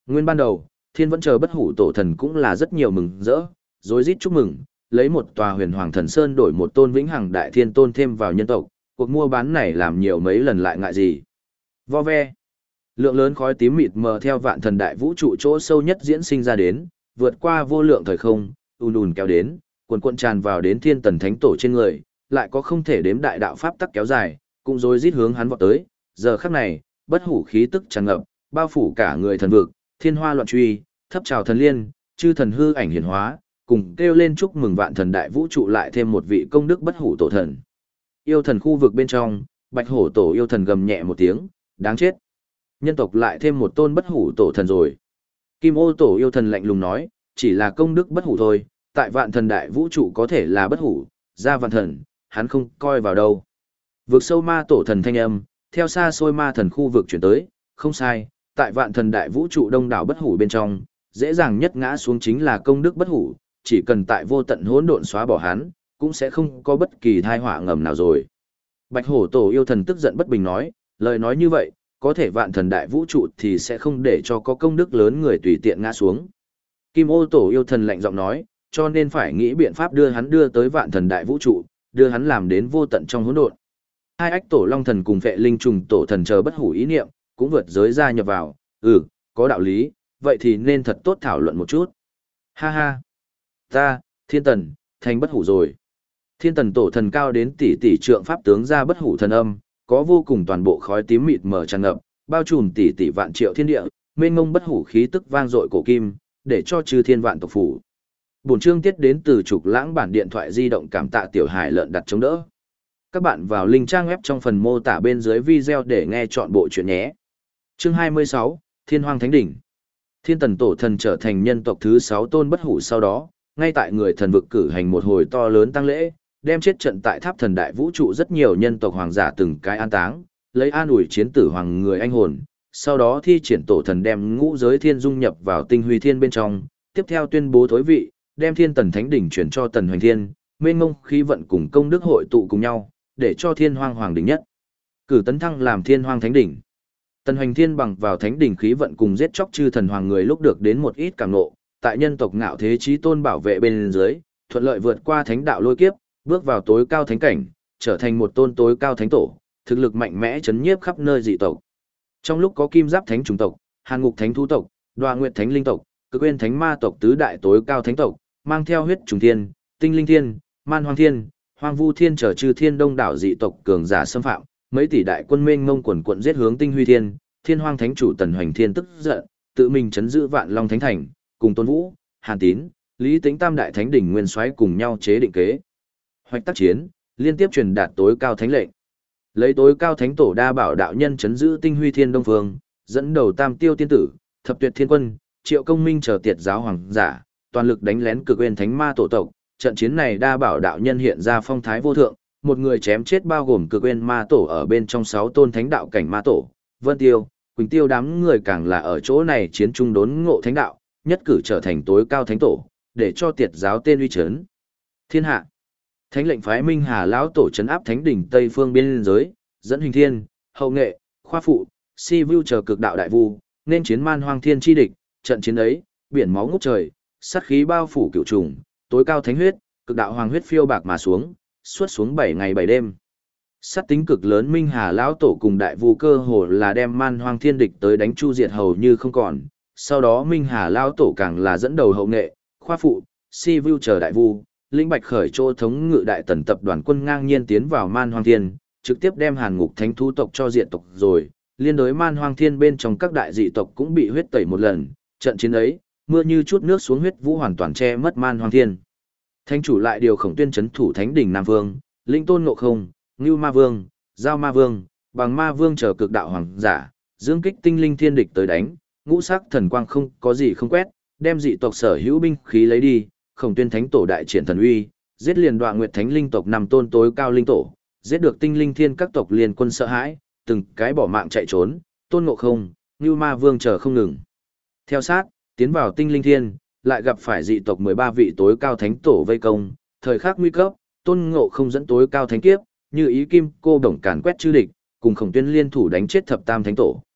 Nguyên ban đầu, Thiên Vẫn chờ bất hủ tổ thần cũng là rất nhiều mừng rỡ, rối rít chúc mừng, lấy một tòa huyền hoàng thần sơn đổi một tôn vĩnh hằng đại thiên tôn thêm vào nhân tộc, cuộc mua bán này làm nhiều mấy lần lại ngại gì. Vo ve. Lượng lớn khói tím mịt mờ theo vạn thần đại vũ trụ chỗ sâu nhất diễn sinh ra đến, vượt qua vô lượng thời không, ùn ùn kéo đến, cuồn cuộn tràn vào đến thiên tần thánh tổ trên người, lại có không thể đếm đại đạo pháp tắc kéo dài, cũng rối rít hướng hắn vọt tới. Giờ khắc này, bất hủ khí tức tràn ngập, bao phủ cả người thần vực, thiên hoa loạn truy, thấp trào thần liên, chư thần hư ảnh hiển hóa, cùng kêu lên chúc mừng vạn thần đại vũ trụ lại thêm một vị công đức bất hủ tổ thần. Yêu thần khu vực bên trong, bạch hổ tổ yêu thần gầm nhẹ một tiếng, đáng chết. Nhân tộc lại thêm một tôn bất hủ tổ thần rồi. Kim ô tổ yêu thần lạnh lùng nói, chỉ là công đức bất hủ thôi, tại vạn thần đại vũ trụ có thể là bất hủ, ra vạn thần, hắn không coi vào đâu. Vực sâu ma tổ thần thanh âm, theo xa xôi ma thần khu vực chuyển tới, không sai, tại vạn thần đại vũ trụ đông đảo bất hủ bên trong, dễ dàng nhất ngã xuống chính là công đức bất hủ, chỉ cần tại vô tận hỗn độn xóa bỏ hắn, cũng sẽ không có bất kỳ tai họa ngầm nào rồi. Bạch hổ tổ yêu thần tức giận bất bình nói, lời nói như vậy, có thể vạn thần đại vũ trụ thì sẽ không để cho có công đức lớn người tùy tiện ngã xuống. Kim ô tổ yêu thần lạnh giọng nói, cho nên phải nghĩ biện pháp đưa hắn đưa tới vạn thần đại vũ trụ, đưa hắn làm đến vô tận trong hỗn độn. Hai ách tổ long thần cùng vệ linh trùng tổ thần chờ bất hủ ý niệm, cũng vượt giới ra nhập vào, có đạo lý, vậy thì nên thật tốt thảo luận một chút. Ha ha, ta, thiên tần, thành bất hủ rồi. Thiên tần tổ thần cao đến tỷ tỷ trượng pháp tướng ra bất hủ thần âm, có vô cùng toàn bộ khói tím mịt mờ tràn ngập, bao trùm tỷ tỷ vạn triệu thiên địa, mênh mông bất hủ khí tức vang dội cổ kim, để cho chư thiên vạn tộc phủ. Bổn chương tiết đến từ trục lãng bản điện thoại di động, cảm tạ tiểu hải lợn đặt chống đỡ. Các bạn vào link trang web trong phần mô tả bên dưới video để nghe chọn bộ chuyện nhé. Chương 26, Thiên Hoang Thánh Đỉnh. Thiên tần tổ thần trở thành nhân tộc thứ 6 tôn bất hủ sau đó, ngay tại người thần vực cử hành một hồi to lớn tang lễ, đem chết trận tại tháp thần đại vũ trụ rất nhiều nhân tộc hoàng giả từng cái an táng, lấy an ủi chiến tử hoàng người anh hồn, sau đó thi triển tổ thần đem ngũ giới thiên dung nhập vào tinh huy thiên bên trong, tiếp theo tuyên bố thối vị, đem thiên tần thánh đỉnh chuyển cho tần hoành thiên, mênh mông khí vận cùng công đức hội tụ cùng nhau, để cho thiên hoang hoàng đỉnh nhất cử tấn thăng làm thiên hoang thánh đỉnh. Tần hoành thiên bằng vào thánh đỉnh khí vận cùng giết chóc chư thần hoàng người lúc được đến một ít cảm nộ, tại nhân tộc ngạo thế chí tôn bảo vệ bên dưới, thuận lợi vượt qua thánh đạo lôi kiếp, bước vào tối cao thánh cảnh, trở thành một tôn tối cao thánh tổ, thực lực mạnh mẽ chấn nhiếp khắp nơi dị tộc. Trong lúc có Kim Giáp Thánh chủng tộc, Hàn Ngục Thánh thú tộc, Đoa Nguyệt Thánh linh tộc, Cực Uyên Thánh ma tộc tứ đại tối cao thánh tộc, mang theo huyết trùng thiên, tinh linh thiên, man hoang thiên, hoang vu thiên trở chư thiên đông đảo dị tộc cường giả xâm phạm, mấy tỷ đại quân mênh mông quần quận giết hướng tinh huy thiên, thiên hoang thánh chủ tần hoành thiên tức giận, tự mình chấn giữ vạn long thánh thành, cùng Tôn Vũ, Hàn Tín, Lý Tĩnh tam đại thánh đỉnh nguyên soái cùng nhau chế định kế hoạch tác chiến, liên tiếp truyền đạt tối cao thánh lệnh. Lấy tối cao thánh tổ đa bảo đạo nhân chấn giữ tinh huy thiên đông phương, dẫn đầu tam tiêu tiên tử, thập tuyệt thiên quân, triệu công minh chờ tiệt giáo hoàng giả, toàn lực đánh lén Cực Uyên Thánh ma tổ tộc. Trận chiến này đa bảo đạo nhân hiện ra phong thái vô thượng, một người chém chết bao gồm Cực Uyên ma tổ ở bên trong 6 tôn thánh đạo cảnh ma tổ, Vân Tiêu, Quỳnh Tiêu đám người càng là ở chỗ này chiến trung đốn ngộ thánh đạo, nhất cử trở thành tối cao thánh tổ, để cho tiệt giáo tên uy chấn thiên hạ. Thánh lệnh phái Minh Hà lão tổ trấn áp thánh đỉnh Tây phương biên giới, dẫn Huỳnh Thiên, Hậu Nghệ, Khoa Phụ, Si Vu chờ cực đạo đại vu, nên chiến man hoang thiên chi địch. Trận chiến ấy, biển máu ngút trời, sát khí bao phủ cửu trùng, tối cao thánh huyết, cực đạo hoàng huyết phiêu bạc mà xuống, suốt xuống 7 ngày 7 đêm. Sát tính cực lớn Minh Hà lão tổ cùng đại vu cơ hồ là đem man hoang thiên địch tới đánh chu diệt hầu như không còn. Sau đó Minh Hà lão tổ càng là dẫn đầu Hậu Nghệ, Khoa Phụ, Si Vu chờ đại vu, Linh Bạch khởi chỗ thống ngự đại tần tập đoàn quân ngang nhiên tiến vào man hoang thiên, trực tiếp đem Hàn Ngục Thánh thú tộc cho diệt tộc rồi, liên đối man hoang thiên bên trong các đại dị tộc cũng bị huyết tẩy một lần. Trận chiến ấy, mưa như chút nước xuống huyết vũ hoàn toàn che mất man hoang thiên. Thánh chủ lại điều Khổng Tuyên trấn thủ thánh đỉnh Nam Vương, Linh Tôn Ngộ Không, Ngưu Ma Vương, Giao Ma Vương, Bằng Ma Vương chờ cực đạo hoàng giả, dương kích tinh linh thiên địch tới đánh, ngũ sắc thần quang không có gì không quét, đem dị tộc sở hữu binh khí lấy đi. Khổng Tuyên thánh tổ đại triển thần uy, giết liền Đoa Nguyệt Thánh linh tộc 5 tôn tối cao linh tổ, giết được tinh linh thiên các tộc liên quân sợ hãi, từng cái bỏ mạng chạy trốn. Tôn Ngộ Không, Ngưu Ma Vương chờ không ngừng theo sát, tiến vào tinh linh thiên, lại gặp phải dị tộc 13 vị tối cao thánh tổ vây công. Thời khắc nguy cấp, Tôn Ngộ Không dẫn tối cao thánh kiếp, như ý kim cô đồng càn quét chư địch, cùng Khổng Tuyên liên thủ đánh chết thập tam thánh tổ.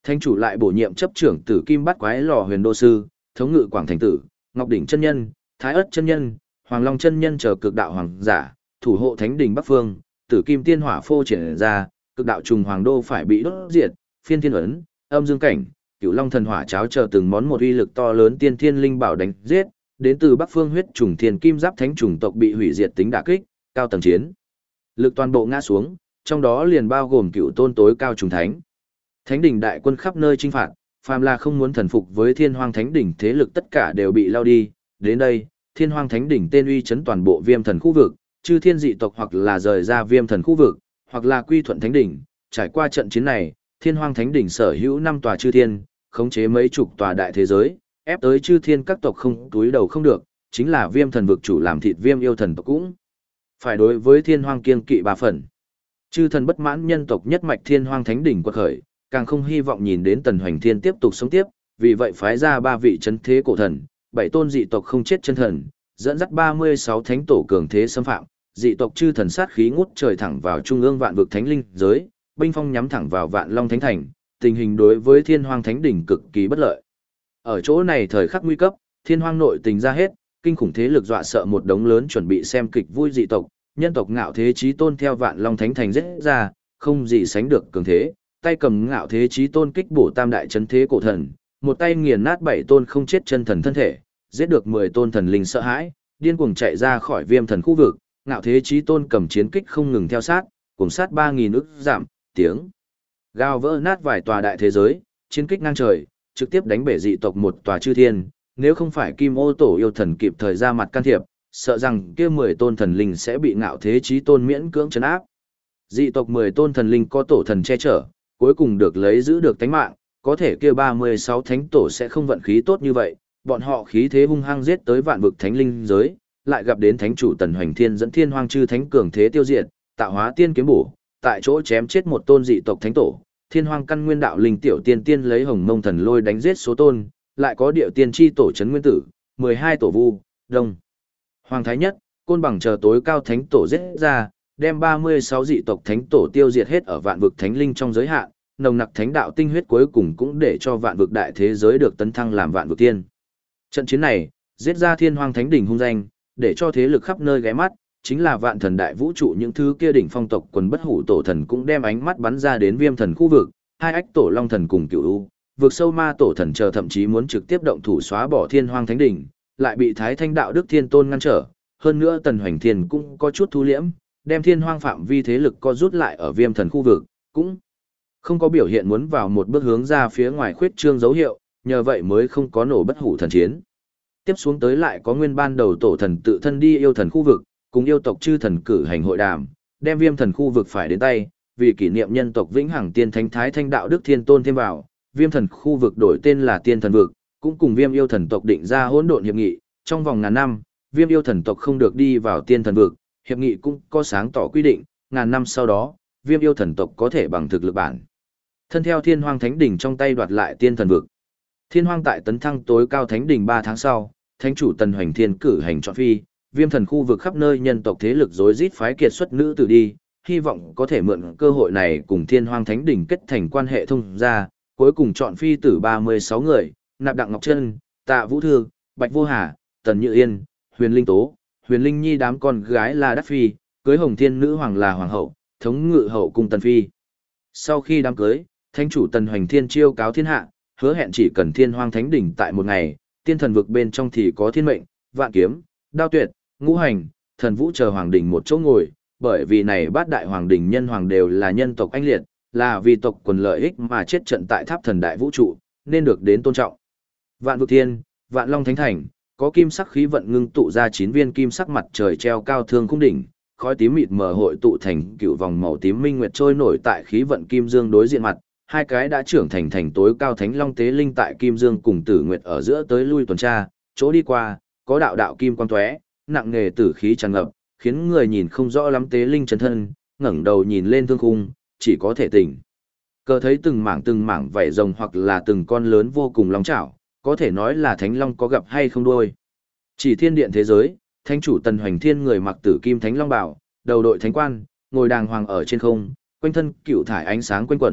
Thánh chủ lại bổ nhiệm chấp trưởng Tử Kim Bát Quái Lò Huyền Đô sư, thống ngự Quảng Thành Tử, Ngọc Đỉnh chân nhân, Thái Ất chân nhân, Hoàng Long chân nhân chờ cực đạo hoàng giả, thủ hộ thánh đỉnh Bắc Phương, Tử Kim Tiên Hỏa phô triển ra, cực đạo trùng hoàng đô phải bị đốt diệt, Phiên Thiên ấn, Âm Dương cảnh, Cửu Long thần hỏa cháo chờ từng món một uy lực to lớn tiên thiên linh bảo đánh giết, đến từ Bắc Phương huyết trùng thiên kim giáp thánh trùng tộc bị hủy diệt tính đả kích, cao tầng chiến lực toàn bộ ngã xuống, trong đó liền bao gồm cựu tôn tối cao trùng thánh. Thánh đỉnh đại quân khắp nơi chinh phạt, phàm là không muốn thần phục với Thiên Hoang Thánh đỉnh thế lực tất cả đều bị lao đi. Đến đây, Thiên Hoang Thánh đỉnh tên uy chấn toàn bộ Viêm Thần khu vực, chư thiên dị tộc hoặc là rời ra Viêm Thần khu vực, hoặc là quy thuận Thánh đỉnh. Trải qua trận chiến này, Thiên Hoang Thánh đỉnh sở hữu 5 tòa chư thiên, khống chế mấy chục tòa đại thế giới, ép tới chư thiên các tộc không túi đầu không được, chính là Viêm Thần vực chủ làm thịt Viêm yêu thần tộc cũng phải đối với Thiên Hoang kiêng kỵ 3 phần. Chư thần bất mãn nhân tộc nhất mạch Thiên Hoang Thánh đỉnh quật khởi, càng không hy vọng nhìn đến Tần Hoành Thiên tiếp tục sống tiếp, vì vậy phái ra 3 vị chấn thế cổ thần, 7 tôn dị tộc không chết chân thần, dẫn dắt 36 thánh tổ cường thế xâm phạm, dị tộc chư thần sát khí ngút trời thẳng vào trung ương vạn vực thánh linh giới, binh phong nhắm thẳng vào Vạn Long Thánh thành, tình hình đối với Thiên Hoang Thánh đỉnh cực kỳ bất lợi. Ở chỗ này thời khắc nguy cấp, Thiên Hoang nội tình ra hết, kinh khủng thế lực dọa sợ một đống lớn chuẩn bị xem kịch vui dị tộc, nhân tộc Ngạo Thế Chí Tôn theo Vạn Long Thánh thành giết ra, không gì sánh được cường thế, tay cầm Ngạo Thế Chí Tôn kích bổ tam đại chấn thế cổ thần, một tay nghiền nát 7 tôn không chết chân thần thân thể, giết được 10 tôn thần linh sợ hãi, điên cuồng chạy ra khỏi Viêm Thần khu vực, Ngạo Thế Chí Tôn cầm chiến kích không ngừng theo sát, cùng sát 3000 ức giảm, tiếng gào vỡ nát vài tòa đại thế giới, chiến kích ngang trời, trực tiếp đánh bể dị tộc một tòa chư thiên, nếu không phải Kim Ô Tổ yêu thần kịp thời ra mặt can thiệp, sợ rằng kia 10 tôn thần linh sẽ bị Ngạo Thế Chí Tôn miễn cưỡng trấn áp. Dị tộc 10 tôn thần linh có tổ thần che chở, cuối cùng được lấy giữ được tánh mạng, có thể kia 36 thánh tổ sẽ không vận khí tốt như vậy, bọn họ khí thế hung hăng giết tới vạn vực thánh linh giới, lại gặp đến thánh chủ Tần Hoành Thiên dẫn Thiên Hoang chư thánh cường thế tiêu diệt, tạo hóa tiên kiếm bổ, tại chỗ chém chết một tôn dị tộc thánh tổ, Thiên Hoang căn nguyên đạo linh tiểu tiên tiên lấy Hồng Mông thần lôi đánh giết số tôn, lại có điệu tiên chi tổ trấn nguyên tử, 12 tổ vu, đông Hoàng Thái Nhất, Côn Bằng chờ tối cao thánh tổ giết ra, đem 36 dị tộc thánh tổ tiêu diệt hết ở vạn vực thánh linh trong giới hạn, nồng nặc thánh đạo tinh huyết cuối cùng cũng để cho vạn vực đại thế giới được tấn thăng làm vạn vực tiên. Trận chiến này, giết ra Thiên Hoang Thánh đỉnh hung danh, để cho thế lực khắp nơi ghé mắt, chính là vạn thần đại vũ trụ những thứ kia đỉnh phong tộc quần bất hủ tổ thần cũng đem ánh mắt bắn ra đến Viêm Thần khu vực, hai ách tổ long thần cùng Cửu U, vực sâu ma tổ thần chờ thậm chí muốn trực tiếp động thủ xóa bỏ Thiên Hoang Thánh đỉnh, lại bị Thái Thanh đạo đức thiên tôn ngăn trở, hơn nữa Tần Hoành Thiên cũng có chút thu liễm, đem Thiên Hoang phạm vi thế lực co rút lại ở Viêm Thần khu vực, cũng không có biểu hiện muốn vào một bước hướng ra phía ngoài khuyết trương dấu hiệu, nhờ vậy mới không có nổ bất hủ thần chiến. Tiếp xuống tới lại có nguyên ban đầu tổ thần tự thân đi yêu thần khu vực, cùng yêu tộc chư thần cử hành hội đàm, đem Viêm Thần khu vực phải đến tay, vì kỷ niệm nhân tộc vĩnh hằng tiên thánh Thái Thanh đạo đức thiên tôn thêm vào, Viêm Thần khu vực đổi tên là Tiên Thần vực, cũng cùng Viêm yêu thần tộc định ra hỗn độn hiệp nghị, trong vòng ngàn năm, Viêm yêu thần tộc không được đi vào Tiên Thần vực, hiệp nghị cũng có sáng tỏ quy định, ngàn năm sau đó, Viêm yêu thần tộc có thể bằng thực lực bản thân theo Thiên Hoang Thánh đỉnh trong tay đoạt lại Tiên Thần vực. Thiên Hoang tại tấn thăng tối cao thánh đỉnh 3 tháng sau, thánh chủ Tần Hoành Thiên cử hành chọn phi, Viêm Thần khu vực khắp nơi nhân tộc thế lực rối rít phái kiệt xuất nữ tử đi, hy vọng có thể mượn cơ hội này cùng Thiên Hoang Thánh đỉnh kết thành quan hệ thông gia, cuối cùng chọn phi tử 36 người, nạp Đặng Ngọc Trân, Tạ Vũ Thư, Bạch Vô Hà, Tần Như Yên, Huyền Linh Tố, Huyền Linh Nhi đám con gái là Đắc Phi, cưới Hồng Thiên nữ hoàng là hoàng hậu, thống ngự hậu cung Tần Phi. Sau khi đám cưới, thánh chủ Tần Hoành Thiên chiêu cáo thiên hạ, hứa hẹn chỉ cần Thiên Hoang Thánh đỉnh tại một ngày, Tiên Thần vực bên trong thì có thiên mệnh, vạn kiếm, đao tuyệt, ngũ hành, thần vũ chờ hoàng đỉnh một chỗ ngồi, bởi vì này bát đại hoàng đỉnh nhân hoàng đều là nhân tộc anh liệt, là vì tộc quần lợi ích mà chết trận tại tháp thần đại vũ trụ, nên được đến tôn trọng. Vạn vực thiên, Vạn Long Thánh thành, có kim sắc khí vận ngưng tụ ra 9 viên kim sắc mặt trời treo cao thương khung đỉnh, khói tím mịt mờ hội tụ thành cựu vòng màu tím minh nguyệt trôi nổi tại khí vận kim dương đối diện mặt, hai cái đã trưởng thành tối cao thánh long tế linh tại kim dương cùng tử nguyệt ở giữa tới lui tuần tra, chỗ đi qua, có đạo đạo kim quang tóe, nặng nề tử khí tràn ngập, khiến người nhìn không rõ lắm tế linh chân thân, ngẩng đầu nhìn lên thương khung, chỉ có thể tỉnh cờ thấy từng mảng vảy rồng hoặc là từng con lớn vô cùng long chảo, có thể nói là thánh long có gặp hay không đuôi. Chỉ thiên điện thế giới, thánh chủ Tần Hoành Thiên người mặc tử kim thánh long bào, đầu đội thánh quan, ngồi đàng hoàng ở trên không, quanh thân cựu thải ánh sáng quanh quẩn,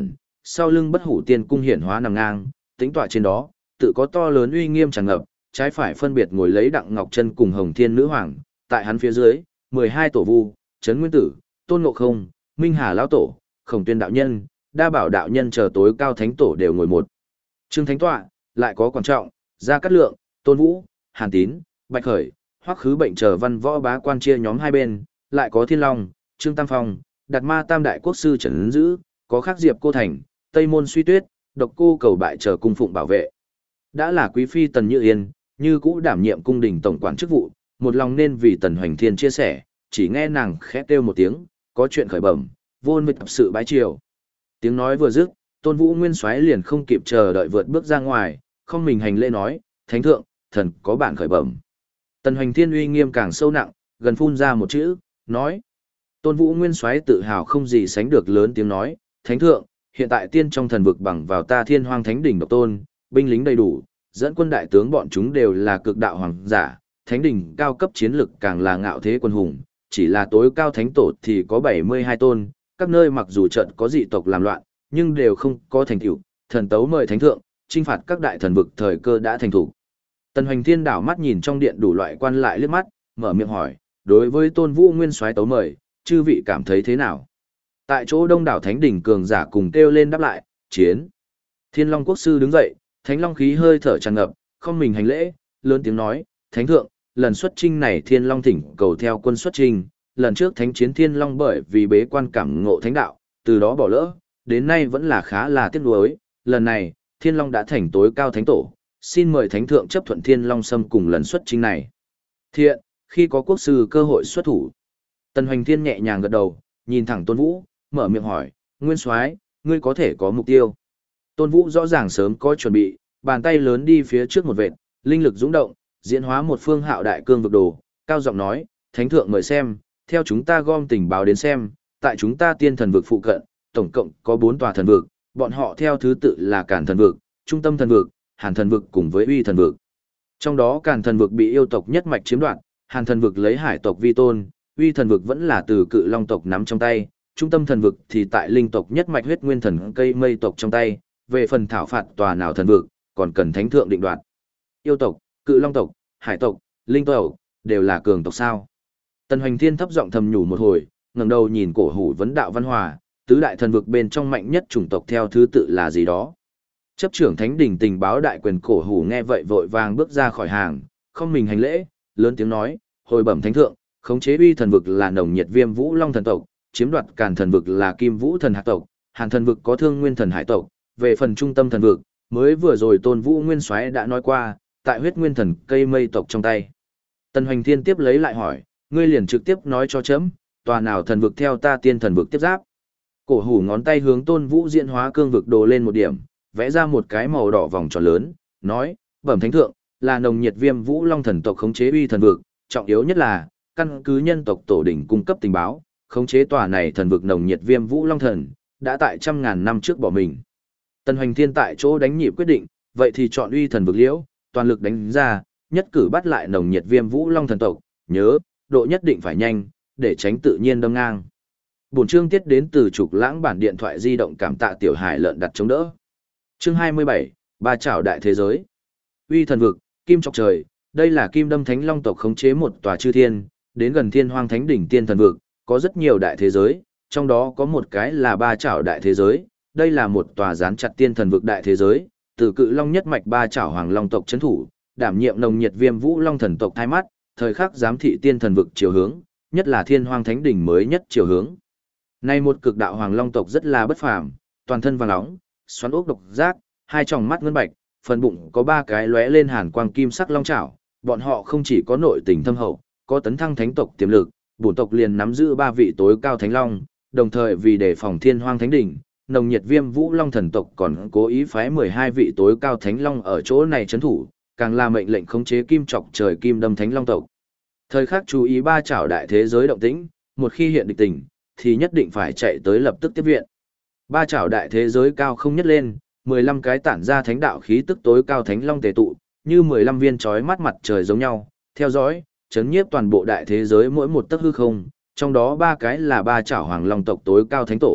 sau lưng Bất Hủ Tiên cung hiển hóa nằm ngang, tính tọa trên đó, tự có to lớn uy nghiêm tràn ngập, trái phải phân biệt ngồi lấy Đặng Ngọc Chân cùng Hồng Thiên Nữ Hoàng, tại hắn phía dưới, 12 tổ vu, Trấn Nguyên Tử, Tôn Ngộ Không, Minh Hà lão tổ, Khổng Tuyên đạo nhân, Đa Bảo đạo nhân chờ tối cao thánh tổ đều ngồi một. Trương Thánh tọa, lại có quan trọng, Gia Cát Lượng, Tôn Vũ, Hàn Tín, Bạch Khởi, Hoắc Khứ Bệnh chờ văn võ bá quan chia nhóm hai bên, lại có Thiên Long, Trương Tam Phong, Đạt Ma Tam đại quốc sư trấn ứng giữ, có Khắc Diệp Cô Thành, Tây Môn Suy Tuyết, Độc Cô Cầu Bại chờ cung phụng bảo vệ. Đã là quý phi Tần Như Yên, như cũ đảm nhiệm cung đình tổng quản chức vụ, một lòng nên vì Tần Hoành Thiên chia sẻ, chỉ nghe nàng khẽ kêu một tiếng, có chuyện khởi bẩm, vô nghịch sự bái triều. Tiếng nói vừa dứt, Tôn Vũ Nguyên Soái liền không kịp chờ đợi vượt bước ra ngoài, không mình hành lễ nói, thánh thượng, thần có bản khởi bẩm. Tần Hoành Thiên uy nghiêm càng sâu nặng, gần phun ra một chữ, nói. Tôn Vũ Nguyên Soái tự hào không gì sánh được lớn tiếng nói, thánh thượng, hiện tại tiên trong thần vực bằng vào ta Thiên Hoang Thánh đỉnh độc tôn, binh lính đầy đủ, dẫn quân đại tướng bọn chúng đều là cực đạo hoàng giả, thánh đỉnh cao cấp chiến lực càng là ngạo thế quân hùng, chỉ là tối cao thánh tổ thì có 72 tôn, các nơi mặc dù trận có dị tộc làm loạn, nhưng đều không có thành tựu, thần tấu mời thánh thượng, chinh phạt các đại thần vực thời cơ đã thành thủ. Tần Hoành Thiên đảo mắt nhìn trong điện đủ loại quan lại liếc mắt, mở miệng hỏi, đối với Tôn Vũ Nguyên Soái tấu mời, chư vị cảm thấy thế nào? Tại chỗ đông đảo thánh đỉnh cường giả cùng kêu lên đáp lại, chiến. Thiên Long quốc sư đứng dậy, thánh long khí hơi thở tràn ngập, không mình hành lễ, lớn tiếng nói, thánh thượng, lần xuất chinh này Thiên Long thỉnh cầu theo quân xuất chinh, lần trước thánh chiến Thiên Long bởi vì bế quan cảm ngộ thánh đạo, từ đó bỏ lỡ, đến nay vẫn là khá là tiếc nuối, lần này, Thiên Long đã thành tối cao thánh tổ, xin mời thánh thượng chấp thuận Thiên Long Sâm cùng lần xuất chinh này. Thiện, khi có quốc sư cơ hội xuất thủ. Tần Hoành Thiên nhẹ nhàng gật đầu, nhìn thẳng Tôn Vũ, mở miệng hỏi, Nguyên Soái, ngươi có thể có mục tiêu. Tôn Vũ rõ ràng sớm có chuẩn bị, bàn tay lớn đi phía trước một vệt, linh lực dũng động, diễn hóa một phương hạo đại cương vực đồ, cao giọng nói, thánh thượng mời xem, theo chúng ta gom tình báo đến xem, tại chúng ta tiên thần vực phụ cận, tổng cộng có 4 tòa thần vực, bọn họ theo thứ tự là Càn thần vực, Trung tâm thần vực, Hàn thần vực cùng với Uy thần vực. Trong đó Càn thần vực bị yêu tộc nhất mạch chiếm đoạt, Hàn thần vực lấy hải tộc vi tôn, Uy thần vực vẫn là từ cự long tộc nắm trong tay, Trung tâm thần vực thì tại linh tộc nhất mạch huyết nguyên thần cây mây tộc trong tay, về phần thảo phạt tòa nào thần vực, còn cần thánh thượng định đoạt. Yêu tộc, cự long tộc, hải tộc, linh tộc, đều là cường tộc sao? Tần Hoành Thiên thấp giọng thầm nhủ một hồi, ngẩng đầu nhìn Cổ Hủ vấn đạo văn hòa, tứ đại thần vực bên trong mạnh nhất chủng tộc theo thứ tự là gì đó. Chấp trưởng thánh đỉnh tình báo đại quyền Cổ Hủ nghe vậy vội vàng bước ra khỏi hàng, không mình hành lễ, lớn tiếng nói, hồi bẩm thánh thượng, khống chế Uy thần vực là Nồng Nhiệt Viêm Vũ Long thần tộc, chiếm đoạt Càn thần vực là Kim Vũ thần hạc tộc, Hàn thần vực có Thương Nguyên thần hải tộc, về phần trung tâm thần vực, mới vừa rồi Tôn Vũ Nguyên Soái đã nói qua, tại huyết nguyên thần cây mây tộc trong tay. Tần Hoành Thiên tiếp lấy lại hỏi, ngươi liền trực tiếp nói cho chấm, tòa nào thần vực theo ta tiên thần vực tiếp giáp. Cổ Hủ ngón tay hướng Tôn Vũ diễn hóa cương vực đồ lên một điểm, vẽ ra một cái màu đỏ vòng tròn lớn, nói, bẩm thánh thượng, là Nồng Nhiệt Viêm Vũ Long thần tộc khống chế Uy thần vực, trọng yếu nhất là, căn cứ nhân tộc tổ đỉnh cung cấp tình báo, khống chế tòa này thần vực Nồng Nhiệt Viêm Vũ Long thần, đã tại trăm ngàn năm trước bỏ mình. Tần Hoành Thiên tại chỗ đánh nhịp quyết định, vậy thì chọn Uy thần vực liễu, toàn lực đánh ra, nhất cử bắt lại Nồng Nhiệt Viêm Vũ Long thần tộc, nhớ, độ nhất định phải nhanh, để tránh tự nhiên đâm ngang. Bổn chương tiết đến từ Trục Lãng bản điện thoại di động, cảm tạ tiểu hải lợn đặt chống đỡ. Chương 27, Ba Chảo đại thế giới. Uy thần vực, kim chọc trời, đây là Kim Đâm Thánh Long tộc khống chế một tòa chư thiên, đến gần Thiên Hoang Thánh đỉnh tiên thần vực, có rất nhiều đại thế giới, trong đó có một cái là Ba Chảo đại thế giới, đây là một tòa gián chặt tiên thần vực đại thế giới, từ cự long nhất mạch Ba Chảo Hoàng Long tộc trấn thủ, đảm nhiệm Nồng Nhiệt Viêm Vũ Long thần tộc thay mắt, thời khắc giám thị tiên thần vực chiều hướng, nhất là Thiên Hoang Thánh đỉnh mới nhất chiều hướng. Nay một cực đạo Hoàng Long tộc rất là bất phàm, toàn thân vàng óng, xoắn ốc độc giác, hai tròng mắt ngân bạch, phần bụng có 3 cái lóe lên hàn quang kim sắc long chảo, bọn họ không chỉ có nội tình thâm hậu, có tấn thăng thánh tộc tiềm lực, bổn tộc liền nắm giữ 3 vị tối cao thánh long, đồng thời vì đề phòng Thiên Hoang Thánh đỉnh, Nồng Nhiệt Viêm Vũ Long thần tộc còn cố ý phái 12 vị tối cao thánh long ở chỗ này trấn thủ, càng là mệnh lệnh khống chế kim chọc trời Kim Đâm Thánh Long tộc. Thời khắc chú ý Ba Chảo đại thế giới động tĩnh, một khi hiện địch tình, thì nhất định phải chạy tới lập tức tiếp viện. Ba Chảo đại thế giới cao không nhất lên, 15 cái tản ra thánh đạo khí tức tối cao thánh long tề tụ, như 15 viên chói mắt mặt trời giống nhau, theo dõi, chấn nhiếp toàn bộ đại thế giới mỗi một tấc hư không, trong đó 3 cái là Ba Chảo Hoàng Long tộc tối cao thánh tổ,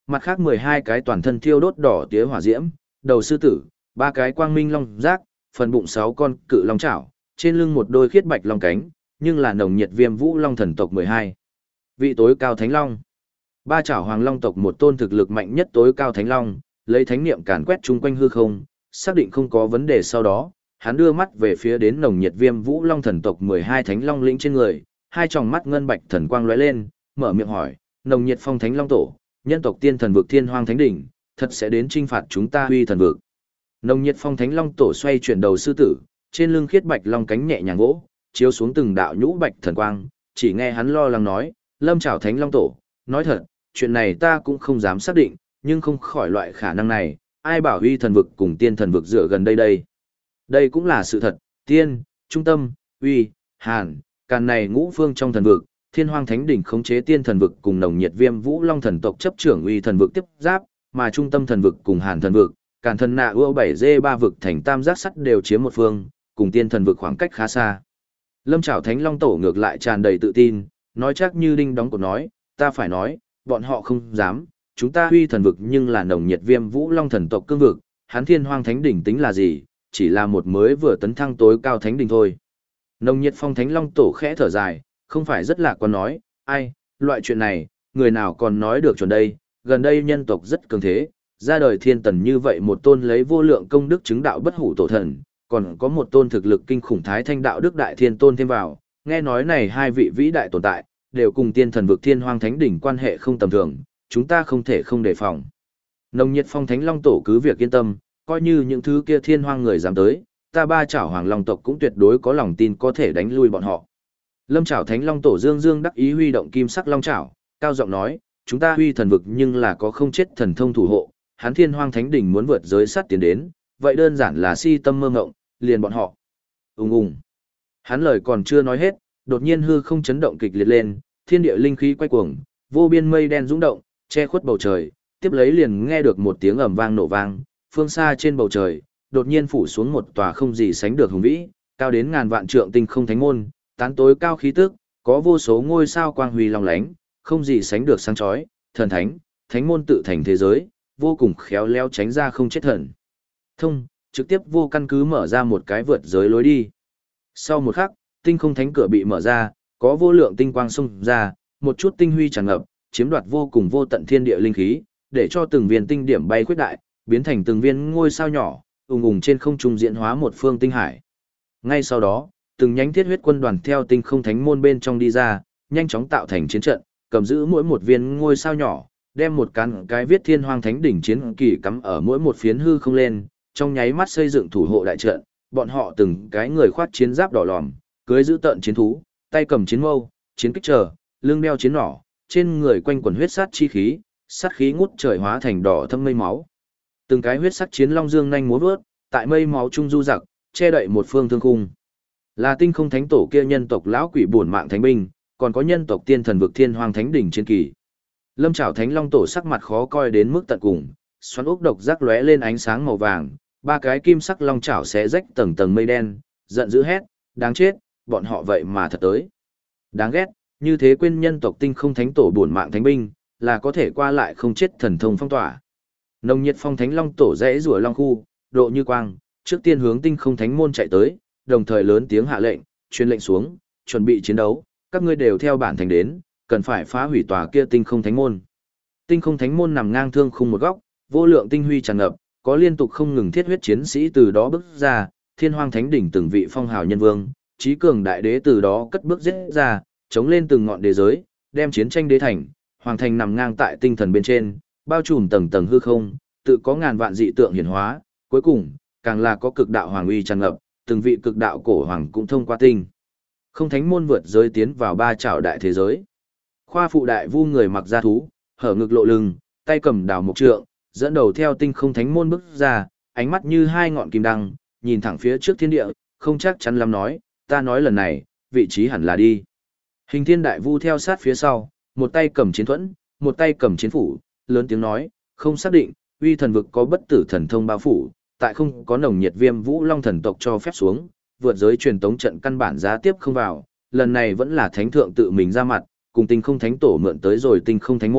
mặt khác 12 cái toàn thân thiêu đốt đỏ tía hỏa diễm, đầu sư tử, 3 cái quang minh long giác, phần bụng 6 con cự long chảo, trên lưng một đôi khiết bạch long cánh, nhưng là nồng nhiệt viêm vũ long thần tộc 12. Vị tối cao thánh long. Ba chảo hoàng long tộc một tôn thực lực mạnh nhất tối cao thánh long, lấy thánh niệm càn quét chung quanh hư không, xác định không có vấn đề sau đó, hắn đưa mắt về phía đến nồng nhiệt viêm vũ long thần tộc 12 thánh long lĩnh trên người, hai tròng mắt ngân bạch thần quang lóe lên, mở miệng hỏi, nồng nhiệt phong thánh long tổ, nhân tộc tiên thần vực thiên hoang thánh đỉnh, thật sẽ đến trinh phạt chúng ta huy thần vực. Nồng nhiệt phong thánh long tổ xoay chuyển đầu sư tử, trên lưng khiết bạch long cánh nhẹ nhàng vỗ, chiếu xuống từng đạo nhũ bạch thần quang, chỉ nghe hắn lo lắng nói, lâm chảo thánh long tổ, nói thật, chuyện này ta cũng không dám xác định, nhưng không khỏi loại khả năng này, ai bảo huy thần vực cùng tiên thần vực dựa gần đây đây. Đây cũng là sự thật, tiên, trung tâm, uy, hàn, càn này ngũ phương trong thần vực, thiên hoang thánh đỉnh khống chế tiên thần vực cùng nồng nhiệt viêm vũ long thần tộc chấp trưởng uy thần vực tiếp giáp, mà trung tâm thần vực cùng hàn thần vực, càn thần nạ ưu 7G3 vực thành tam giác sắt đều chiếm một phương, cùng tiên thần vực khoảng cách khá xa. Lâm Trảo Thánh Long Tổ ngược lại tràn đầy tự tin, nói chắc như đinh đóng cột nói, ta phải nói, bọn họ không dám, chúng ta huy thần vực nhưng là nồng nhiệt viêm vũ long thần tộc cương vực, hắn thiên hoang thánh đỉnh tính là gì, chỉ là một mới vừa tấn thăng tối cao thánh đỉnh thôi. Nồng nhiệt phong thánh long tổ khẽ thở dài, không phải rất lạc quan nói, ai, loại chuyện này, người nào còn nói được chuẩn đây, gần đây nhân tộc rất cường thế, ra đời thiên tần như vậy một tôn lấy vô lượng công đức chứng đạo bất hủ tổ thần, còn có một tôn thực lực kinh khủng thái thanh đạo đức đại thiên tôn thêm vào, nghe nói này hai vị vĩ đại tồn tại, đều cùng tiên thần vực thiên hoang thánh đỉnh quan hệ không tầm thường, chúng ta không thể không đề phòng. Nồng nhiệt phong thánh long tổ cứ việc yên tâm, coi như những thứ kia thiên hoang người dám tới, ta ba chảo hoàng long tộc cũng tuyệt đối có lòng tin có thể đánh lui bọn họ. Lâm chảo thánh long tổ dương dương đắc ý huy động kim sắc long chảo, cao giọng nói, chúng ta huy thần vực nhưng là có không chết thần thông thủ hộ, hắn thiên hoang thánh đỉnh muốn vượt giới sắt tiến đến, vậy đơn giản là si tâm mơ ngộng, liền bọn họ. Ùng ùng. Hắn lời còn chưa nói hết, đột nhiên hư không chấn động kịch liệt lên, thiên địa linh khí quay cuồng, vô biên mây đen dũng động, che khuất bầu trời, tiếp lấy liền nghe được một tiếng ầm vang nổ vang, phương xa trên bầu trời, đột nhiên phủ xuống một tòa không gì sánh được hùng vĩ, cao đến ngàn vạn trượng tinh không thánh môn, tán tối cao khí tức, có vô số ngôi sao quang huy long lánh, không gì sánh được sáng chói, thần thánh, thánh môn tự thành thế giới, vô cùng khéo léo tránh ra không chết thần. Thông, trực tiếp vô căn cứ mở ra một cái vượt giới lối đi. Sau một khắc, tinh không thánh cửa bị mở ra, có vô lượng tinh quang xông ra, một chút tinh huy tràn ngập, chiếm đoạt vô cùng vô tận thiên địa linh khí, để cho từng viên tinh điểm bay khuyết đại, biến thành từng viên ngôi sao nhỏ, ùng ùng trên không trung diễn hóa một phương tinh hải. Ngay sau đó, từng nhánh thiết huyết quân đoàn theo tinh không thánh môn bên trong đi ra, nhanh chóng tạo thành chiến trận, cầm giữ mỗi một viên ngôi sao nhỏ, đem một cái viết thiên hoang thánh đỉnh chiến kỳ cắm ở mỗi một phiến hư không lên, trong nháy mắt xây dựng thủ hộ đại trận, bọn họ từng cái người khoác chiến giáp đỏ lòm, cưỡi giữ tợn chiến thú, tay cầm chiến mâu, chiến kích chờ, lưng đeo chiến nỏ, trên người quanh quần huyết sát chi khí, sát khí ngút trời hóa thành đỏ thâm mây máu. Từng cái huyết sắc chiến long dương nhanh múa vớt, tại mây máu trung du giặc, che đậy một phương thương khung. Là tinh không thánh tổ kia nhân tộc lão quỷ bổn mạng thánh binh, còn có nhân tộc tiên thần vực thiên hoang thánh đỉnh chiến kỳ. Lâm Trảo Thánh Long tổ sắc mặt khó coi đến mức tận cùng, xoắn ốc độc giác lóe lên ánh sáng màu vàng, ba cái kim sắc long chảo xé rách tầng tầng mây đen, giận dữ hét, đáng chết, bọn họ vậy mà thật tới. Đáng ghét, như thế quên nhân tộc tinh không thánh tổ bổn mạng thánh binh, là có thể qua lại không chết thần thông phong tỏa. Nồng nhiệt phong thánh long tổ rẽ rùa long khu, độ như quang, trước tiên hướng tinh không thánh môn chạy tới, đồng thời lớn tiếng hạ lệnh, truyền lệnh xuống, chuẩn bị chiến đấu, các ngươi đều theo bản thành đến, cần phải phá hủy tòa kia tinh không thánh môn. Tinh không thánh môn nằm ngang thương khung một góc, vô lượng tinh huy tràn ngập, có liên tục không ngừng thiết huyết chiến sĩ từ đó bước ra, thiên hoang thánh đỉnh từng vị phong hào nhân vương, trí cường đại đế từ đó cất bước giết ra, chống lên từng ngọn đế giới, đem chiến tranh đế thành, hoàng thành nằm ngang tại tinh thần bên trên, bao trùm tầng tầng hư không, tự có ngàn vạn dị tượng hiển hóa, cuối cùng, càng là có cực đạo hoàng uy tràn ngập, từng vị cực đạo cổ hoàng cũng thông qua tinh. Không thánh môn vượt giới tiến vào ba trảo đại thế giới. Khoa phụ đại vu người mặc da thú, hở ngực lộ lưng, tay cầm đào mộc trượng, dẫn đầu theo tinh không thánh môn bước ra, ánh mắt như hai ngọn kim đăng, nhìn thẳng phía trước thiên địa, không chắc chắn lắm nói, ta nói lần này, vị trí hẳn là đi. Hình thiên đại vu theo sát phía sau, một tay cầm chiến thuẫn, một tay cầm chiến phủ, lớn tiếng nói, không xác định, uy thần vực có bất tử thần thông bao phủ, tại không có nồng nhiệt viêm vũ long thần tộc cho phép xuống, vượt giới truyền tống trận căn bản giá tiếp không vào, lần này vẫn là thánh thượng tự mình ra mặt, cùng tinh không thánh tổ mượn tới rồi tinh không thánh môn,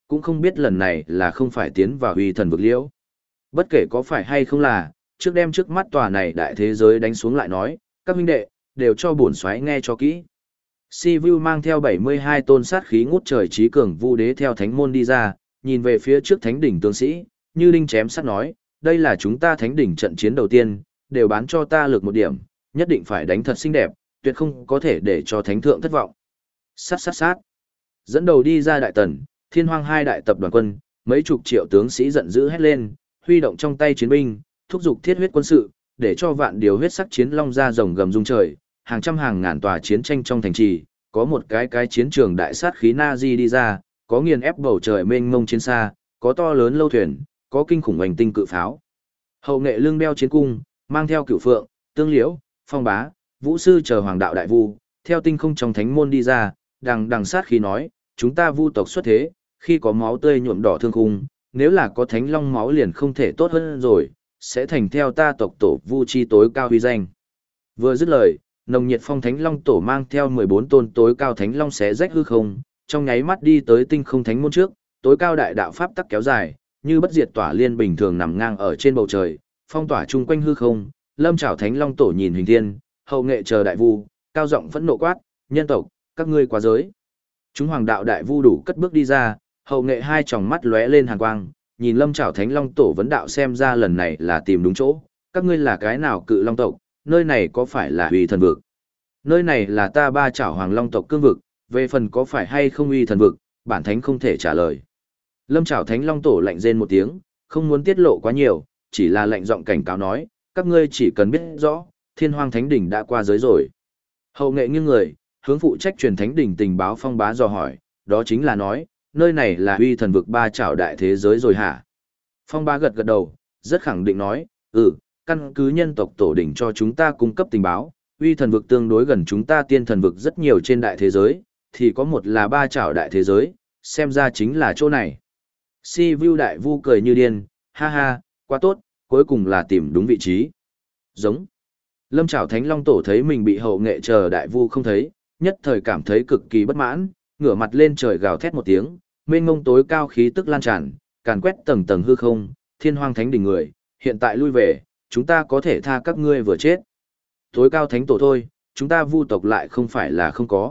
cũng không biết lần này là không phải tiến vào uy thần vực liễu. Bất kể có phải hay không là, trước đem trước mắt tòa này đại thế giới đánh xuống lại nói, các huynh đệ, đều cho bổn soái nghe cho kỹ. Si Vu mang theo 72 tôn sát khí ngút trời trí cường vu đế theo thánh môn đi ra, nhìn về phía trước thánh đỉnh tướng sĩ, như đinh chém sắt nói, đây là chúng ta thánh đỉnh trận chiến đầu tiên, đều bán cho ta lực một điểm, nhất định phải đánh thật xinh đẹp, tuyệt không có thể để cho thánh thượng thất vọng. Sát sát sát. Dẫn đầu đi ra đại tần, thiên hoang hai đại tập đoàn quân, mấy chục triệu tướng sĩ giận dữ hét lên, huy động trong tay chiến binh, thúc giục thiết huyết quân sự, để cho vạn điều huyết sắc chiến long ra rồng gầm rung trời, hàng trăm hàng ngàn tòa chiến tranh trong thành trì, có một cái chiến trường đại sát khí Nazi đi ra, có nghiền ép bầu trời mênh mông chiến xa, có to lớn lâu thuyền, có kinh khủng hành tinh cự pháo. Hậu nghệ lưng đeo chiến cung, mang theo cửu phượng, tương liễu, phong bá, vũ sư chờ hoàng đạo đại vu, theo tinh không trong thánh môn đi ra, đằng sát khí nói, chúng ta vu tộc xuất thế, khi có máu tươi nhuộm đỏ thương khung, nếu là có thánh long máu liền không thể tốt hơn rồi, sẽ thành theo ta tộc tổ vu chi tối cao huy danh. Vừa dứt lời, nồng nhiệt phong thánh long tổ mang theo 14 tôn tối cao thánh long xé rách hư không, trong nháy mắt đi tới tinh không thánh môn trước, tối cao đại đạo pháp tắc kéo dài, như bất diệt tỏa liên bình thường nằm ngang ở trên bầu trời, phong tỏa chung quanh hư không. Lâm Trảo Thánh Long tổ nhìn Huỳnh Thiên, hậu nghệ chờ đại vu, cao giọng phẫn nộ quát, nhân tộc, các ngươi quá giới. Chúng hoàng đạo đại vu đủ cất bước đi ra, hậu nghệ hai tròng mắt lóe lên hàn quang, nhìn Lâm Trảo Thánh Long tổ vấn đạo xem ra lần này là tìm đúng chỗ, các ngươi là cái nào cự long tộc, nơi này có phải là uy thần vực? Nơi này là ta ba trảo hoàng long tộc cương vực, về phần có phải hay không uy thần vực, bản thánh không thể trả lời. Lâm Trảo Thánh Long tổ lạnh rên một tiếng, không muốn tiết lộ quá nhiều, chỉ là lạnh giọng cảnh cáo nói, các ngươi chỉ cần biết rõ, Thiên Hoang Thánh đỉnh đã qua giới rồi. Hậu nghệ nghiêng người, hướng phụ trách truyền thánh đỉnh tình báo Phong Bá dò hỏi, đó chính là nói, nơi này là uy thần vực ba trảo đại thế giới rồi hả? Phong Bá gật gật đầu, rất khẳng định nói, căn cứ nhân tộc tổ đỉnh cho chúng ta cung cấp tình báo, uy thần vực tương đối gần chúng ta tiên thần vực rất nhiều trên đại thế giới, thì có một là ba trảo đại thế giới, xem ra chính là chỗ này. Si Vu đại vu cười như điên, ha ha, quá tốt, cuối cùng là tìm đúng vị trí. Giống. Lâm Trảo Thánh Long tổ thấy mình bị hậu nghệ chờ đại vu không thấy, nhất thời cảm thấy cực kỳ bất mãn, ngửa mặt lên trời gào thét một tiếng, mênh mông tối cao khí tức lan tràn, càn quét tầng tầng hư không, Thiên Hoang Thánh đỉnh người, hiện tại lui về, chúng ta có thể tha các ngươi vừa chết. Tối cao thánh tổ thôi, chúng ta vu tộc lại không phải là không có.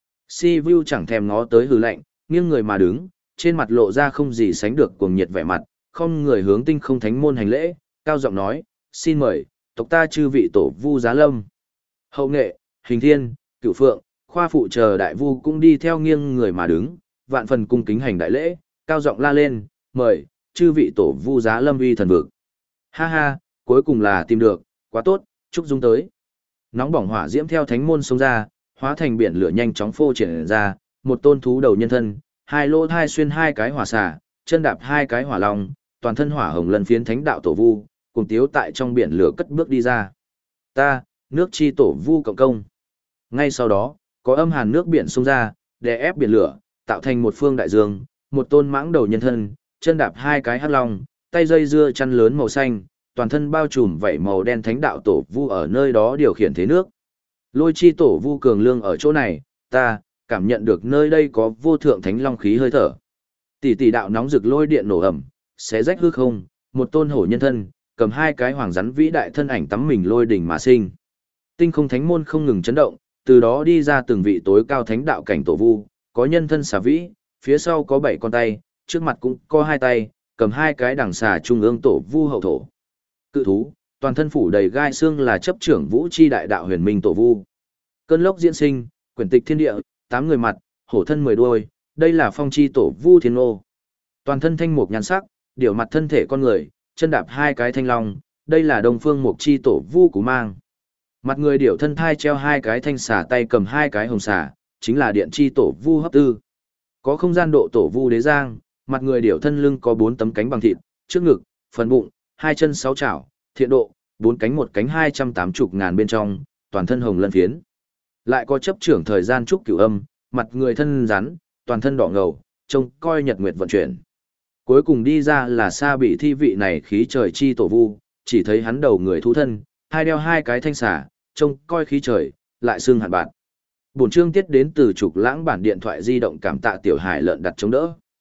Si Vu chẳng thèm ngó tới hừ lạnh, nghiêng người mà đứng, trên mặt lộ ra không gì sánh được cuồng nhiệt vẻ mặt, không người hướng tinh không thánh môn hành lễ, cao giọng nói, xin mời, tộc ta chư vị tổ vu giá lâm. Hậu nghệ, Hình Thiên, Cửu Phượng, Khoa phụ chờ đại vu cũng đi theo nghiêng người mà đứng, vạn phần cung kính hành đại lễ, cao giọng la lên, mời, chư vị tổ vu giá lâm uy thần vực. Ha ha, cuối cùng là tìm được, quá tốt, chúc dung tới. Nóng bỏng hỏa diễm theo thánh môn xông ra, hóa thành biển lửa nhanh chóng phô triển ra, một tôn thú đầu nhân thân, hai lỗ thai xuyên hai cái hỏa xà, chân đạp hai cái hỏa long, toàn thân hỏa hồng lần phiến thánh đạo tổ vu, cùng tiếu tại trong biển lửa cất bước đi ra. Ta, nước chi tổ vu cộng công. Ngay sau đó, có âm hàn nước biển xông ra, đè ép biển lửa, tạo thành một phương đại dương, một tôn mãng đầu nhân thân, chân đạp hai cái hắc long, tay dây dưa chăn lớn màu xanh, toàn thân bao trùm vảy màu đen thánh đạo tổ vu ở nơi đó điều khiển thế nước. Lôi chi tổ vu cường lương ở chỗ này, ta cảm nhận được nơi đây có vô thượng thánh long khí hơi thở. Tỷ tỷ đạo nóng rực lôi điện nổ ầm, xé rách hư không, một tôn hổ nhân thân, cầm hai cái hoàng rắn vĩ đại thân ảnh tắm mình lôi đỉnh mà sinh. Tinh không thánh môn không ngừng chấn động, từ đó đi ra từng vị tối cao thánh đạo cảnh tổ vu, có nhân thân xà vĩ, phía sau có 7 con tay, trước mặt cũng có 2 tay, cầm hai cái đằng xà trung ương tổ vu hậu thổ. Cự thú, toàn thân phủ đầy gai xương là chấp trưởng vũ chi đại đạo huyền minh tổ vu. Cơn lốc diễn sinh, quyển tịch thiên địa, 8 người mặt, hổ thân 10 đuôi, đây là phong chi tổ vu thiên ô. Toàn thân thanh mục nhan sắc, điểu mặt thân thể con người, chân đạp hai cái thanh long, đây là đông phương mục chi tổ vu cú mang. Mặt người điểu thân thai treo hai cái thanh xà tay cầm hai cái hồng xà, chính là điện chi tổ vu hấp tư. Có không gian độ tổ vu đế giang, mặt người điểu thân lưng có 4 tấm cánh bằng thịt, trước ngực, phần bụng, 2 chân 6 chảo, thiện độ, 4 cánh 1 cánh 280 ngàn bên trong, toàn thân hồng lân phiến. Lại có chấp trưởng thời gian trúc cửu âm, mặt người thân rắn, toàn thân đỏ ngầu, trông coi nhật nguyệt vận chuyển. Cuối cùng đi ra là Sa Bị thi vị này khí trời chi tổ vu, chỉ thấy hắn đầu người thú thân, hai đeo hai cái thanh xà, trông coi khí trời, lại xương hạn bạn. Bổn chương tiết đến từ Trục Lãng bản điện thoại di động cảm tạ tiểu hải lợn đặt chống đỡ.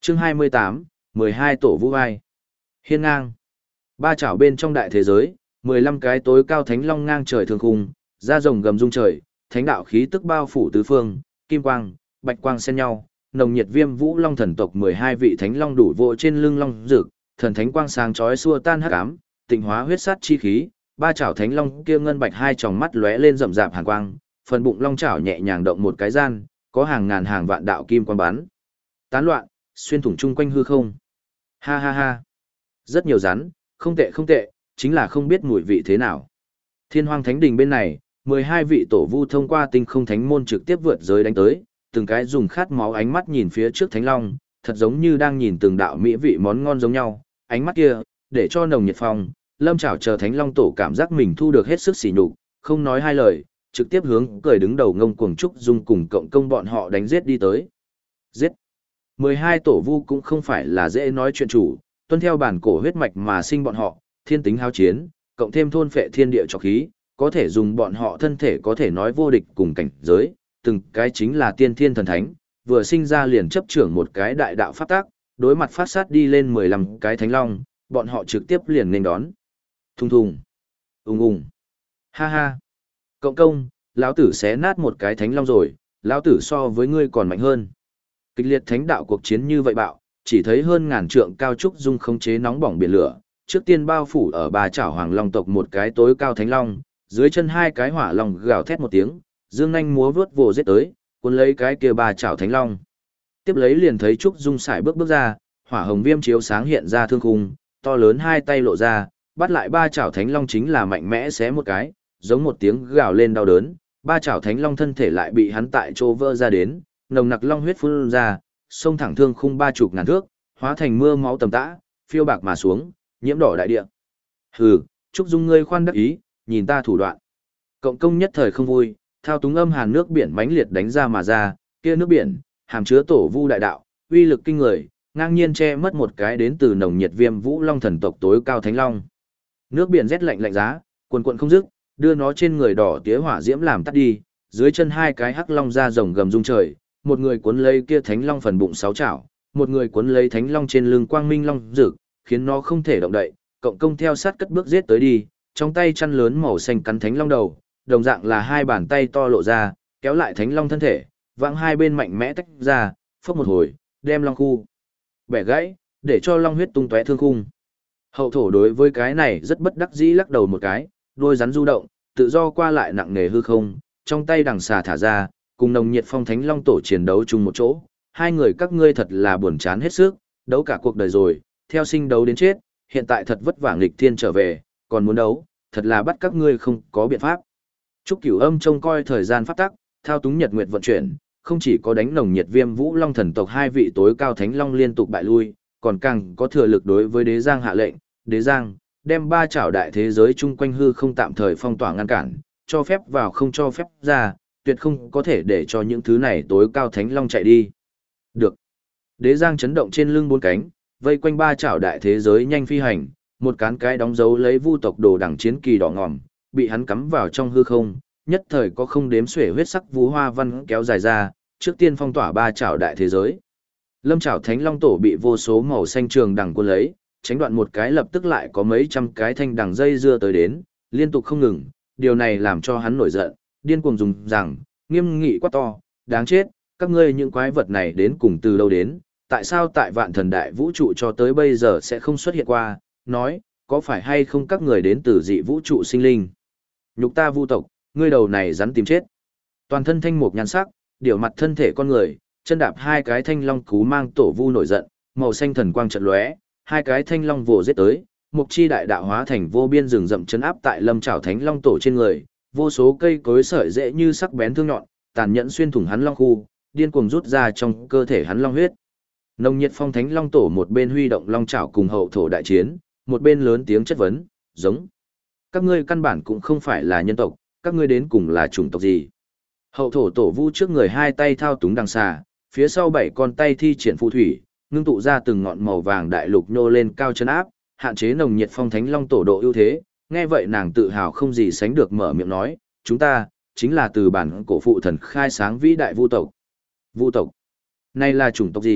Chương 28, 12 tổ vũ vai. Hiên ngang. Ba chảo bên trong đại thế giới, 15 cái tối cao thánh long ngang trời thường khung, da rồng gầm rung trời, thánh đạo khí tức bao phủ tứ phương, kim quang, bạch quang xen nhau, nồng nhiệt viêm vũ long thần tộc 12 vị thánh long đủ vỗ trên lưng long rực, thần thánh quang sáng chói xua tan hắc ám, tịnh hóa huyết sát chi khí, ba chảo thánh long kia ngân bạch hai tròng mắt lóe lên rậm rạp hàn quang, phần bụng long chảo nhẹ nhàng động một cái gian, có hàng ngàn hàng vạn đạo kim quang bắn tán loạn, xuyên thủng chung quanh hư không. Ha ha ha. Rất nhiều rắn, không tệ không tệ, chính là không biết mùi vị thế nào. Thiên Hoang Thánh Đình bên này, 12 vị tổ vu thông qua tinh không thánh môn trực tiếp vượt giới đánh tới, từng cái dùng khát máu ánh mắt nhìn phía trước Thánh Long, thật giống như đang nhìn từng đạo mỹ vị món ngon giống nhau, ánh mắt kia, để cho nồng nhiệt phong, Lâm Trảo chờ Thánh Long tổ cảm giác mình thu được hết sức sỉ nhục, không nói hai lời, trực tiếp hướng cười đứng đầu ngông cuồng trúc dung cùng cộng công bọn họ đánh giết đi tới. Giết. 12 tổ vu cũng không phải là dễ nói chuyện chủ, tuân theo bản cổ huyết mạch mà sinh bọn họ, thiên tính hao chiến, cộng thêm thôn phệ thiên địa trọc khí, có thể dùng bọn họ thân thể có thể nói vô địch cùng cảnh giới, từng cái chính là tiên thiên thần thánh, vừa sinh ra liền chấp trưởng một cái đại đạo pháp tác, đối mặt phát sát đi lên 15 cái thánh long, bọn họ trực tiếp liền nên đón. Thùng thùng, ùng ùng, ha ha, cộng công, lão tử xé nát một cái thánh long rồi, lão tử so với ngươi còn mạnh hơn. Kịch liệt thánh đạo cuộc chiến như vậy bạo, chỉ thấy hơn ngàn trượng cao trúc dung khống chế nóng bỏng biển lửa, trước tiên bao phủ ở ba chảo hoàng long tộc một cái tối cao thánh long, dưới chân hai cái hỏa long gào thét một tiếng, dương nhanh múa vớt vồ giết tới, cuốn lấy cái kia ba chảo thánh long. Tiếp lấy liền thấy trúc dung sải bước bước ra, hỏa hồng viêm chiếu sáng hiện ra thương khung, to lớn hai tay lộ ra, bắt lại ba chảo thánh long chính là mạnh mẽ xé một cái, giống một tiếng gào lên đau đớn, ba chảo thánh long thân thể lại bị hắn tại chỗ vỡ ra đến, nồng nặc long huyết phun ra, xông thẳng thương khung 30 ngàn thước, hóa thành mưa máu tầm tã, phiêu bạc mà xuống, nhiễm đỏ đại địa. Hừ, Trúc Dung ngươi khoan đắc ý, nhìn ta thủ đoạn. Cộng công nhất thời không vui, thao túng âm hàn nước biển mãnh liệt đánh ra mà ra, kia nước biển, hàm chứa tổ vu đại đạo, uy lực kinh người, ngang nhiên che mất một cái đến từ nồng nhiệt viêm vũ long thần tộc tối cao thánh long. Nước biển rét lạnh lạnh giá, cuồn cuộn không dứt, đưa nó trên người đỏ tía hỏa diễm làm tắt đi, dưới chân hai cái hắc long ra rồng gầm rung trời, một người cuốn lấy kia thánh long phần bụng sáu chảo, một người cuốn lấy thánh long trên lưng quang minh long rực, khiến nó không thể động đậy, cộng công theo sát cất bước giết tới đi, trong tay chăn lớn màu xanh cắn thánh long đầu, đồng dạng là hai bàn tay to lộ ra, kéo lại thánh long thân thể, vãng hai bên mạnh mẽ tách ra, phốc một hồi, đem long khu bẻ gãy, để cho long huyết tung tóe thương khung. Hậu thổ đối với cái này rất bất đắc dĩ lắc đầu một cái, đôi rắn du động, tự do qua lại nặng nề hư không, trong tay đằng xà thả ra, cùng nồng nhiệt phong thánh long tổ chiến đấu chung một chỗ. Hai người các ngươi thật là buồn chán hết sức, đấu cả cuộc đời rồi, theo sinh đấu đến chết, hiện tại thật vất vả nghịch thiên trở về, còn muốn đấu, thật là bắt các ngươi không có biện pháp. Trúc Cửu Âm trông coi thời gian pháp tắc, thao túng nhật nguyệt vận chuyển, không chỉ có đánh nồng nhiệt viêm vũ long thần tộc hai vị tối cao thánh long liên tục bại lui, còn càng có thừa lực đối với đế giang hạ lệnh, đế giang đem ba chảo đại thế giới chung quanh hư không tạm thời phong tỏa ngăn cản, cho phép vào không cho phép ra, tuyệt không có thể để cho những thứ này tối cao thánh long chạy đi. Được. Đế giang chấn động trên lưng bốn cánh, vây quanh ba chảo đại thế giới nhanh phi hành, một cán cái đóng dấu lấy vu tộc đồ đẳng chiến kỳ đỏ ngòm, bị hắn cắm vào trong hư không, nhất thời có không đếm xuể huyết sắc vũ hoa văn kéo dài ra, trước tiên phong tỏa ba chảo đại thế giới. Lâm chảo thánh long tổ bị vô số màu xanh trường đằng cuốn lấy, tránh đoạn một cái lập tức lại có mấy trăm cái thanh đằng dây dưa tới đến, liên tục không ngừng, điều này làm cho hắn nổi giận, điên cuồng dùng rằng, nghiêm nghị quát to, đáng chết, các ngươi những quái vật này đến cùng từ đâu đến, tại sao tại vạn thần đại vũ trụ cho tới bây giờ sẽ không xuất hiện qua, nói, có phải hay không các người đến từ dị vũ trụ sinh linh. Nhục ta vu tộc, ngươi đầu này rắn tìm chết. Toàn thân thanh mục nhan sắc, điều mặt thân thể con người, chân đạp hai cái thanh long cú mang tổ vu nổi giận, màu xanh thần quang chợt lóe, hai cái thanh long vồ giết tới, mục chi đại đạo hóa thành vô biên rừng rậm chấn áp tại lâm trảo thánh long tổ trên người, vô số cây cối sợi dễ như sắc bén thương nhọn, tàn nhẫn xuyên thủng hắn long khu, điên cuồng rút ra trong cơ thể hắn long huyết. Nồng nhiệt phong thánh long tổ một bên huy động long trảo cùng hậu thổ đại chiến, một bên lớn tiếng chất vấn, giống. Các ngươi căn bản cũng không phải là nhân tộc, các ngươi đến cùng là chủng tộc gì? Hậu thổ tổ vu trước người hai tay thao túng đằng xà, phía sau bảy con tay thi triển phù thủy, ngưng tụ ra từng ngọn màu vàng đại lục nhô lên cao chân áp, hạn chế nồng nhiệt phong thánh long tổ độ ưu thế. Nghe vậy nàng tự hào không gì sánh được mở miệng nói, chúng ta chính là từ bản cổ phụ thần khai sáng vĩ đại vu tộc. Vu tộc, này là chủng tộc gì?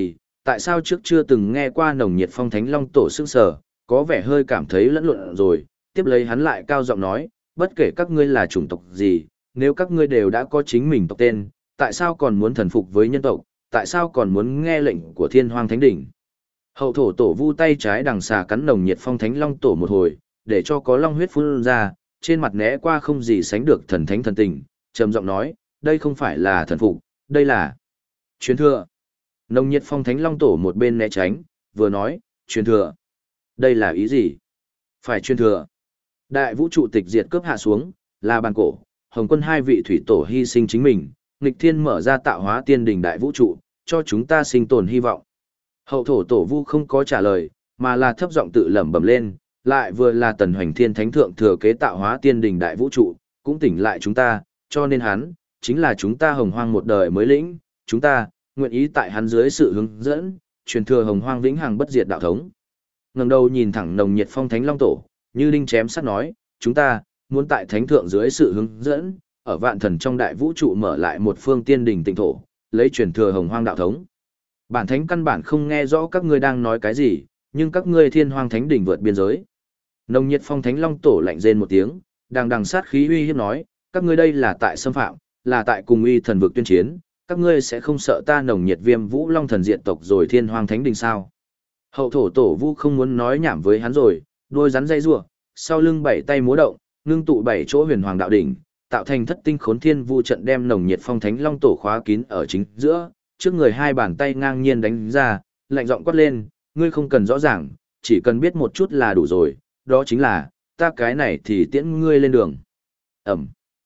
Tại sao trước chưa từng nghe qua nồng nhiệt phong thánh long tổ sững sờ, có vẻ hơi cảm thấy lẫn lộn rồi, tiếp lấy hắn lại cao giọng nói, bất kể các ngươi là chủng tộc gì, nếu các ngươi đều đã có chính mình tộc tên, tại sao còn muốn thần phục với nhân tộc, tại sao còn muốn nghe lệnh của thiên hoang thánh đỉnh. Hậu thổ tổ vu tay trái đằng xà cắn nồng nhiệt phong thánh long tổ một hồi, để cho có long huyết phun ra, trên mặt né qua không gì sánh được thần thánh thần tình, trầm giọng nói, đây không phải là thần phục, đây là truyền thừa. Nồng nhiệt phong thánh long tổ một bên né tránh, vừa nói, truyền thừa. Đây là ý gì? Phải truyền thừa. Đại vũ trụ tịch diệt cướp hạ xuống, là bàn cổ, Hồng Quân hai vị thủy tổ hy sinh chính mình, nghịch thiên mở ra tạo hóa tiên đỉnh đại vũ trụ, cho chúng ta sinh tồn hy vọng. Hậu thổ tổ vu không có trả lời, mà là thấp giọng tự lẩm bẩm lên, lại vừa là tần hoành thiên thánh thượng thừa kế tạo hóa tiên đỉnh đại vũ trụ, cũng tỉnh lại chúng ta, cho nên hắn, chính là chúng ta hồng hoang một đời mới lĩnh, chúng ta, nguyện ý tại hắn dưới sự hướng dẫn, truyền thừa hồng hoang vĩnh hằng bất diệt đạo thống. Ngẩng đầu nhìn thẳng nồng nhiệt phong thánh long tổ, như đinh chém sắt nói, chúng ta, muốn tại thánh thượng dưới sự hướng dẫn, ở vạn thần trong đại vũ trụ mở lại một phương tiên đỉnh tịnh thổ, lấy truyền thừa hồng hoang đạo thống. Bản thánh căn bản không nghe rõ các ngươi đang nói cái gì, nhưng các ngươi thiên hoang thánh đỉnh vượt biên giới. Nồng nhiệt phong thánh long tổ lạnh rên một tiếng, đằng sát khí uy hiếp nói, các ngươi đây là tại xâm phạm, là tại cùng uy thần vực tuyên chiến, các ngươi sẽ không sợ ta nồng nhiệt viêm vũ long thần diệt tộc rồi thiên hoang thánh đỉnh sao? Hậu thổ tổ vu không muốn nói nhảm với hắn rồi, đôi rắn dây rủa, sau lưng bảy tay múa động, ngưng tụ bảy chỗ huyền hoàng đạo đỉnh, tạo thành thất tinh khốn thiên vu trận đem nồng nhiệt phong thánh long tổ khóa kín ở chính giữa, trước người hai bàn tay ngang nhiên đánh ra, lạnh giọng quát lên, ngươi không cần rõ ràng, chỉ cần biết một chút là đủ rồi, đó chính là, ta cái này thì tiễn ngươi lên đường. Ẩm.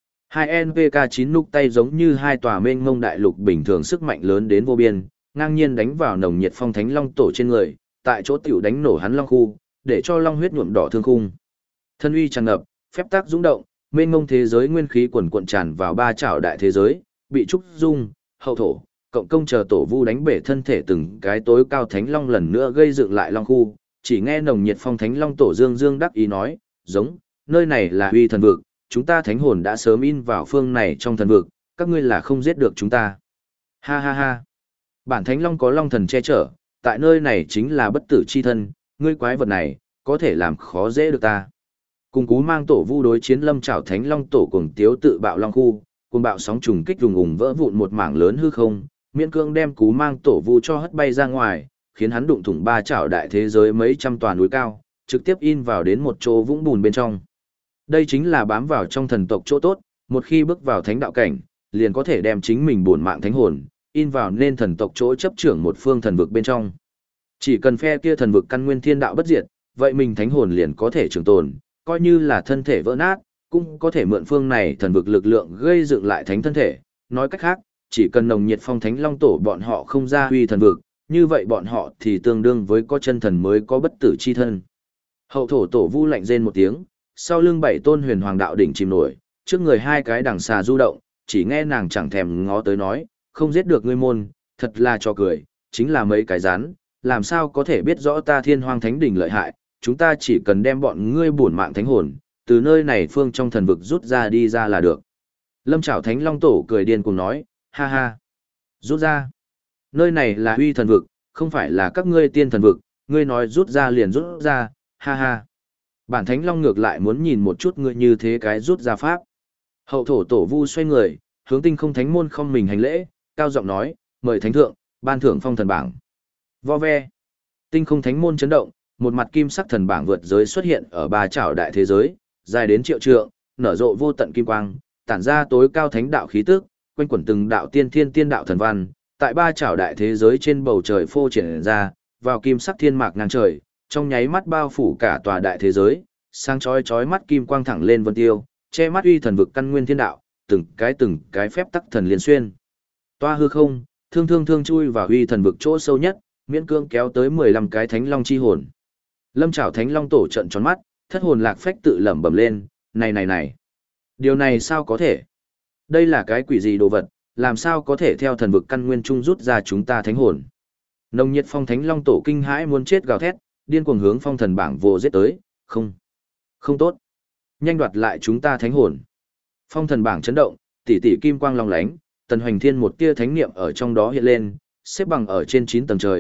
Hai NVK9 núc tay giống như hai tòa mênh mông đại lục bình thường sức mạnh lớn đến vô biên, ngang nhiên đánh vào nồng nhiệt phong thánh long tổ trên người, tại chỗ tiểu đánh nổ hắn long khu, để cho long huyết nhuộm đỏ thương khung. Thân uy tràn ngập, phép tác dũng động, mênh mông thế giới nguyên khí quần cuộn tràn vào ba chảo đại thế giới, bị trúc dung, hậu thổ, cộng công chờ tổ vu đánh bể thân thể từng cái tối cao thánh long lần nữa gây dựng lại long khu, chỉ nghe nồng nhiệt phong thánh long tổ dương dương đắc ý nói, giống, nơi này là uy thần vực, chúng ta thánh hồn đã sớm in vào phương này trong thần vực, các ngươi là không giết được chúng ta. Ha ha ha. Bản thánh long có long thần che chở, tại nơi này chính là bất tử chi thân, ngươi quái vật này, có thể làm khó dễ được ta. Cùng cú mang tổ vu đối chiến lâm trảo thánh long tổ cùng tiếu tự bạo long khu, cùng bạo sóng trùng kích rùng ủng vỡ vụn một mảng lớn hư không, miễn cương đem cú mang tổ vu cho hất bay ra ngoài, khiến hắn đụng thủng ba chảo đại thế giới mấy trăm tòa núi cao, trực tiếp in vào đến một chỗ vũng bùn bên trong. Đây chính là bám vào trong thần tộc chỗ tốt, một khi bước vào thánh đạo cảnh, liền có thể đem chính mình bổn mạng thánh hồn, in vào nên thần tộc chỗ chấp trưởng một phương thần vực bên trong. Chỉ cần phe kia thần vực căn nguyên thiên đạo bất diệt, vậy mình thánh hồn liền có thể trường tồn, coi như là thân thể vỡ nát, cũng có thể mượn phương này thần vực lực lượng gây dựng lại thánh thân thể. Nói cách khác, chỉ cần nồng nhiệt phong thánh long tổ bọn họ không ra huy thần vực, như vậy bọn họ thì tương đương với có chân thần mới có bất tử chi thân. Hậu thổ tổ vu lạnh rên một tiếng, sau lưng bảy tôn huyền hoàng đạo đỉnh chìm nổi, trước người hai cái đằng xà du động, chỉ nghe nàng chẳng thèm ngó tới nói, không giết được ngươi môn, thật là cho cười, chính là mấy cái rắn, làm sao có thể biết rõ ta thiên hoang thánh đỉnh lợi hại, chúng ta chỉ cần đem bọn ngươi bổn mạng thánh hồn, từ nơi này phương trong thần vực rút ra đi ra là được. Lâm Trảo Thánh Long Tổ cười điên cùng nói, ha ha, rút ra. Nơi này là huy thần vực, không phải là các ngươi tiên thần vực, ngươi nói rút ra liền rút ra, ha ha. Bản Thánh Long ngược lại muốn nhìn một chút ngươi như thế cái rút ra pháp. Hậu thổ tổ vu xoay người, hướng tinh không thánh môn không mình hành lễ, cao giọng nói, mời thánh thượng, ban thưởng phong thần bảng. Vo ve. Tinh không thánh môn chấn động, một mặt kim sắc thần bảng vượt giới xuất hiện ở ba chảo đại thế giới, dài đến triệu trượng, nở rộ vô tận kim quang, tản ra tối cao thánh đạo khí tức, quanh quẩn từng đạo tiên thiên tiên đạo thần văn, tại ba chảo đại thế giới trên bầu trời phô triển ra, vào kim sắc thiên mạc ngang trời, trong nháy mắt bao phủ cả tòa đại thế giới, sáng chói chói mắt kim quang thẳng lên vân tiêu, che mắt uy thần vực căn nguyên thiên đạo, từng cái phép tắc thần liên xuyên. Toa hư không, thương chui vào uy thần vực chỗ sâu nhất, miễn cương kéo tới 15 cái thánh long chi hồn. Lâm Trảo Thánh Long Tổ trợn tròn mắt, thất hồn lạc phách tự lẩm bẩm lên, này. Điều này sao có thể? Đây là cái quỷ gì đồ vật, làm sao có thể theo thần vực căn nguyên trung rút ra chúng ta thánh hồn? Nồng nhiệt phong Thánh Long Tổ kinh hãi muốn chết gào thét, điên cuồng hướng phong thần bảng vô giết tới, không tốt. Nhanh đoạt lại chúng ta thánh hồn. Phong thần bảng chấn động, tỷ tỷ kim quang long lánh, Tần Hoành Thiên một tia thánh niệm ở trong đó hiện lên, xếp bằng ở trên 9 tầng trời,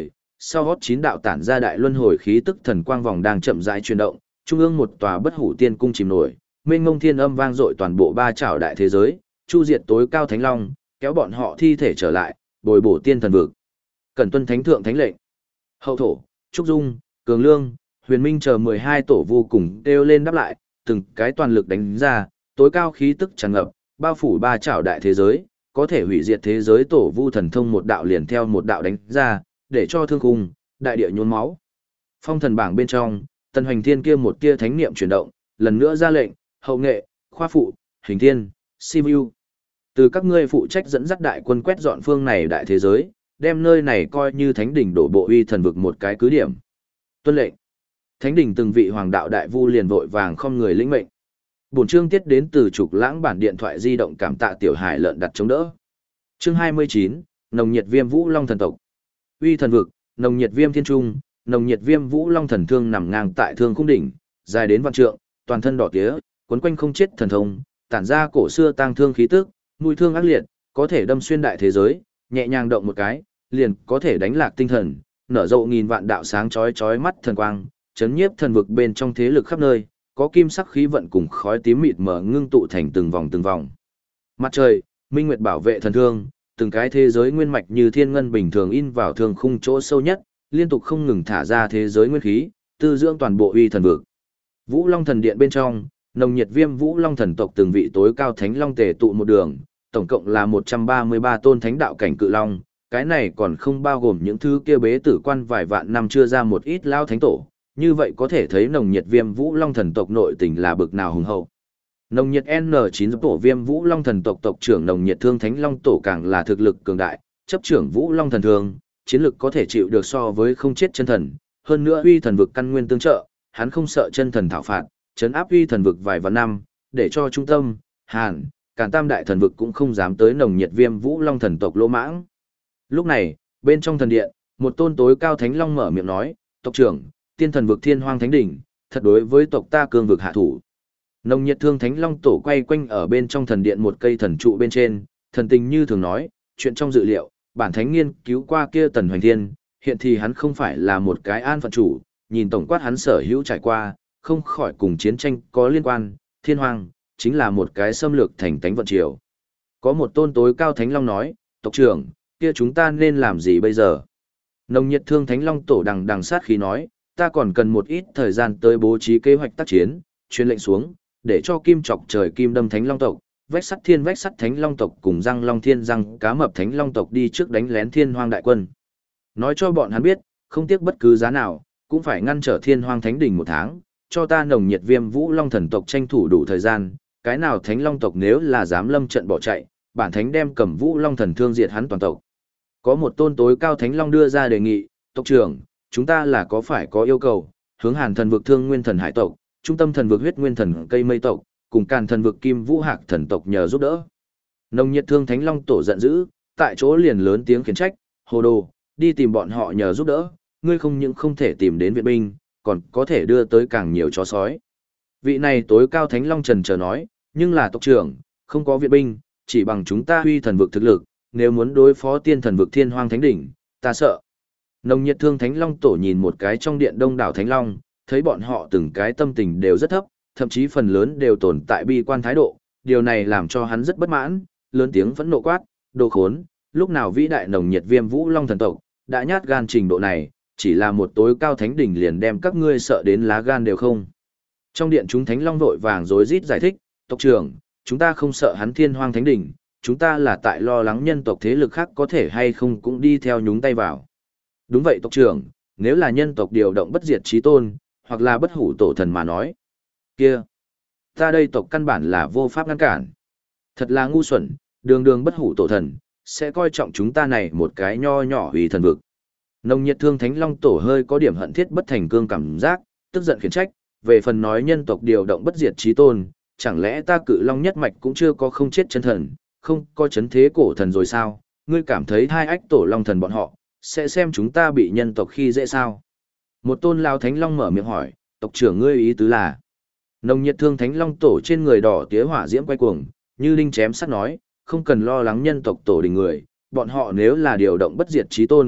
sau hót 9 đạo tản ra đại luân hồi khí tức thần quang vòng đang chậm rãi chuyển động, trung ương một tòa bất hủ tiên cung chìm nổi, mênh mông thiên âm vang dội toàn bộ ba chảo đại thế giới, chu diệt tối cao thánh long, kéo bọn họ thi thể trở lại, bồi bổ tiên thần vực. Cẩn tuân thánh thượng thánh lệnh. Hậu thổ, Trúc Dung, Cường Lương, Huyền Minh chờ 12 tổ vô cùng kêu lên đáp lại, từng cái toàn lực đánh ra, tối cao khí tức tràn ngập, bao phủ ba chảo đại thế giới, có thể hủy diệt thế giới tổ vu thần thông một đạo liền theo một đạo đánh ra, để cho thương khung, đại địa nhuốm máu. Phong thần bảng bên trong, Tần Hoành Thiên kia một tia thánh niệm chuyển động, lần nữa ra lệnh, hậu nghệ, khoa phụ, hình thiên, Sivu. Từ các ngươi phụ trách dẫn dắt đại quân quét dọn phương này đại thế giới, đem nơi này coi như thánh đỉnh đổ bộ uy thần vực một cái cứ điểm. Tuân lệnh. Thánh đỉnh từng vị hoàng đạo đại vu liền vội vàng không người lĩnh mệnh. Bổn chương tiết đến từ Trục Lãng bản điện thoại di động, cảm tạ tiểu hải lợn đặt chống đỡ. Chương 29, nồng nhiệt viêm vũ long thần tộc. Uy thần vực, nồng nhiệt viêm thiên trung, nồng nhiệt viêm vũ long thần thương nằm ngang tại thương khung đỉnh, dài đến vạn trượng, toàn thân đỏ tía, quấn quanh không chết thần thông, tản ra cổ xưa tang thương khí tức, mũi thương ác liệt, có thể đâm xuyên đại thế giới, nhẹ nhàng động một cái, liền có thể đánh lạc tinh thần, nở rộ nghìn vạn đạo sáng chói chói mắt thần quang, chấn nhiếp thần vực bên trong thế lực khắp nơi, có kim sắc khí vận cùng khói tím mịt mờ ngưng tụ thành từng vòng từng vòng. Mặt trời, minh nguyệt bảo vệ thần thương, từng cái thế giới nguyên mạch như thiên ngân bình thường in vào thương khung chỗ sâu nhất, liên tục không ngừng thả ra thế giới nguyên khí, tư dưỡng toàn bộ uy thần vực. Vũ Long thần điện bên trong, nồng nhiệt viêm Vũ Long thần tộc từng vị tối cao thánh long tề tụ một đường, tổng cộng là 133 tôn thánh đạo cảnh cự long, cái này còn không bao gồm những thứ kia bế tử quan vài vạn năm chưa ra một ít lao thánh tổ, như vậy có thể thấy nồng nhiệt viêm Vũ Long thần tộc nội tình là bực nào hùng hậu. Nồng nhiệt N9 tổ viêm Vũ Long thần tộc tộc trưởng nồng nhiệt thương thánh long tổ càng là thực lực cường đại, chấp trưởng Vũ Long thần thương, chiến lực có thể chịu được so với không chết chân thần, hơn nữa uy thần vực căn nguyên tương trợ, hắn không sợ chân thần thảo phạt, trấn áp uy thần vực vài vạn năm, để cho trung tâm, Hàn, Càn Tam đại thần vực cũng không dám tới nồng nhiệt viêm Vũ Long thần tộc lỗ mãng. Lúc này, bên trong thần điện, một tôn tối cao thánh long mở miệng nói, tộc trưởng, tiên thần vực thiên hoang thánh đỉnh, thật đối với tộc ta cương vực hạ thủ. Nồng nhiệt thương thánh long tổ quay quanh ở bên trong thần điện một cây thần trụ bên trên, thần tình như thường nói, chuyện trong dự liệu, bản thánh nghiên cứu qua kia Tần Hoành Thiên, hiện thì hắn không phải là một cái an phận chủ, nhìn tổng quát hắn sở hữu trải qua, không khỏi cùng chiến tranh có liên quan, thiên hoang, chính là một cái xâm lược thành tánh vận triều. Có một tôn tối cao thánh long nói, tộc trưởng, kia chúng ta nên làm gì bây giờ? Nồng nhiệt thương thánh long tổ đằng sát khí nói, ta còn cần một ít thời gian tới bố trí kế hoạch tác chiến, truyền lệnh xuống, để cho kim chọc trời kim đâm thánh long tộc, vách sắt thánh long tộc cùng răng long thiên răng cá mập thánh long tộc đi trước đánh lén thiên hoang đại quân. Nói cho bọn hắn biết, không tiếc bất cứ giá nào, cũng phải ngăn trở thiên hoang thánh đỉnh một tháng, cho ta nồng nhiệt viêm Vũ Long thần tộc tranh thủ đủ thời gian, cái nào thánh long tộc nếu là dám lâm trận bỏ chạy, bản thánh đem cầm Vũ Long thần thương diệt hắn toàn tộc. Có một tôn tối cao thánh long đưa ra đề nghị, tộc trưởng, chúng ta là có phải có yêu cầu, hướng Hàn thần vực thương nguyên thần hải tộc, trung tâm thần vực huyết nguyên thần cây mây tộc, cùng Càn thần vực kim vũ hạc thần tộc nhờ giúp đỡ. Nồng nhiệt thương thánh long tổ giận dữ, tại chỗ liền lớn tiếng khiển trách, hồ đồ, đi tìm bọn họ nhờ giúp đỡ, ngươi không những không thể tìm đến viện binh, còn có thể đưa tới càng nhiều chó sói. Vị này tối cao thánh long trần chờ nói, nhưng là tộc trưởng, không có viện binh, chỉ bằng chúng ta huy thần vực thực lực, nếu muốn đối phó tiên thần vực thiên hoang thánh đỉnh, ta sợ. Nồng nhiệt thương thánh long tổ nhìn một cái trong điện đông đảo thánh long, thấy bọn họ từng cái tâm tình đều rất thấp, thậm chí phần lớn đều tồn tại bi quan thái độ, điều này làm cho hắn rất bất mãn, lớn tiếng phẫn nộ quát, đồ khốn, lúc nào vĩ đại nồng nhiệt viêm Vũ Long thần tộc, đã nhát gan trình độ này, chỉ là một tối cao thánh đỉnh liền đem các ngươi sợ đến lá gan đều không. Trong điện chúng thánh long vội vàng rối rít giải thích, tộc trưởng, chúng ta không sợ hắn thiên hoang thánh đỉnh, chúng ta là tại lo lắng nhân tộc thế lực khác có thể hay không cũng đi theo nhúng tay vào. Đúng vậy tộc trưởng, nếu là nhân tộc điều động bất diệt chí tôn, hoặc là bất hủ tổ thần mà nói. Kia, ta đây tộc căn bản là vô pháp ngăn cản. Thật là ngu xuẩn, đường đường bất hủ tổ thần, sẽ coi trọng chúng ta này một cái nho nhỏ hủy thần vực. Nồng nhiệt thương thánh long tổ hơi có điểm hận thiết bất thành cương cảm giác, tức giận khiển trách, về phần nói nhân tộc điều động bất diệt chí tôn, chẳng lẽ ta cự long nhất mạch cũng chưa có không chết chân thần, không có chấn thế cổ thần rồi sao, ngươi cảm thấy hai ách tổ long thần bọn họ, sẽ xem chúng ta bị nhân tộc khi dễ sao? Một tôn lao thánh long mở miệng hỏi, tộc trưởng ngươi ý tứ là. Nồng nhiệt thương thánh long tổ trên người đỏ tía hỏa diễm quay cuồng, như đinh chém sắt nói, không cần lo lắng nhân tộc tổ đình người, bọn họ nếu là điều động bất diệt chí tôn,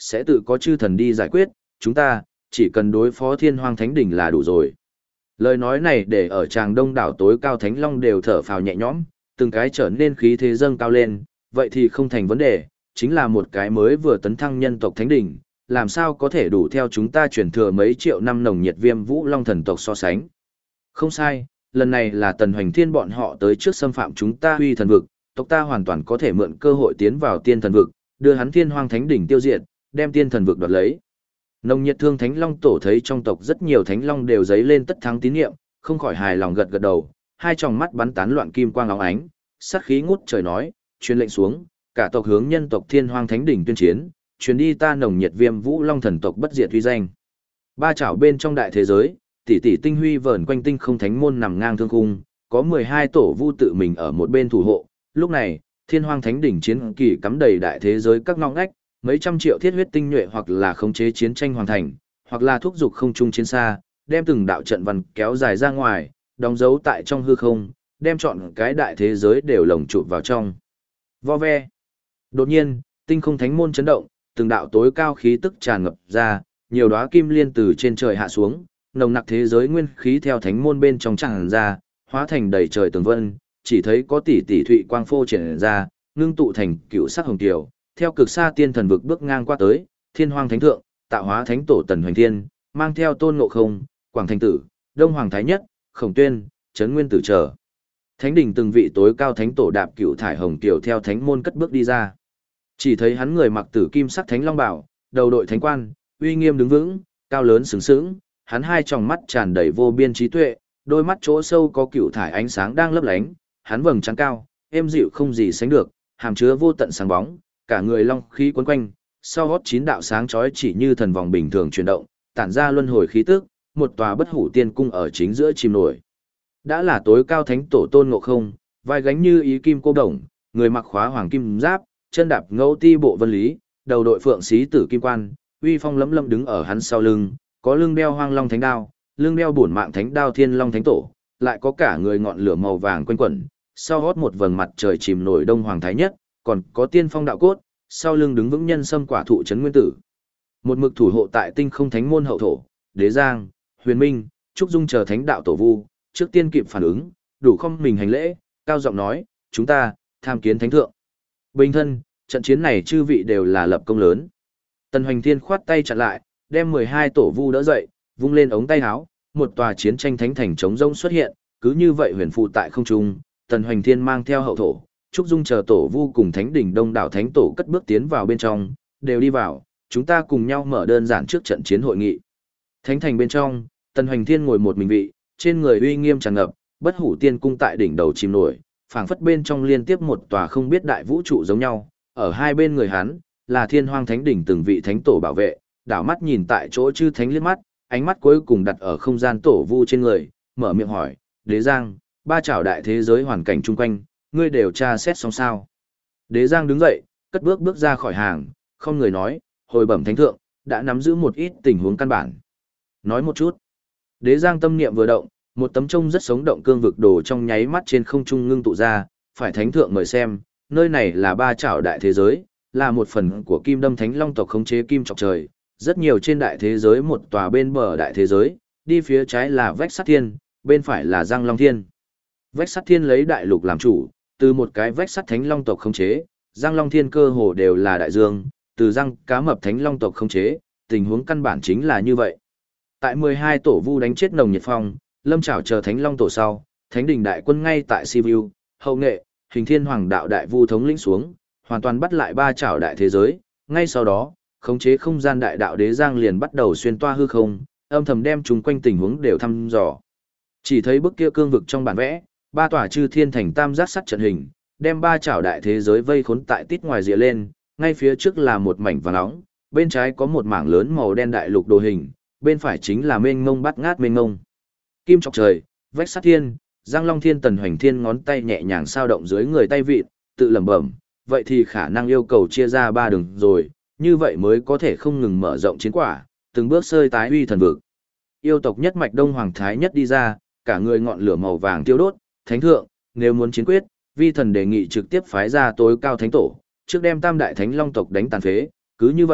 sẽ tự có chư thần đi giải quyết, chúng ta chỉ cần đối phó Thiên Hoang Thánh đỉnh là đủ rồi. Lời nói này để ở tràng đông đảo tối cao thánh long đều thở phào nhẹ nhõm, từng cái trở nên khí thế dâng cao lên, vậy thì không thành vấn đề, chính là một cái mới vừa tấn thăng nhân tộc thánh đỉnh, làm sao có thể đủ theo chúng ta truyền thừa mấy triệu năm nồng nhiệt Viêm Vũ Long thần tộc so sánh. Không sai, lần này là Tần Hoành Thiên bọn họ tới trước xâm phạm chúng ta Huy thần vực, tộc ta hoàn toàn có thể mượn cơ hội tiến vào tiên thần vực, đưa hắn Thiên Hoang Thánh đỉnh tiêu diệt, đem tiên thần vực đoạt lấy. Nồng nhiệt thương thánh long tổ thấy trong tộc rất nhiều thánh long đều dấy lên tất thắng tín nhiệm, không khỏi hài lòng gật gật đầu, hai tròng mắt bắn tán loạn kim quang óng ánh, sát khí ngút trời nói, truyền lệnh xuống, cả tộc hướng nhân tộc Thiên Hoang Thánh đỉnh tuyên chiến, truyền đi ta nồng nhiệt Viêm Vũ Long thần tộc bất diệt uy danh. Ba chảo bên trong đại thế giới, tỷ tỷ tinh huy vờn quanh tinh không thánh môn nằm ngang thương khung, có 12 tổ vu tự mình ở một bên thủ hộ. Lúc này, Thiên Hoang Thánh đỉnh chiến kỳ cắm đầy đại thế giới các ngóc ngách, mấy trăm triệu thiết huyết tinh nhuệ hoặc là khống chế chiến tranh hoàn thành, hoặc là thúc dục không trung chiến xa, đem từng đạo trận văn kéo dài ra ngoài, đóng dấu tại trong hư không, đem chọn cái đại thế giới đều lồng chụp vào trong. Vo ve. Đột nhiên, tinh không thánh môn chấn động, từng đạo tối cao khí tức tràn ngập ra, nhiều đóa kim liên từ trên trời hạ xuống, nồng nặc thế giới nguyên khí theo thánh môn bên trong tràn ra, hóa thành đầy trời tường vân, chỉ thấy có tỷ tỷ thụy quang phô triển ra, ngưng tụ thành cựu sắc hồng kiều, theo cực xa tiên thần vực bước ngang qua tới, Thiên Hoang Thánh thượng, tạo hóa thánh tổ Tần Hoành Thiên, mang theo Tôn Ngộ Không, Quảng Thành Tử, Đông Hoàng Thái Nhất, Khổng Tuyên, Trấn Nguyên Tử trở. Thánh đỉnh từng vị tối cao thánh tổ đạp cựu thải hồng kiều theo thánh môn cất bước đi ra. Chỉ thấy hắn người mặc tử kim sắc thánh long bảo, đầu đội thánh quan, uy nghiêm đứng vững, cao lớn sướng sướng, hắn hai tròng mắt tràn đầy vô biên trí tuệ, đôi mắt chỗ sâu có cựu thải ánh sáng đang lấp lánh, hắn vầng trán cao, êm dịu không gì sánh được, hàm chứa vô tận sáng bóng, cả người long khí quấn quanh, sau gót 9 đạo sáng chói chỉ như thần vòng bình thường chuyển động, tản ra luân hồi khí tức, một tòa bất hủ tiên cung ở chính giữa chìm nổi. Đã là tối cao thánh tổ Tôn Ngộ Không, vai gánh như ý kim cô đồng, người mặc khóa hoàng kim giáp, chân đạp ngẫu ti bộ vân lý, đầu đội phượng xí tử kim quan, uy phong lẫm lẫm đứng ở hắn sau lưng, có lưng đeo hoang long thánh đao, lưng đeo bổn mạng thánh đao thiên long thánh tổ, lại có cả người ngọn lửa màu vàng quanh quẩn, sau gót một vầng mặt trời chìm nổi Đông Hoàng Thái Nhất, còn có tiên phong đạo cốt, sau lưng đứng vững nhân sâm quả thụ trấn nguyên tử. Một mực thủ hộ tại tinh không thánh môn hậu thổ, Đế Giang, Huyền Minh, Trúc Dung chờ thánh đạo tổ vu, trước tiên kịp phản ứng, đủ không mình hành lễ, cao giọng nói, chúng ta, tham kiến thánh thượng. Bình thân, trận chiến này chư vị đều là lập công lớn. Tần Hoành Thiên khoát tay chặn lại, đem 12 tổ vu đỡ dậy, vung lên ống tay áo, một tòa chiến tranh thánh thành trống rông xuất hiện, cứ như vậy huyền phụ tại không trung, Tần Hoành Thiên mang theo hậu thổ, Trúc Dung chờ tổ vu cùng thánh đỉnh đông đảo thánh tổ cất bước tiến vào bên trong, đều đi vào, chúng ta cùng nhau mở đơn giản trước trận chiến hội nghị. Thánh thành bên trong, Tần Hoành Thiên ngồi một mình vị, trên người uy nghiêm tràn ngập, bất hủ tiên cung tại đỉnh đầu chìm nổi, phảng phất bên trong liên tiếp một tòa không biết đại vũ trụ giống nhau, ở hai bên người hắn là Thiên Hoang Thánh đỉnh từng vị thánh tổ bảo vệ, đảo mắt nhìn tại chỗ chư thánh liếc mắt, ánh mắt cuối cùng đặt ở không gian tổ vu trên người, mở miệng hỏi, Đế Giang, ba chảo đại thế giới hoàn cảnh chung quanh, ngươi đều tra xét xong sao? Đế Giang đứng dậy, cất bước bước ra khỏi hàng, không người nói, hồi bẩm thánh thượng, đã nắm giữ một ít tình huống căn bản. Nói một chút. Đế Giang tâm niệm vừa động, một tấm trông rất sống động cương vực đồ trong nháy mắt trên không trung ngưng tụ ra, phải thánh thượng mời xem, nơi này là ba chảo đại thế giới, là một phần của Kim Đâm Thánh Long tộc khống chế kim trọc trời, rất nhiều trên đại thế giới một tòa bên bờ đại thế giới, đi phía trái là Vách Sắt Thiên, bên phải là Giang Long Thiên. Vách Sắt Thiên lấy đại lục làm chủ, từ một cái Vách Sắt Thánh Long tộc khống chế, Giang Long Thiên cơ hồ đều là đại dương, từ Giang Cá Mập Thánh Long tộc khống chế, tình huống căn bản chính là như vậy. Tại 12 tổ vu đánh chết Nồng Nhiệt Phong, Lâm Trảo chờ Thánh Long tổ sau, Thánh đình đại quân ngay tại Sibiu, Hậu Nghệ, Hình Thiên Hoàng đạo đại vu thống lĩnh xuống, hoàn toàn bắt lại ba chảo đại thế giới, ngay sau đó, khống chế không gian đại đạo Đế Giang liền bắt đầu xuyên toa hư không, âm thầm đem chúng quanh tình huống đều thăm dò. Chỉ thấy bức kia cương vực trong bản vẽ, ba tòa chư thiên thành tam giác sắt trận hình, đem ba chảo đại thế giới vây khốn tại tít ngoài rìa lên, ngay phía trước là một mảnh vàng nóng, bên trái có một mảng lớn màu đen đại lục đồ hình, bên phải chính là mênh mông bát ngát mênh mông. Kim Trọc Trời, Vách Sắt Thiên, Giang Long Thiên Tần Hoành Thiên ngón tay nhẹ nhàng sao động dưới người tay vịt, tự lẩm bẩm, vậy thì khả năng yêu cầu chia ra ba đường rồi, như vậy mới có thể không ngừng mở rộng chiến quả, từng bước xơi tái uy thần vực. Yêu tộc nhất mạch Đông Hoàng Thái Nhất đi ra, cả người ngọn lửa màu vàng tiêu đốt, thánh thượng, nếu muốn chiến quyết, vi thần đề nghị trực tiếp phái ra tối cao thánh tổ, trước đem tam đại thánh long tộc đánh tàn phế, cứ như vậy,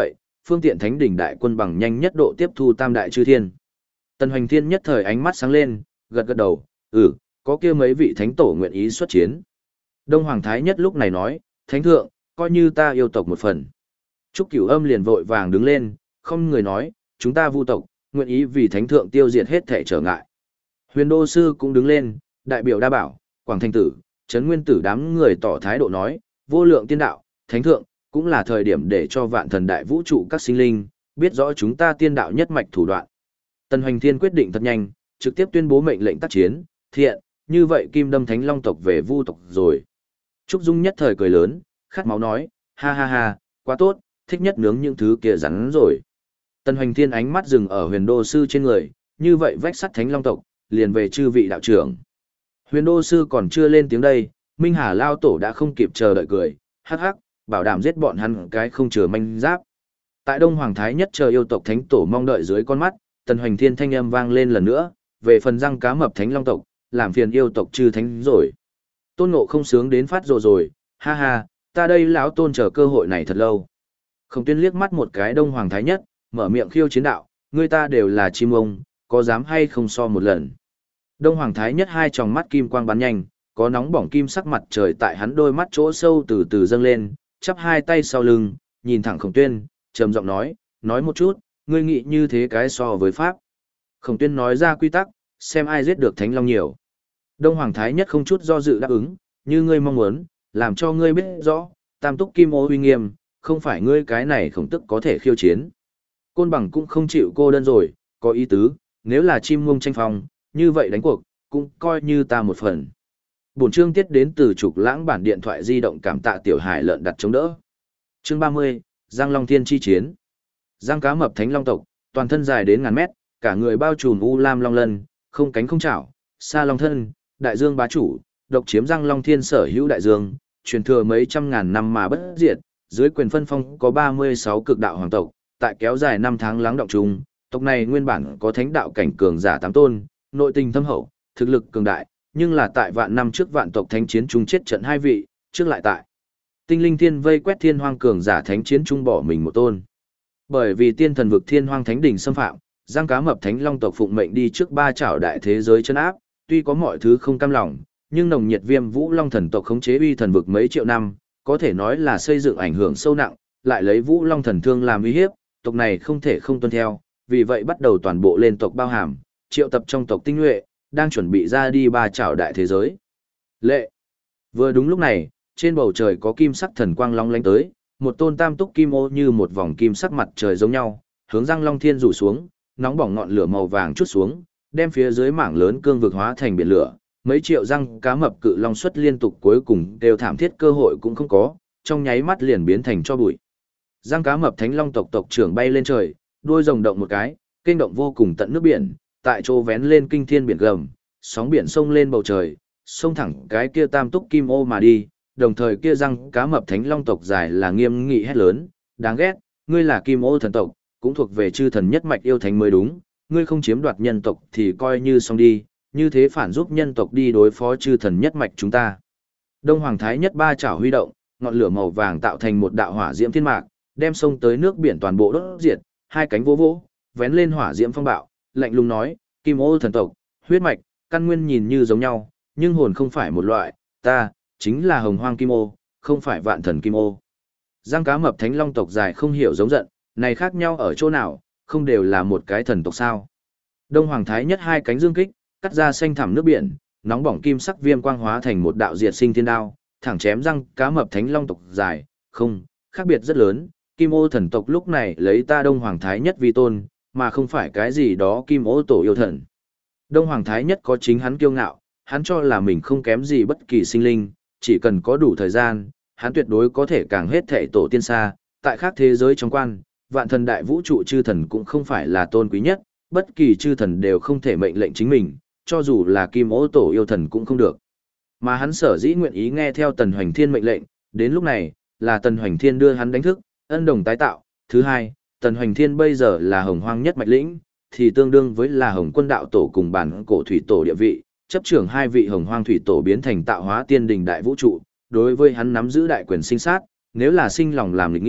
phương tiện thánh đỉnh đại quân bằng nhanh nhất độ tiếp thu tam đại chư thiên. Tần Hoành Thiên nhất thời ánh mắt sáng lên, gật gật đầu, có kia mấy vị thánh tổ nguyện ý xuất chiến. Đông Hoàng Thái Nhất lúc này nói, thánh thượng, coi như ta yêu tộc một phần. Trúc Cửu Âm liền vội vàng đứng lên, không người nói, chúng ta Vu tộc, nguyện ý vì thánh thượng tiêu diệt hết thể trở ngại. Huyền Đô Sư cũng đứng lên, đại biểu đa bảo, Quảng Thanh Tử, Trấn Nguyên Tử đám người tỏ thái độ nói, vô lượng tiên đạo, thánh thượng, cũng là thời điểm để cho vạn thần đại vũ trụ các sinh linh, biết rõ chúng ta tiên đạo nhất mạch thủ đoạn. Tần Hoành Thiên quyết định thật nhanh, trực tiếp tuyên bố mệnh lệnh tác chiến, thiện, như vậy Kim Đâm Thánh Long tộc về Vu tộc rồi. Trúc Dung nhất thời cười lớn, khát máu nói, ha ha ha, quá tốt, thích nhất nướng những thứ kia rắn rồi. Tần Hoành Thiên ánh mắt dừng ở Huyền Đô Sư trên người, như vậy vách sắt Thánh Long tộc, liền về chư vị đạo trưởng. Huyền Đô Sư còn chưa lên tiếng đây, Minh Hà Lao Tổ đã không kịp chờ đợi cười, hắc hắc, bảo đảm giết bọn hắn cái không chừa manh giáp. Tại Đông Hoàng Thái Nhất chờ yêu tộc Thánh Tổ mong đợi dưới con mắt, Tần Hoành Thiên thanh âm vang lên lần nữa, về phần răng cá mập Thánh Long tộc, làm phiền yêu tộc chư thánh rồi. Tôn Ngộ không sướng đến phát rồi, ha ha, ta đây lão tôn chờ cơ hội này thật lâu. Khổng Tuyên liếc mắt một cái Đông Hoàng Thái Nhất, mở miệng khiêu chiến đạo, người ta đều là chim ông, có dám hay không so một lần. Đông Hoàng Thái Nhất hai tròng mắt kim quang bắn nhanh, có nóng bỏng kim sắc mặt trời tại hắn đôi mắt chỗ sâu từ từ dâng lên, chắp hai tay sau lưng, nhìn thẳng Khổng Tuyên, trầm giọng nói một chút, ngươi nghĩ như thế cái so với Pháp. Khổng Tuyên nói ra quy tắc, xem ai giết được Thánh Long nhiều. Đông Hoàng Thái Nhất không chút do dự đáp ứng, như ngươi mong muốn, làm cho ngươi biết rõ, tam túc kim ô uy nghiêm, không phải ngươi cái này khổng tức có thể khiêu chiến. Côn Bằng cũng không chịu cô đơn rồi, có ý tứ, nếu là chim ngông tranh phong, như vậy đánh cuộc, cũng coi như ta một phần. Bổn chương tiết đến từ Trục Lãng bản điện thoại di động, cảm tạ Tiểu Hải lợn đặt chống đỡ. Chương 30, Giang Long Thiên chi chiến. Giang cá mập Thánh Long tộc, toàn thân dài đến ngàn mét, cả người bao trùm u lam long lân, không cánh không chảo, sa long thân, đại dương bá chủ, độc chiếm Giang Long Thiên sở hữu đại dương, truyền thừa mấy trăm ngàn năm mà bất diệt, dưới quyền phân phong có 36 cực đạo hoàng tộc, tại kéo dài 5 tháng lắng động chung, tộc này nguyên bản có thánh đạo cảnh cường giả 8 tôn, nội tình thâm hậu, thực lực cường đại, nhưng là tại vạn năm trước vạn tộc thánh chiến chung chết trận 2 vị, trước lại tại Tinh Linh Thiên vây quét thiên hoang cường giả thánh chiến chung bỏ mình một tôn. Bởi vì tiên thần vực thiên hoang thánh đỉnh xâm phạm, Giang cá mập Thánh Long tộc phụng mệnh đi trước 3 chảo đại thế giới chân áp, tuy có mọi thứ không cam lòng, nhưng nồng nhiệt Viêm Vũ Long thần tộc khống chế uy thần vực mấy triệu năm, có thể nói là xây dựng ảnh hưởng sâu nặng, lại lấy Vũ Long thần thương làm uy hiếp, tộc này không thể không tuân theo, vì vậy bắt đầu toàn bộ lên tộc bao hàm, triệu tập trong tộc tinh nhuệ, đang chuẩn bị ra đi 3 chảo đại thế giới. Lệ. Vừa đúng lúc này, trên bầu trời có kim sắc thần quang long lánh tới, một tôn tam túc kim ô như một vòng kim sắc mặt trời giống nhau, hướng Giang Long Thiên rủ xuống, nóng bỏng ngọn lửa màu vàng chút xuống, đem phía dưới mảng lớn cương vực hóa thành biển lửa, mấy triệu răng cá mập cự long xuất liên tục cuối cùng đều thảm thiết cơ hội cũng không có, trong nháy mắt liền biến thành cho bụi. Răng cá mập Thánh Long tộc tộc trưởng bay lên trời, đuôi rồng động một cái, kênh động vô cùng tận nước biển, tại chỗ vén lên kinh thiên biển gầm, sóng biển sông lên bầu trời, sông thẳng cái kia tam túc kim ô mà đi, đồng thời kia răng cá mập Thánh Long tộc dài là nghiêm nghị hét lớn, đáng ghét, ngươi là kim ô thần tộc, cũng thuộc về chư thần nhất mạch yêu thánh mới đúng, ngươi không chiếm đoạt nhân tộc thì coi như xong đi, như thế phản giúp nhân tộc đi đối phó chư thần nhất mạch chúng ta. Đông Hoàng Thái Nhất 3 chảo huy động, ngọn lửa màu vàng tạo thành một đạo hỏa diễm thiên mạc, đem sông tới nước biển toàn bộ đốt diệt, hai cánh vỗ vỗ, vén lên hỏa diễm phong bạo, lạnh lùng nói, kim ô thần tộc, huyết mạch, căn nguyên nhìn như giống nhau, nhưng hồn không phải một loại, ta, chính là hồng hoang kim ô, không phải vạn thần kim ô. Giang cá mập Thánh Long tộc dài không hiểu giống giận, này khác nhau ở chỗ nào, không đều là một cái thần tộc sao. Đông Hoàng Thái Nhất hai cánh dương kích, cắt ra xanh thẳm nước biển, nóng bỏng kim sắc viêm quang hóa thành một đạo diệt sinh thiên đao, thẳng chém răng cá mập Thánh Long tộc dài, không, khác biệt rất lớn, kim ô thần tộc lúc này lấy ta Đông Hoàng Thái Nhất vi tôn, mà không phải cái gì đó kim ô tổ yêu thần. Đông Hoàng Thái Nhất có chính hắn kiêu ngạo, hắn cho là mình không kém gì bất kỳ sinh linh, chỉ cần có đủ thời gian, hắn tuyệt đối có thể càng hết thệ tổ tiên xa, tại khác thế giới trong quan, vạn thần đại vũ trụ chư thần cũng không phải là tôn quý nhất, bất kỳ chư thần đều không thể mệnh lệnh chính mình, cho dù là kim ô tổ yêu thần cũng không được. Mà hắn sở dĩ nguyện ý nghe theo Tần Hoành Thiên mệnh lệnh, đến lúc này, là Tần Hoành Thiên đưa hắn đánh thức, ân đồng tái tạo. Thứ hai, Tần Hoành Thiên bây giờ là hồng hoang nhất mạch lĩnh, thì tương đương với là hồng quân đạo tổ cùng bản cổ thủy tổ địa vị, chấp trưởng hai vị hồng hoang thủy tổ biến thành tạo hóa tiên đình đại vũ trụ, đối với hắn nắm giữ đại quyền sinh sát, nếu là sinh lòng làm nghịch nghĩ,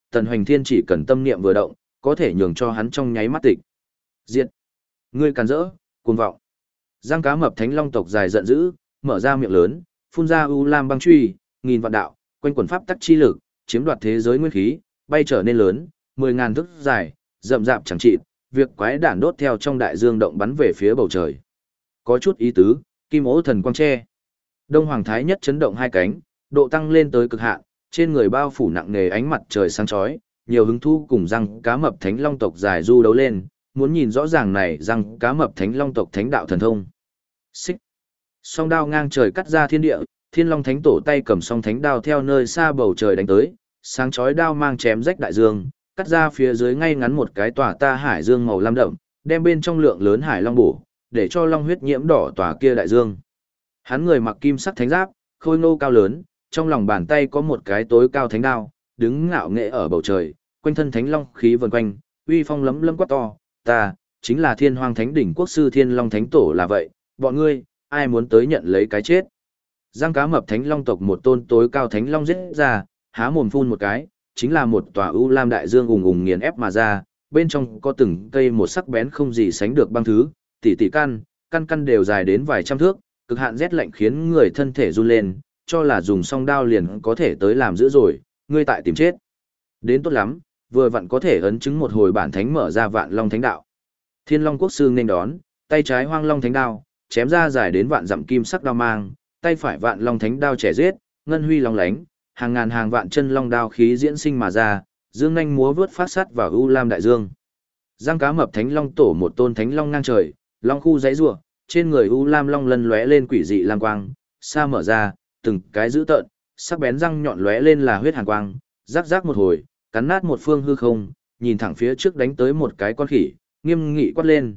Tần Hoành Thiên chỉ cần tâm niệm vừa động, có thể nhường cho hắn trong nháy mắt tịch. Diệt! Ngươi càn rỡ, cuồng vọng. Giang Cá Mập Thánh Long tộc dài giận dữ, mở ra miệng lớn, phun ra u lam băng truy, nghìn vạn đạo, quanh quần pháp tắc chi lực, chiếm đoạt thế giới nguyên khí, bay trở nên lớn, 10.000 thước dài, rậm rạp chẳng trị, việc quái đản đốt theo trong đại dương động bắn về phía bầu trời. Có chút ý tứ, kim ố thần quang tre. Đông Hoàng Thái Nhất chấn động hai cánh, độ tăng lên tới cực hạn, trên người bao phủ nặng nề ánh mặt trời sáng chói, nhiều hứng thú cùng Giang Cá Mập Thánh Long tộc dài du đấu lên, muốn nhìn rõ ràng này Giang Cá Mập Thánh Long tộc thánh đạo thần thông. Xích. Song đao ngang trời cắt ra thiên địa, Thiên Long Thánh Tổ tay cầm song thánh đao theo nơi xa bầu trời đánh tới, sáng chói đao mang chém rách đại dương, cắt ra phía dưới ngay ngắn một cái tỏa ta hải dương màu lam đậm, đem bên trong lượng lớn hải long bổ, để cho long huyết nhiễm đỏ tỏa kia đại dương. Hắn người mặc kim sắc thánh giáp, khôi ngô cao lớn, trong lòng bàn tay có một cái tối cao thánh đao, đứng ngạo nghệ ở bầu trời, quanh thân thánh long khí vần quanh, uy phong lấm lấm quát to, ta chính là Thiên Hoang Thánh đỉnh quốc sư Thiên Long Thánh Tổ là vậy, bọn ngươi ai muốn tới nhận lấy cái chết. Giang Cá Mập Thánh Long tộc một tôn tối cao thánh long giết ra, há mồm phun một cái, chính là một tòa u lam đại dương ùng ùng nghiền ép mà ra, bên trong có từng cây một sắc bén không gì sánh được băng thứ, tỷ tỷ căn đều dài đến vài trăm thước, cực hạn rét lạnh khiến người thân thể run lên, cho là dùng song đao liền có thể tới làm dữ rồi, ngươi tại tìm chết. Đến tốt lắm, vừa vặn có thể ấn chứng một hồi bản thánh mở ra Vạn Long Thánh đạo. Thiên Long Quốc sư nên đón, tay trái Hoang Long Thánh đao, chém ra dài đến vạn dặm kim sắc đao mang, tay phải Vạn Long Thánh đao trẻ giết, ngân huy long lánh, hàng ngàn hàng vạn chân long đao khí diễn sinh mà ra, dương nhanh múa vớt phát sát vào u lam đại dương. Giang Cá Mập Thánh Long tổ một tôn thánh long ngang trời, long khu dãy rủa, trên người u lam long lân lóe lên quỷ dị lam quang, xa mở ra, từng cái dữ tợn, sắc bén răng nhọn lóe lên là huyết hàn quang, rắc rắc một hồi, cắn nát một phương hư không, nhìn thẳng phía trước đánh tới một cái con khỉ, nghiêm nghị quát lên,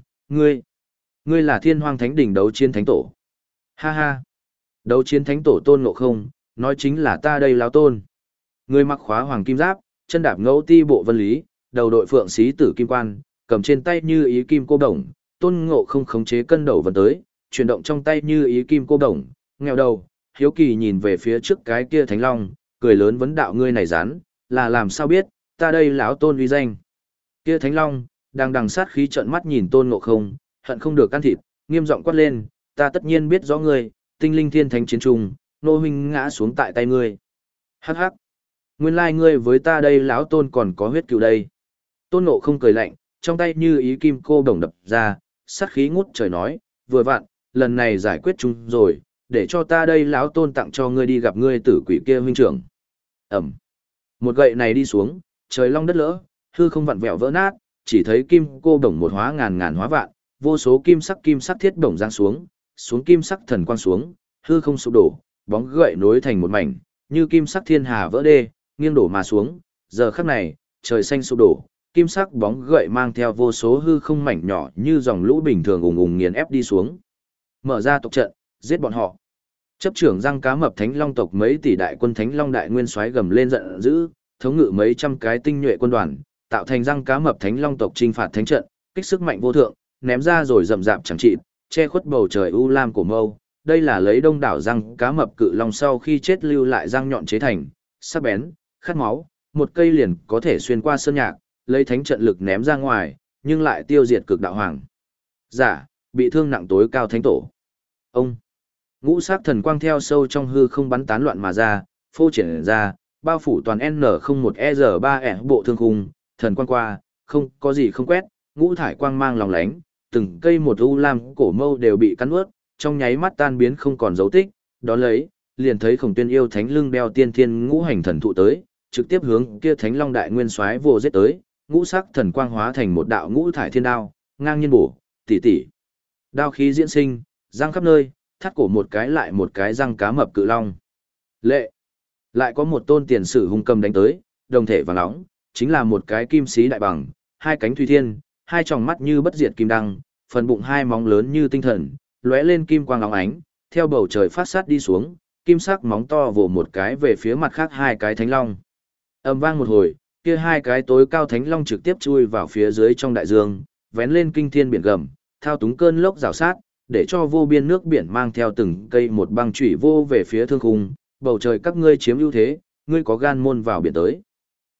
ngươi là Thiên Hoang Thánh đỉnh đấu chiến thánh tổ. Ha ha. Đấu chiến thánh tổ Tôn Ngộ Không, nói chính là ta đây lão tôn. Người mặc khóa hoàng kim giáp, chân đạp ngẫu ti bộ vân lý, đầu đội phượng xí tử kim quan, cầm trên tay như ý kim cô đồng, Tôn Ngộ Không khống chế cân đầu vân tới, chuyển động trong tay như ý kim cô đồng, nghèo đầu, hiếu kỳ nhìn về phía trước cái kia thánh long, cười lớn vấn đạo ngươi này rán, là làm sao biết, ta đây lão tôn uy danh. Kia thánh long, đang đằng sát khí trợn mắt nhìn Tôn Ngộ Không, hận không được can thịt, nghiêm giọng quát lên, ta tất nhiên biết rõ ngươi, tinh linh thiên thánh chiến trung, nô huynh ngã xuống tại tay ngươi. Hắc hắc, nguyên lai ngươi với ta đây lão tôn còn có huyết cựu đây. Tôn Ngộ Không cười lạnh, trong tay như ý kim cô đồng đập ra, sát khí ngút trời nói, vừa vặn, lần này giải quyết chung rồi, để cho ta đây lão tôn tặng cho ngươi đi gặp ngươi tử quỷ kia huynh trưởng. Ẩm. Một gậy này đi xuống, trời long đất lỡ, hư không vặn vẹo vỡ nát, chỉ thấy kim cô đồng một hóa ngàn ngàn hóa vạn, vô số kim sắc thiết đồng giáng xuống kim sắc thần quang xuống, hư không sụp đổ, bóng gậy nối thành một mảnh, như kim sắc thiên hà vỡ đê, nghiêng đổ mà xuống, giờ khắc này, trời xanh sụp đổ, kim sắc bóng gậy mang theo vô số hư không mảnh nhỏ như dòng lũ bình thường ùng ùng nghiền ép đi xuống. Mở ra tộc trận, giết bọn họ. Chấp trưởng Giang Cá Mập Thánh Long tộc mấy tỷ đại quân Thánh Long đại nguyên soái gầm lên giận dữ, thống ngự mấy trăm cái tinh nhuệ quân đoàn, tạo thành Giang Cá Mập Thánh Long tộc chinh phạt thánh trận, kích sức mạnh vô thượng, ném ra rồi rầm rạp chẳng trị, che khuất bầu trời u lam của mâu. Đây là lấy đông đảo Giang Cá Mập cự long sau khi chết lưu lại răng nhọn chế thành, sắc bén, khát máu, một cây liền có thể xuyên qua sơn nhạc, lấy thánh trận lực ném ra ngoài, nhưng lại tiêu diệt cực đạo hoàng. Giả, bị thương nặng tối cao thánh tổ. Ông ngũ sắc thần quang theo sâu trong hư không bắn tán loạn mà ra, phô triển ra, bao phủ toàn N01ER3E bộ thương khung, thần quang qua, không có gì không quét, ngũ thải quang mang lòng lánh, từng cây một u lam cổ mâu đều bị cắn ướt, trong nháy mắt tan biến không còn dấu tích, đó lấy, liền thấy Khổng Tuyên yêu thánh lưng đeo tiên thiên ngũ hành thần thụ tới, trực tiếp hướng kia Thánh Long đại nguyên soái vô giết tới, ngũ sắc thần quang hóa thành một đạo ngũ thải thiên đao, ngang nhiên bổ, tỉ tỉ. Đao khí diễn sinh, răng khắp nơi, thắt cổ một cái lại một cái răng cá mập cự long. Lệ, lại có một tôn tiền sử hung cầm đánh tới, đồng thể vàng nóng, chính là một cái kim sĩ đại bằng, hai cánh thủy thiên, hai tròng mắt như bất diệt kim đăng, phần bụng hai móng lớn như tinh thần, lóe lên kim quang óng ánh, theo bầu trời phát sát đi xuống, kim sắc móng to vồ một cái về phía mặt khác hai cái thánh long. Ầm vang một hồi, kia hai cái tối cao thánh long trực tiếp chui vào phía dưới trong đại dương, vén lên kinh thiên biển gầm, thao túng cơn lốc rào sát, để cho vô biên nước biển mang theo từng cây một băng chủy vô về phía thương khung, bầu trời các ngươi chiếm ưu thế, ngươi có gan môn vào biển tới.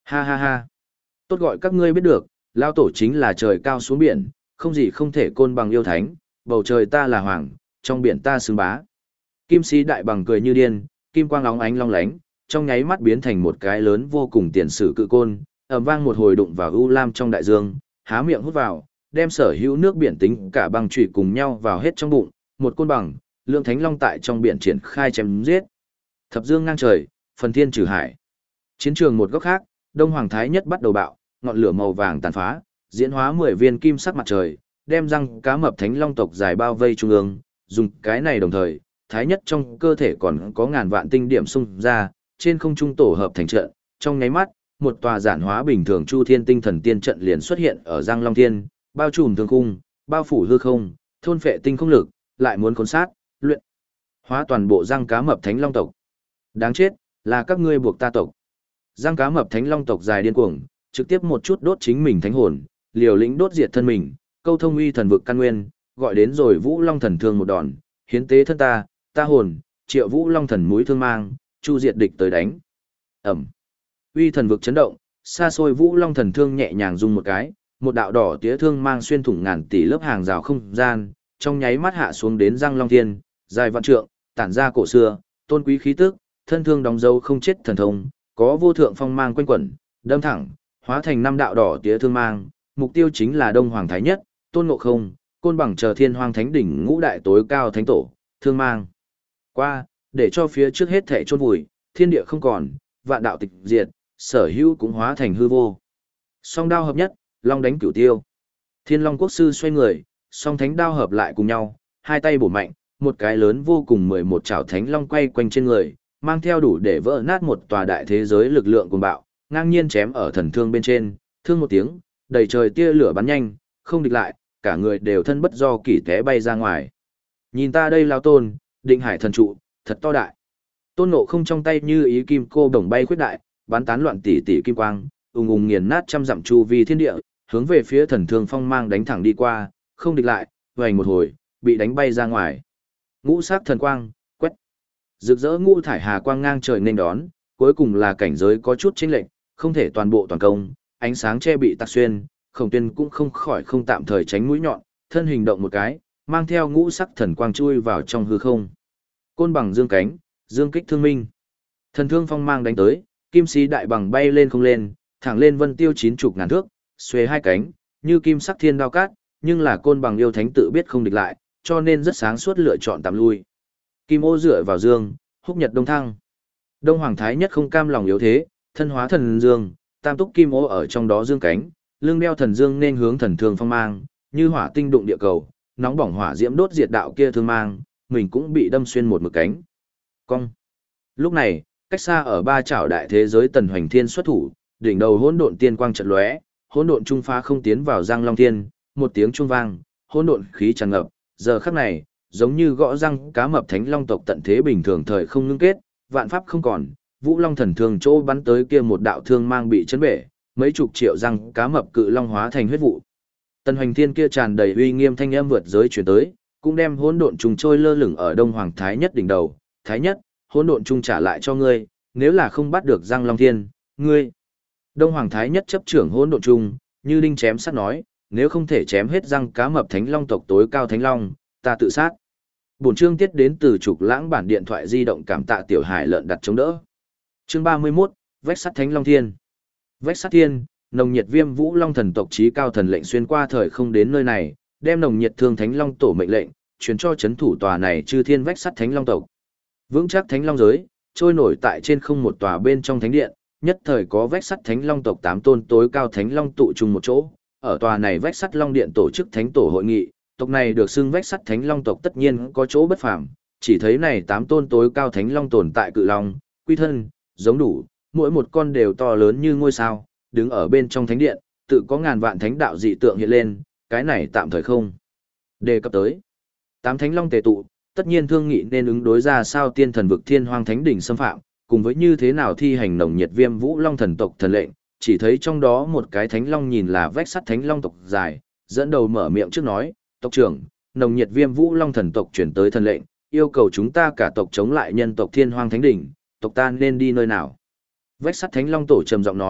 Ha ha ha. Tốt gọi các ngươi biết được, lao tổ chính là trời cao xuống biển, không gì không thể côn bằng yêu thánh, bầu trời ta là hoàng, trong biển ta xứng bá. Kim sĩ đại bằng cười như điên, kim quang óng ánh long lánh, trong nháy mắt biến thành một cái lớn vô cùng tiền sử cự côn, ầm vang một hồi đụng vào u lam trong đại dương, há miệng hút vào, đem sở hữu nước biển tính cả băng chủy cùng nhau vào hết trong bụng, một côn bằng, lượng thánh long tại trong biển triển khai chém giết. Thập dương ngang trời, phần thiên trừ hải. Chiến trường một góc khác, Đông Hoàng Thái Nhất bắt đầu bạo, ngọn lửa màu vàng tàn phá, diễn hóa 10 viên kim sắc mặt trời, đem răng cá mập thánh long tộc dài bao vây trung ương, dùng cái này đồng thời, Thái Nhất trong cơ thể còn có ngàn vạn tinh điểm xung ra, trên không trung tổ hợp thành trận, trong nháy mắt, một tòa giản hóa bình thường Chu Thiên Tinh Thần Tiên trận liền xuất hiện ở Giang Long Thiên, bao trùm thương khung, bao phủ hư không, thôn phệ tinh không lực, lại muốn khốn sát, luyện hóa toàn bộ răng cá mập thánh long tộc. Đáng chết, là các ngươi buộc ta tộc. Răng cá mập thánh long tộc dài điên cuồng, trực tiếp một chút đốt chính mình thánh hồn, liều lĩnh đốt diệt thân mình, câu thông uy thần vực căn nguyên, gọi đến rồi Vũ Long thần thương một đòn, hiến tế thân ta, ta hồn, triệu Vũ Long thần mũi thương mang, chu diệt địch tới đánh. Ẩm. Uy thần vực chấn động, xa xôi Vũ Long thần thương nhẹ nhàng rung một cái, một đạo đỏ tía thương mang xuyên thủng ngàn tỷ lớp hàng rào không gian, trong nháy mắt hạ xuống đến Giang Long Thiên, dài vạn trượng, tản ra cổ xưa, tôn quý khí tức, thân thương đóng dấu không chết thần thông, có vô thượng phong mang quanh quẩn, đâm thẳng, hóa thành năm đạo đỏ tía thương mang, mục tiêu chính là Đông Hoàng Thái Nhất, Tôn Ngộ Không, Côn Bằng chờ Thiên Hoang Thánh đỉnh ngũ đại tối cao thánh tổ, thương mang. Qua, để cho phía trước hết thảy chôn vùi, thiên địa không còn, vạn đạo tịch diệt, sở hữu cũng hóa thành hư vô. Song đao hợp nhất, long đánh cửu tiêu. Thiên Long Quốc sư xoay người, song thánh đao hợp lại cùng nhau, hai tay bổ mạnh, một cái lớn vô cùng 11 chảo thánh long quay quanh trên người, mang theo đủ để vỡ nát một tòa đại thế giới lực lượng cuồng bạo, ngang nhiên chém ở thần thương bên trên, thương một tiếng, đầy trời tia lửa bắn nhanh, không địch lại, cả người đều thân bất do kỷ té bay ra ngoài. Nhìn ta đây lao tôn, định hải thần trụ, thật to đại. Tôn Ngộ Không trong tay như ý kim cô đồng bay khuyết đại, bắn tán loạn tỷ tỷ kim quang, ùng ùng nghiền nát trăm dặm chu vi thiên địa, hướng về phía thần thương phong mang đánh thẳng đi qua, không địch lại, vành một hồi, bị đánh bay ra ngoài. Ngũ sắc thần quang, quét. Rực rỡ ngũ thải hà quang ngang trời nên đón, cuối cùng là cảnh giới có chút chênh lệch, không thể toàn bộ toàn công, ánh sáng che bị tạc xuyên, Khổng Tuyên cũng không khỏi không tạm thời tránh mũi nhọn, thân hình động một cái, mang theo ngũ sắc thần quang chui vào trong hư không. Côn bằng dương cánh, dương kích thương minh. Thần thương phong mang đánh tới, kim sĩ đại bằng bay lên không lên, thẳng lên vân tiêu 90 ngàn thước, xuề hai cánh, như kim sắc thiên đao cát, nhưng là côn bằng yêu thánh tự biết không địch lại, cho nên rất sáng suốt lựa chọn tạm lui. Kim ô dựa vào dương, húc nhật đông thăng. Đông Hoàng Thái Nhất không cam lòng yếu thế, thân hóa thần dương, tam túc kim ô ở trong đó dương cánh, lưng đeo thần dương nên hướng thần thương phong mang, như hỏa tinh đụng địa cầu, nóng bỏng hỏa diễm đốt diệt đạo kia thương mang, mình cũng bị đâm xuyên một mực cánh. Cong. Lúc này, cách xa ở ba chảo đại thế giới Tần Hoành Thiên xuất thủ, đỉnh đầu hỗn độn tiên quang chợt lóe, hỗn độn trung phá không tiến vào Giang Long Thiên, một tiếng trung vang, hỗn độn khí tràn ngập, giờ khắc này, giống như gõ răng cá mập thánh long tộc tận thế bình thường thời không ngưng kết, vạn pháp không còn, Vũ Long thần thương chỗ bắn tới kia một đạo thương mang bị chấn bể, mấy chục triệu răng cá mập cự long hóa thành huyết vụ. Tần Hoành Thiên kia tràn đầy uy nghiêm thanh âm vượt giới truyền tới, cũng đem hỗn độn trùng trôi lơ lửng ở Đông Hoàng Thái Nhất đỉnh đầu, "Thái Nhất, hỗn độn trùng trả lại cho ngươi, nếu là không bắt được Giang Long Thiên, ngươi." Đông Hoàng Thái Nhất chấp trưởng hỗn độn trùng, như đinh chém sắt nói, "Nếu không thể chém hết răng cá mập thánh long tộc tối cao thánh long, ta tự sát." Bổn chương tiết đến từ Trục Lãng bản điện thoại di động, cảm tạ Tiểu Hải lợn đặt chống đỡ. Chương 31, Vách sắt Thánh Long Thiên. Vách sắt thiên, nồng nhiệt viêm Vũ Long thần tộc chí cao thần lệnh xuyên qua thời không đến nơi này, đem nồng nhiệt thương Thánh Long tổ mệnh lệnh truyền cho chấn thủ tòa này chư thiên vách sắt Thánh Long tộc. Vững chắc Thánh Long giới, trôi nổi tại trên không một tòa bên trong thánh điện, nhất thời có vách sắt Thánh Long tộc 8 tôn tối cao Thánh Long tụ chung một chỗ. Ở tòa này vách sắt Long điện tổ chức thánh tổ hội nghị, tộc này được xưng vách sắt Thánh Long tộc tất nhiên có chỗ bất phàm, chỉ thấy này 8 tôn tối cao Thánh Long tồn tại cự long, quy thân, giống đủ, mỗi một con đều to lớn như ngôi sao, đứng ở bên trong thánh điện, tự có ngàn vạn thánh đạo dị tượng hiện lên, cái này tạm thời không đề cập tới. 8 Thánh Long tề tụ, tất nhiên thương nghị nên ứng đối ra sao tiên thần vực Thiên Hoang Thánh đỉnh xâm phạm, cùng với như thế nào thi hành nồng nhiệt viêm Vũ Long thần tộc thần lệnh, chỉ thấy trong đó một cái Thánh Long nhìn là vách sắt Thánh Long tộc dài, dẫn đầu mở miệng trước nói, "Tộc trưởng, nồng nhiệt viêm Vũ Long thần tộc chuyển tới thần lệnh, yêu cầu chúng ta cả tộc chống lại nhân tộc Thiên Hoang Thánh đỉnh, tộc ta nên đi nơi nào?" Vách sắt Thánh Long tổ trầm giọng nói,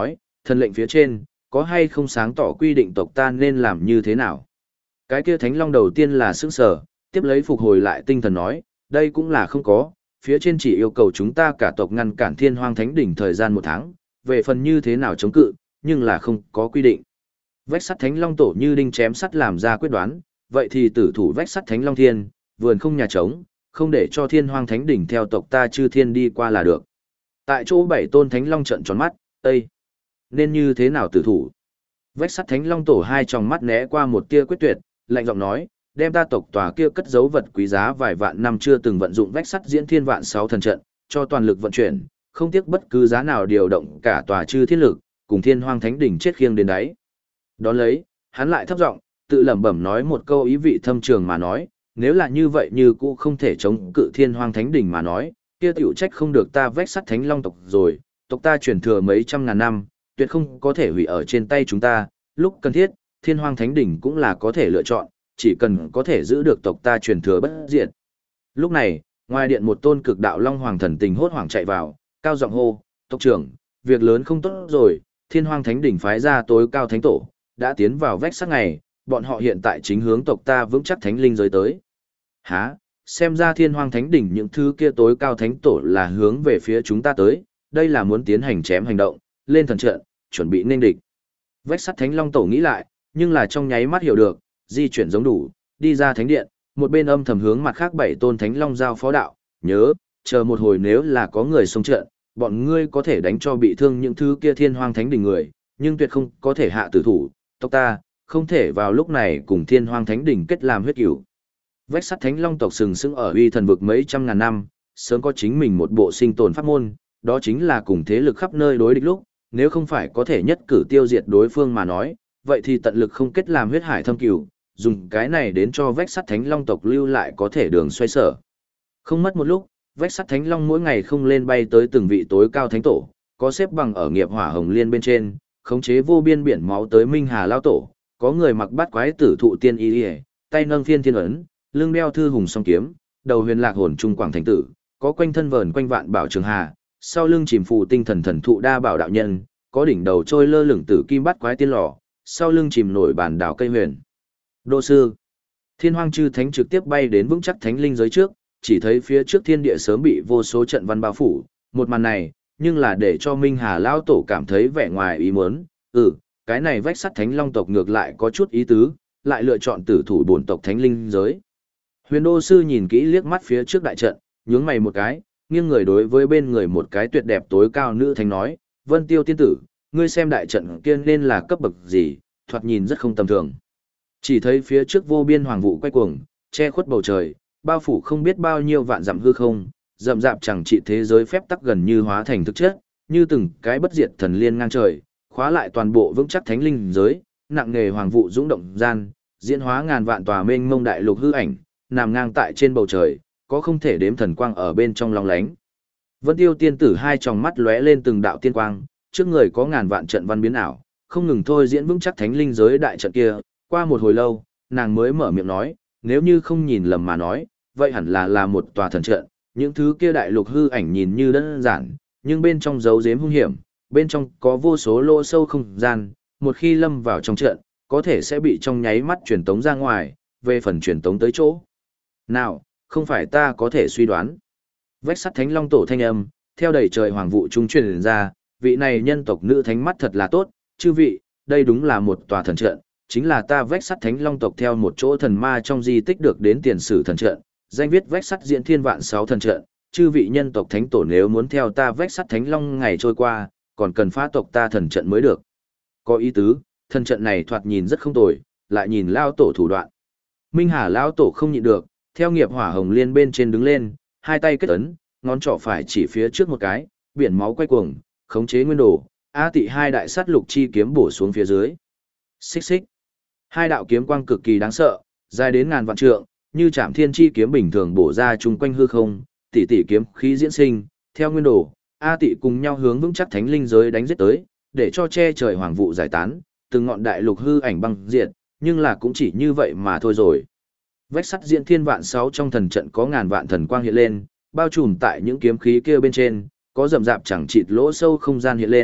thần lệnh phía trên, có hay không sáng tỏ quy định tộc ta nên làm như thế nào? Cái kia thánh long đầu tiên là sững sờ, tiếp lấy phục hồi lại tinh thần nói, đây cũng là không có, phía trên chỉ yêu cầu chúng ta cả tộc ngăn cản thiên hoang thánh đỉnh thời gian 1 tháng, về phần như thế nào chống cự, nhưng là không có quy định. Vách sắt thánh long tổ như đinh chém sắt làm ra quyết đoán, vậy thì tử thủ vách sắt thánh long thiên, vườn không nhà trống, không để cho thiên hoang thánh đỉnh theo tộc ta chư thiên đi qua là được. Tại chỗ 7 tôn thánh long trận tròn mắt, Ê! Nên như thế nào tử thủ? Vách sắt thánh long tổ hai tròng mắt né qua một tia quyết tuyệt, lạnh giọng nói, đem ta tộc tòa kia cất giấu vật quý giá vài vạn năm chưa từng vận dụng vách sắt diễn thiên vạn 6 thần trận, cho toàn lực vận chuyển, không tiếc bất cứ giá nào điều động cả tòa chư thiên lực, cùng thiên hoang thánh đỉnh chết khiêng đến đáy. Đón lấy, hắn lại thấp giọng, tự lẩm bẩm nói một câu ý vị thâm trường mà nói, nếu là như vậy như cũ không thể chống cự thiên hoang thánh đỉnh mà nói, kia tiểu trách không được ta vách sắt thánh long tộc rồi, tộc ta truyền thừa mấy trăm ngàn năm, tuyệt không có thể hủy ở trên tay chúng ta, lúc cần thiết, thiên hoang thánh đỉnh cũng là có thể lựa chọn, chỉ cần có thể giữ được tộc ta truyền thừa bất diệt. Lúc này, ngoài điện một tôn cực đạo long hoàng thần tình hốt hoảng chạy vào, cao giọng hô, tộc trưởng, việc lớn không tốt rồi, thiên hoang thánh đỉnh phái ra tối cao thánh tổ, đã tiến vào vách sắt ngày, bọn họ hiện tại chính hướng tộc ta vững chắc thánh linh giới tới. Hả, xem ra thiên hoang thánh đỉnh những thứ kia tối cao thánh tổ là hướng về phía chúng ta tới, đây là muốn tiến hành chém hành động, lên thần trận, chuẩn bị nên địch. Vách sắt thánh long tổ nghĩ lại, nhưng là trong nháy mắt hiểu được, di chuyển giống đủ, đi ra thánh điện, một bên âm thầm hướng mặt khác 7 tôn thánh long giao phó đạo, nhớ, chờ một hồi nếu là có người xông trận, bọn ngươi có thể đánh cho bị thương những thứ kia thiên hoang thánh đỉnh người, nhưng tuyệt không có thể hạ tử thủ, tộc ta, không thể vào lúc này cùng thiên hoang thánh đỉnh kết làm huyết cửu. Vách sắt thánh long tộc sừng sững ở uy thần vực mấy trăm ngàn năm, sớm có chính mình một bộ sinh tồn pháp môn, đó chính là cùng thế lực khắp nơi đối địch lúc, nếu không phải có thể nhất cử tiêu diệt đối phương mà nói, vậy thì tận lực không kết làm huyết hải thâm cửu, dùng cái này đến cho vách sắt thánh long tộc lưu lại có thể đường xoay sở. Không mất một lúc, vách sắt thánh long mỗi ngày không lên bay tới từng vị tối cao thánh tổ, có xếp bằng ở nghiệp hỏa hồng liên bên trên, khống chế vô biên biển máu tới minh hà lao tổ, có người mặc bát quái tử thụ tiên y, tay nâng phiên thiên ấn, lưng đeo thư hùng song kiếm, đầu huyền lạc hồn trung quảng thành tử, có quanh thân vờn quanh vạn bảo trường hà, sau lưng chìm phù tinh thần thần thụ đa bảo đạo nhân, có đỉnh đầu trôi lơ lửng tử kim bát quái tiên lò, sau lưng chìm nổi bản đảo cây huyền. Đô sư, thiên hoang chư thánh trực tiếp bay đến vững chắc thánh linh giới trước, chỉ thấy phía trước thiên địa sớm bị vô số trận văn bao phủ, một màn này, nhưng là để cho Minh Hà lão tổ cảm thấy vẻ ngoài ý muốn, cái này vách sắt thánh long tộc ngược lại có chút ý tứ, lại lựa chọn tử thủ bổn tộc thánh linh giới. Huyền đô sư nhìn kỹ liếc mắt phía trước đại trận, nhướng mày một cái, nghiêng người đối với bên người một cái tuyệt đẹp tối cao nữ thánh nói, Vân Tiêu tiên tử, ngươi xem đại trận kia nên là cấp bậc gì, thoạt nhìn rất không tầm thường. Chỉ thấy phía trước vô biên hoàng vụ quay cuồng, che khuất bầu trời, bao phủ không biết bao nhiêu vạn dặm hư không, rậm rạp chẳng trị thế giới phép tắc gần như hóa thành thực chất, như từng cái bất diệt thần liên ngang trời, khóa lại toàn bộ vững chắc thánh linh giới, nặng nghề hoàng vụ dũng động gian, diễn hóa ngàn vạn tòa mênh mông đại lục hư ảnh, nằm ngang tại trên bầu trời, có không thể đếm thần quang ở bên trong long lánh. Vân Tiêu tiên tử hai tròng mắt lóe lên từng đạo tiên quang, trước người có ngàn vạn trận văn biến ảo, không ngừng thôi diễn vững chắc thánh linh giới đại trận kia, qua một hồi lâu, nàng mới mở miệng nói, nếu như không nhìn lầm mà nói, vậy hẳn là một tòa thần trận, những thứ kia đại lục hư ảnh nhìn như đơn giản, nhưng bên trong giấu giếm hung hiểm, bên trong có vô số lỗ sâu không gian, một khi lâm vào trong trận, có thể sẽ bị trong nháy mắt truyền tống ra ngoài, về phần truyền tống tới chỗ. Nào, không phải ta có thể suy đoán. Vách sắt thánh long tổ thanh âm, theo đầy trời hoàng vụ trung truyền ra, vị này nhân tộc nữ thánh mắt thật là tốt, chư vị, đây đúng là một tòa thần trận, chính là ta vách sắt thánh long tộc theo một chỗ thần ma trong di tích được đến tiền sử thần trận, danh viết vách sắt diễn thiên vạn 6 thần trận, chư vị nhân tộc thánh tổ nếu muốn theo ta vách sắt thánh long ngày trôi qua, còn cần phá tộc ta thần trận mới được. Có ý tứ, thần trận này thoạt nhìn rất không tồi, lại nhìn lao tổ thủ đoạn. Minh Hà lao tổ không nhịn được, theo nghiệp hỏa hồng liên bên trên đứng lên, hai tay kết ấn, ngón trỏ phải chỉ phía trước một cái, biển máu quay cuồng, khống chế nguyên đồ, A Tị hai đại sát lục chi kiếm bổ xuống phía dưới. Xích xích. Hai đạo kiếm quang cực kỳ đáng sợ, dài đến ngàn vạn trượng, như Trảm Thiên chi kiếm bình thường bổ ra chung quanh hư không, tỷ tỷ kiếm khí diễn sinh, theo nguyên đồ, A Tị cùng nhau hướng vững chắc thánh linh giới đánh giết tới, để cho che trời hoàng vụ giải tán, từng ngọn đại lục hư ảnh băng diệt, nhưng là cũng chỉ như vậy mà thôi rồi. Vách sắt diễn thiên vạn 6 trong thần trận có ngàn vạn thần quang hiện lên, bao trùm tại những kiếm khí kia bên trên, có rậm rạp chẳng chịt lỗ sâu không gian hiện lên,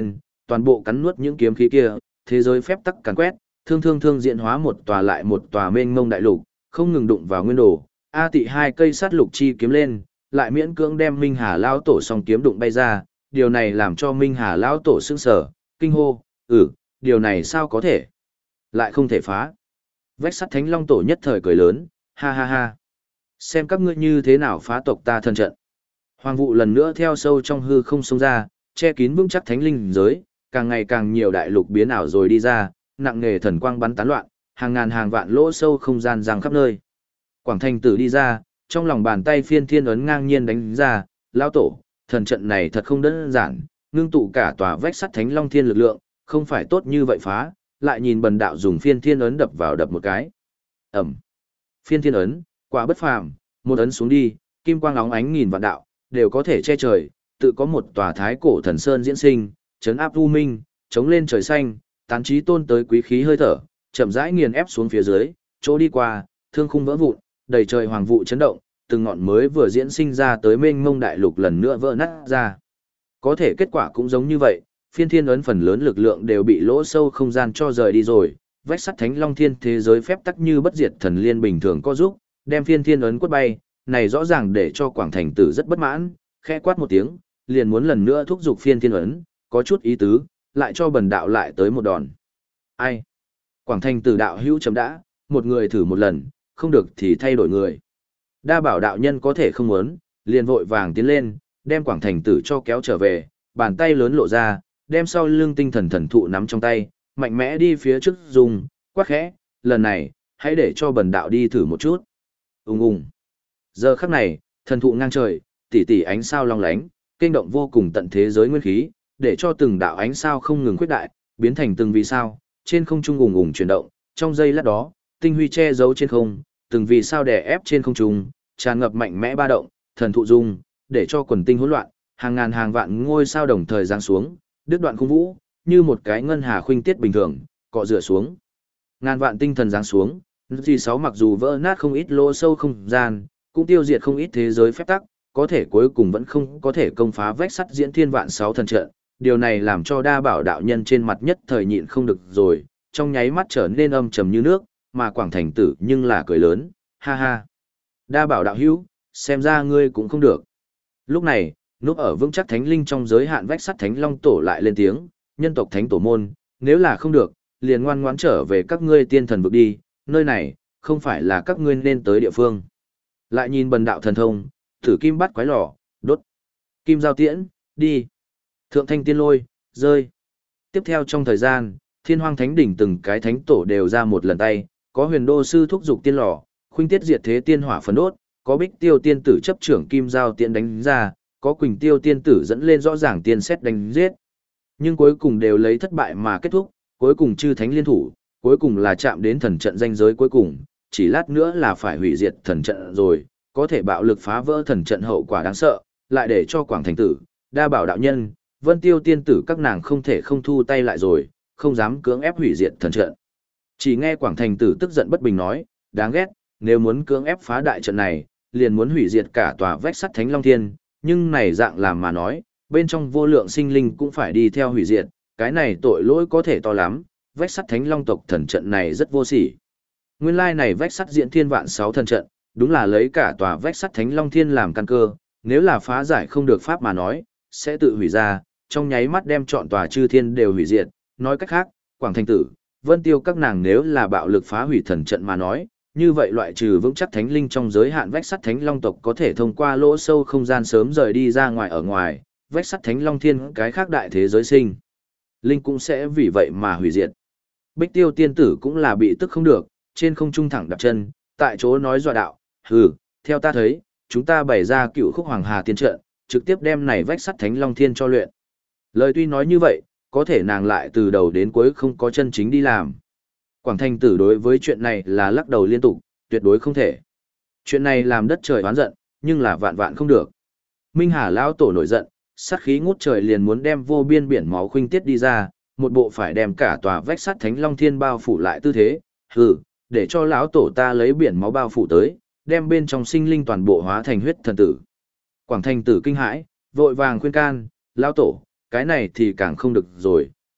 toàn bộ cắn nuốt những kiếm khí kia, thế giới phép tắc càn quét, thương diễn hóa một tòa lại một tòa mênh mông đại lục, không ngừng đụng vào nguyên đồ. A Tị hai cây sát lục chi kiếm lên, lại miễn cưỡng đem Minh Hà lão tổ song kiếm đụng bay ra, điều này làm cho Minh Hà lão tổ sững sờ, kinh hô, điều này sao có thể? Lại không thể phá. Vách sắt Thánh Long tổ nhất thời cười lớn, ha ha ha. Xem các ngươi như thế nào phá tộc ta thần trận. Hoàng vụ lần nữa theo sâu trong hư không xông ra, che kín vững chắc thánh linh giới, càng ngày càng nhiều đại lục biến ảo rồi đi ra, nặng nề thần quang bắn tán loạn, hàng ngàn hàng vạn lỗ sâu không gian giang khắp nơi. Quảng Thành Tử đi ra, trong lòng bàn tay phiên thiên ấn ngang nhiên đánh ra, lao tổ, thần trận này thật không đơn giản, ngưng tụ cả tòa vách sắt Thánh Long Thiên lực lượng, không phải tốt như vậy phá, lại nhìn bần đạo dùng phiên thiên ấn đập vào đập một cái. Ẩm. Phiên thiên ấn, quả bất phàm, một ấn xuống đi, kim quang óng ánh nghìn vạn đạo, đều có thể che trời, tự có một tòa thái cổ thần sơn diễn sinh, chấn áp u minh, chống lên trời xanh, tán trí tôn tới quý khí hơi thở, chậm rãi nghiền ép xuống phía dưới, chỗ đi qua, thương khung vỡ vụn, đầy trời hoàng vụ chấn động, từng ngọn mới vừa diễn sinh ra tới mênh mông đại lục lần nữa vỡ nát ra. Có thể kết quả cũng giống như vậy, phiên thiên ấn phần lớn lực lượng đều bị lỗ sâu không gian cho rời đi rồi, vách sắt Thánh Long Thiên thế giới phép tắc như bất diệt thần liên bình thường có giúp, đem phiên thiên ấn quất bay, này rõ ràng để cho Quảng Thành Tử rất bất mãn, khẽ quát một tiếng, liền muốn lần nữa thúc giục phiên thiên ấn, có chút ý tứ, lại cho bần đạo lại tới một đòn. Ai? Quảng Thành Tử đạo hữu chấm đã, một người thử một lần, không được thì thay đổi người. Đa bảo đạo nhân có thể không muốn, liền vội vàng tiến lên, đem Quảng Thành Tử cho kéo trở về, bàn tay lớn lộ ra, đem sau lưng tinh thần thần thụ nắm trong tay, mạnh mẽ đi phía trước dùng, quát khẽ, lần này, hãy để cho bần đạo đi thử một chút. Ung ung. Giờ khắc này, thần thụ ngang trời, tỉ tỉ ánh sao long lánh, kinh động vô cùng tận thế giới nguyên khí, để cho từng đạo ánh sao không ngừng khuyết đại, biến thành từng vì sao, trên không trung ùng ùng chuyển động, trong giây lát đó, tinh huy che giấu trên không, từng vì sao đè ép trên không trung, tràn ngập mạnh mẽ ba động, thần thụ dung, để cho quần tinh hỗn loạn, hàng ngàn hàng vạn ngôi sao đồng thời giáng xuống, đứt đoạn khung vũ, như một cái ngân hà khuynh tiết bình thường, cọ rửa xuống. Ngàn vạn tinh thần giáng xuống, G6 mặc dù vỡ nát không ít lỗ sâu không gian, cũng tiêu diệt không ít thế giới phép tắc, có thể cuối cùng vẫn không có thể công phá vách sắt diễn thiên vạn 6 thần trận. Điều này làm cho đa bảo đạo nhân trên mặt nhất thời nhịn không được rồi, trong nháy mắt trở nên âm trầm như nước, mà Quảng Thành Tử nhưng là cười lớn, ha ha. Đa bảo đạo hữu, xem ra ngươi cũng không được. Lúc này, núp ở vững chắc thánh linh trong giới hạn vách sắt Thánh Long tổ lại lên tiếng, nhân tộc thánh tổ môn, nếu là không được, liền ngoan ngoãn trở về các ngươi tiên thần vực đi, nơi này, không phải là các ngươi nên tới địa phương. Lại nhìn bần đạo thần thông, thử kim bắt quái lò, đốt. Kim giao tiễn, đi. Thượng thanh tiên lôi, rơi. Tiếp theo trong thời gian, thiên hoang thánh đỉnh từng cái thánh tổ đều ra một lần tay, có huyền đô sư thúc dục tiên lò, khuynh tiết diệt thế tiên hỏa phấn đốt, có bích tiêu tiên tử chấp trưởng kim giao tiễn đánh ra, có quỳnh tiêu tiên tử dẫn lên rõ ràng tiên xét đánh giết. Nhưng cuối cùng đều lấy thất bại mà kết thúc, cuối cùng chư thánh liên thủ, cuối cùng là chạm đến thần trận ranh giới cuối cùng, chỉ lát nữa là phải hủy diệt thần trận rồi, có thể bạo lực phá vỡ thần trận hậu quả đáng sợ, lại để cho Quảng Thành Tử, đa bảo đạo nhân, vân tiêu tiên tử các nàng không thể không thu tay lại rồi, không dám cưỡng ép hủy diệt thần trận. Chỉ nghe Quảng Thành Tử tức giận bất bình nói, đáng ghét, nếu muốn cưỡng ép phá đại trận này, liền muốn hủy diệt cả tòa vách sắt Thánh Long Thiên, nhưng này dạng làm mà nói, bên trong vô lượng sinh linh cũng phải đi theo hủy diệt, cái này tội lỗi có thể to lắm, vách sắt Thánh Long tộc thần trận này rất vô sỉ. Nguyên lai này vách sắt diễn thiên vạn 6 thần trận, đúng là lấy cả tòa vách sắt Thánh Long Thiên làm căn cơ, nếu là phá giải không được pháp mà nói, sẽ tự hủy ra, trong nháy mắt đem trọn tòa chư thiên đều hủy diệt, nói cách khác, Quảng Thành Tử, Vân Tiêu các nàng nếu là bạo lực phá hủy thần trận mà nói, như vậy loại trừ vững chắc thánh linh trong giới hạn vách sắt Thánh Long tộc có thể thông qua lỗ sâu không gian sớm rời đi ra ngoài ở ngoài, vách sắt Thánh Long Thiên cái khác đại thế giới sinh. Linh cũng sẽ vì vậy mà hủy diệt. Bích Tiêu tiên tử cũng là bị tức không được, trên không trung thẳng đạp chân, tại chỗ nói dọa đạo, hừ, theo ta thấy, chúng ta bày ra cựu khúc hoàng hà tiên trận, trực tiếp đem này vách sắt Thánh Long Thiên cho luyện. Lời tuy nói như vậy, có thể nàng lại từ đầu đến cuối không có chân chính đi làm. Quảng Thành Tử đối với chuyện này là lắc đầu liên tục, tuyệt đối không thể. Chuyện này làm đất trời oán giận, nhưng là vạn vạn không được. Minh Hà lão tổ nổi giận, sát khí ngút trời liền muốn đem vô biên biển máu khuynh tiết đi ra, một bộ phải đem cả tòa vách sắt Thánh Long Thiên bao phủ lại tư thế, hừ, để cho lão tổ ta lấy biển máu bao phủ tới, đem bên trong sinh linh toàn bộ hóa thành huyết thần tử. Quảng Thành Tử kinh hãi, vội vàng khuyên can, lão tổ, cái này thì càng không được rồi,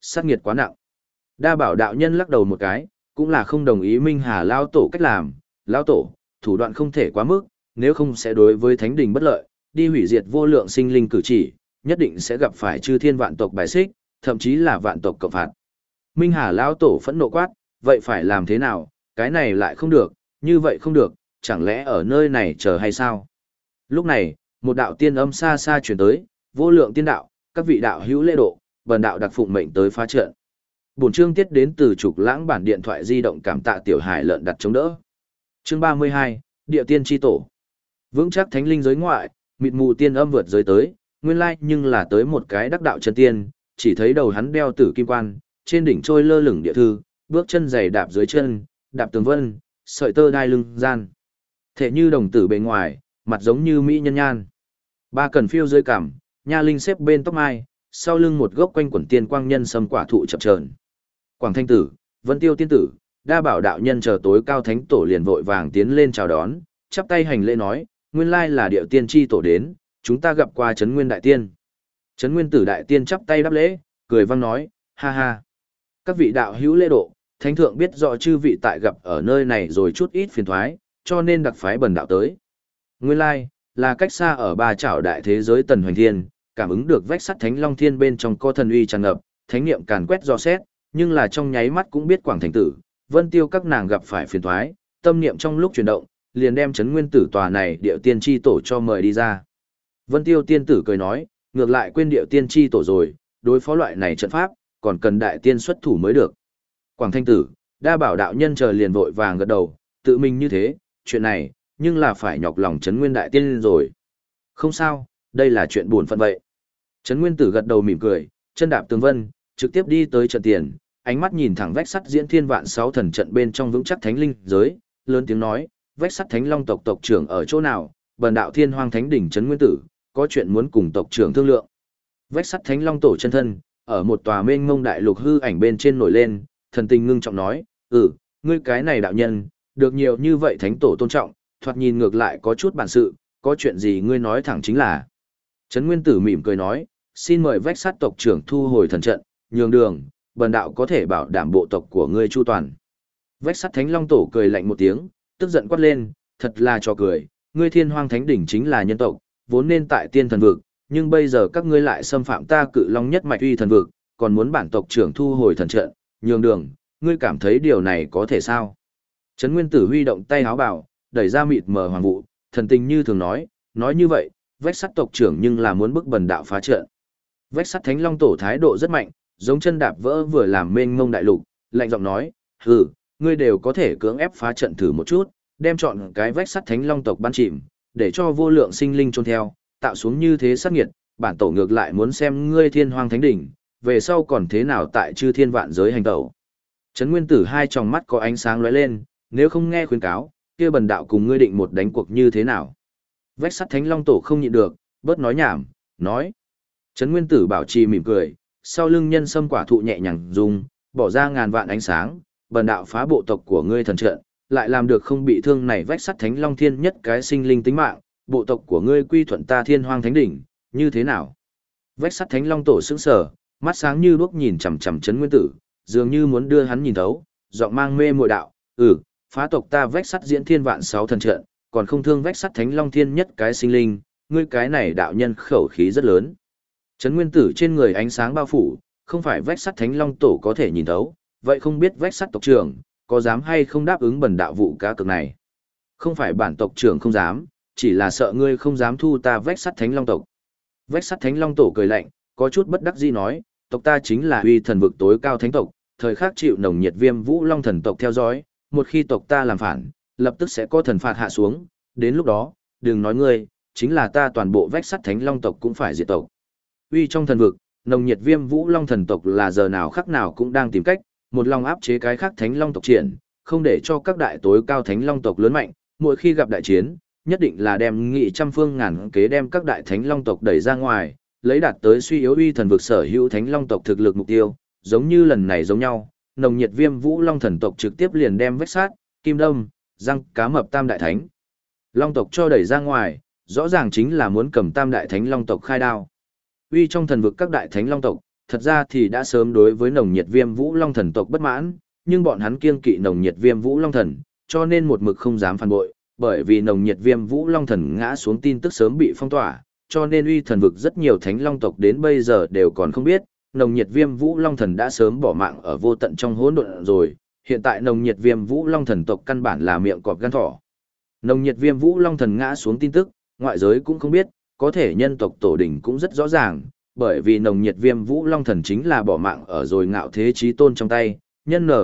sát nghiệt quá nặng. Đa bảo đạo nhân lắc đầu một cái, cũng là không đồng ý Minh Hà lao tổ cách làm, lao tổ, thủ đoạn không thể quá mức, nếu không sẽ đối với thánh đình bất lợi, đi hủy diệt vô lượng sinh linh cử chỉ, nhất định sẽ gặp phải chư thiên vạn tộc bài xích, thậm chí là vạn tộc cộng phạt. Minh Hà lao tổ phẫn nộ quát, vậy phải làm thế nào, cái này lại không được, như vậy không được, chẳng lẽ ở nơi này chờ hay sao? Lúc này, một đạo tiên âm xa xa chuyển tới, vô lượng tiên đạo, các vị đạo hữu lễ độ, bần đạo đặc phụng mệnh tới phá trận. Bổn chương tiết đến từ Trục Lãng bản điện thoại di động, cảm tạ tiểu hải lợn đặt chống đỡ. Chương 32, Địa tiên chi tổ. Vững chắc thánh linh giới ngoại, mịt mù tiên âm vượt giới tới, nguyên lai nhưng là tới một cái đắc đạo chân tiên, chỉ thấy đầu hắn đeo tử kim quan, trên đỉnh trôi lơ lửng địa thư, bước chân giày đạp dưới chân, đạp tường vân, sợi tơ đai lưng gian. Thể như đồng tử bề ngoài, mặt giống như mỹ nhân nhan. Ba cần phiêu dưới cằm, nha linh xếp bên tóc mai, sau lưng một gốc quanh quẩn tiên quang nhân sâm quả thụ chập chờn. Quảng Thanh tử, Vân Tiêu tiên tử, Đa Bảo đạo nhân chờ tối cao thánh tổ liền vội vàng tiến lên chào đón, chắp tay hành lễ nói, nguyên lai là điệu tiên tri tổ đến, chúng ta gặp qua Trấn Nguyên đại tiên. Trấn Nguyên tử đại tiên chắp tay đáp lễ, cười vang nói, ha ha. Các vị đạo hữu lễ độ, thánh thượng biết rõ chư vị tại gặp ở nơi này rồi chút ít phiền thoái, cho nên đặc phái bần đạo tới. Nguyên lai, là cách xa ở ba chảo đại thế giới Tần Hoành Thiên, cảm ứng được vách sắt Thánh Long Thiên bên trong có thần uy tràn ngập, thánh niệm càn quét dò xét, nhưng là trong nháy mắt cũng biết Quảng Thành tử, Vân Tiêu các nàng gặp phải phiền toái, tâm niệm trong lúc chuyển động, liền đem Trấn Nguyên tử tòa này Điệu Tiên chi tổ cho mời đi ra. Vân Tiêu tiên tử cười nói, ngược lại quên Điệu Tiên chi tổ rồi, đối phó loại này trận pháp, còn cần đại tiên xuất thủ mới được. Quảng Thanh tử, Đa Bảo đạo nhân chờ liền vội vàng gật đầu, tự mình như thế, chuyện này, nhưng là phải nhọc lòng Trấn Nguyên đại tiên rồi. Không sao, đây là chuyện buồn phận vậy. Trấn Nguyên tử gật đầu mỉm cười, chân đạp tường vân, trực tiếp đi tới trận tiền, ánh mắt nhìn thẳng vách sắt diễn thiên vạn sáu thần trận bên trong vững chắc thánh linh giới, lớn tiếng nói, vách sắt thánh long tộc tộc trưởng ở chỗ nào, bần đạo thiên hoang thánh đỉnh Trấn Nguyên tử, có chuyện muốn cùng tộc trưởng thương lượng. Vách sắt thánh long tổ chân thân, ở một tòa mênh mông đại lục hư ảnh bên trên nổi lên, thần tình ngưng trọng nói, ngươi cái này đạo nhân, được nhiều như vậy thánh tổ tôn trọng, thoạt nhìn ngược lại có chút bản sự, có chuyện gì ngươi nói thẳng chính là. Trấn Nguyên tử mỉm cười nói, xin mời vách sắt tộc trưởng thu hồi thần trận, nhường đường, bần đạo có thể bảo đảm bộ tộc của ngươi chu toàn. Vách sắt thánh long tổ cười lạnh một tiếng, tức giận quát lên, thật là trò cười, ngươi thiên hoang thánh đỉnh chính là nhân tộc, vốn nên tại tiên thần vực, nhưng bây giờ các ngươi lại xâm phạm ta cự long nhất mạch uy thần vực, còn muốn bản tộc trưởng thu hồi thần trận, nhường đường, ngươi cảm thấy điều này có thể sao? Trấn Nguyên tử huy động tay háo bảo, đẩy ra mịt mờ hoàng vụ, thần tình như thường nói như vậy, vách sắt tộc trưởng nhưng là muốn bức bần đạo phá trận. Vách sắt thánh long tổ thái độ rất mạnh, giống chân đạp vỡ vừa làm mênh mông đại lục, lạnh giọng nói, ngươi đều có thể cưỡng ép phá trận thử một chút, đem chọn cái vách sắt thánh long tộc ban chìm, để cho vô lượng sinh linh chôn theo, tạo xuống như thế sát nghiệt, bản tổ ngược lại muốn xem ngươi thiên hoang thánh đỉnh, về sau còn thế nào tại chư thiên vạn giới hành tẩu. Trấn Nguyên tử hai tròng mắt có ánh sáng lóe lên, nếu không nghe khuyên cáo, kia bần đạo cùng ngươi định một đánh cuộc như thế nào. Vách sắt thánh long tổ không nhịn được, bớt nói nhảm, nói. Trấn Nguyên tử bảo trì mỉm cười, sau lưng nhân sâm quả thụ nhẹ nhàng rung, bỏ ra ngàn vạn ánh sáng, bần đạo phá bộ tộc của ngươi thần trận, lại làm được không bị thương này vách sắt thánh long thiên nhất cái sinh linh tính mạng, bộ tộc của ngươi quy thuận ta thiên hoang thánh đỉnh, như thế nào? Vách sắt thánh long tổ sững sờ, mắt sáng như đuốc nhìn chằm chằm Trấn Nguyên tử, dường như muốn đưa hắn nhìn thấu, giọng mang mê muội đạo, phá tộc ta vách sắt diễn thiên vạn sáu thần trận, còn không thương vách sắt thánh long thiên nhất cái sinh linh, ngươi cái này đạo nhân khẩu khí rất lớn. Trấn Nguyên tử trên người ánh sáng bao phủ, không phải vách sắt thánh long tổ có thể nhìn thấu, vậy không biết vách sắt tộc trưởng, có dám hay không đáp ứng bần đạo vụ cá cược này. Không phải bản tộc trưởng không dám, chỉ là sợ ngươi không dám thu ta vách sắt thánh long tộc. Vách sắt thánh long tổ cười lạnh, có chút bất đắc dĩ nói, tộc ta chính là uy thần vực tối cao thánh tộc, thời khắc chịu nồng nhiệt viêm vũ long thần tộc theo dõi, một khi tộc ta làm phản, lập tức sẽ có thần phạt hạ xuống, đến lúc đó, đừng nói ngươi, chính là ta toàn bộ vách sắt thánh long tộc cũng phải diệt tộc. Uy trong thần vực, nồng nhiệt viêm vũ long thần tộc là giờ nào khắc nào cũng đang tìm cách, một lòng áp chế cái khác thánh long tộc triển, không để cho các đại tối cao thánh long tộc lớn mạnh, mỗi khi gặp đại chiến, nhất định là đem nghị trăm phương ngàn kế đem các đại thánh long tộc đẩy ra ngoài, lấy đạt tới suy yếu uy thần vực sở hữu thánh long tộc thực lực mục tiêu, giống như lần này giống nhau, nồng nhiệt viêm vũ long thần tộc trực tiếp liền đem vách sát, kim đâm, răng cá mập tam đại thánh long tộc cho đẩy ra ngoài, rõ ràng chính là muốn cầm tam đại thánh long tộc khai đao. Uy trong thần vực các đại thánh long tộc, thật ra thì đã sớm đối với nồng nhiệt viêm vũ long thần tộc bất mãn, nhưng bọn hắn kiêng kỵ nồng nhiệt viêm vũ long thần, cho nên một mực không dám phản bội, bởi vì nồng nhiệt viêm vũ long thần ngã xuống tin tức sớm bị phong tỏa, cho nên uy thần vực rất nhiều thánh long tộc đến bây giờ đều còn không biết, nồng nhiệt viêm vũ long thần đã sớm bỏ mạng ở vô tận trong hỗn độn rồi, hiện tại nồng nhiệt viêm vũ long thần tộc căn bản là miệng cọp gan thỏ. Nồng nhiệt viêm vũ long thần ngã xuống tin tức, ngoại giới cũng không biết, có thể nhân tộc tổ đỉnh cũng rất rõ ràng, bởi vì nồng nhiệt viêm vũ long thần chính là bỏ mạng ở rồi ngạo thế chí tôn trong tay, nhân nở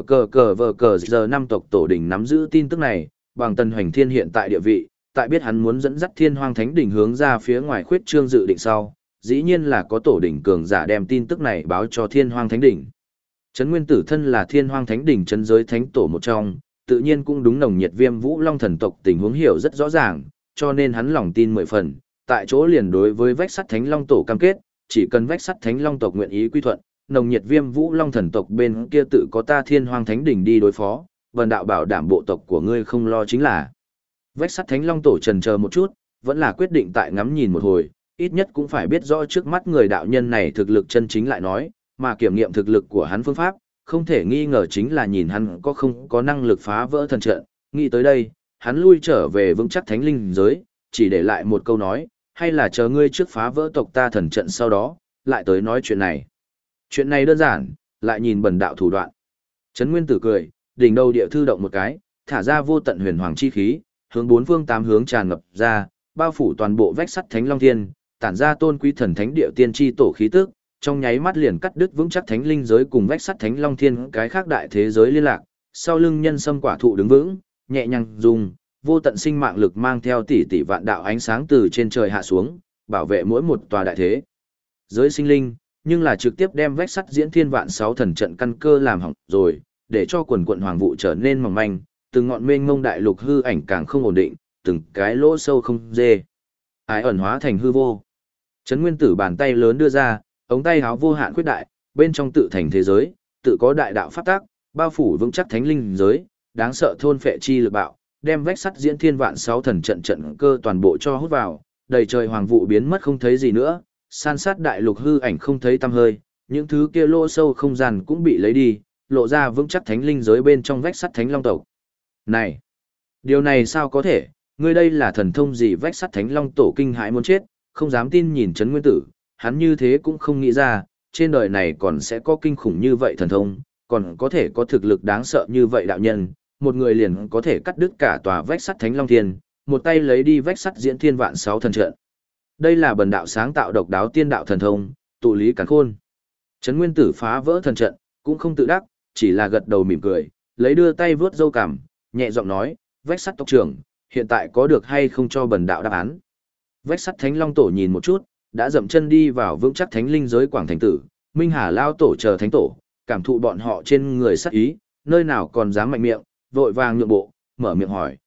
cờ giờ năm tộc tổ đỉnh nắm giữ tin tức này, bằng Tần Hoành Thiên hiện tại địa vị, tại biết hắn muốn dẫn dắt Thiên Hoang Thánh đỉnh hướng ra phía ngoài khuyết trương dự định sau, dĩ nhiên là có tổ đỉnh cường giả đem tin tức này báo cho Thiên Hoang Thánh đỉnh. Trấn Nguyên Tử thân là Thiên Hoang Thánh đỉnh trấn giới thánh tổ một trong, tự nhiên cũng đúng nồng nhiệt viêm vũ long thần tộc tình huống hiểu rất rõ ràng, cho nên hắn lòng tin 10 phần, tại chỗ liền đối với vách sắt thánh long tổ cam kết, chỉ cần vách sắt thánh long tộc nguyện ý quy thuận, nồng nhiệt viêm vũ long thần tộc bên kia tự có ta Thiên Hoang Thánh đỉnh đi đối phó, vần đạo bảo đảm bộ tộc của ngươi không lo chính là. Vách sắt thánh long tổ trần chờ một chút, vẫn là quyết định tại ngắm nhìn một hồi, ít nhất cũng phải biết rõ trước mắt người đạo nhân này thực lực chân chính lại nói, mà kiểm nghiệm thực lực của hắn phương pháp, không thể nghi ngờ chính là nhìn hắn có không có năng lực phá vỡ thần trận. Nghĩ tới đây, hắn lui trở về vững chắc thánh linh giới, chỉ để lại một câu nói, hay là chờ ngươi trước phá vỡ tộc ta thần trận sau đó, lại tới nói chuyện này. Chuyện này đơn giản, lại nhìn bần đạo thủ đoạn. Trấn Nguyên Tử cười, đỉnh đầu địa thư động một cái, thả ra vô tận huyền hoàng chi khí, hướng bốn phương tám hướng tràn ngập ra, bao phủ toàn bộ vách sắt thánh long thiên, tản ra tôn quý thần thánh địa tiên tri tổ khí tức, trong nháy mắt liền cắt đứt vững chắc thánh linh giới cùng vách sắt thánh long thiên cái khác đại thế giới liên lạc. Sau lưng nhân sâm quả thụ đứng vững, nhẹ nhàng dùng vô tận sinh mạng lực mang theo tỷ tỷ vạn đạo ánh sáng từ trên trời hạ xuống, bảo vệ mỗi một tòa đại thế giới sinh linh, nhưng là trực tiếp đem vách sắt diễn thiên vạn sáu thần trận căn cơ làm hỏng rồi, để cho quần quận hoàng vụ trở nên mỏng manh, từng ngọn mênh mông đại lục hư ảnh càng không ổn định, từng cái lỗ sâu không dê. Ái ẩn hóa thành hư vô. Trấn Nguyên Tử bàn tay lớn đưa ra, ống tay háo vô hạn khuyết đại, bên trong tự thành thế giới, tự có đại đạo pháp tác, bao phủ vững chắc thánh linh giới, đáng sợ thôn phệ chi lực bạo, đem vách sắt diễn thiên vạn sáu thần trận trận cơ toàn bộ cho hút vào, đầy trời hoàng vụ biến mất không thấy gì nữa, san sát đại lục hư ảnh không thấy tăm hơi, những thứ kia lỗ sâu không gian cũng bị lấy đi, lộ ra vững chắc thánh linh giới bên trong vách sắt thánh long tộc. Này, điều này sao có thể, ngươi đây là thần thông gì? Vách sắt thánh long tổ kinh hãi muốn chết, không dám tin nhìn Trấn Nguyên Tử, hắn như thế cũng không nghĩ ra, trên đời này còn sẽ có kinh khủng như vậy thần thông, còn có thể có thực lực đáng sợ như vậy đạo nhân, một người liền có thể cắt đứt cả tòa vách sắt thánh long thiên, một tay lấy đi vách sắt diễn thiên vạn sáu thần trận. Đây là bần đạo sáng tạo độc đáo tiên đạo thần thông, tụ lý càn khôn. Trấn Nguyên Tử phá vỡ thần trận, cũng không tự đắc, chỉ là gật đầu mỉm cười, lấy đưa tay vướt râu cằm, nhẹ giọng nói, vách sắt tộc trưởng, hiện tại có được hay không cho bần đạo đáp án. Vách sắt thánh long tổ nhìn một chút, đã dậm chân đi vào vững chắc thánh linh giới quảng thành tử, Minh Hà lao tổ chờ thánh tổ, cảm thụ bọn họ trên người sát ý, nơi nào còn dám mạnh miệng, vội vàng nhượng bộ, mở miệng hỏi,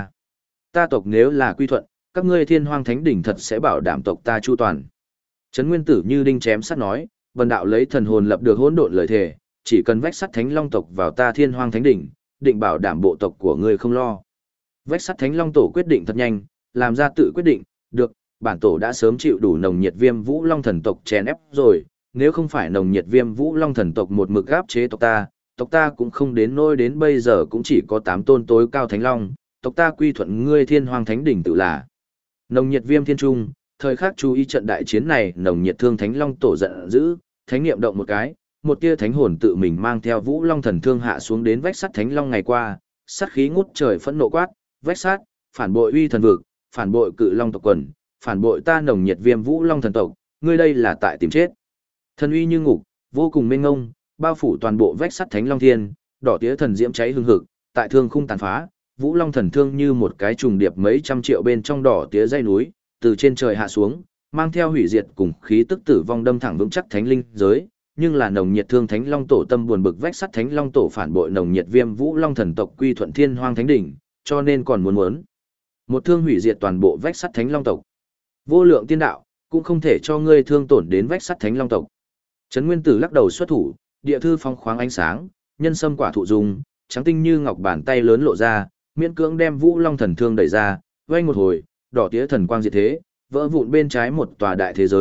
ta tộc nếu là quy thuận, các ngươi Thiên Hoang Thánh đỉnh thật sẽ bảo đảm tộc ta chu toàn. Trấn Nguyên Tử như đinh chém sắt nói, bần đạo lấy thần hồn lập được hỗn độn lời thề, chỉ cần vách sắt thánh long tộc vào ta Thiên Hoang Thánh đỉnh, định bảo đảm bộ tộc của ngươi không lo. Vách sắt thánh long tổ quyết định thật nhanh, làm ra tự quyết định, được, bản tổ đã sớm chịu đủ nồng nhiệt viêm vũ long thần tộc chèn ép rồi, nếu không phải nồng nhiệt viêm vũ long thần tộc một mực áp chế tộc ta cũng không đến nỗi đến bây giờ cũng chỉ có 8 tôn tối cao thánh long, tộc ta quy thuận ngươi Thiên Hoang Thánh đỉnh tự là. Nồng nhiệt viêm thiên trung, thời khắc chú ý trận đại chiến này, nồng nhiệt thương thánh long tổ giận dữ, thánh niệm động một cái, một tia thánh hồn tự mình mang theo vũ long thần thương hạ xuống đến vách sắt thánh long ngày qua, sát khí ngút trời phẫn nộ quát, vách sắt, phản bội uy thần vực, phản bội cự long tộc quần, phản bội ta nồng nhiệt viêm vũ long thần tộc, ngươi đây là tại tìm chết. Thần uy như ngục, vô cùng mênh ngông, bao phủ toàn bộ vách sắt thánh long thiên, đỏ tía thần diễm cháy hừng hực, tại thương khung tàn phá, vũ long thần thương như một cái trùng điệp mấy trăm triệu bên trong đỏ tía dây núi, từ trên trời hạ xuống, mang theo hủy diệt cùng khí tức tử vong đâm thẳng vững chắc thánh linh giới, nhưng là nồng nhiệt thương thánh long tổ tâm buồn bực vách sắt thánh long tổ phản bội nồng nhiệt viêm vũ long thần tộc quy thuận Thiên Hoang Thánh đỉnh, cho nên còn muốn một thương hủy diệt toàn bộ vách sắt thánh long tộc. Vô lượng tiên đạo, cũng không thể cho ngươi thương tổn đến vách sắt thánh long tộc. Trấn Nguyên Tử lắc đầu xuất thủ, địa thư phong khoáng ánh sáng, nhân sâm quả thụ dùng, trắng tinh như ngọc bàn tay lớn lộ ra, miễn cưỡng đem vũ long thần thương đẩy ra, vang một hồi, đỏ tía thần quang diệt thế, vỡ vụn bên trái một tòa đại thế giới,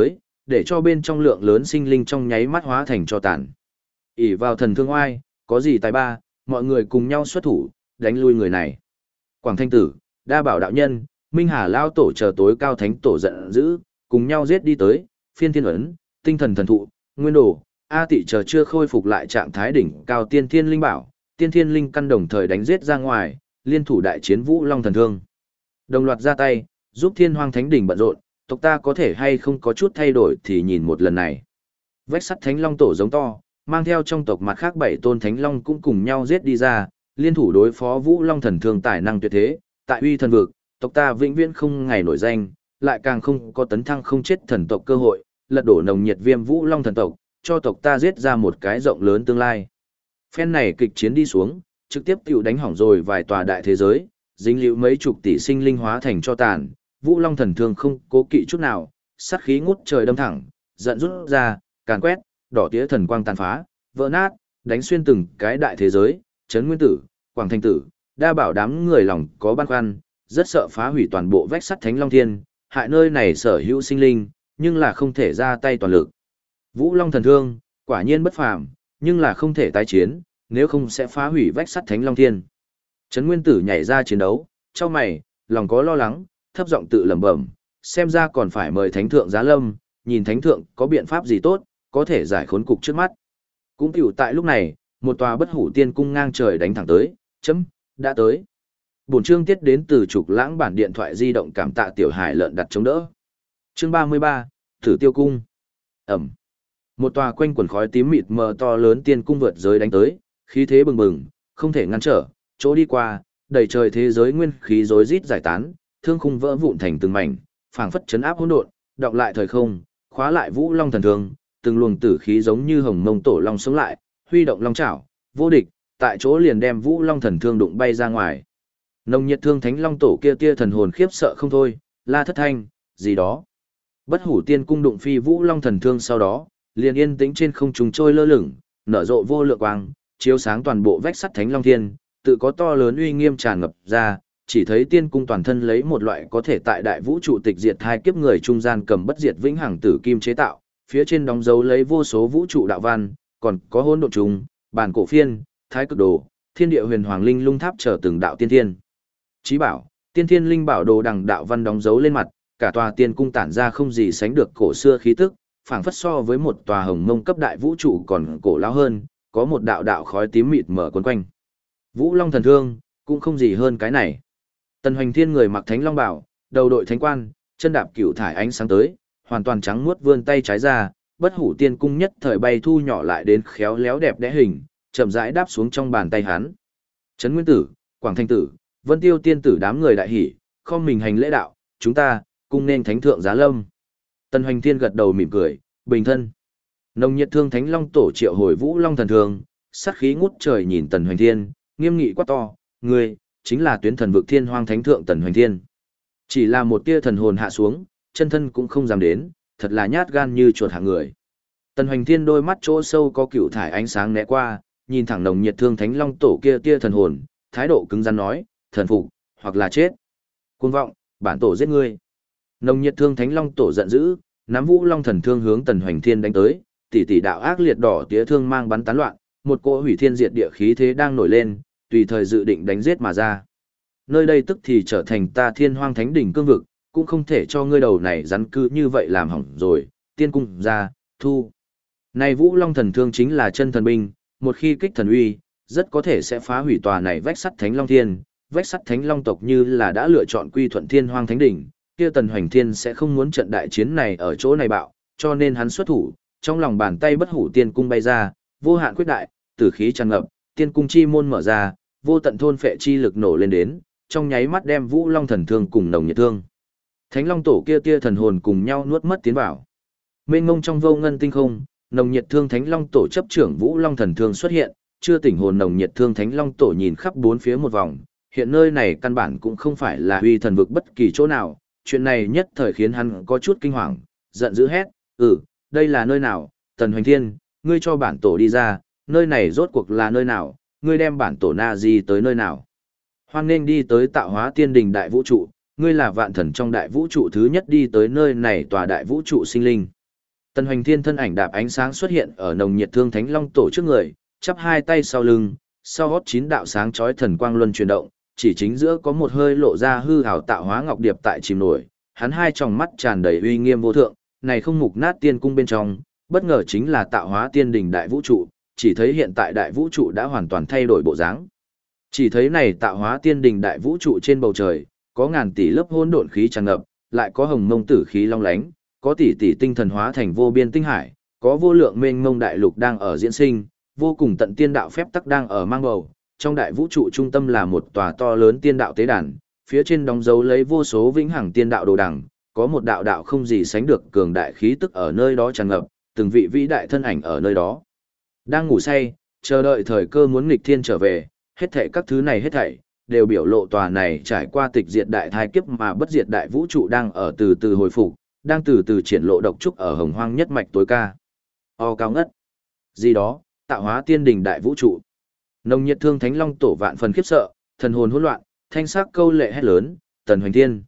để cho bên trong lượng lớn sinh linh trong nháy mắt hóa thành tro tàn. ỷ vào thần thương oai, có gì tài ba, mọi người cùng nhau xuất thủ, đánh lui người này. Quảng Thanh Tử, Đa Bảo đạo nhân, Minh Hà lao tổ chờ tối cao thánh tổ giận dữ, cùng nhau giết đi tới, Phiên Thiên ấn, Tinh thần thần thụ, Nguyên đồ, A Tị chờ chưa khôi phục lại trạng thái đỉnh cao Tiên Thiên linh bảo, Tiên Thiên linh căn đồng thời đánh giết ra ngoài, liên thủ đại chiến Vũ Long thần thương. Đồng loạt ra tay, giúp Thiên Hoang Thánh đỉnh bận rộn, tộc ta có thể hay không có chút thay đổi thì nhìn một lần này. Vách sắt Thánh Long tổ giống to, mang theo trong tộc mặt khác 7 tôn Thánh Long cũng cùng nhau giết đi ra, liên thủ đối phó Vũ Long thần thương tài năng tuyệt thế, tại uy thần vực, tộc ta vĩnh viễn không ngày nổi danh, lại càng không có tấn thăng không chết thần tộc cơ hội, lật đổ nồng nhiệt viêm Vũ Long thần tộc, cho tộc ta giết ra một cái rộng lớn tương lai. Phen này kịch chiến đi xuống, trực tiếp tiểu đánh hỏng rồi vài tòa đại thế giới, dính liễu mấy chục tỷ sinh linh hóa thành cho tàn, Vũ Long thần thương không cố kỵ chút nào, sát khí ngút trời đâm thẳng, giận rút ra, càn quét, đỏ tía thần quang tàn phá, vỡ nát, đánh xuyên từng cái đại thế giới, Trấn Nguyên Tử, Quảng Thanh Tử, Đa Bảo đám người lòng có băn khoăn, rất sợ phá hủy toàn bộ vách sắt Thánh Long Thiên, hại nơi này sở hữu sinh linh, nhưng là không thể ra tay toàn lực. Vũ Long thần thương, quả nhiên bất phàm, nhưng là không thể tái chiến, nếu không sẽ phá hủy vách sắt Thánh Long Thiên. Trấn Nguyên Tử nhảy ra chiến đấu, chau mày, lòng có lo lắng, thấp giọng tự lẩm bẩm, xem ra còn phải mời Thánh thượng Giá Lâm, nhìn Thánh thượng có biện pháp gì tốt, có thể giải khốn cục trước mắt. Cũng tiểu tại lúc này, một tòa bất hủ tiên cung ngang trời đánh thẳng tới, đã tới. Bổn chương tiết đến từ Trục Lãng bản điện thoại di động, cảm tạ tiểu hải lợn đặt chống đỡ. Chương 33, Thử Tiêu cung. Ẩm. Một tòa quanh quần khói tím mịt mờ to lớn tiên cung vượt giới đánh tới, khí thế bừng bừng, không thể ngăn trở, chỗ đi qua, đầy trời thế giới nguyên khí rối rít giải tán, thương khung vỡ vụn thành từng mảnh, phảng phất chấn áp hỗn độn, đọng lại thời không, khóa lại Vũ Long thần thương, từng luồng tử khí giống như hồng mông tổ long sống lại, huy động long chảo, vô địch, tại chỗ liền đem Vũ Long thần thương đụng bay ra ngoài. Nồng nhiệt thương Thánh Long tổ kia tia thần hồn khiếp sợ không thôi, la thất thanh, gì đó. Bất hủ tiên cung đụng phi Vũ Long thần thương sau đó, liền yên tĩnh trên không trung trôi lơ lửng, nở rộ vô lượng quang, chiếu sáng toàn bộ vách sắt Thánh Long Thiên, tự có to lớn uy nghiêm tràn ngập ra, chỉ thấy tiên cung toàn thân lấy một loại có thể tại đại vũ trụ tịch diệt hai kiếp người trung gian cầm bất diệt vĩnh hằng tử kim chế tạo, phía trên đóng dấu lấy vô số vũ trụ đạo văn, còn có hỗn độn trùng, bản cổ phiên, thái cực đồ, thiên địa huyền hoàng linh lung tháp chờ từng đạo tiên thiên. Chí bảo, tiên thiên linh bảo đồ đằng đạo văn đóng dấu lên mặt, cả tòa tiên cung tản ra không gì sánh được cổ xưa khí tức, phảng phất so với một tòa hồng mông cấp đại vũ trụ còn cổ lão hơn, có một đạo đạo khói tím mịt mờ quấn quanh. Vũ Long thần thương, cũng không gì hơn cái này. Tần Hoành Thiên người mặc thánh long bảo, đầu đội thánh quan, chân đạp cửu thải ánh sáng tới, hoàn toàn trắng muốt vươn tay trái ra, bất hủ tiên cung nhất thời bay thu nhỏ lại đến khéo léo đẹp đẽ hình, chậm rãi đáp xuống trong bàn tay hắn. Trấn Nguyên Tử, Quảng Thanh Tử, Vân Tiêu tiên tử đám người đại hỉ, không mình hành lễ đạo, chúng ta cung nên Thánh thượng Giá Lâm. Tần Hoành Thiên gật đầu mỉm cười, bình thân. Nồng nhiệt thương Thánh Long tổ triệu hồi Vũ Long thần thương, sát khí ngút trời nhìn Tần Hoành Thiên, nghiêm nghị quát to, ngươi chính là Tuyến Thần vực Thiên Hoang Thánh thượng Tần Hoành Thiên. Chỉ là một tia thần hồn hạ xuống, chân thân cũng không dám đến, thật là nhát gan như chuột hạng người. Tần Hoành Thiên đôi mắt chỗ sâu có cựu thải ánh sáng né qua, nhìn thẳng nồng nhiệt thương Thánh Long tổ kia tia thần hồn, thái độ cứng rắn nói, thần phục, hoặc là chết. Cuồng vọng, bản tổ giết ngươi. Nồng nhiệt thương Thánh Long tổ giận dữ, nắm Vũ Long thần thương hướng Tần Hoành Thiên đánh tới, tỷ tỷ đạo ác liệt đỏ tía thương mang bắn tán loạn, một cỗ hủy thiên diệt địa khí thế đang nổi lên, tùy thời dự định đánh giết mà ra. Nơi đây tức thì trở thành ta Thiên Hoang Thánh đỉnh cương vực, cũng không thể cho ngươi đầu này rắn cư như vậy làm hỏng rồi, tiên cung ra, thu. Này Vũ Long thần thương chính là chân thần binh, một khi kích thần uy, rất có thể sẽ phá hủy tòa này vách sắt Thánh Long Thiên, vách sắt Thánh Long tộc như là đã lựa chọn quy thuận Thiên Hoang Thánh đỉnh, kia Tần Hoành Thiên sẽ không muốn trận đại chiến này ở chỗ này bạo, cho nên hắn xuất thủ, trong lòng bàn tay bất hủ tiên cung bay ra, vô hạn quyết đại, tử khí tràn ngập, tiên cung chi môn mở ra, vô tận thôn phệ chi lực nổ lên đến, trong nháy mắt đem Vũ Long thần thương cùng nồng nhiệt thương Thánh Long tổ kia tia thần hồn cùng nhau nuốt mất tiến vào. Mênh mông trong vô ngân tinh không, nồng nhiệt thương Thánh Long tổ chấp trưởng Vũ Long thần thương xuất hiện, chưa tỉnh hồn nồng nhiệt thương Thánh Long tổ nhìn khắp bốn phía một vòng, hiện nơi này căn bản cũng không phải là uy thần vực bất kỳ chỗ nào, chuyện này nhất thời khiến hắn có chút kinh hoàng, giận dữ hét, đây là nơi nào, Tần Hoành Thiên, ngươi cho bản tổ đi ra, nơi này rốt cuộc là nơi nào, ngươi đem bản tổ na di tới nơi nào. Hoan nên đi tới tạo hóa tiên đình đại vũ trụ, ngươi là vạn thần trong đại vũ trụ thứ nhất đi tới nơi này tòa đại vũ trụ sinh linh. Tần Hoành Thiên thân ảnh đạp ánh sáng xuất hiện ở nồng nhiệt thương thánh long tổ trước người, chắp hai tay sau lưng, sau gót 9 đạo sáng chói thần quang luân chuyển động, chỉ chính giữa có một hơi lộ ra hư ảo tạo hóa ngọc điệp tại chìm nổi, hắn hai tròng mắt tràn đầy uy nghiêm vô thượng, này không mục nát tiên cung bên trong, bất ngờ chính là tạo hóa tiên đỉnh đại vũ trụ, chỉ thấy hiện tại đại vũ trụ đã hoàn toàn thay đổi bộ dáng. Chỉ thấy này tạo hóa tiên đỉnh đại vũ trụ trên bầu trời, có ngàn tỷ lớp hỗn độn khí tràn ngập, lại có hồng mông tử khí long lánh, có tỷ tỷ tinh thần hóa thành vô biên tinh hải, có vô lượng mênh mông đại lục đang ở diễn sinh, vô cùng tận tiên đạo phép tắc đang ở mang bầu. Trong đại vũ trụ trung tâm là một tòa to lớn tiên đạo tế đàn, phía trên đóng dấu lấy vô số vĩnh hằng tiên đạo đồ đằng, có một đạo đạo không gì sánh được cường đại khí tức ở nơi đó tràn ngập, từng vị vĩ đại thân ảnh ở nơi đó đang ngủ say, chờ đợi thời cơ muốn nghịch thiên trở về. Hết thảy các thứ này hết thảy đều biểu lộ tòa này trải qua tịch diệt đại thai kiếp mà bất diệt đại vũ trụ đang ở từ từ hồi phục, đang từ từ triển lộ độc trúc ở hồng hoang nhất mạch tối ca. O cao ngất. Gì đó, tạo hóa tiên đỉnh đại vũ trụ. Nồng nhiệt thương thánh long tổ vạn phần khiếp sợ, thần hồn hỗn loạn, thanh sắc câu lệ hét lớn, Tần Hoành Thiên,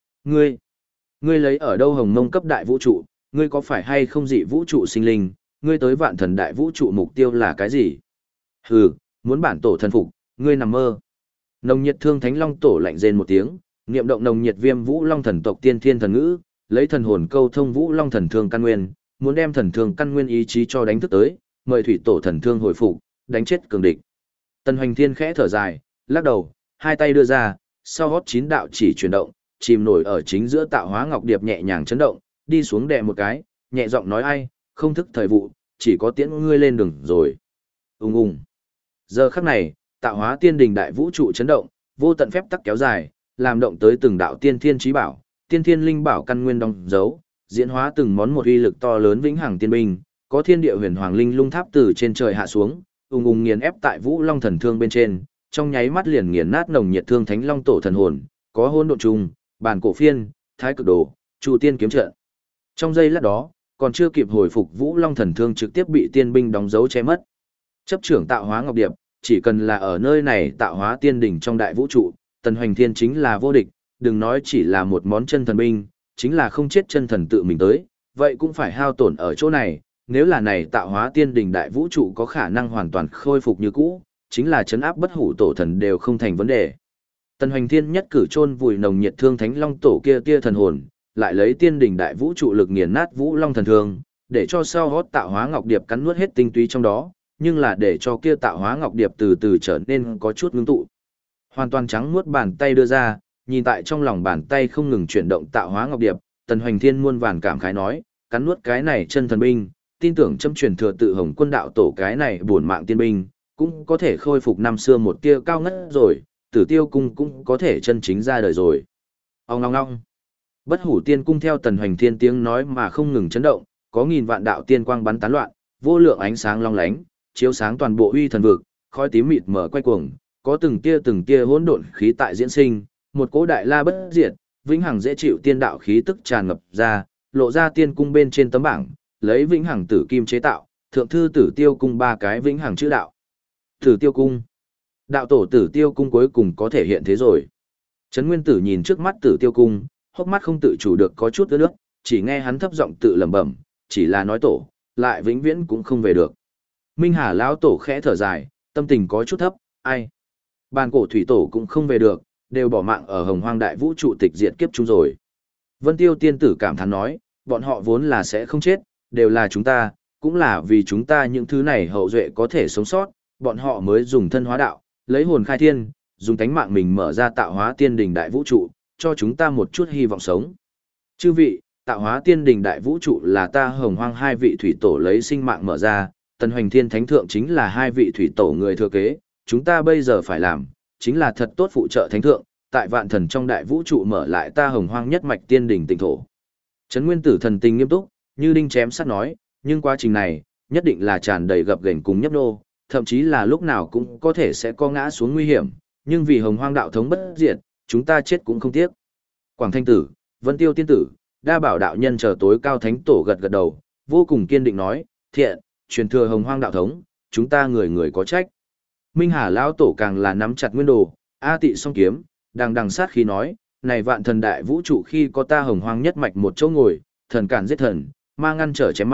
ngươi lấy ở đâu hồng mông cấp đại vũ trụ, ngươi có phải hay không dị vũ trụ sinh linh, ngươi tới vạn thần đại vũ trụ mục tiêu là cái gì? Hừ, muốn bản tổ thần phục, ngươi nằm mơ. Nồng nhiệt thương thánh long tổ lạnh rên một tiếng, niệm động nồng nhiệt viêm vũ long thần tộc tiên thiên thần ngữ, lấy thần hồn câu thông vũ long thần thương căn nguyên, muốn đem thần thương căn nguyên ý chí cho đánh thức tới, mời thủy tổ thần thương hồi phục, đánh chết cường địch. Tần Hoành Thiên khẽ thở dài, lắc đầu, hai tay đưa ra, sau gót 9 đạo chỉ chuyển động, chìm nổi ở chính giữa tạo hóa ngọc điệp nhẹ nhàng chấn động, đi xuống đè một cái, nhẹ giọng nói ai, không thức thời vụ, chỉ có tiễn ngươi lên đường rồi. Ung ung. Giờ khắc này, tạo hóa tiên đình đại vũ trụ chấn động, vô tận phép tắc kéo dài, làm động tới từng đạo tiên thiên chí bảo, tiên thiên linh bảo căn nguyên đóng dấu, diễn hóa từng món một uy lực to lớn vĩnh hằng tiên binh, có thiên địa huyền hoàng linh lung tháp từ trên trời hạ xuống, ung ung nghiền ép tại Vũ Long thần thương bên trên, trong nháy mắt liền nghiền nát nồng nhiệt thương thánh long tổ thần hồn, có hỗn độn trùng, bản cổ phiên, thái cực đồ, chu tiên kiếm trận. Trong giây lát đó, còn chưa kịp hồi phục Vũ Long thần thương trực tiếp bị tiên binh đóng dấu che mất. Chấp trưởng tạo hóa ngọc điệp, chỉ cần là ở nơi này tạo hóa tiên đỉnh trong đại vũ trụ, Tần Hoành Thiên chính là vô địch, đừng nói chỉ là một món chân thần binh, chính là không chết chân thần tự mình tới, vậy cũng phải hao tổn ở chỗ này, nếu là này tạo hóa tiên đỉnh đại vũ trụ có khả năng hoàn toàn khôi phục như cũ, chính là chấn áp bất hủ tổ thần đều không thành vấn đề. Tần Hoành Thiên nhất cử chôn vùi nồng nhiệt thương thánh long tổ kia tia thần hồn, lại lấy tiên đỉnh đại vũ trụ lực nghiền nát Vũ Long thần thương, để cho sau hót tạo hóa ngọc điệp cắn nuốt hết tinh túy trong đó, nhưng là để cho kia tạo hóa ngọc điệp từ từ trở nên có chút ngưng tụ. Hoàn toàn trắng muốt bàn tay đưa ra, nhìn tại trong lòng bàn tay không ngừng chuyển động tạo hóa ngọc điệp, Tần Hoành Thiên muôn vàn cảm khái nói, cắn nuốt cái này chân thần binh, tin tưởng châm truyền thừa tự Hồng Quân đạo tổ cái này bổn mạng tiên binh, cũng có thể khôi phục năm xưa một tia cao ngất rồi, Tử Tiêu cung cũng có thể chân chính ra đời rồi. Ong ong ong. Bất hủ tiên cung theo Tần Hoành Thiên tiếng nói mà không ngừng chấn động, có nghìn vạn đạo tiên quang bắn tán loạn, vô lượng ánh sáng long lánh, chiếu sáng toàn bộ uy thần vực, khói tím mịt mờ quay cuồng, có từng tia hỗn độn khí tại diễn sinh, một cỗ đại la bất diệt, vĩnh hằng dễ chịu tiên đạo khí tức tràn ngập ra, lộ ra tiên cung bên trên tấm bảng, lấy vĩnh hằng tử kim chế tạo, thượng thư Tử Tiêu cung 3 cái vĩnh hằng chữ đạo. Tử Tiêu cung. Đạo tổ Tử Tiêu cung cuối cùng có thể hiện thế rồi. Trấn Nguyên Tử nhìn trước mắt Tử Tiêu cung, hốc mắt không tự chủ được có chút ướt nước, chỉ nghe hắn thấp giọng tự lẩm bẩm, chỉ là nói tổ, lại vĩnh viễn cũng không về được. Minh Hà lão tổ khẽ thở dài, tâm tình có chút thấp, ai? Bàn cổ thủy tổ cũng không về được, đều bỏ mạng ở hồng hoang đại vũ trụ tịch diệt kiếp chung rồi. Vân Tiêu tiên tử cảm thán nói, bọn họ vốn là sẽ không chết, đều là chúng ta, cũng là vì chúng ta những thứ này hậu duệ có thể sống sót, bọn họ mới dùng thân hóa đạo, lấy hồn khai thiên, dùng tánh mạng mình mở ra tạo hóa tiên đình đại vũ trụ, cho chúng ta một chút hy vọng sống. Chư vị, tạo hóa tiên đình đại vũ trụ là ta hồng hoang 2 vị thủy tổ lấy sinh mạng mở ra, Tần Hoành Thiên Thánh Thượng chính là 2 vị thủy tổ người thừa kế, chúng ta bây giờ phải làm, chính là thật tốt phụ trợ Thánh Thượng, tại vạn thần trong đại vũ trụ mở lại ta hồng hoang nhất mạch tiên đình tịnh thổ. Trấn Nguyên Tử thần tình nghiêm túc, như đinh chém sắt nói, nhưng quá trình này, nhất định là tràn đầy gập ghềnh cùng nhấp nô, thậm chí là lúc nào cũng có thể sẽ có ngã xuống nguy hiểm, nhưng vì hồng hoang đạo thống bất diệt, chúng ta chết cũng không tiếc. Quảng Thanh Tử, Vân Tiêu tiên tử, Đa Bảo đạo nhân chờ tối cao thánh tổ gật gật đầu, vô cùng kiên định nói, thiện, truyền thừa hồng hoang đạo thống, chúng ta người người có trách. Minh Hà lão tổ càng là nắm chặt nguyên đồ, A Tị song kiếm, đằng sát khi nói, này vạn thần đại vũ trụ khi có ta hồng hoang nhất mạch một chỗ ngồi, thần cản giết thần, ma ngăn trở chém ma,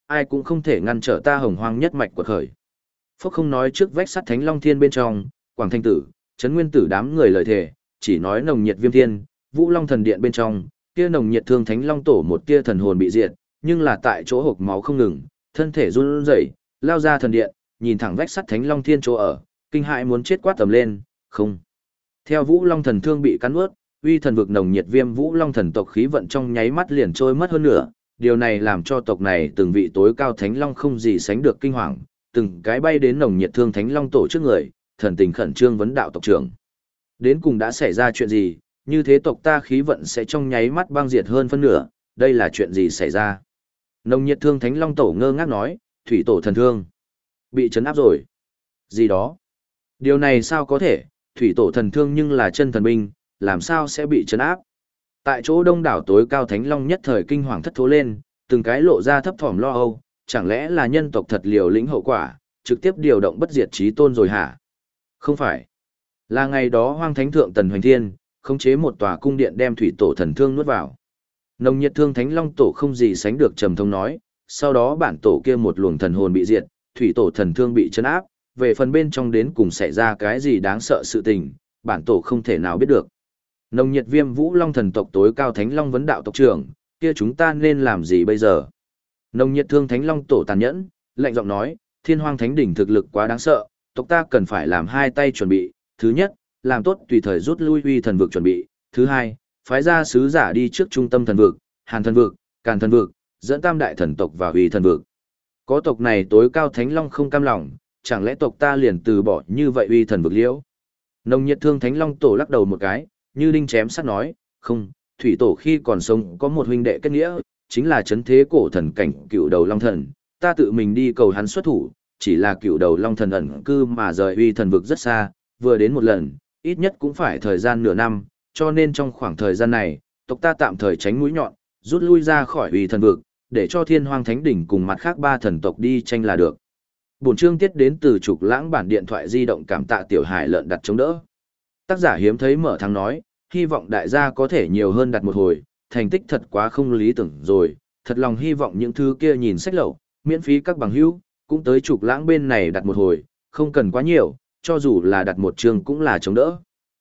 ai cũng không thể ngăn trở ta Hồng Hoang nhất mạch quật khởi. Phúc không nói trước vách sắt Thánh Long Thiên bên trong, Quảng Thanh Tử, Trấn Nguyên Tử đám người lời thề, chỉ nói nồng nhiệt Viêm Thiên, Vũ Long Thần Điện bên trong, kia nồng nhiệt thương Thánh Long Tổ một tia thần hồn bị diệt, nhưng là tại chỗ hộc máu không ngừng, thân thể run rẩy, lao ra thần điện, nhìn thẳng vách sắt Thánh Long Thiên chỗ ở, kinh hãi muốn chết quát tầm lên, không. Theo Vũ Long Thần Thương bị cắn nuốt, uy thần vực nồng nhiệt Viêm Vũ Long Thần tộc khí vận trong nháy mắt liền trôi mất hơn nửa, điều này làm cho tộc này từng vị tối cao Thánh Long không gì sánh được kinh hoàng, từng cái bay đến nồng nhiệt thương Thánh Long Tổ trước người, thần tình khẩn trương vấn đạo tộc trưởng. Đến cùng đã xảy ra chuyện gì, như thế tộc ta khí vận sẽ trong nháy mắt băng diệt hơn phân nửa, đây là chuyện gì xảy ra? Nồng nhiệt thương Thánh Long Tổ ngơ ngác nói, thủy tổ thần thương. Bị trấn áp rồi. Gì đó? Điều này sao có thể, thủy tổ thần thương nhưng là chân thần binh, làm sao sẽ bị trấn áp? Tại chỗ đông đảo tối cao Thánh Long nhất thời kinh hoàng thất thố lên, từng cái lộ ra thấp thỏm lo âu, chẳng lẽ là nhân tộc thật liều lĩnh hậu quả, trực tiếp điều động bất diệt chí tôn rồi hả? Không phải. Là ngày đó Hoang Thánh Thượng Tần Hoành Thiên, khống chế một tòa cung điện đem thủy tổ thần thương nuốt vào. Nồng nhiệt thương Thánh Long Tổ không gì sánh được trầm thông nói, sau đó bản tổ kia một luồng thần hồn bị diệt, thủy tổ thần thương bị trấn áp, về phần bên trong đến cùng xảy ra cái gì đáng sợ sự tình, bản tổ không thể nào biết được. Nồng nhiệt Viêm Vũ Long thần tộc tối cao Thánh Long vấn đạo tộc trưởng, kia chúng ta nên làm gì bây giờ? Nồng nhiệt thương Thánh Long Tổ tàn nhẫn, lạnh giọng nói, Thiên Hoang Thánh đỉnh thực lực quá đáng sợ, tộc ta cần phải làm hai tay chuẩn bị, thứ nhất, làm tốt tùy thời rút lui uy thần vực chuẩn bị, thứ hai, phái ra sứ giả đi trước trung tâm thần vực, Hàn thần vực, Càn thần vực, dẫn tam đại thần tộc vào uy thần vực. Có tộc này tối cao Thánh Long không cam lòng, chẳng lẽ tộc ta liền từ bỏ như vậy uy thần vực liễu? Nồng nhiệt thương Thánh Long Tổ lắc đầu một cái, như đinh chém sắt nói, không, thủy tổ khi còn sống có một huynh đệ kết nghĩa, chính là chấn thế cổ thần cảnh cựu đầu Long thần, ta tự mình đi cầu hắn xuất thủ, chỉ là cựu đầu Long thần ẩn cư mà rời uy thần vực rất xa, vừa đến một lần, ít nhất cũng phải thời gian nửa năm, cho nên trong khoảng thời gian này, tộc ta tạm thời tránh mũi nhọn, rút lui ra khỏi uy thần vực, để cho Thiên Hoang Thánh đỉnh cùng mặt khác ba thần tộc đi tranh là được. Bổn chương tiết đến từ Trục Lãng bản điện thoại di động, cảm tạ tiểu hải lợn đặt chống đỡ. Tác giả hiếm thấy mở thắng nói, hy vọng đại gia có thể nhiều hơn đặt một hồi, thành tích thật quá không lý tưởng rồi, thật lòng hy vọng những thứ kia nhìn sách lậu, miễn phí các bằng hữu, cũng tới Trục Lãng bên này đặt một hồi, không cần quá nhiều, cho dù là đặt một chương cũng là chống đỡ.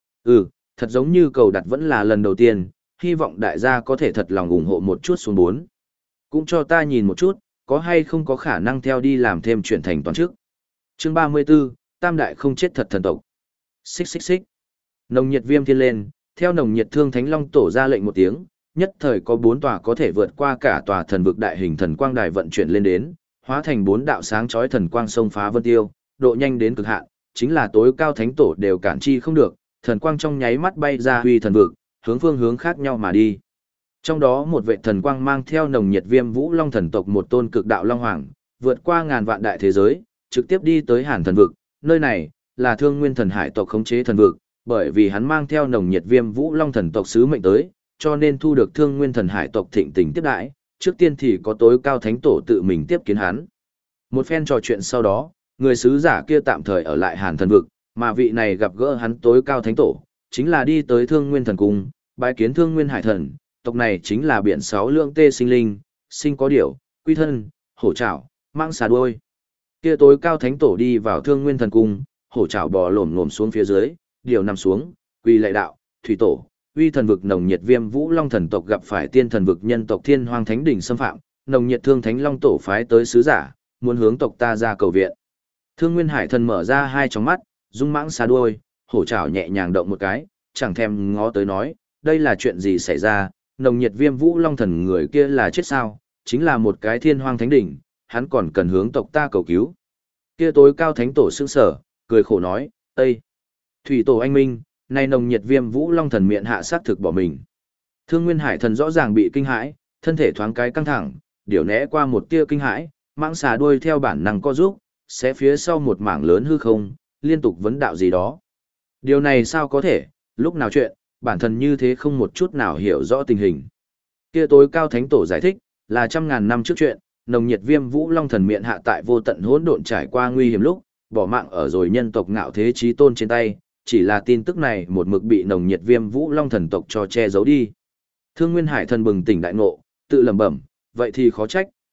Thật giống như cầu đặt vẫn là lần đầu tiên, hy vọng đại gia có thể thật lòng ủng hộ một chút xuống 4. Cũng cho ta nhìn một chút, có hay không có khả năng theo đi làm thêm chuyển thành toàn chức. Chương 34, Tam đại không chết thật thần tộc. Xích xích xích. Nồng nhiệt Viêm Thiên lên, theo nồng nhiệt thương Thánh Long Tổ ra lệnh một tiếng, nhất thời có 4 tòa có thể vượt qua cả tòa thần vực đại hình thần quang đài vận chuyển lên đến, hóa thành 4 đạo sáng chói thần quang sông phá vân tiêu, độ nhanh đến cực hạn, chính là tối cao thánh tổ đều cản chi không được, thần quang trong nháy mắt bay ra huy thần vực, hướng phương hướng khác nhau mà đi. Trong đó một vệ thần quang mang theo nồng nhiệt Viêm Vũ Long thần tộc một tôn cực đạo long hoàng, vượt qua ngàn vạn đại thế giới, trực tiếp đi tới Hàn thần vực, nơi này là Thương Nguyên thần hải tộc khống chế thần vực, bởi vì hắn mang theo nồng nhiệt Viêm Vũ Long thần tộc sứ mệnh tới, cho nên thu được Thương Nguyên thần hải tộc thịnh tình tiếp đãi, trước tiên thì có tối cao thánh tổ tự mình tiếp kiến hắn. Một phen trò chuyện sau đó, người sứ giả kia tạm thời ở lại Hàn thần vực, mà vị này gặp gỡ hắn tối cao thánh tổ, chính là đi tới Thương Nguyên thần cung, bái kiến Thương Nguyên hải thần, tộc này chính là biển 6 lượng tê sinh linh, sinh có điểu, quy thân, hổ trảo, mang xà đuôi. Kia tối cao thánh tổ đi vào Thương Nguyên thần cung, hổ trảo bò lổm ngổm xuống phía dưới, điểu nằm xuống, quỳ lạy đạo, thủy tổ, uy thần vực nồng nhiệt Viêm Vũ Long thần tộc gặp phải tiên thần vực nhân tộc Thiên Hoang Thánh đỉnh xâm phạm, nồng nhiệt thương Thánh Long tổ phái tới sứ giả, muốn hướng tộc ta ra cầu viện. Thương Nguyên hải thần mở ra hai tròng mắt, dung mãng xà đuôi, hổ trảo nhẹ nhàng động một cái, chẳng thèm ngó tới nói, đây là chuyện gì xảy ra, nồng nhiệt Viêm Vũ Long thần người kia là chết sao, chính là một cái Thiên Hoang Thánh đỉnh, hắn còn cần hướng tộc ta cầu cứu. Kia tối cao thánh tổ sững sờ, cười khổ nói, Ê! Thủy tổ anh minh, nay nồng nhiệt Viêm Vũ Long thần miệng hạ sát thực bỏ mình. Thương Nguyên hải thần rõ ràng bị kinh hãi, thân thể thoáng cái căng thẳng, điều né qua một tia kinh hãi, mãng xà đuôi theo bản năng co giúp, sẽ phía sau một mảng lớn hư không, liên tục vấn đạo gì đó. Điều này sao có thể, lúc nào chuyện, bản thân như thế không một chút nào hiểu rõ tình hình. Kia tối cao thánh tổ giải thích, là trăm ngàn năm trước chuyện, nồng nhiệt Viêm Vũ Long thần miệng hạ tại vô tận hỗn độn trải qua nguy hiểm lúc, bỏ mạng ở rồi nhân tộc ngạo thế chí tôn trên tay, chỉ là tin tức này một mực bị nồng nhiệt Viêm Vũ Long thần tộc cho che giấu đi. Thương Nguyên hải thần bừng tỉnh đại ngộ, tự lẩm bẩm, vậy thì khó trách,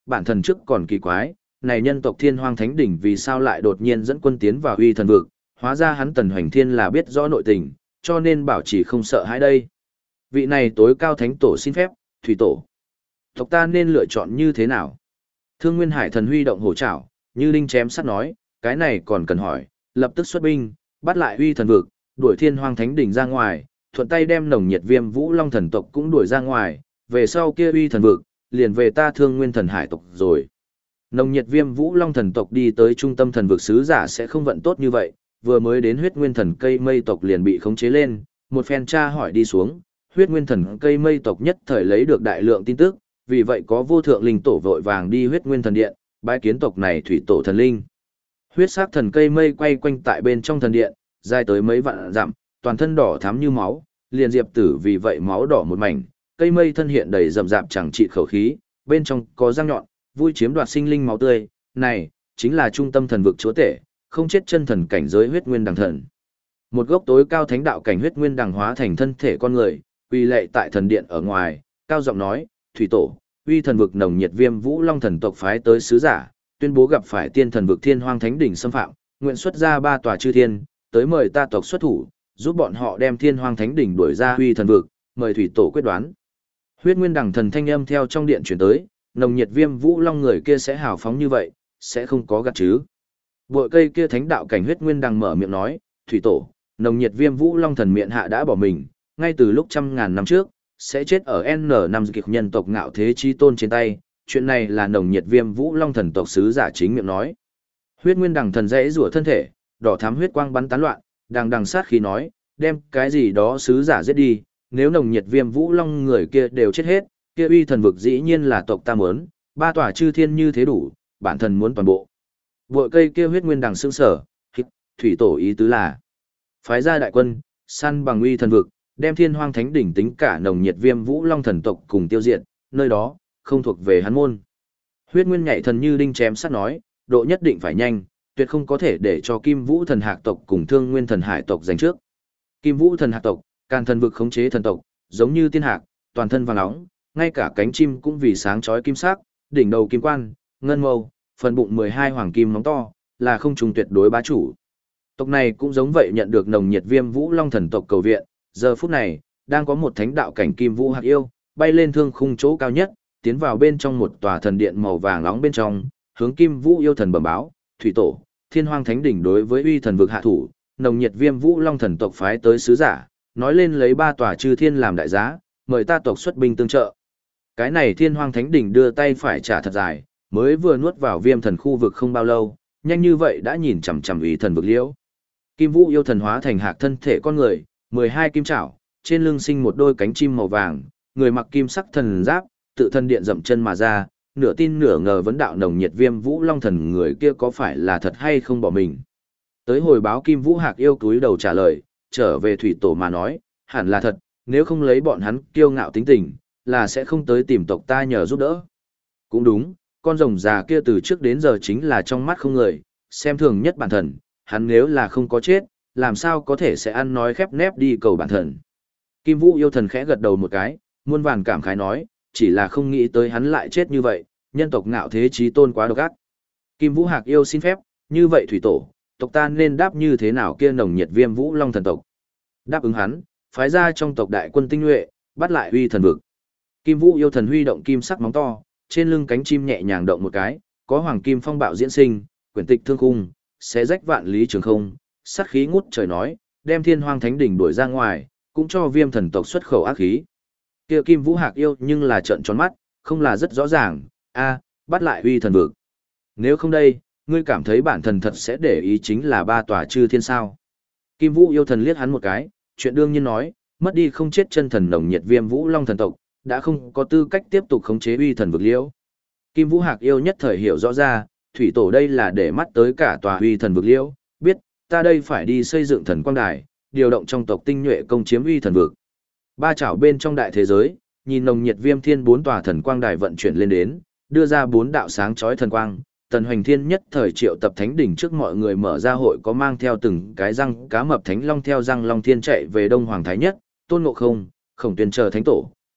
bản thần trước còn kỳ quái, này nhân tộc Thiên Hoang Thánh Đỉnh vì sao lại đột nhiên dẫn quân tiến vào Uy Thần vực, hóa ra hắn Tần Hoành Thiên là biết rõ nội tình, cho nên bảo chỉ không sợ hãi đây. Vị này tối cao thánh tổ xin phép, thủy tổ. Tộc ta nên lựa chọn như thế nào? Thương Nguyên Hải thần huy động hổ trảo, như đinh chém sắt nói, cái này còn cần hỏi, lập tức xuất binh, bắt lại Uy Thần vực, đuổi Thiên Hoang Thánh Đỉnh ra ngoài, thuận tay đem Nồng Nhiệt Viêm Vũ Long thần tộc cũng đuổi ra ngoài, về sau kia Uy Thần vực, liền về ta Thương Nguyên thần hải tộc rồi. Nồng Nhiệt Viêm Vũ Long thần tộc đi tới trung tâm thần vực sứ giả sẽ không vận tốt như vậy, vừa mới đến Huyết Nguyên thần cây mây tộc liền bị khống chế lên, một phen tra hỏi đi xuống, Huyết Nguyên thần cây mây tộc nhất thời lấy được đại lượng tin tức, vì vậy có vô thượng linh tổ vội vàng đi Huyết Nguyên thần điện, bái kiến tộc này thủy tổ thần linh. Huyết sắc thần cây mây quay quanh tại bên trong thần điện, dài tới mấy vạn dặm, toàn thân đỏ thắm như máu, liền diệp tử vì vậy máu đỏ một mảnh, cây mây thân hiện đầy rậm rạp chẳng trị khẩu khí, bên trong có răng nhọn, vui chiếm đoạt sinh linh máu tươi, này chính là trung tâm thần vực chúa tể, không chết chân thần cảnh giới Huyết Nguyên đằng thần. Một gốc tối cao thánh đạo cảnh Huyết Nguyên đằng hóa thành thân thể con người, quỳ lạy tại thần điện ở ngoài, cao giọng nói, thủy tổ, Uy Thần vực Nồng Nhiệt Viêm Vũ Long thần tộc phái tới sứ giả, tuyên bố gặp phải tiên thần vực Thiên Hoang Thánh Đỉnh xâm phạm, nguyện xuất ra 3 tòa chư thiên, tới mời ta tộc xuất thủ, giúp bọn họ đem Thiên Hoang Thánh Đỉnh đuổi ra Uy Thần vực, mời thủy tổ quyết đoán. Huyết Nguyên đằng thần thanh âm theo trong điện chuyển tới, Nồng Nhiệt Viêm Vũ Long người kia sẽ hào phóng như vậy, sẽ không có gạt chứ. Bội cây kia thánh đạo cảnh Huyết Nguyên đằng mở miệng nói, thủy tổ, Nồng Nhiệt Viêm Vũ Long thần miệng hạ đã bỏ mình, ngay từ lúc trăm ngàn năm trước, sẽ chết ở N năm kịch nhân tộc ngạo thế chi tôn trên tay, chuyện này là Nồng Nhiệt Viêm Vũ Long thần tộc sứ giả chính miệng nói. Huyết Nguyên đằng thần rẽ rủa thân thể, đỏ thắm huyết quang bắn tán loạn, đằng sát khí nói, đem cái gì đó sứ giả giết đi, nếu Nồng Nhiệt Viêm Vũ Long người kia đều chết hết, kia Uy Thần vực dĩ nhiên là tộc ta muốn, 3 tòa chư thiên như thế đủ, bản thân muốn toàn bộ. Bội cây kia Huyết Nguyên đằng sững sở, thủy tổ ý tứ là phái ra đại quân, săn bằng Uy Thần vực, đem Thiên Hoang Thánh Đỉnh tính cả Nồng Nhiệt Viêm Vũ Long thần tộc cùng tiêu diệt, nơi đó không thuộc về hắn môn. Huyết Nguyên nhạy thần như đinh chém sắt nói, độ nhất định phải nhanh, tuyệt không có thể để cho Kim Vũ thần hạc tộc cùng Thương Nguyên thần hải tộc giành trước. Kim Vũ thần hạc tộc, Càn thần vực khống chế thần tộc, giống như tiên hạc, toàn thân vàng nóng, ngay cả cánh chim cũng vì sáng chói kim sắc, đỉnh đầu kim quan, ngân mâu, phần bụng 12 hoàng kim móng to, là không trùng tuyệt đối bá chủ. Tộc này cũng giống vậy nhận được Nồng Nhiệt Viêm Vũ Long thần tộc cầu viện, giờ phút này, đang có một thánh đạo cảnh Kim Vũ hạc yêu, bay lên thương khung chỗ cao nhất, tiến vào bên trong một tòa thần điện màu vàng nóng bên trong, hướng Kim Vũ yêu thần bẩm báo, thủy tổ, Thiên Hoang Thánh Đỉnh đối với Uy Thần vực hạ thủ, Nồng Nhiệt Viêm Vũ Long thần tộc phái tới sứ giả, nói lên lấy 3 tòa chư thiên làm đại giá, mời ta tộc xuất binh tương trợ. Cái này Thiên Hoang Thánh Đỉnh đưa tay phải trả thật dài, mới vừa nuốt vào Viêm thần khu vực không bao lâu, nhanh như vậy đã nhìn chằm chằm Uy Thần vực liễu. Kim Vũ yêu thần hóa thành hạc thân thể con người, 12 kim trảo, trên lưng sinh một đôi cánh chim màu vàng, người mặc kim sắc thần giáp, tự thân điện dậm chân mà ra, nửa tin nửa ngờ vấn đạo Nồng Nhiệt Viêm Vũ Long thần người kia có phải là thật hay không bỏ mình. Tới hồi báo Kim Vũ hạc yêu túi đầu trả lời, trở về thủy tổ mà nói, hẳn là thật, nếu không lấy bọn hắn kiêu ngạo tính tình, là sẽ không tới tìm tộc ta nhờ giúp đỡ. Cũng đúng, con rồng già kia từ trước đến giờ chính là trong mắt không người, xem thường nhất bản thần, hắn nếu là không có chết, làm sao có thể sẽ ăn nói khép nép đi cầu bản thần. Kim Vũ yêu thần khẽ gật đầu một cái, muôn vàn cảm khái nói, chỉ là không nghĩ tới hắn lại chết như vậy, nhân tộc ngạo thế chí tôn quá độc ác. Kim Vũ hạc yêu xin phép, như vậy thủy tổ, tộc ta nên đáp như thế nào kia Nồng Nhiệt Viêm Vũ Long thần tộc. Đáp ứng hắn, phái ra trong tộc đại quân tinh nhuệ, bắt lại Uy Thần vực. Kim Vũ yêu thần huy động kim sắc móng to, trên lưng cánh chim nhẹ nhàng động một cái, có hoàng kim phong bạo diễn sinh, quyển tịch thương khung, xé rách vạn lý trường không, sát khí ngút trời nói, đem Thiên Hoang Thánh Đỉnh đuổi ra ngoài, cũng cho Viêm thần tộc xuất khẩu ác khí. Kia Kim Vũ hạc yêu nhưng là trợn tròn mắt, không là rất rõ ràng, bắt lại Uy Thần vực. Nếu không đây, ngươi cảm thấy bản thần thật sẽ để ý chính là 3 tòa chư thiên sao? Kim Vũ yêu thần liếc hắn một cái, chuyện đương nhiên nói, mất đi không chết chân thần Nồng Nhiệt Viêm Vũ Long thần tộc, đã không có tư cách tiếp tục khống chế Uy Thần vực liễu. Kim Vũ hạc yêu nhất thời hiểu rõ ra, thủy tổ đây là để mắt tới cả tòa Uy Thần vực liễu, biết, ta đây phải đi xây dựng thần quang đài, điều động trong tộc tinh nhuệ công chiếm Uy Thần vực. Ba chảo bên trong đại thế giới, nhìn Nồng Nhiệt Viêm Thiên 4 tòa thần quang đài vận chuyển lên đến, đưa ra 4 đạo sáng chói thần quang, Tần Hoành Thiên nhất thời triệu tập thánh đỉnh trước mọi người mở ra hội, có mang theo từng cái răng cá mập thánh long theo răng long thiên chạy về Đông Hoàng Thái Nhất, Tôn Ngộ Không, Khổng Tuyên chờ thánh tổ,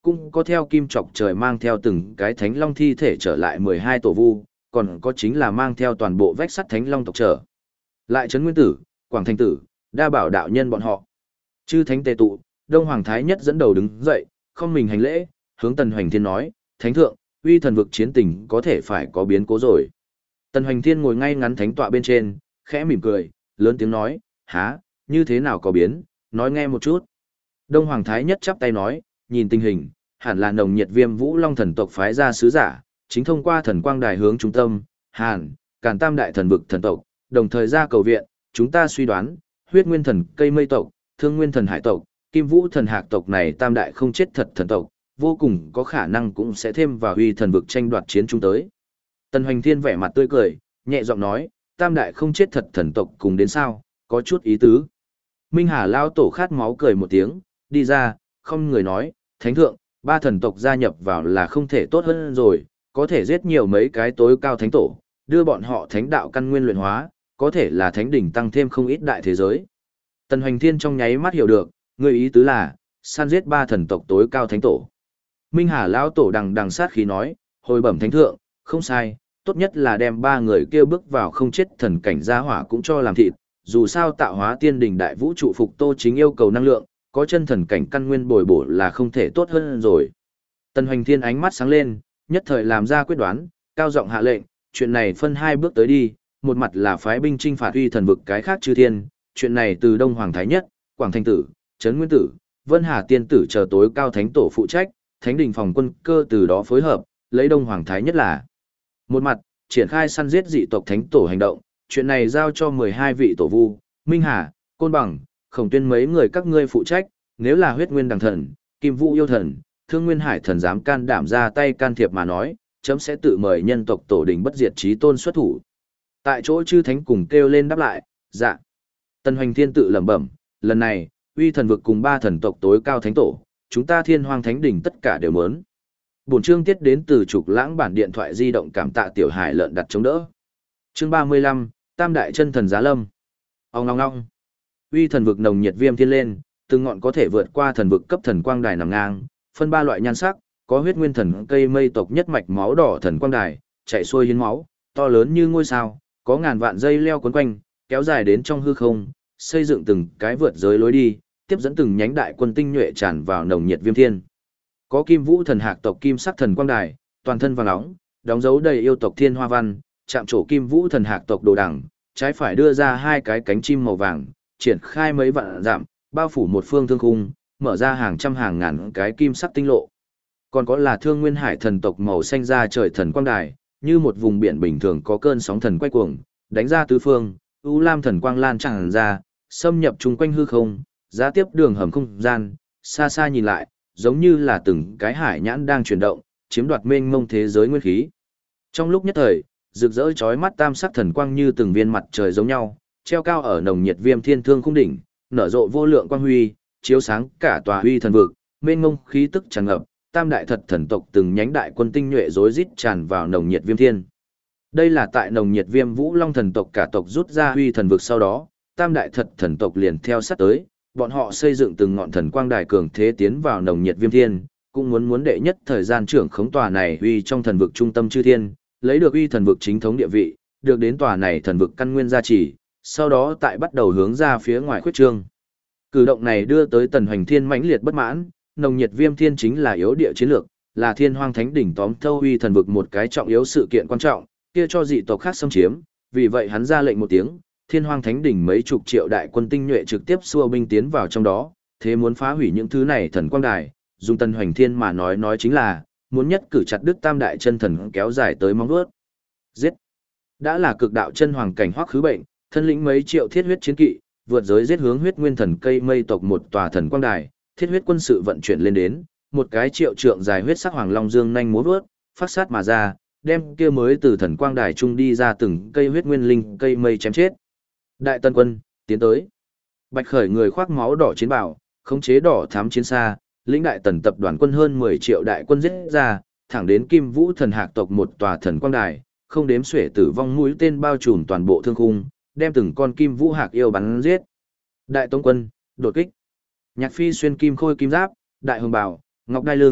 cũng có theo kim chọc trời mang theo từng cái thánh long thi thể trở lại 12 tổ vu, còn có chính là mang theo toàn bộ vách sắt thánh long tộc trở. Lại Trấn Nguyên Tử, Quảng Thanh Tử, đa bảo đạo nhân bọn họ. Chư thánh tề tụ, Đông Hoàng Thái Nhất dẫn đầu đứng dậy, không mình hành lễ, hướng Tần Hoành Thiên nói, Thánh thượng, uy thần vực chiến tình có thể phải có biến cố rồi. Tần Hoành Thiên ngồi ngay ngắn thánh tọa bên trên, khẽ mỉm cười, lớn tiếng nói, há, như thế nào có biến, nói nghe một chút. Đông Hoàng Thái Nhất chắp tay nói, nhìn tình hình, hẳn là nồng nhiệt viêm vũ long thần tộc phái ra sứ giả, chính thông qua thần quang đài hướng trung tâm, Hàn, Càn Tam đại thần vực thần tộc, đồng thời ra cầu viện, chúng ta suy đoán, huyết nguyên thần cây mây tộc, thương nguyên thần hải tộc, kim vũ thần hạc tộc này tam đại không chết thật thần tộc, vô cùng có khả năng cũng sẽ thêm vào huy thần vực tranh đoạt chiến chúng tới. Tần Hoành Thiên vẻ mặt tươi cười, nhẹ giọng nói, tam đại không chết thật thần tộc cùng đến sao, có chút ý tứ. Minh Hà lao tổ khát máu cười một tiếng, đi ra, không người nói, thánh thượng, ba thần tộc gia nhập vào là không thể tốt hơn rồi, có thể giết nhiều mấy cái tối cao thánh tổ, đưa bọn họ thánh đạo căn nguyên luyện hóa, có thể là thánh đỉnh tăng thêm không ít đại thế giới. Tần Hoành Thiên trong nháy mắt hiểu được, người ý tứ là, săn giết ba thần tộc tối cao thánh tổ. Minh Hà lão tổ đằng sát khí nói, hồi bẩm thánh thượng, không sai, tốt nhất là đem ba người kêu bước vào không chết thần cảnh gia hỏa cũng cho làm thịt, dù sao tạo hóa tiên đình đại vũ trụ phục tô chính yêu cầu năng lượng, có chân thần cảnh căn nguyên bồi bổ là không thể tốt hơn rồi. Tần Hoành Thiên ánh mắt sáng lên, nhất thời làm ra quyết đoán, cao giọng hạ lệnh, chuyện này phân hai bước tới đi, một mặt là phái binh chinh phạt uy thần vực cái khác chư thiên, chuyện này từ Đông Hoàng Thái Nhất, Quảng Thanh Tử, Trấn Nguyên Tử, Vân Hà Tiên Tử chờ tối cao thánh tổ phụ trách, thánh đình phòng quân cơ từ đó phối hợp, lấy Đông Hoàng Thái Nhất là một mặt, triển khai săn giết dị tộc thánh tổ hành động, chuyện này giao cho 12 vị tổ vu, Minh Hà, Côn Bằng, Khổng Tuyên mấy người các ngươi phụ trách, nếu là huyết nguyên đằng thần, kim vũ yêu thần, thương nguyên hải thần dám can đảm ra tay can thiệp mà nói, chấm sẽ tự mời nhân tộc tổ đình bất diệt chí tôn xuất thủ. Tại chỗ chư thánh cùng kêu lên đáp lại, dạ. Tần Hoành Thiên tự lẩm bẩm, lần này, uy thần vực cùng ba thần tộc tối cao thánh tổ, chúng ta thiên hoang thánh đỉnh tất cả đều muốn. Bổn chương tiết đến từ trục lãng bản điện thoại di động cảm tạ tiểu hải lợn đặt chống đỡ. Chương 35, Tam đại chân thần giá lâm. Ong ong ong. Uy thần vực nồng nhiệt viêm thiên lên, từng ngọn có thể vượt qua thần vực cấp thần quang đài nằm ngang, phân ba loại nhan sắc, có huyết nguyên thần cây mây tộc nhất mạch máu đỏ thần quang đài, chạy xuôi hiến máu, to lớn như ngôi sao, có ngàn vạn dây leo quấn quanh, kéo dài đến trong hư không, xây dựng từng cái vượt giới lối đi, tiếp dẫn từng nhánh đại quân tinh nhuệ tràn vào nồng nhiệt viêm thiên. Có kim vũ thần hạc tộc kim sắc thần quang đài, toàn thân vàng óng, đóng dấu đầy yêu tộc thiên hoa văn, chạm trổ kim vũ thần hạc tộc đồ đẳng, trái phải đưa ra hai cái cánh chim màu vàng, triển khai mấy vạn dặm, bao phủ một phương thương khung, mở ra hàng trăm hàng ngàn cái kim sắc tinh lộ. Còn có là thương nguyên hải thần tộc màu xanh ra trời thần quang đài, như một vùng biển bình thường có cơn sóng thần quay cuồng, đánh ra tứ phương, u lam thần quang lan tràn ra, xâm nhập chung quanh hư không, giá tiếp đường hầm không gian, xa xa nhìn lại, giống như là từng cái hải nhãn đang chuyển động, chiếm đoạt mênh mông thế giới nguyên khí. Trong lúc nhất thời, rực rỡ chói mắt tam sắc thần quang như từng viên mặt trời giống nhau, treo cao ở nồng nhiệt viêm thiên thương khung đỉnh, nở rộ vô lượng quang huy, chiếu sáng cả tòa huy thần vực, mênh mông khí tức tràn ngập, tam đại thật thần tộc từng nhánh đại quân tinh nhuệ rối rít tràn vào nồng nhiệt viêm thiên. Đây là tại nồng nhiệt viêm vũ long thần tộc cả tộc rút ra huy thần vực sau đó, tam đại thật thần tộc liền theo sát tới, bọn họ xây dựng từng ngọn thần quang đài cường thế tiến vào nồng nhiệt viêm thiên, cũng muốn đệ nhất thời gian trưởng khống tòa này huy trong thần vực trung tâm chư thiên, lấy được huy thần vực chính thống địa vị, được đến tòa này thần vực căn nguyên gia trì, sau đó tại bắt đầu hướng ra phía ngoài khuyết trương. Cử động này đưa tới Tần Hoành Thiên mãnh liệt bất mãn, nồng nhiệt viêm thiên chính là yếu địa chiến lược, là thiên hoang thánh đỉnh tóm thâu huy thần vực một cái trọng yếu sự kiện quan trọng, kia cho dị tộc khác xâm chiếm, vì vậy hắn ra lệnh một tiếng, thiên hoang thánh đỉnh mấy chục triệu đại quân tinh nhuệ trực tiếp xua binh tiến vào trong đó, thế muốn phá hủy những thứ này thần quang đài, dùng Tần Hoành Thiên mà nói chính là, muốn nhất cử chặt đứt tam đại chân thần kéo dài tới móng vuốt. Giết! Đã là cực đạo chân hoàng cảnh hoắc khứ bệnh, thân lĩnh mấy triệu thiết huyết chiến kỵ, vượt giới giết hướng huyết nguyên thần cây mây tộc một tòa thần quang đài, thiết huyết quân sự vận chuyển lên đến, một cái triệu trượng dài huyết sắc hoàng long dương nhanh múa vớt, phát sát mà ra, đem kia mới từ thần quang đài trung đi ra từng cây huyết nguyên linh cây mây chém chết. Đại Tân quân, tiến tới. Bạch Khởi người khoác máu đỏ chiến bào, khống chế đỏ thám chiến xa, lĩnh đại tần tập đoàn quân hơn 10 triệu đại quân giết ra, thẳng đến Kim Vũ thần hạc tộc một tòa thần quang đài, không đếm xuể tử vong mũi tên bao trùm toàn bộ thương khung, đem từng con Kim Vũ hạc yêu bắn giết. Đại Tông quân, đột kích. Nhạc Phi xuyên kim khôi kim giáp, đại hồng bào, ngọc đai lưng,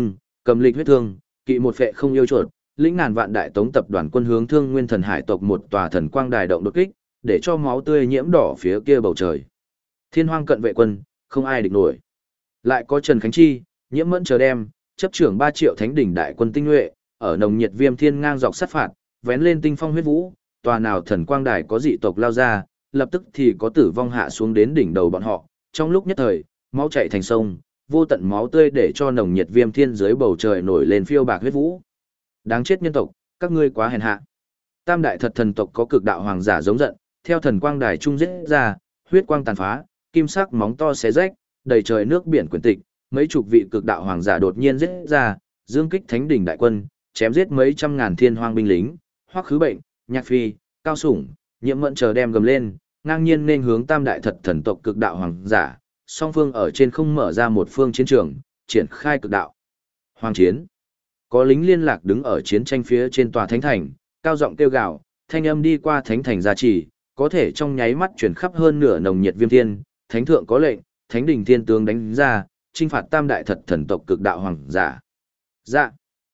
cầm lịch huyết thương, kỵ một phệ không yêu chuột, lĩnh ngàn vạn đại tống tập đoàn quân hướng Thương Nguyên Thần Hải tộc một tòa thần quang đài động đột kích, để cho máu tươi nhiễm đỏ phía kia bầu trời. Thiên Hoang cận vệ quân, không ai địch nổi. Lại có Trần Khánh Chi, Nhiễm Mẫn chờ đem, chấp trưởng 3 triệu thánh đỉnh đại quân tinh nhuệ, ở nồng nhiệt viêm thiên ngang dọc sát phạt, vén lên tinh phong huyết vũ, tòa nào thần quang đài có dị tộc lao ra, lập tức thì có tử vong hạ xuống đến đỉnh đầu bọn họ. Trong lúc nhất thời, máu chảy thành sông, vô tận máu tươi để cho nồng nhiệt viêm thiên dưới bầu trời nổi lên phiêu bạc huyết vũ. Đáng chết nhân tộc, các ngươi quá hèn hạ. Tam đại thật thần tộc có cực đạo hoàng giả giống giận, theo thần quang đài trung giết ra, huyết quang tàn phá, kim sắc móng to xé rách, đầy trời nước biển quyển tịch, mấy chục vị cực đạo hoàng giả đột nhiên giết ra, dương kích thánh đỉnh đại quân, chém giết mấy trăm ngàn thiên hoang binh lính, Hoắc Khứ Bệnh, Nhạc Phi, Cao Sủng, Nhiễm Mẫn chờ đem gầm lên, ngang nhiên nên hướng tam đại thật thần tộc cực đạo hoàng giả, song phương ở trên không mở ra một phương chiến trường, triển khai cực đạo hoàng chiến. Có lính liên lạc đứng ở chiến tranh phía trên tòa thánh thành, cao giọng kêu gào, thanh âm đi qua thánh thành gia trì, có thể trong nháy mắt chuyển khắp hơn nửa nồng nhiệt viêm thiên, thánh thượng có lệnh, thánh đình thiên tướng đánh ra, chinh phạt tam đại thật thần tộc cực đạo hoàng giả. Dạ.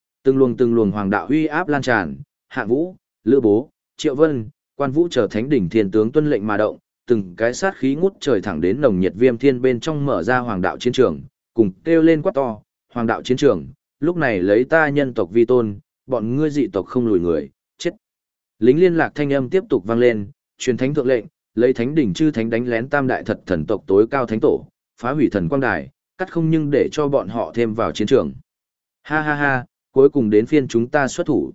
Từng luồng hoàng đạo uy áp lan tràn, Hạng Vũ, Lữ Bố, Triệu Vân, Quan Vũ chờ thánh đỉnh thiên tướng tuân lệnh mà động, từng cái sát khí ngút trời thẳng đến nồng nhiệt viêm thiên bên trong mở ra hoàng đạo chiến trường, cùng kêu lên quát to, hoàng đạo chiến trường, lúc này lấy ta nhân tộc vi tôn, bọn ngươi dị tộc không lùi người, chết. Lính liên lạc thanh âm tiếp tục vang lên, truyền thánh thượng lệnh, lấy thánh đỉnh chư thánh đánh lén tam đại thật thần tộc tối cao thánh tổ, phá hủy thần quang đài, cắt không nhưng để cho bọn họ thêm vào chiến trường. Ha ha ha, cuối cùng đến phiên chúng ta xuất thủ.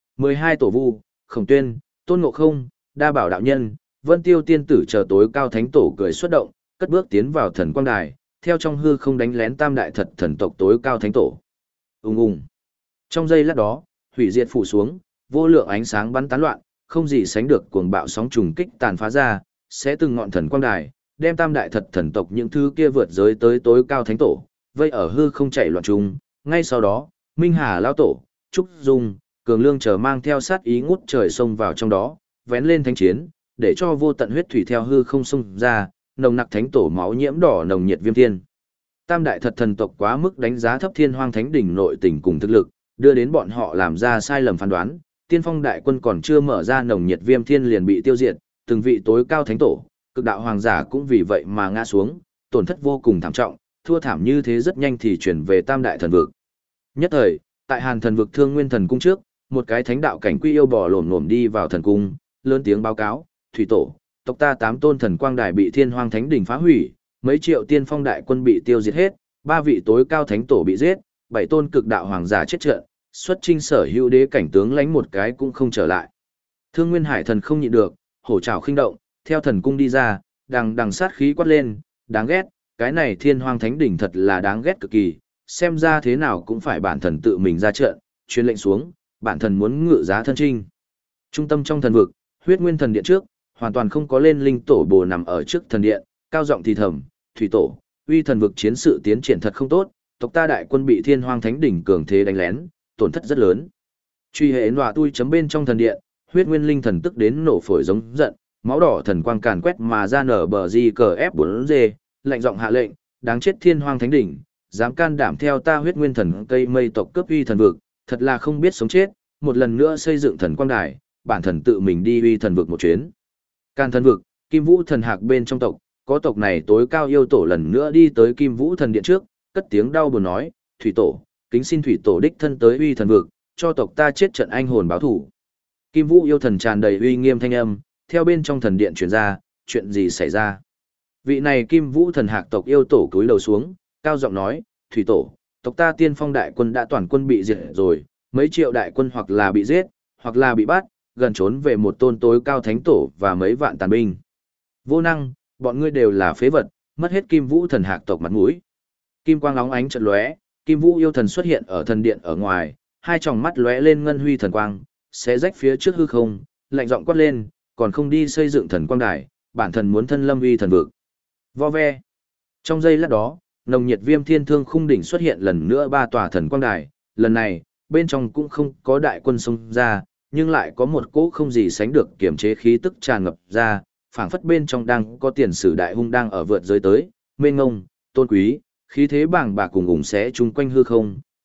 12 tổ vu, Khổng Tuyên, Tôn Ngộ Không, Đa Bảo đạo nhân, Vân Tiêu tiên tử chờ tối cao thánh tổ cười xuất động, cất bước tiến vào thần quang đài, theo trong hư không đánh lén tam đại thật thần tộc tối cao thánh tổ. Ùng ùng. Trong giây lát đó, hủy diệt phủ xuống, vô lượng ánh sáng bắn tán loạn, không gì sánh được cuồng bạo sóng trùng kích tàn phá ra, sẽ từng ngọn thần quang đài, đem tam đại thật thần tộc những thứ kia vượt giới tới tối cao thánh tổ, vây ở hư không chạy loạn trùng. Ngay sau đó, Minh Hà lão tổ, Trúc Dung, Cường Lương chờ mang theo sát ý ngút trời xông vào trong đó, vén lên thánh chiến, để cho vô tận huyết thủy theo hư không xông ra, nồng nặc thánh tổ máu nhiễm đỏ nồng nhiệt viêm thiên. Tam đại thật thần tộc quá mức đánh giá thấp Thiên Hoang Thánh đỉnh nội tình cùng thực lực, đưa đến bọn họ làm ra sai lầm phán đoán, Tiên Phong đại quân còn chưa mở ra nồng nhiệt viêm thiên liền bị tiêu diệt, từng vị tối cao thánh tổ, cực đạo hoàng giả cũng vì vậy mà ngã xuống, tổn thất vô cùng thảm trọng, thua thảm như thế rất nhanh thì chuyển về Tam đại thần vực. Nhất thời, tại Hàn thần vực Thương Nguyên thần cung trước, một cái thánh đạo cảnh quy yêu bò lổm lổm đi vào thần cung, lớn tiếng báo cáo, "Thủy tổ, tộc ta 8 tôn thần quang đài bị Thiên Hoang Thánh đỉnh phá hủy, mấy triệu tiên phong đại quân bị tiêu diệt hết, 3 vị tối cao thánh tổ bị giết, 7 tôn cực đạo hoàng giả chết trận, xuất chinh sở hữu đế cảnh tướng lãnh một cái cũng không trở lại." Thương Nguyên Hải thần không nhịn được, hổ trảo khinh động, theo thần cung đi ra, đằng sát khí quát lên, "Đáng ghét, cái này Thiên Hoang Thánh đỉnh thật là đáng ghét cực kỳ, xem ra thế nào cũng phải bản thần tự mình ra trận." Truyền lệnh xuống, bản thần muốn ngự giá thân trinh. Trung tâm trong thần vực, Huyết Nguyên thần điện trước, hoàn toàn không có lên linh tổ bồ nằm ở trước thần điện, cao giọng thì thầm, "Thủy tổ, uy thần vực chiến sự tiến triển thật không tốt, tộc ta đại quân bị Thiên Hoang Thánh đỉnh cường thế đánh lén, tổn thất rất lớn." Truy hệ nọa tui chấm bên trong thần điện, Huyết Nguyên linh thần tức đến nổ phổi giống giận, máu đỏ thần quang càn quét mà ra nở bờ di cờ F4G, lạnh giọng hạ lệnh, "Đáng chết Thiên Hoang Thánh đỉnh, dám can đảm theo ta Huyết Nguyên thần cây mây tộc cướp uy thần vực, thật là không biết sống chết, một lần nữa xây dựng thần quang đài, bản thần tự mình đi uy thần vực một chuyến." Can thần vực, Kim Vũ thần hạc bên trong tộc, có tộc này tối cao yêu tổ lần nữa đi tới Kim Vũ thần điện trước, cất tiếng đau buồn nói, "Thủy tổ, kính xin Thủy tổ đích thân tới uy thần vực, cho tộc ta chết trận anh hồn báo thủ." Kim Vũ yêu thần tràn đầy uy nghiêm thanh âm, theo bên trong thần điện truyền ra, chuyện gì xảy ra? Vị này Kim Vũ thần hạc tộc yêu tổ cúi đầu xuống, cao giọng nói, "Thủy tổ, tộc ta Tiên Phong đại quân đã toàn quân bị diệt rồi, mấy triệu đại quân hoặc là bị giết, hoặc là bị bắt, gần trốn về một tôn tối cao thánh tổ và mấy vạn tàn binh. Vô năng, bọn ngươi đều là phế vật, mất hết Kim Vũ thần hạc tộc mặt mũi." Kim quang óng ánh chợt lóe, Kim Vũ yêu thần xuất hiện ở thần điện ở ngoài, hai tròng mắt lóe lên ngân huy thần quang, xé rách phía trước hư không, lạnh giọng quát lên, "Còn không đi xây dựng thần quang đài, bản thần muốn thân lâm uy thần vực." Vo ve. Trong giây lát đó, nồng nhiệt viêm thiên thương khung đỉnh xuất hiện lần nữa 3 tòa thần quang đài, lần này, bên trong cũng không có đại quân xông ra, nhưng lại có một cỗ không gì sánh được kiểm chế khí tức tràn ngập ra, phảng phất bên trong đang có tiền sử đại hung đang ở vượt giới tới, mênh ngông, tôn quý, khí thế bàng bạc cùng ủng xé chung quanh hư không,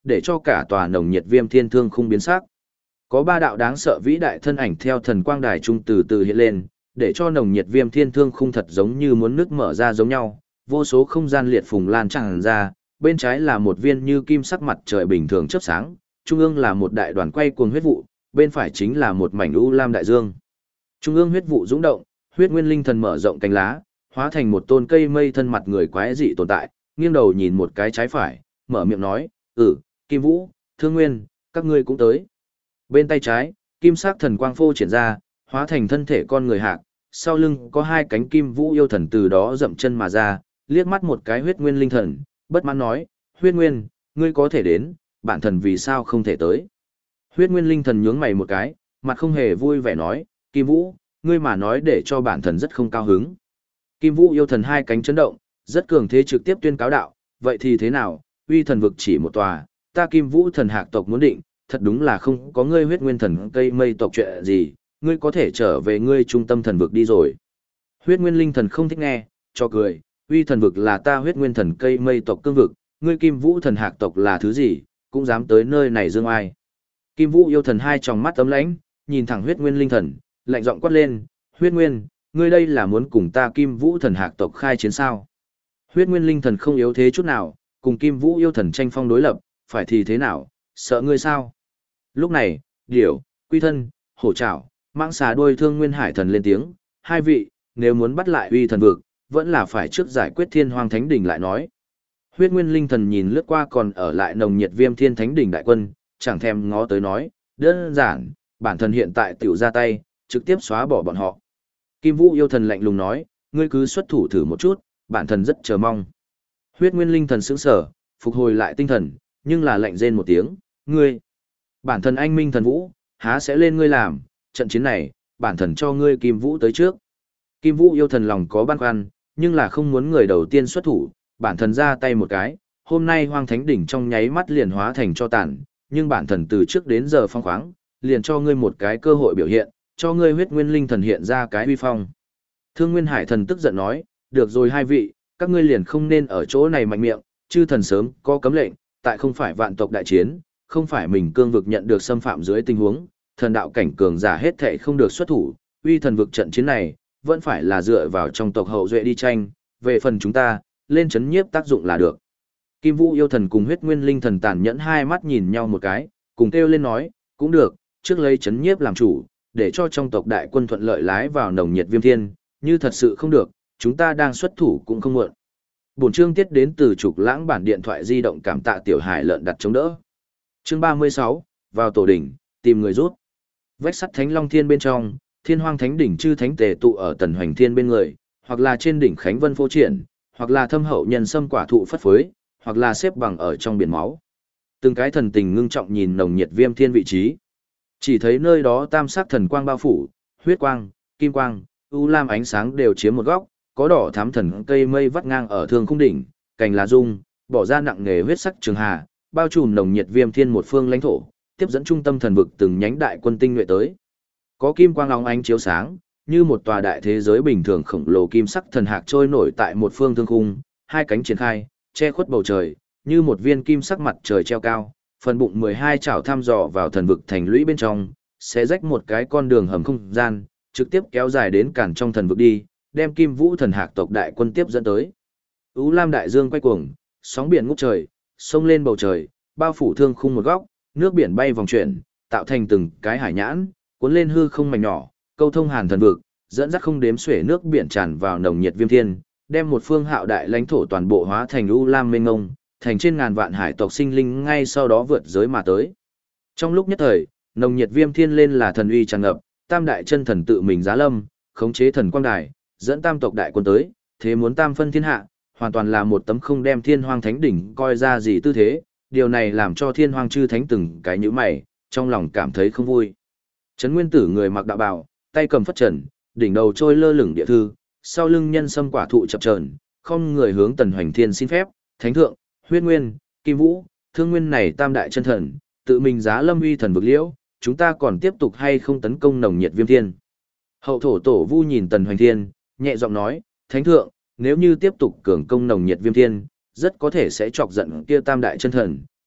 để cho cả tòa nồng nhiệt viêm thiên thương khung biến sắc. Có ba đạo đáng sợ vĩ đại thân ảnh theo thần quang đài trung từ từ hiện lên, để cho nồng nhiệt viêm thiên thương khung thật giống như muốn nứt mở ra giống nhau, vô số không gian liệt phùng lan tràn ra, bên trái là một viên như kim sắc mặt trời bình thường chớp sáng, trung ương là một đại đoàn quay cuồng huyết vụ, bên phải chính là một mảnh u lam đại dương. Trung ương huyết vụ dũng động, huyết nguyên linh thần mở rộng cánh lá, hóa thành một tôn cây mây thân mặt người quái dị tồn tại, nghiêng đầu nhìn một cái trái phải, mở miệng nói, Kim Vũ, Thương Nguyên, các ngươi cũng tới. Bên tay trái, kim sắc thần quang phô triển ra, hóa thành thân thể con người hạc, sau lưng có hai cánh kim vũ yêu thần từ đó dậm chân mà ra, liếc mắt một cái huyết nguyên linh thần, bất mãn nói, huyết nguyên, ngươi có thể đến, bản thần vì sao không thể tới. Huyết nguyên linh thần nhướng mày một cái, mặt không hề vui vẻ nói, Kim Vũ, ngươi mà nói để cho bản thần rất không cao hứng. Kim Vũ yêu thần hai cánh chấn động, rất cường thế trực tiếp tuyên cáo đạo, vậy thì thế nào, uy thần vực chỉ một tòa, ta Kim Vũ thần hạc tộc muốn định, thật đúng là không có ngươi huyết nguyên thần cây mây tộc chuyện gì, ngươi có thể trở về ngươi trung tâm thần vực đi rồi. Huyết nguyên linh thần không thích nghe, cho cười, uy thần vực là ta huyết nguyên thần cây mây tộc cương vực, ngươi Kim Vũ thần hạc tộc là thứ gì, cũng dám tới nơi này dương ai. Kim Vũ yêu thần hai tròng mắt ấm lãnh, nhìn thẳng huyết nguyên linh thần, lạnh giọng quát lên, huyết nguyên, ngươi đây là muốn cùng ta Kim Vũ thần hạc tộc khai chiến sao. Huyết nguyên linh thần không yếu thế chút nào, cùng Kim Vũ yêu thần tranh phong đối lập, phải thì thế nào, sợ ngươi sao. Lúc này, điểu, quy thân, hổ trảo, mãng xà đuôi Thương Nguyên Hải thần lên tiếng, hai vị, nếu muốn bắt lại uy thần vực, vẫn là phải trước giải quyết Thiên Hoang Thánh Đỉnh lại nói. Huyết Nguyên Linh thần nhìn lướt qua còn ở lại nồng nhiệt Viêm Thiên Thánh Đỉnh đại quân, chẳng thèm ngó tới nói, đơn giản, bản thân hiện tại tiểu ra tay, trực tiếp xóa bỏ bọn họ. Kim Vũ yêu thần lạnh lùng nói, ngươi cứ xuất thủ thử một chút, bản thân rất chờ mong. Huyết Nguyên Linh thần sững sờ, phục hồi lại tinh thần, nhưng là lạnh rên một tiếng, ngươi, bản thân anh minh thần vũ, há sẽ lên ngươi làm, trận chiến này, bản thân cho ngươi Kim Vũ tới trước. Kim Vũ yêu thần lòng có băn khoăn, nhưng là không muốn người đầu tiên xuất thủ, bản thân ra tay một cái, hôm nay Hoang Thánh Đỉnh trong nháy mắt liền hóa thành cho tàn, nhưng bản thân từ trước đến giờ phong khoáng, liền cho ngươi một cái cơ hội biểu hiện, cho ngươi huyết nguyên linh thần hiện ra cái uy phong. Thương Nguyên Hải thần tức giận nói, được rồi hai vị, các ngươi liền không nên ở chỗ này mạnh miệng, chư thần sớm có cấm lệnh, tại không phải vạn tộc đại chiến, không phải mình cương vực nhận được xâm phạm dưới tình huống, thần đạo cảnh cường giả hết thảy không được xuất thủ, uy thần vực trận chiến này, vẫn phải là dựa vào trong tộc hậu duệ đi tranh, về phần chúng ta, lên chấn nhiếp tác dụng là được. Kim Vũ yêu thần cùng huyết nguyên linh thần tàn nhẫn hai mắt nhìn nhau một cái, cùng kêu lên nói, cũng được, trước lấy chấn nhiếp làm chủ, để cho trong tộc đại quân thuận lợi lái vào nồng nhiệt viêm thiên, như thật sự không được, chúng ta đang xuất thủ cũng không muộn. Bổn chương tiết đến từ Trục Lãng bản điện thoại di động, cảm tạ tiểu hải lợn đặt chống đỡ. Chương 36, vào tổ đỉnh, tìm người rút. Vách sắt Thánh Long Thiên bên trong, Thiên Hoang Thánh Đỉnh chư thánh tề tụ ở Tần Hoành Thiên bên người, hoặc là trên đỉnh Khánh Vân phô triển, hoặc là thâm hậu nhân sâm quả thụ phất phới, hoặc là xếp bằng ở trong biển máu. Từng cái thần tình ngưng trọng nhìn nồng nhiệt viêm thiên vị trí. Chỉ thấy nơi đó tam sắc thần quang bao phủ, huyết quang, kim quang, u lam ánh sáng đều chiếm một góc, có đỏ thắm thần cây mây vắt ngang ở thương khung đỉnh, cành lá rung, bỏ ra nặng nghề huyết sắc trường hà, bao trùm nồng nhiệt viêm thiên một phương lãnh thổ, tiếp dẫn trung tâm thần vực từng nhánh đại quân tinh nhuệ tới. Có kim quang óng ánh chiếu sáng, như một tòa đại thế giới bình thường khổng lồ kim sắc thần hạc trôi nổi tại một phương thương khung, hai cánh triển khai, che khuất bầu trời, như một viên kim sắc mặt trời treo cao, phần bụng 12 chảo thăm dò vào thần vực thành lũy bên trong, sẽ rách một cái con đường hầm không gian, trực tiếp kéo dài đến cản trong thần vực đi, đem Kim Vũ thần hạc tộc đại quân tiếp dẫn tới. Ú Lam đại dương quay cuồng, sóng biển ngút trời, sông lên bầu trời, bao phủ thương khung một góc, nước biển bay vòng chuyển, tạo thành từng cái hải nhãn, cuốn lên hư không mảnh nhỏ, câu thông hàn thần vực, dẫn dắt không đếm xuể nước biển tràn vào nồng nhiệt viêm thiên, đem một phương hạo đại lãnh thổ toàn bộ hóa thành U Lam mênh mông, thành trên ngàn vạn hải tộc sinh linh ngay sau đó vượt giới mà tới. Trong lúc nhất thời, nồng nhiệt viêm thiên lên là thần uy tràn ngập, tam đại chân thần tự mình giá lâm, khống chế thần quang đài, dẫn tam tộc đại quân tới, thế muốn tam phân thiên hạ, hoàn toàn là một tấm không đem Thiên Hoang Thánh Đỉnh coi ra gì tư thế, điều này làm cho Thiên Hoang chư thánh từng cái nhíu mày, trong lòng cảm thấy không vui. Trấn Nguyên Tử người mặc đạo bào, tay cầm phất trần, đỉnh đầu trôi lơ lửng địa thư, sau lưng nhân sâm quả thụ chập chờn, không người hướng Tần Hoành Thiên xin phép, Thánh thượng, Huyết Nguyên, Kim Vũ, Thương Nguyên này tam đại chân thần, tự mình giá lâm uy thần vực liễu, chúng ta còn tiếp tục hay không tấn công nồng nhiệt viêm thiên. Hậu thổ tổ vu nhìn Tần Hoành Thiên, nhẹ giọng nói, Thánh thượng, nếu như tiếp tục cường công nồng nhiệt viêm thiên, rất có thể sẽ chọc giận kia tam đại chân thần,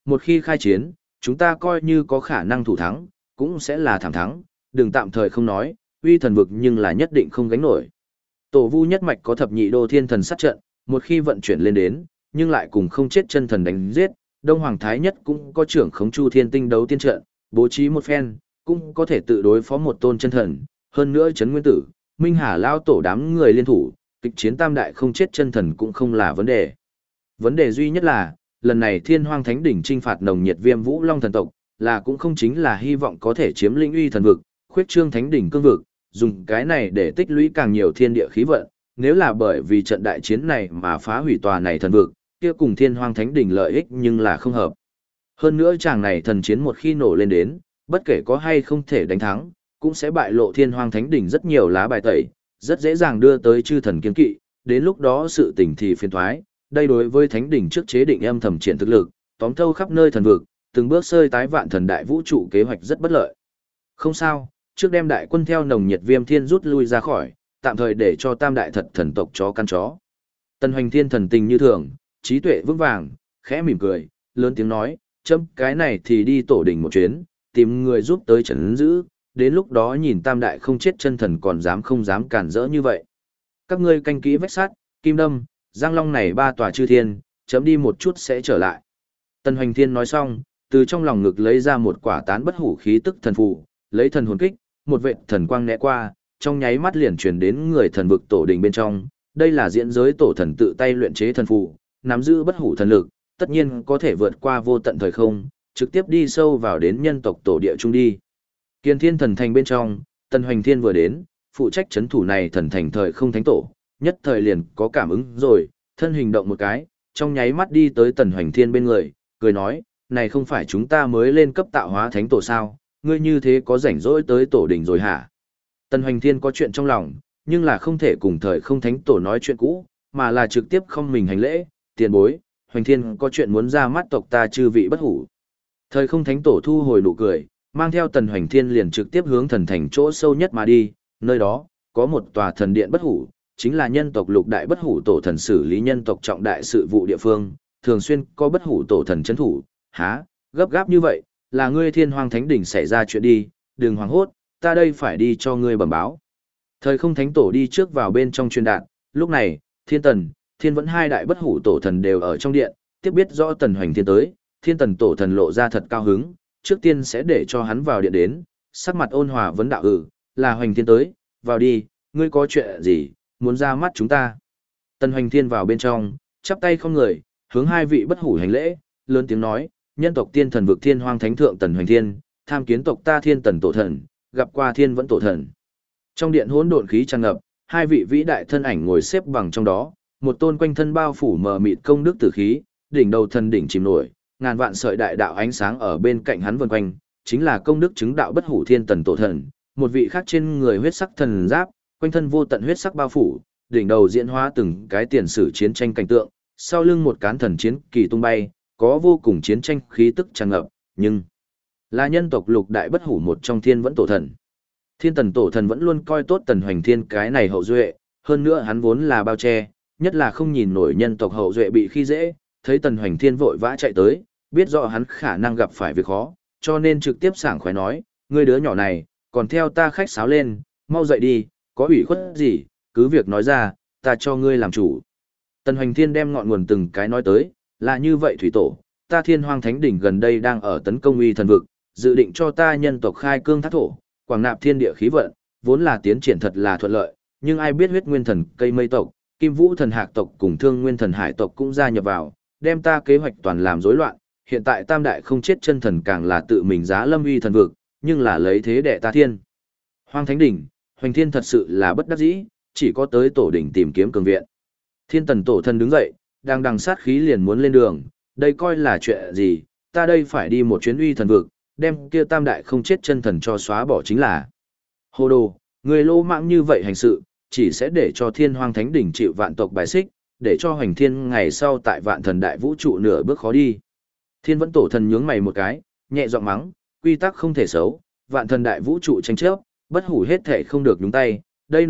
một khi khai chiến, chúng ta coi như có khả năng thủ thắng, cũng sẽ là thảm thắng, đừng tạm thời không nói, uy thần vực nhưng là nhất định không gánh nổi. Tổ Vu nhất mạch có thập nhị đô thiên thần sát trận, một khi vận chuyển lên đến, nhưng lại cùng không chết chân thần đánh giết, Đông Hoàng Thái Nhất cũng có trưởng khống chu thiên tinh đấu tiên trận, bố trí một phen, cũng có thể tự đối phó một tôn chân thần, hơn nữa Trấn Nguyên Tử, Minh Hà Lao tổ đám người liên thủ, kịch chiến tam đại không chết chân thần cũng không là vấn đề. Vấn đề duy nhất là, lần này Thiên Hoang Thánh đỉnh trinh phạt nồng nhiệt Viêm Vũ Long thần tộc, là cũng không chính là hy vọng có thể chiếm lĩnh uy thần vực, khuyết trương thánh đỉnh cương vực, dùng cái này để tích lũy càng nhiều thiên địa khí vận, nếu là bởi vì trận đại chiến này mà phá hủy tòa này thần vực, kia cùng Thiên Hoang Thánh đỉnh lợi ích nhưng là không hợp. Hơn nữa chàng này thần chiến một khi nổ lên đến, bất kể có hay không thể đánh thắng, cũng sẽ bại lộ Thiên Hoang Thánh đỉnh rất nhiều lá bài tẩy, rất dễ dàng đưa tới chư thần kiên kỵ, đến lúc đó sự tình thì phiền toái. Đây đối với Thánh đỉnh trước chế định âm thầm triển thực lực, tóm thâu khắp nơi thần vực, từng bước xơi tái vạn thần đại vũ trụ kế hoạch rất bất lợi. Không sao, trước đem đại quân theo nồng nhiệt Viêm Thiên rút lui ra khỏi, tạm thời để cho tam đại thật thần tộc chó căn chó. Tần Hoành Thiên thần tình như thường, trí tuệ vững vàng, khẽ mỉm cười, lớn tiếng nói, chấm cái này thì đi tổ đỉnh một chuyến, tìm người giúp tới trấn giữ, đến lúc đó nhìn tam đại không chết chân thần còn dám không dám cản rỡ như vậy. Các ngươi canh kỹ vách sắt, kim đâm, giang long này ba tòa chư thiên, chấm đi một chút sẽ trở lại. Tần Hoành Thiên nói xong, từ trong lòng ngực lấy ra một quả tán bất hủ khí tức thần phù, lấy thần hồn kích, một vệt thần quang né qua, trong nháy mắt liền truyền đến người thần vực tổ đình bên trong. Đây là diễn giới tổ thần tự tay luyện chế thần phù, nắm giữ bất hủ thần lực, tất nhiên có thể vượt qua vô tận thời không, trực tiếp đi sâu vào đến nhân tộc tổ địa trung đi. Kiên Thiên thần thành bên trong, Tần Hoành Thiên vừa đến, phụ trách chấn thủ này thần thành thời không thánh tổ, nhất thời liền có cảm ứng rồi, thân hình động một cái, trong nháy mắt đi tới Tần Hoành Thiên bên người, cười nói, này không phải chúng ta mới lên cấp tạo hóa thánh tổ sao, ngươi như thế có rảnh rỗi tới tổ đỉnh rồi hả? Tần Hoành Thiên có chuyện trong lòng, nhưng là không thể cùng thời không thánh tổ nói chuyện cũ, mà là trực tiếp không mình hành lễ, tiền bối, Hoành Thiên có chuyện muốn ra mắt tộc ta chư vị bất hủ. Thời không thánh tổ thu hồi nụ cười, mang theo Tần Hoành Thiên liền trực tiếp hướng thần thành chỗ sâu nhất mà đi, nơi đó, có một tòa thần điện bất hủ, chính là nhân tộc lục đại bất hủ tổ thần xử lý nhân tộc trọng đại sự vụ địa phương, thường xuyên có bất hủ tổ thần chấn thủ, há, gấp gáp như vậy, là ngươi Thiên Hoang Thánh đỉnh xảy ra chuyện đi, đừng hoảng hốt, ta đây phải đi cho ngươi bẩm báo. Thời không thánh tổ đi trước vào bên trong truyền đạt, lúc này, Thiên Tần, Thiên Vẫn hai đại bất hủ tổ thần đều ở trong điện, tiếp biết rõ Tần Hoành Thiên tới, Thiên Tần tổ thần lộ ra thật cao hứng, trước tiên sẽ để cho hắn vào điện đến, sắc mặt ôn hòa vấn đạo là Hoành Thiên tới, vào đi, ngươi có chuyện gì, muốn ra mắt chúng ta. Tần Hoành Thiên vào bên trong, chắp tay không người, hướng hai vị bất hủ hành lễ, lớn tiếng nói, nhân tộc tiên thần vực Thiên Hoang Thánh thượng Tần Hoành Thiên, tham kiến tộc ta Thiên Tần tổ thần, gặp qua Thiên Vẫn tổ thần. Trong điện hỗn độn khí tràn ngập, hai vị vĩ đại thân ảnh ngồi xếp bằng trong đó, một tôn quanh thân bao phủ mờ mịt công đức tử khí, đỉnh đầu thần đỉnh chìm nổi, ngàn vạn sợi đại đạo ánh sáng ở bên cạnh hắn vần quanh, chính là công đức chứng đạo bất hủ Thiên Tần tổ thần, một vị khác trên người huyết sắc thần giáp, quanh thân vô tận huyết sắc bao phủ, đỉnh đầu diễn hóa từng cái tiền sử chiến tranh cảnh tượng, sau lưng một cán thần chiến kỳ tung bay, có vô cùng chiến tranh khí tức tràn ngập, nhưng là nhân tộc lục đại bất hủ một trong Thiên Vẫn tổ thần. Thiên Tần tổ thần vẫn luôn coi tốt Tần Hoành Thiên cái này hậu duệ, hơn nữa hắn vốn là bao che, nhất là không nhìn nổi nhân tộc hậu duệ bị khi dễ, thấy Tần Hoành Thiên vội vã chạy tới, biết rõ hắn khả năng gặp phải việc khó, cho nên trực tiếp sảng khoái nói, ngươi đứa nhỏ này, còn theo ta khách sáo lên, mau dậy đi, có ủy khuất gì, cứ việc nói ra, ta cho ngươi làm chủ. Tần Hoành Thiên đem ngọn nguồn từng cái nói tới, là như vậy thủy tổ, ta Thiên Hoang Thánh đỉnh gần đây đang ở tấn công uy thần vực, dự định cho ta nhân tộc khai cương thác thổ, quảng nạp thiên địa khí vận, vốn là tiến triển thật là thuận lợi, nhưng ai biết huyết nguyên thần cây mây tộc, kim vũ thần hạc tộc cùng thương nguyên thần hải tộc cũng gia nhập vào, đem ta kế hoạch toàn làm rối loạn, hiện tại tam đại không chết chân thần càng là tự mình giá lâm uy thần vực, nhưng là lấy thế đệ ta Thiên Hoang Thánh đỉnh, Hoành Thiên thật sự là bất đắc dĩ, chỉ có tới tổ đỉnh tìm kiếm cường viện. Thiên Tần tổ thần đứng dậy, đang đằng sát khí liền muốn lên đường, đây coi là chuyện gì, ta đây phải đi một chuyến uy thần vực, đem kia tam đại không chết chân thần cho xóa bỏ chính là. Hồ đồ, người lô mạng như vậy hành sự, chỉ sẽ để cho Thiên Hoang Thánh đỉnh chịu vạn tộc bài xích, để cho Hoành Thiên ngày sau tại vạn thần đại vũ trụ nửa bước khó đi. Thiên Vẫn tổ thần nhướng mày một cái, nhẹ giọng mắng, quy tắc không thể xấu, vạn thần đại vũ trụ tranh chấp, bất hủ hết thể không được nhúng tay, đây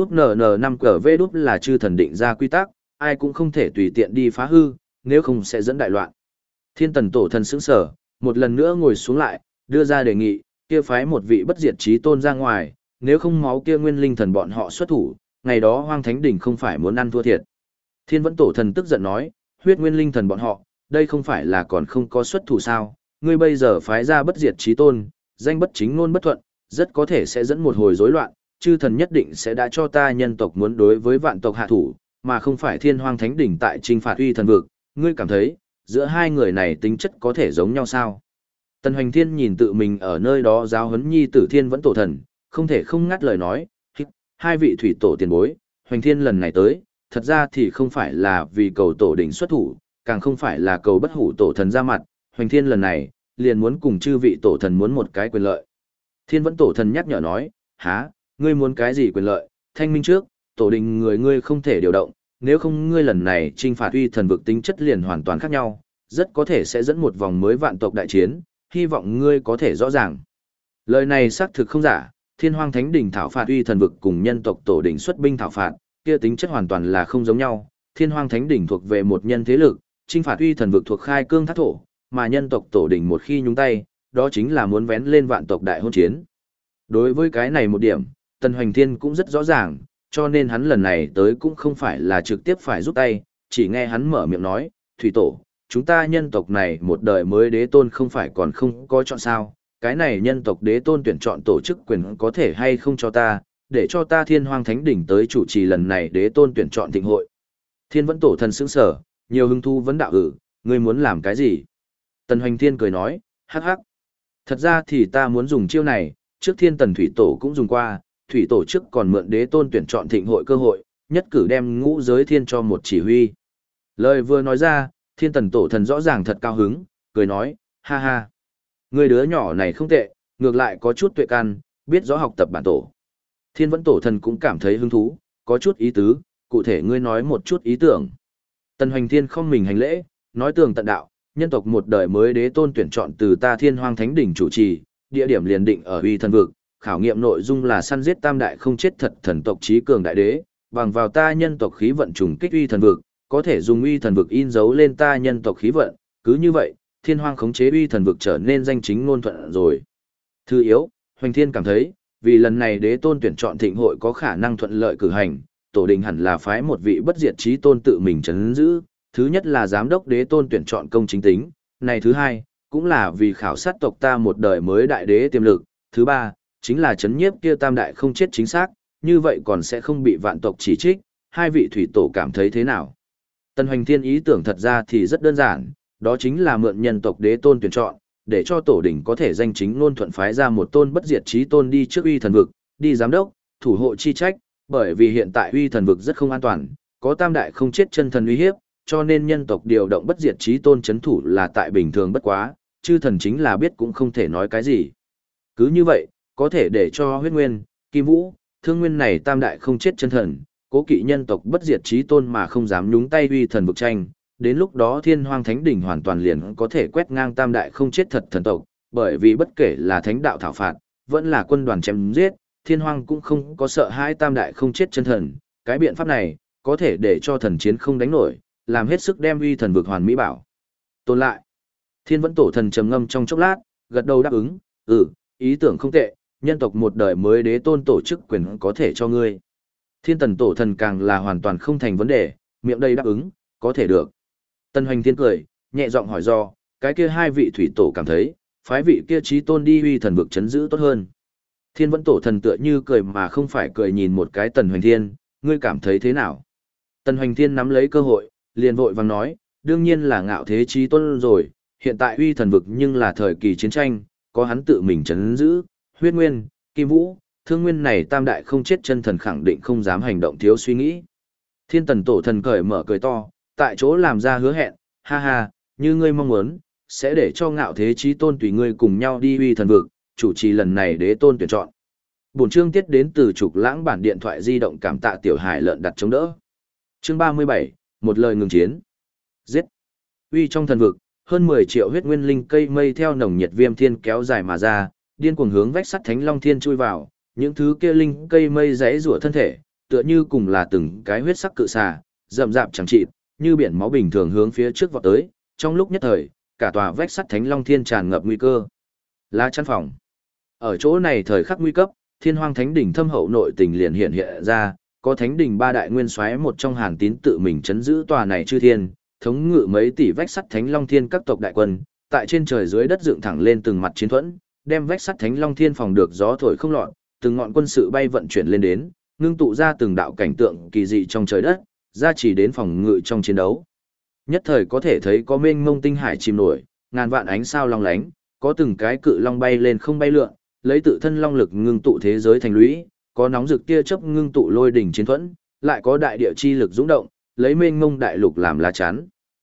NV5QV là chư thần định ra quy tắc, ai cũng không thể tùy tiện đi phá hư, nếu không sẽ dẫn đại loạn. Thiên Tần tổ thần sững sờ, một lần nữa ngồi xuống lại, đưa ra đề nghị, kia phái một vị bất diệt chí tôn ra ngoài, nếu không máu kia nguyên linh thần bọn họ xuất thủ, ngày đó Hoang Thánh đỉnh không phải muốn ăn thua thiệt. Thiên Vẫn tổ thần tức giận nói, huyết nguyên linh thần bọn họ, đây không phải là còn không có xuất thủ sao, ngươi bây giờ phái ra bất diệt chí tôn, danh bất chính ngôn bất thuận, rất có thể sẽ dẫn một hồi rối loạn, chư thần nhất định sẽ đã cho ta nhân tộc muốn đối với vạn tộc hạ thủ, mà không phải Thiên Hoang Thánh đỉnh tại trinh phạt uy thần vực, ngươi cảm thấy, giữa hai người này tính chất có thể giống nhau sao? Tần Hoành Thiên nhìn tự mình ở nơi đó giáo huấn nhi tử Thiên Vẫn tổ thần, không thể không ngắt lời nói, hai vị thủy tổ tiền bối, Hoành Thiên lần này tới, thật ra thì không phải là vì cầu tổ đỉnh xuất thủ, càng không phải là cầu bất hủ tổ thần ra mặt, Hoành Thiên lần này, liền muốn cùng chư vị tổ thần muốn một cái quyền lợi. Thiên Vẫn tổ thần nhắc nhở nói, há, ngươi muốn cái gì quyền lợi, thanh minh trước, tổ đình người ngươi không thể điều động, nếu không ngươi lần này trinh phạt uy thần vực tính chất liền hoàn toàn khác nhau, rất có thể sẽ dẫn một vòng mới vạn tộc đại chiến, hy vọng ngươi có thể rõ ràng. Lời này xác thực không giả, Thiên Hoang Thánh đỉnh thảo phạt uy thần vực cùng nhân tộc tổ đỉnh xuất binh thảo phạt, kia tính chất hoàn toàn là không giống nhau. Thiên Hoang Thánh đỉnh thuộc về một nhân thế lực, trinh phạt uy thần vực thuộc khai cương thác thổ, mà nhân tộc tổ đỉnh một khi nhúng tay, đó chính là muốn vén lên vạn tộc đại hôn chiến. Đối với cái này một điểm, Tần Hoành Thiên cũng rất rõ ràng, cho nên hắn lần này tới cũng không phải là trực tiếp phải giúp tay, chỉ nghe hắn mở miệng nói, Thủy Tổ, chúng ta nhân tộc này một đời mới đế tôn không phải còn không có chọn sao, cái này nhân tộc đế tôn tuyển chọn tổ chức quyền có thể hay không cho ta, để cho ta Thiên Hoang Thánh đỉnh tới chủ trì lần này đế tôn tuyển chọn thịnh hội. Thiên Vẫn tổ thần sững sở, nhiều hứng thú vấn đạo ngươi muốn làm cái gì? Tần Hoành Thiên cười nói, hắc hắc. Thật ra thì ta muốn dùng chiêu này, trước Thiên Tần Thủy Tổ cũng dùng qua, Thủy Tổ trước còn mượn đế tôn tuyển chọn thịnh hội cơ hội, nhất cử đem ngũ giới thiên cho một chỉ huy. Lời vừa nói ra, Thiên Tần tổ thần rõ ràng thật cao hứng, cười nói, ha ha. Người đứa nhỏ này không tệ, ngược lại có chút tuệ căn, biết rõ học tập bản tổ. Thiên Vẫn tổ thần cũng cảm thấy hứng thú, có chút ý tứ, cụ thể ngươi nói một chút ý tưởng. Tần Hoành Thiên không mình hành lễ, nói tường tận đạo, nhân tộc một đời mới đế tôn tuyển chọn từ ta Thiên Hoang Thánh đỉnh chủ trì, địa điểm liền định ở uy thần vực, khảo nghiệm nội dung là săn giết tam đại không chết thật thần tộc trí cường đại đế, bằng vào ta nhân tộc khí vận trùng kích uy thần vực, có thể dùng uy thần vực in dấu lên ta nhân tộc khí vận, cứ như vậy, Thiên Hoang khống chế uy thần vực trở nên danh chính ngôn thuận rồi. Thứ yếu, Hoành Thiên cảm thấy, vì lần này đế tôn tuyển chọn thịnh hội có khả năng thuận lợi cử hành, tổ đình hẳn là phái một vị bất diệt chí tôn tự mình trấn giữ, thứ nhất là giám đốc đế tôn tuyển chọn công chính tính, này thứ hai, cũng là vì khảo sát tộc ta một đời mới đại đế tiềm lực, thứ ba, chính là chấn nhiếp kia tam đại không chết chính xác, như vậy còn sẽ không bị vạn tộc chỉ trích, hai vị thủy tổ cảm thấy thế nào? Tần Hoành Thiên ý tưởng thật ra thì rất đơn giản, đó chính là mượn nhân tộc đế tôn tuyển chọn, để cho tổ đỉnh có thể danh chính ngôn thuận phái ra một tôn bất diệt chí tôn đi trước uy thần vực, đi giám đốc, thủ hộ chi trách, bởi vì hiện tại uy thần vực rất không an toàn, có tam đại không chết chân thần uy hiếp, cho nên nhân tộc điều động bất diệt chí tôn chấn thủ là tại bình thường bất quá, chư thần chính là biết cũng không thể nói cái gì. Cứ như vậy, có thể để cho huyết nguyên, kim vũ, thương nguyên này tam đại không chết chân thần, cố kỵ nhân tộc bất diệt chí tôn mà không dám nhúng tay uy thần vực tranh, đến lúc đó Thiên Hoang Thánh đỉnh hoàn toàn liền có thể quét ngang tam đại không chết thật thần tộc, bởi vì bất kể là thánh đạo thảo phạt, vẫn là quân đoàn chém giết, Thiên Hoang cũng không có sợ hai tam đại không chết chân thần, cái biện pháp này có thể để cho thần chiến không đánh nổi, làm hết sức đem uy thần vực hoàn mỹ bảo tồn lại. Thiên Vẫn tổ thần trầm ngâm trong chốc lát, gật đầu đáp ứng, ý tưởng không tệ, nhân tộc một đời mới đế tôn tổ chức quyền có thể cho ngươi. Thiên Tần tổ thần càng là hoàn toàn không thành vấn đề, miệng đây đáp ứng, có thể được. Tần Hoành Thiên cười, nhẹ giọng hỏi do, cái kia hai vị thủy tổ cảm thấy, phái vị kia chí tôn đi uy thần vực chấn giữ tốt hơn. Thiên Vẫn tổ thần tựa như cười mà không phải cười nhìn một cái Tần Hoành Thiên, ngươi cảm thấy thế nào? Tần Hoành Thiên nắm lấy cơ hội, liền vội vàng nói, đương nhiên là ngạo thế chí tôn rồi, hiện tại uy thần vực nhưng là thời kỳ chiến tranh, có hắn tự mình chấn giữ, huyết nguyên, kim vũ, thương nguyên này tam đại không chết chân thần khẳng định không dám hành động thiếu suy nghĩ. Thiên Tần tổ thần cởi mở cười to, tại chỗ làm ra hứa hẹn, ha ha, như ngươi mong muốn, sẽ để cho ngạo thế chí tôn tùy ngươi cùng nhau đi uy thần vực, chủ trì lần này đế tôn tuyển chọn. Bổn chương tiết đến từ Trục Lãng bản điện thoại di động, cảm tạ tiểu hải lợn đặt chống đỡ. Chương 37, một lời ngừng chiến. Giết. Uy trong thần vực, hơn 10 triệu huyết nguyên linh cây mây theo nồng nhiệt viêm thiên kéo dài mà ra, điên cuồng hướng vách sắt thánh long thiên chui vào, những thứ kia linh cây mây rẽ rủa thân thể, tựa như cùng là từng cái huyết sắc cự xà, rậm rạp chẳng chịt, như biển máu bình thường hướng phía trước vọt tới, trong lúc nhất thời, cả tòa vách sắt Thánh Long Thiên tràn ngập nguy cơ. Lá chắn phòng. Ở chỗ này thời khắc nguy cấp, Thiên Hoang Thánh đỉnh thâm hậu nội tình liền hiện hiện ra, có Thánh đỉnh ba đại nguyên soái một trong Hàn Tín tự mình trấn giữ tòa này chư thiên, thống ngự mấy tỷ vách sắt Thánh Long Thiên các tộc đại quân, tại trên trời dưới đất dựng thẳng lên từng mặt chiến thuẫn, đem vách sắt Thánh Long Thiên phòng được gió thổi không lọt, từng ngọn quân sự bay vận chuyển lên đến, ngưng tụ ra từng đạo cảnh tượng kỳ dị trong trời đất, ra chỉ đến phòng ngự trong chiến đấu. Nhất thời có thể thấy có mênh mông tinh hải chìm nổi, ngàn vạn ánh sao long lánh, có từng cái cự long bay lên không bay lượn, lấy tự thân long lực ngưng tụ thế giới thành lũy, có nóng rực tia chớp ngưng tụ lôi đỉnh chiến thuẫn, lại có đại địa chi lực dũng động, lấy mênh mông đại lục làm lá chắn.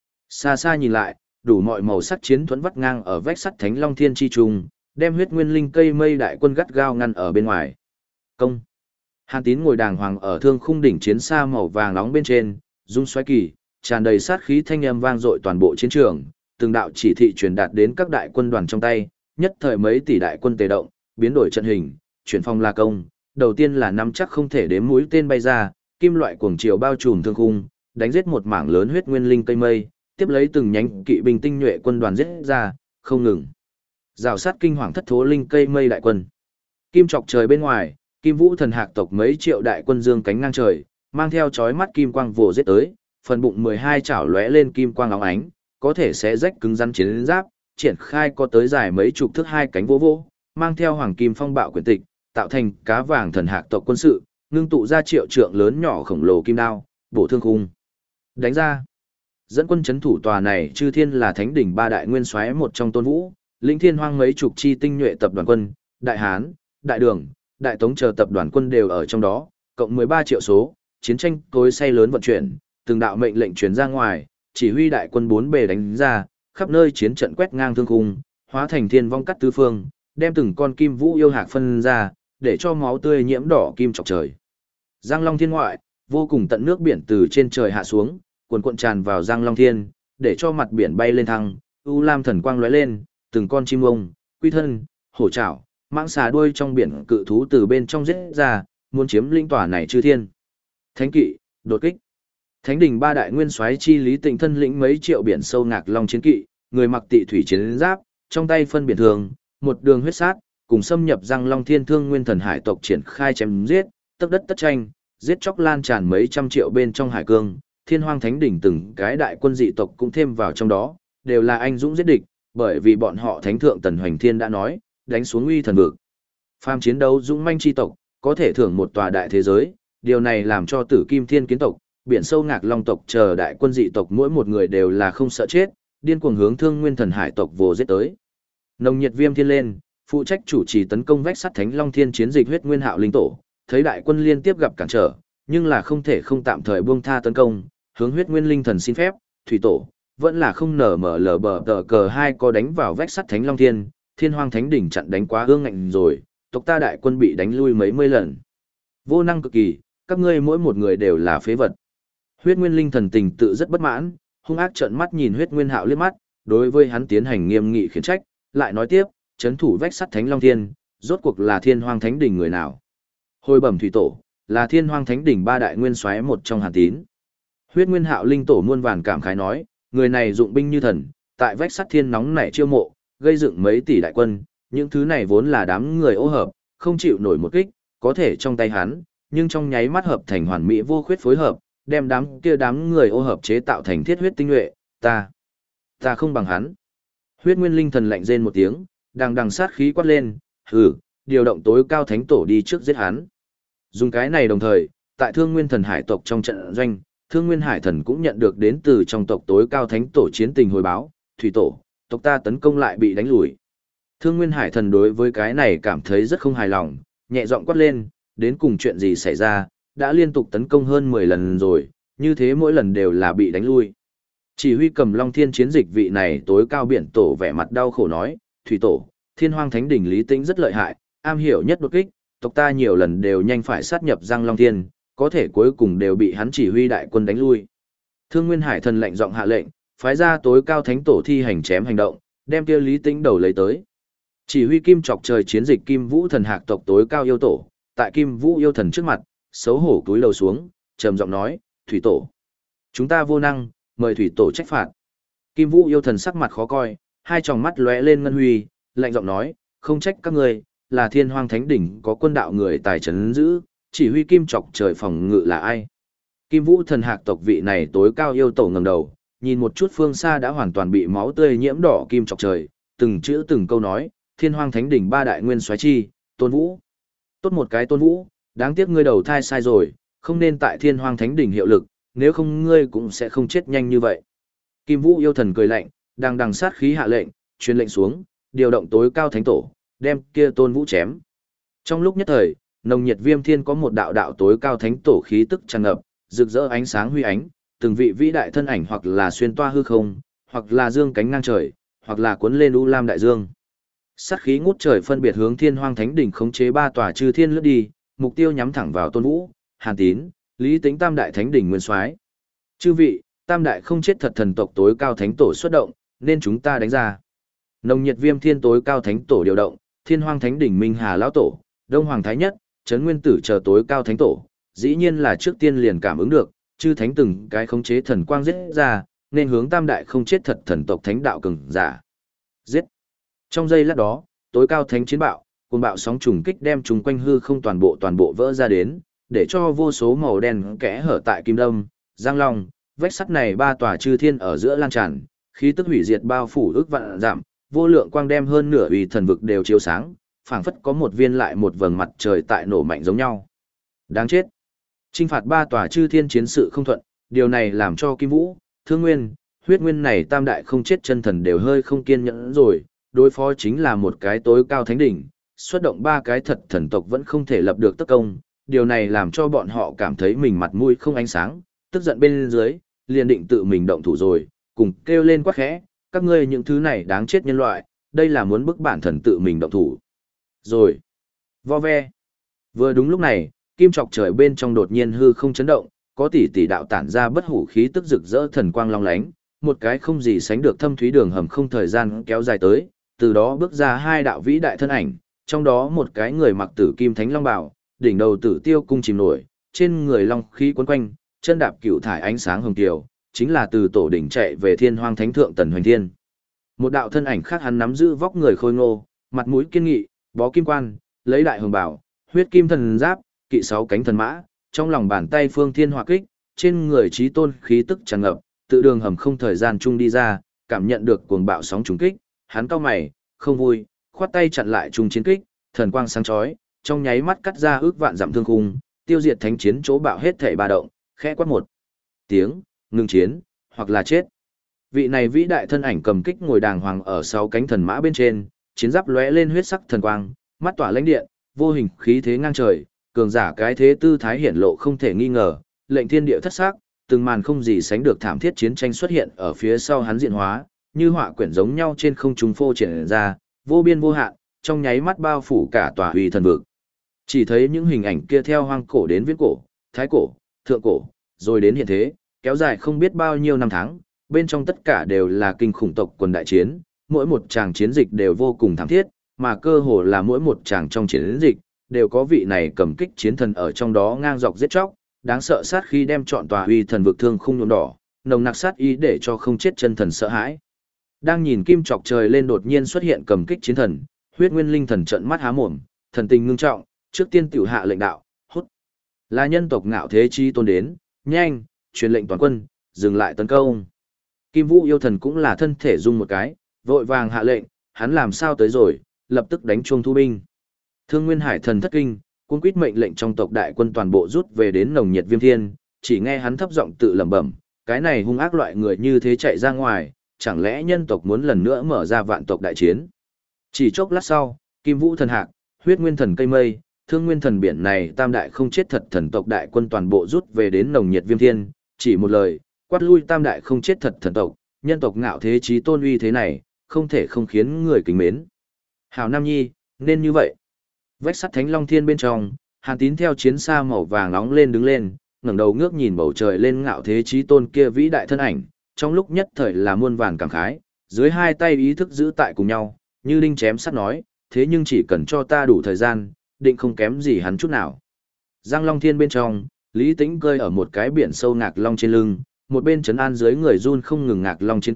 Xa xa nhìn lại, đủ mọi màu sắc chiến thuẫn vắt ngang ở vách sắt Thánh Long Thiên chi trùng, đem huyết nguyên linh cây mây đại quân gắt gao ngăn ở bên ngoài. Công. Hàn Tín ngồi đàng hoàng ở thương khung đỉnh chiến xa màu vàng nóng bên trên, rung xoáy kỳ, tràn đầy sát khí thanh âm vang dội toàn bộ chiến trường, từng đạo chỉ thị truyền đạt đến các đại quân đoàn trong tay, nhất thời mấy tỷ đại quân tề động, biến đổi trận hình, chuyển phong la công, đầu tiên là nắm chắc không thể đếm mũi tên bay ra, kim loại cuồng chiều bao trùm thương khung, đánh giết một mảng lớn huyết nguyên linh cây mây, tiếp lấy từng nhánh kỵ binh tinh nhuệ quân đoàn giết ra, không ngừng. Rào sát kinh hoàng thất thố linh cây mây đại quân. Kim chọc trời bên ngoài, Kim Vũ thần hạc tộc mấy triệu đại quân dương cánh ngang trời, mang theo chói mắt kim quang vồ giết tới, phần bụng 12 chảo lóe lên kim quang óng ánh, có thể sẽ rách cứng rắn chiến giáp, triển khai có tới dài mấy chục thước hai cánh vô vô, mang theo hoàng kim phong bạo quyền tịch, tạo thành cá vàng thần hạc tộc quân sự, ngưng tụ ra triệu trượng lớn nhỏ khổng lồ kim đao, bổ thương khung. Đánh ra. Dẫn quân chấn thủ tòa này chư thiên là thánh đỉnh ba đại nguyên soái một trong Tôn Vũ, lĩnh thiên hoang mấy chục chi tinh nhuệ tập đoàn quân, đại hán, đại đường, đại tống chờ tập đoàn quân đều ở trong đó, cộng 13 triệu số, chiến tranh cối say lớn vận chuyển, từng đạo mệnh lệnh truyền ra ngoài, chỉ huy đại quân bốn bề đánh ra, khắp nơi chiến trận quét ngang thương khung, hóa thành thiên vong cắt tứ phương, đem từng con kim vũ yêu hạc phân ra, để cho máu tươi nhiễm đỏ kim chọc trời. Giang Long Thiên ngoại, vô cùng tận nước biển từ trên trời hạ xuống, cuồn cuộn tràn vào Giang Long Thiên, để cho mặt biển bay lên thăng, u lam thần quang lóe lên, từng con chim ông, quy thân, hổ trảo, mãng xà đuôi trong biển cự thú từ bên trong giết ra, muốn chiếm linh tòa này chư thiên. Thánh kỵ, đột kích. Thánh đỉnh ba đại nguyên soái chi Lý Tịnh thân lĩnh mấy triệu biển sâu ngạc long chiến kỵ, người mặc tị thủy chiến giáp, trong tay phân biển thường, một đường huyết sát, cùng xâm nhập Giang Long Thiên Thương Nguyên Thần Hải tộc triển khai chém giết, tấc đất tất tranh, giết chóc lan tràn mấy trăm triệu bên trong hải cương, Thiên Hoang Thánh đỉnh từng cái đại quân dị tộc cũng thêm vào trong đó, đều là anh dũng giết địch, bởi vì bọn họ Thánh thượng Tần Hoành Thiên đã nói, đánh xuống uy thần vực. Phàm chiến đấu dũng manh chi tộc, có thể thưởng một tòa đại thế giới, điều này làm cho Tử Kim Thiên Kiến tộc, biển sâu ngạc long tộc chờ đại quân dị tộc mỗi một người đều là không sợ chết, điên cuồng hướng Thương Nguyên Thần Hải tộc vồ giết tới. Nồng nhiệt viêm thiên lên, phụ trách chủ trì tấn công vách sắt Thánh Long Thiên chiến dịch huyết nguyên hạo linh tổ, thấy đại quân liên tiếp gặp cản trở, nhưng là không thể không tạm thời buông tha tấn công, hướng huyết nguyên linh thần xin phép, thủy tổ, vẫn là không nở mở lờ bờ tờ cờ hai có đánh vào vách sắt Thánh Long Thiên, Thiên Hoang Thánh đỉnh chặn đánh quá ương ngạnh rồi, tộc ta đại quân bị đánh lui mấy mươi lần. Vô năng cực kỳ, các ngươi mỗi một người đều là phế vật. Huyết Nguyên Linh thần tình tự rất bất mãn, hung ác trợn mắt nhìn Huyết Nguyên Hạo liếc mắt, đối với hắn tiến hành nghiêm nghị khiển trách, lại nói tiếp, chấn thủ vách sắt Thánh Long Thiên, rốt cuộc là Thiên Hoang Thánh đỉnh người nào? Hồi bẩm thủy tổ, là Thiên Hoang Thánh đỉnh ba đại nguyên soái một trong Hàn Tín. Huyết Nguyên Hạo linh tổ muôn vàn cảm khái nói, người này dụng binh như thần, tại vách sắt thiên nóng nảy chiêu mộ, gây dựng mấy tỷ đại quân, những thứ này vốn là đám người ô hợp, không chịu nổi một kích, có thể trong tay hắn, nhưng trong nháy mắt hợp thành hoàn mỹ vô khuyết phối hợp, đem đám người ô hợp chế tạo thành thiết huyết tinh nhuệ, ta không bằng hắn. Huyết Nguyên Linh thần lạnh rên một tiếng, đằng sát khí quát lên, hừ, điều động tối cao thánh tổ đi trước giết hắn. Dùng cái này đồng thời, tại Thương Nguyên Thần Hải tộc trong trận doanh, Thương Nguyên Hải thần cũng nhận được đến từ trong tộc tối cao thánh tổ chiến tình hồi báo, thủy tổ, tộc ta tấn công lại bị đánh lùi. Thương Nguyên Hải thần đối với cái này cảm thấy rất không hài lòng, nhẹ giọng quát lên, đến cùng chuyện gì xảy ra, đã liên tục tấn công hơn 10 lần rồi, như thế mỗi lần đều là bị đánh lui. Chỉ huy Cầm Long Thiên chiến dịch vị này tối cao biển tổ vẻ mặt đau khổ nói, thủy tổ, Thiên Hoang Thánh đỉnh Lý Tĩnh rất lợi hại, am hiểu nhất đột kích, tộc ta nhiều lần đều nhanh phải sát nhập Giang Long Thiên, có thể cuối cùng đều bị hắn chỉ huy đại quân đánh lui. Thương Nguyên Hải thần lệnh giọng hạ lệnh, phái ra tối cao thánh tổ thi hành chém hành động, đem kia Lý Tĩnh đầu lấy tới. Chỉ huy Kim chọc trời chiến dịch Kim Vũ thần hạc tộc tối cao yêu tổ, tại Kim Vũ yêu thần trước mặt, xấu hổ cúi đầu xuống, trầm giọng nói, thủy tổ, chúng ta vô năng, mời thủy tổ trách phạt. Kim Vũ yêu thần sắc mặt khó coi, hai tròng mắt lóe lên ngân huy, lạnh giọng nói, không trách các ngươi, là Thiên Hoang Thánh đỉnh có quân đạo người tài trấn giữ, chỉ huy kim chọc trời phòng ngự là ai? Kim Vũ thần hạc tộc vị này tối cao yêu tổ ngẩng đầu, nhìn một chút phương xa đã hoàn toàn bị máu tươi nhiễm đỏ kim chọc trời, từng chữ từng câu nói, Thiên Hoang Thánh đỉnh ba đại nguyên soái chi, Tôn Vũ. Tốt một cái Tôn Vũ, đáng tiếc ngươi đầu thai sai rồi, không nên tại Thiên Hoang Thánh đỉnh hiệu lực, nếu không ngươi cũng sẽ không chết nhanh như vậy. Kim Vũ yêu thần cười lạnh, đang đằng sát khí hạ lệnh, truyền lệnh xuống, điều động tối cao thánh tổ, đem kia Tôn Vũ chém. Trong lúc nhất thời, nồng nhiệt viêm thiên có một đạo đạo tối cao thánh tổ khí tức tràn ngập, rực rỡ ánh sáng huy ánh, từng vị vĩ đại thân ảnh hoặc là xuyên toa hư không, hoặc là dương cánh ngang trời, hoặc là cuốn lên u lam đại dương. Sát khí ngút trời phân biệt hướng Thiên Hoang Thánh đỉnh khống chế ba tòa chư thiên lướt đi, mục tiêu nhắm thẳng vào Tôn Vũ, Hàn Tín, Lý Tính tam đại thánh đỉnh nguyên soái. Chư vị, tam đại không chết thật thần tộc tối cao thánh tổ xuất động, nên chúng ta đánh ra. Nồng nhiệt viêm thiên tối cao thánh tổ điều động, Thiên Hoang Thánh đỉnh Minh Hà lão tổ, Đông Hoàng Thái Nhất, Trấn Nguyên Tử chờ tối cao thánh tổ, dĩ nhiên là trước tiên liền cảm ứng được, chư thánh từng cái khống chế thần quang giết ra, nên hướng tam đại không chết thật thần tộc thánh đạo cường giả. Giết. Trong giây lát đó, tối cao thánh chiến bạo, cuồng bạo sóng trùng kích đem chúng quanh hư không toàn bộ vỡ ra đến, để cho vô số màu đen kẽ hở tại kim đâm, giang long, vách sắt này ba tòa chư thiên ở giữa lan tràn, khí tức hủy diệt bao phủ ước vạn giảm, vô lượng quang đem hơn nửa uy thần vực đều chiếu sáng, phảng phất có một viên lại một vầng mặt trời tại nổ mạnh giống nhau. Đáng chết. Chinh phạt ba tòa chư thiên chiến sự không thuận, điều này làm cho Kim Vũ, Thương Nguyên, Huyết Nguyên này tam đại không chết chân thần đều hơi không kiên nhẫn rồi, đối phó chính là một cái tối cao thánh đỉnh, xuất động ba cái thật thần tộc vẫn không thể lập được tất công, điều này làm cho bọn họ cảm thấy mình mặt mũi không ánh sáng, tức giận bên dưới, liền định tự mình động thủ rồi, cùng kêu lên quát khẽ, các ngươi những thứ này đáng chết nhân loại, đây là muốn bức bản thần tự mình động thủ. Rồi, vo ve. Vừa đúng lúc này, kim chọc trời bên trong đột nhiên hư không chấn động, có tỷ tỷ đạo tản ra bất hủ khí tức rực rỡ thần quang long lánh, một cái không gì sánh được thâm thúy đường hầm không thời gian kéo dài tới, từ đó bước ra hai đạo vĩ đại thân ảnh, trong đó một cái người mặc tử kim thánh long bào, đỉnh đầu tử tiêu cung chìm nổi, trên người long khí quấn quanh, chân đạp cựu thải ánh sáng hồng kiều, chính là từ tổ đỉnh chạy về Thiên Hoang Thánh thượng Tần Hoành Thiên. Một đạo thân ảnh khác hắn nắm giữ vóc người khôi ngô, mặt mũi kiên nghị, bó kim quan, lấy đại hồng bảo, huyết kim thần giáp, kỵ sáu cánh thần mã, trong lòng bàn tay phương thiên hỏa kích, trên người chí tôn khí tức tràn ngập, tự đường hầm không thời gian chung đi ra, cảm nhận được cuồng bạo sóng trùng kích, hắn cau mày, không vui, khoát tay chặn lại trung chiến kích, thần quang sáng chói, trong nháy mắt cắt ra ước vạn dặm thương khung, tiêu diệt thánh chiến chỗ bạo hết thảy ba động, khẽ quát một tiếng, ngừng chiến, hoặc là chết. Vị này vĩ đại thân ảnh cầm kích ngồi đàng hoàng ở sáu cánh thần mã bên trên, chiến giáp lóe lên huyết sắc thần quang, mắt tỏa lãnh điện, vô hình khí thế ngang trời, cường giả cái thế tư thái hiển lộ không thể nghi ngờ, lệnh thiên địa thất sắc, từng màn không gì sánh được thảm thiết chiến tranh xuất hiện ở phía sau hắn diện hóa, như họa quyển giống nhau trên không trung phô triển ra, vô biên vô hạn, trong nháy mắt bao phủ cả tòa uy thần vực. Chỉ thấy những hình ảnh kia theo hoang cổ đến viễn cổ, thái cổ, thượng cổ, rồi đến hiện thế, kéo dài không biết bao nhiêu năm tháng, bên trong tất cả đều là kinh khủng tộc quần đại chiến, mỗi một tràng chiến dịch đều vô cùng thảm thiết, mà cơ hồ là mỗi một tràng trong chiến dịch, đều có vị này cầm kích chiến thần ở trong đó ngang dọc giết chóc, đáng sợ sát khi đem trọn tòa uy thần vực thương khung nhuộm đỏ, nồng nặc sát ý để cho không chết chân thần sợ hãi. Đang nhìn kim chọc trời lên đột nhiên xuất hiện cầm kích chiến thần, huyết nguyên linh thần trợn mắt há mồm, thần tình ngưng trọng, trước tiên tiểu hạ lệnh đạo, hút. Là nhân tộc ngạo thế chi tôn đến, nhanh, truyền lệnh toàn quân, dừng lại tấn công. Kim Vũ yêu thần cũng là thân thể rung một cái, vội vàng hạ lệnh, hắn làm sao tới rồi, lập tức đánh chuông thu binh. Thương Nguyên Hải thần thất kinh, cuống quýt mệnh lệnh trong tộc đại quân toàn bộ rút về đến nồng nhiệt viêm thiên, chỉ nghe hắn thấp giọng tự lẩm bẩm, cái này hung ác loại người như thế chạy ra ngoài, chẳng lẽ nhân tộc muốn lần nữa mở ra vạn tộc đại chiến. Chỉ chốc lát sau, Kim Vũ thần hạc, huyết nguyên thần cây mây, thương nguyên thần biển này tam đại không chết thật thần tộc đại quân toàn bộ rút về đến nồng nhiệt viêm thiên, chỉ một lời, quát lui tam đại không chết thật thần tộc, nhân tộc ngạo thế chí tôn uy thế này, không thể không khiến người kính mến. Hảo Nam Nhi, nên như vậy. Vách sắt Thánh Long Thiên bên trong, Hàn Tín theo chiến xa màu vàng nóng lên đứng lên, ngẩng đầu ngước nhìn bầu trời lên ngạo thế chí tôn kia vĩ đại thân ảnh, trong lúc nhất thời là muôn vàn cảm khái, dưới hai tay ý thức giữ tại cùng nhau, như đinh chém sắt nói, thế nhưng chỉ cần cho ta đủ thời gian, định không kém gì hắn chút nào. Giang Long Thiên bên trong, Lý Tĩnh cơi ở một cái biển sâu ngạc long trên lưng, một bên trấn an dưới người run không ngừng ngạc long chiến kỵ,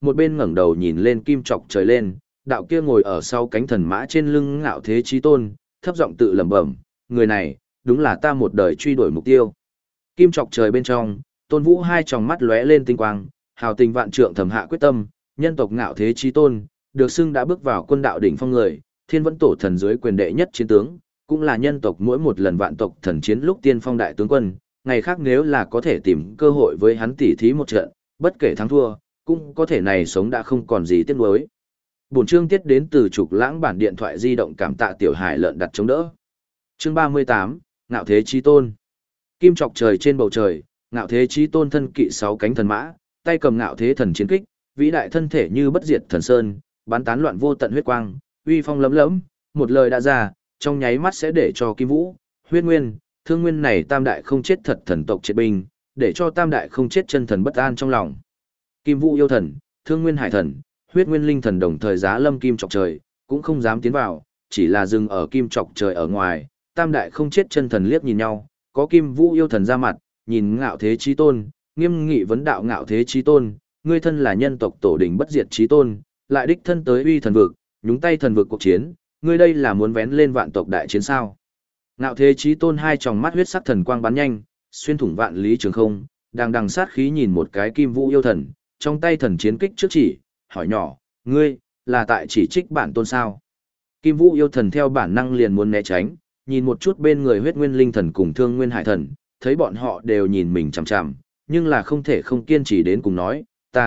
một bên ngẩng đầu nhìn lên kim trọc trời lên, đạo kia ngồi ở sau cánh thần mã trên lưng Ngạo Thế Chí Tôn, thấp giọng tự lẩm bẩm, người này, đúng là ta một đời truy đuổi mục tiêu. Kim trọc trời bên trong, Tôn Vũ hai tròng mắt lóe lên tinh quang, hào tình vạn trượng thầm hạ quyết tâm, nhân tộc Ngạo Thế Chí Tôn, được xưng đã bước vào quân đạo đỉnh phong người, Thiên Vẫn Tổ thần dưới quyền đệ nhất chiến tướng, cũng là nhân tộc mỗi một lần vạn tộc thần chiến lúc tiên phong đại tướng quân, ngày khác nếu là có thể tìm cơ hội với hắn tỉ thí một trận, bất kể thắng thua, cũng có thể này sống đã không còn gì tiếc nuối. Bổn chương tiết đến từ Trục Lãng bản điện thoại di động, cảm tạ tiểu hải lợn đặt chống đỡ. Chương 38, Ngạo Thế Chí Tôn. Kim trọc trời trên bầu trời, Ngạo Thế Chí Tôn thân kỵ 6 cánh thần mã, tay cầm Ngạo Thế thần chiến kích, vĩ đại thân thể như bất diệt thần sơn, bắn tán loạn vô tận huyết quang, uy phong lấm lẫm, một lời đã ra, trong nháy mắt sẽ để cho Kim Vũ, Huyết Nguyên, Thương Nguyên này tam đại không chết thật thần tộc triệt binh, để cho tam đại không chết chân thần bất an trong lòng. Kim Vũ yêu thần, Thương Nguyên hải thần, Huyết Nguyên linh thần đồng thời giá lâm kim trọc trời, cũng không dám tiến vào, chỉ là dừng ở kim trọc trời ở ngoài, tam đại không chết chân thần liếc nhìn nhau, có Kim Vũ yêu thần ra mặt, nhìn Ngạo Thế Chí Tôn, nghiêm nghị vấn đạo: Ngạo Thế Chí Tôn, ngươi thân là nhân tộc tổ đình bất diệt chí tôn, lại đích thân tới uy thần vực, nhúng tay thần vực cuộc chiến, ngươi đây là muốn vén lên vạn tộc đại chiến sao? Ngạo Thế Chí Tôn hai tròng mắt huyết sắc thần quang bắn nhanh, xuyên thủng vạn lý trường không, đang đằng sát khí nhìn một cái Kim Vũ yêu thần, trong tay thần chiến kích trước chỉ, hỏi nhỏ: ngươi là tại chỉ trích bản tôn sao? Kim Vũ yêu thần theo bản năng liền muốn né tránh, nhìn một chút bên người Huyết Nguyên linh thần cùng Thương Nguyên hải thần, thấy bọn họ đều nhìn mình chằm chằm, nhưng là không thể không kiên trì đến cùng nói: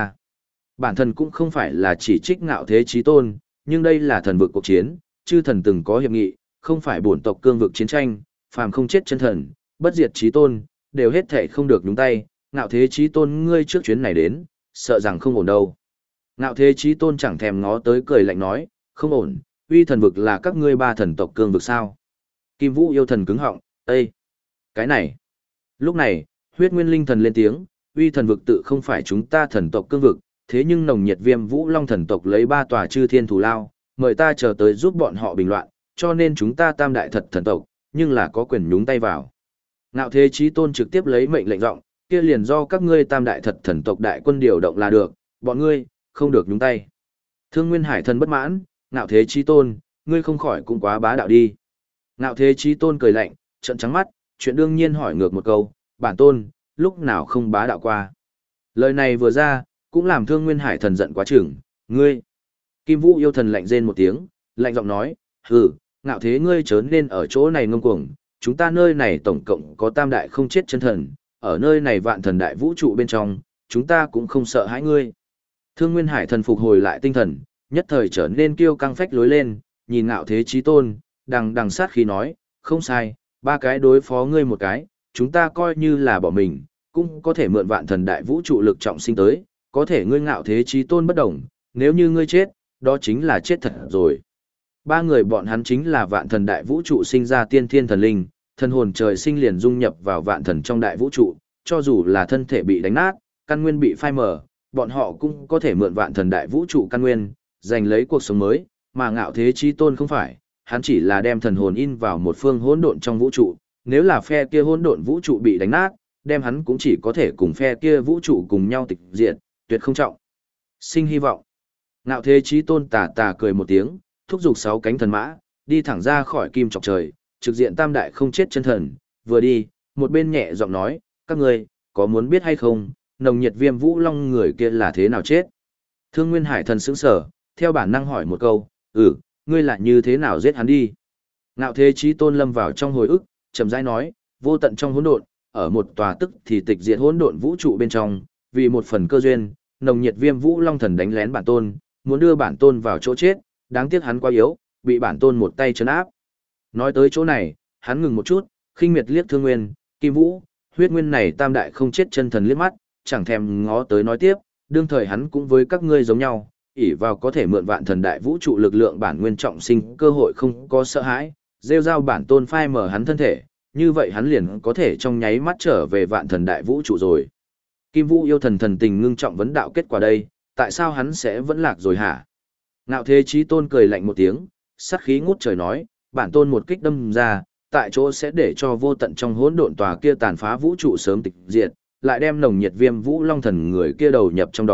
bản thân cũng không phải là chỉ trích Ngạo Thế Chí Tôn, nhưng đây là thần vực cuộc chiến, chư thần từng có hiệp nghị, không phải bổn tộc cương vực chiến tranh, phàm không chết chân thần, bất diệt chí tôn, đều hết thể không được nhúng tay. Ngạo Thế Chí Tôn, ngươi trước chuyến này đến, sợ rằng không ổn đâu. Ngạo Thế Chí Tôn chẳng thèm ngó tới, cười lạnh nói: không ổn, uy thần vực là các ngươi ba thần tộc cương vực sao? Kim Vũ yêu thần cứng họng: ê, cái này. Lúc này, Huyết Nguyên linh thần lên tiếng: uy thần vực tự không phải chúng ta thần tộc cương vực, thế nhưng nồng nhiệt Viêm Vũ Long thần tộc lấy 3 tòa chư thiên thù lao, mời ta chờ tới giúp bọn họ bình loạn, cho nên chúng ta tam đại thật thần tộc, nhưng là có quyền nhúng tay vào. Ngạo Thế Chí Tôn trực tiếp lấy mệnh lệnh giọng, kia liền do các ngươi tam đại thật thần tộc đại quân điều động là được, bọn ngươi không được nhúng tay. Thương Nguyên hải thần bất mãn: Ngạo Thế Chí Tôn, ngươi không khỏi cũng quá bá đạo đi. Ngạo Thế Chí Tôn cười lạnh, trợn trắng mắt, chuyện đương nhiên hỏi ngược một câu: bản tôn lúc nào không bá đạo qua? Lời này vừa ra, cũng làm Thương Nguyên hải thần giận quá chừng: ngươi. Kim Vũ yêu thần lạnh rên một tiếng, lạnh giọng nói: hừ, Ngạo Thế ngươi chớ nên ở chỗ này ngông cuồng, chúng ta nơi này tổng cộng có tam đại không chết chân thần, ở nơi này vạn thần đại vũ trụ bên trong, chúng ta cũng không sợ hãi ngươi. Thương Nguyên hải thần phục hồi lại tinh thần, nhất thời trở nên kiêu căng phách lối lên, nhìn Ngạo Thế Chí Tôn, đằng sát khí nói: không sai, 3 cái đối phó ngươi một cái, chúng ta coi như là bỏ mình, cũng có thể mượn vạn thần đại vũ trụ lực trọng sinh tới, có thể ngươi Ngạo Thế Chí Tôn bất đồng, nếu như ngươi chết, đó chính là chết thật rồi. 3 người bọn hắn chính là vạn thần đại vũ trụ sinh ra tiên thiên thần linh, thần hồn trời sinh liền dung nhập vào vạn thần trong đại vũ trụ, cho dù là thân thể bị đánh nát, căn nguyên bị phai mờ, bọn họ cũng có thể mượn vạn thần đại vũ trụ căn nguyên, giành lấy cuộc sống mới, mà Ngạo Thế Chí Tôn không phải, hắn chỉ là đem thần hồn in vào một phương hỗn độn trong vũ trụ, nếu là phe kia hỗn độn vũ trụ bị đánh nát, đem hắn cũng chỉ có thể cùng phe kia vũ trụ cùng nhau tịch diệt, tuyệt không trọng sinh hy vọng. Ngạo Thế Chí Tôn tà tà cười một tiếng, thúc giục 6 cánh thần mã, đi thẳng ra khỏi kim trọc trời, trực diện tam đại không chết chân thần, vừa đi, một bên nhẹ giọng nói: các ngươi có muốn biết hay không, nồng nhiệt Viêm Vũ Long người kia là thế nào chết? Thương Nguyên hải thần sững sờ, theo bản năng hỏi một câu: ngươi là như thế nào giết hắn đi? Ngạo Thế Chí Tôn lâm vào trong hồi ức, chậm rãi nói: vô tận trong hỗn độn, ở một tòa tức thì tịch diệt hỗn độn vũ trụ bên trong, vì một phần cơ duyên, nồng nhiệt Viêm Vũ Long thần đánh lén bản tôn, muốn đưa bản tôn vào chỗ chết, đáng tiếc hắn quá yếu, bị bản tôn một tay trấn áp. Nói tới chỗ này, hắn ngừng một chút, khinh miệt liếc Thương Nguyên, Kim Vũ, Huyết Nguyên này tam đại không chết chân thần liếc mắt, chẳng thèm ngó tới nói tiếp: đương thời hắn cũng với các ngươi giống nhau, ỷ vào có thể mượn vạn thần đại vũ trụ lực lượng bản nguyên trọng sinh, cơ hội không có sợ hãi, rêu rao bản tôn phai mở hắn thân thể, như vậy hắn liền có thể trong nháy mắt trở về vạn thần đại vũ trụ rồi. Kim Vũ yêu thần thần tình ngưng trọng vấn đạo: kết quả đây, tại sao hắn sẽ vẫn lạc rồi hả? Ngạo Thế Chí Tôn cười lạnh một tiếng, sát khí ngút trời nói: bản tôn một kích đâm ra, tại chỗ sẽ để cho vô tận trong hỗn độn tòa kia tàn phá vũ trụ sớm tịch diệt, lại đem nồng nhiệt Viêm Vũ Long thần người kia đầu nhập trong đó,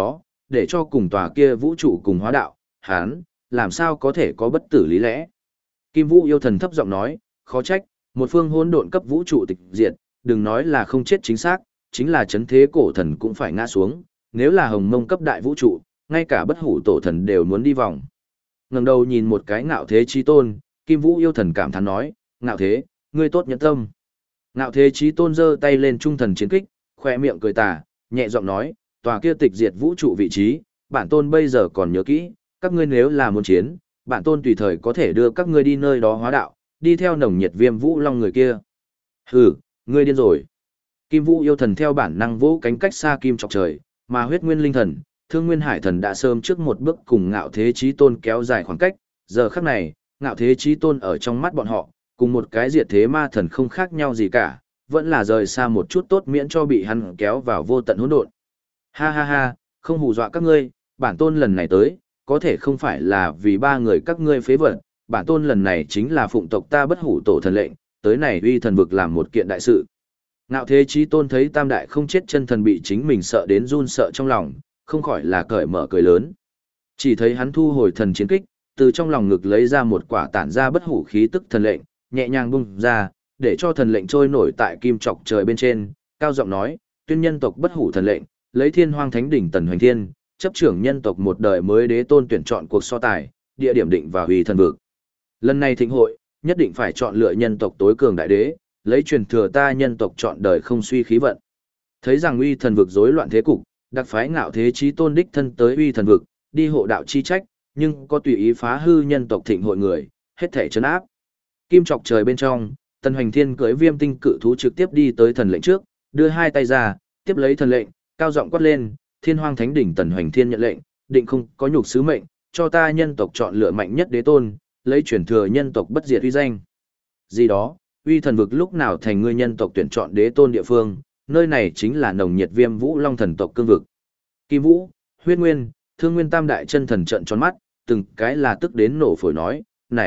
để cho cùng tòa kia vũ trụ cùng hóa đạo, hắn, làm sao có thể có bất tử lý lẽ. Kim Vũ yêu thần thấp giọng nói, khó trách, một phương hỗn độn cấp vũ trụ tịch diệt, đừng nói là không chết chính xác, chính là chấn thế cổ thần cũng phải ngã xuống, nếu là hồng mông cấp đại vũ trụ, ngay cả bất hủ tổ thần đều muốn đi vòng. Ngẩng đầu nhìn một cái Ngạo Thế Chí Tôn, Kim Vũ yêu thần cảm thán nói, Ngạo Thế, ngươi tốt nhẫn tâm. Ngạo Thế Chí Tôn giơ tay lên trung thần chiến kích, khoe miệng cười tà, nhẹ giọng nói, tòa kia tịch diệt vũ trụ vị trí, bản tôn bây giờ còn nhớ kỹ, các ngươi nếu là muốn chiến, bản tôn tùy thời có thể đưa các ngươi đi nơi đó hóa đạo, đi theo nồng nhiệt viêm vũ long người kia. Hừ, ngươi điên rồi. Kim Vũ yêu thần theo bản năng vỗ cánh cách xa kim chọc trời, mà huyết nguyên linh thần, thương nguyên hải thần đã sớm trước một bước cùng Ngạo Thế Chí Tôn kéo dài khoảng cách, giờ khắc này, Ngạo Thế Chí Tôn ở trong mắt bọn họ, cùng một cái diệt thế ma thần không khác nhau gì cả, vẫn là rời xa một chút tốt miễn cho bị hắn kéo vào vô tận hỗn độn. Ha ha ha, không hù dọa các ngươi, bản tôn lần này tới, có thể không phải là vì ba người các ngươi phế vật, bản tôn lần này chính là phụng tộc ta bất hủ tổ thần lệnh, tới này uy thần vực làm một kiện đại sự. Ngạo Thế Chí Tôn thấy tam đại không chết chân thần bị chính mình sợ đến run sợ trong lòng, không khỏi là cởi mở cười lớn. Chỉ thấy hắn thu hồi thần chiến kích, từ trong lòng ngực lấy ra một quả tản ra bất hủ khí tức thần lệnh, nhẹ nhàng bung ra, để cho thần lệnh trôi nổi tại kim trọc trời bên trên, cao giọng nói, tuyên nhân tộc bất hủ thần lệnh, lấy Thiên Hoang Thánh đỉnh Tần Hoành Thiên, chấp trưởng nhân tộc một đời mới đế tôn tuyển chọn cuộc so tài, địa điểm định vào uy thần vực. Lần này thịnh hội, nhất định phải chọn lựa nhân tộc tối cường đại đế, lấy truyền thừa ta nhân tộc chọn đời không suy khí vận. Thấy rằng uy thần vực rối loạn thế cục, đặc phái Ngạo Thế Chí Tôn đích thân tới uy thần vực, đi hộ đạo chi trách, nhưng có tùy ý phá hư nhân tộc thịnh hội người, hết thể trấn áp. Kim trọc trời bên trong, Tần Hoành Thiên cưỡi viêm tinh cự thú trực tiếp đi tới thần lệnh trước, đưa hai tay ra, tiếp lấy thần lệnh, cao giọng quát lên, Thiên Hoang Thánh đỉnh Tần Hoành Thiên nhận lệnh, định không có nhục sứ mệnh, cho ta nhân tộc chọn lựa mạnh nhất đế tôn, lấy truyền thừa nhân tộc bất diệt uy danh. Gì đó, uy thần vực lúc nào thành ngươi nhân tộc tuyển chọn đế tôn địa phương, nơi này chính là nồng nhiệt viêm vũ long thần tộc cương vực. Kim Vũ, Huyết Nguyên, Thương Nguyên tam đại chân thần trợn tròn mắt, từng cái là tức đến nổ phổi nói,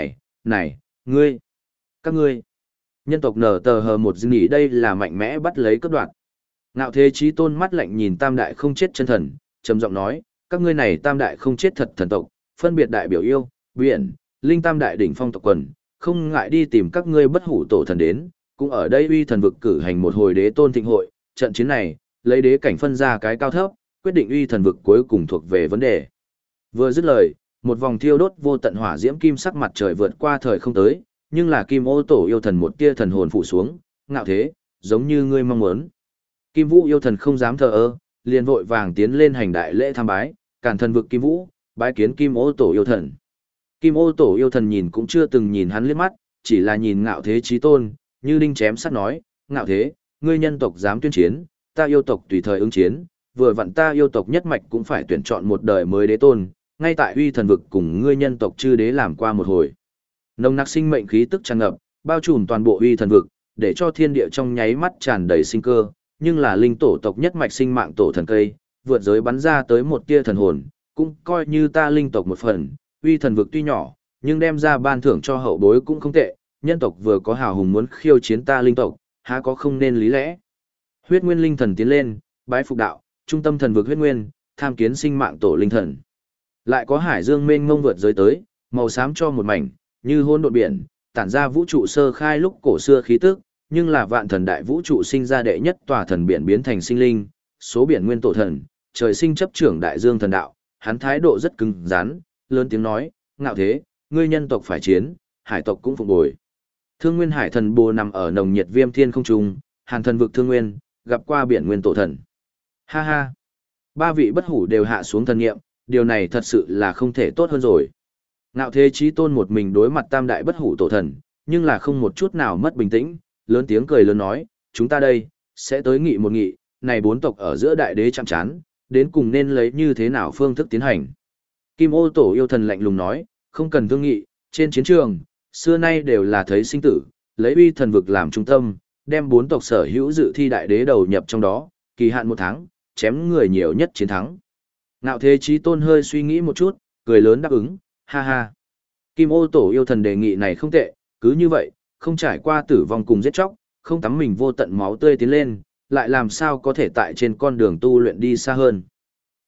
này, ngươi, các ngươi. Nhân tộc nở tờ hờ một dĩ nghĩ đây là mạnh mẽ bắt lấy cấp đoạn. Ngạo Thế Chí Tôn mắt lạnh nhìn tam đại không chết chân thần, trầm giọng nói, các ngươi này tam đại không chết thật thần tộc, phân biệt đại biểu yêu, biển, linh tam đại đỉnh phong tộc quần, không ngại đi tìm các ngươi bất hủ tổ thần đến, cũng ở đây uy thần vực cử hành một hồi đế tôn thịnh hội, trận chiến này, lấy đế cảnh phân ra cái cao thấp, quyết định uy thần vực cuối cùng thuộc về vấn đề. Vừa dứt lời, một vòng thiêu đốt vô tận hỏa diễm kim sắc mặt trời vượt qua thời không tới, nhưng là Kim Ô Tổ yêu thần một tia thần hồn phụ xuống, Ngạo Thế, giống như ngươi mong muốn. Kim Vũ yêu thần không dám thờ ơ, liền vội vàng tiến lên hành đại lễ tham bái, càn thần vực Kim Vũ, bái kiến Kim Ô Tổ yêu thần. Kim Ô Tổ yêu thần nhìn cũng chưa từng nhìn hắn liếc mắt, chỉ là nhìn Ngạo Thế Chí Tôn, như đinh chém sắt nói, Ngạo Thế, ngươi nhân tộc dám tuyên chiến, ta yêu tộc tùy thời ứng chiến, vừa vặn ta yêu tộc nhất mạch cũng phải tuyển chọn một đời mới đế tôn, ngay tại uy thần vực cùng ngươi nhân tộc chư đế làm qua một hồi. Nồng nặc sinh mệnh khí tức tràn ngập, bao trùm toàn bộ uy thần vực, để cho thiên địa trong nháy mắt tràn đầy sinh cơ, nhưng là linh tổ tộc nhất mạch sinh mạng tổ thần cây, vượt giới bắn ra tới một tia thần hồn, cũng coi như ta linh tộc một phần, uy thần vực tuy nhỏ, nhưng đem ra ban thưởng cho hậu bối cũng không tệ, nhân tộc vừa có hào hùng muốn khiêu chiến ta linh tộc, há có không nên lý lẽ. Huyết Nguyên linh thần tiến lên, bái phục đạo, trung tâm thần vực Huyết Nguyên, tham kiến sinh mạng tổ linh thần. Lại có hải dương mênh mông vượt giới tới, màu xám cho một mảnh, như hỗn độn biển, tản ra vũ trụ sơ khai lúc cổ xưa khí tức, nhưng là vạn thần đại vũ trụ sinh ra đệ nhất tòa thần biển biến thành sinh linh, số biển nguyên tổ thần, trời sinh chấp trưởng đại dương thần đạo, hắn thái độ rất cứng rắn, lớn tiếng nói, Ngạo Thế, ngươi nhân tộc phải chiến, hải tộc cũng phục bồi. Thương Nguyên Hải thần bồ nằm ở nồng nhiệt viêm thiên không trung, Hàn thần vực Thương Nguyên, gặp qua biển nguyên tổ thần. Ha ha, ba vị bất hủ đều hạ xuống thần nghiệm, điều này thật sự là không thể tốt hơn rồi. Ngạo Thế Chí Tôn một mình đối mặt tam đại bất hủ tổ thần, nhưng là không một chút nào mất bình tĩnh, lớn tiếng cười lớn nói, chúng ta đây, sẽ tới nghị một nghị, này bốn tộc ở giữa đại đế chạm chán, đến cùng nên lấy như thế nào phương thức tiến hành. Kim Ô Tổ yêu thần lạnh lùng nói, không cần thương nghị, trên chiến trường, xưa nay đều là thấy sinh tử, lấy uy thần vực làm trung tâm, đem bốn tộc sở hữu dự thi đại đế đầu nhập trong đó, kỳ hạn 1 tháng, chém người nhiều nhất chiến thắng. Ngạo Thế Chí Tôn hơi suy nghĩ một chút, cười lớn đáp ứng, ha ha. Kim Ô Tổ yêu thần đề nghị này không tệ, cứ như vậy, không trải qua tử vong cùng giết chóc, không tắm mình vô tận máu tươi tiến lên, lại làm sao có thể tại trên con đường tu luyện đi xa hơn.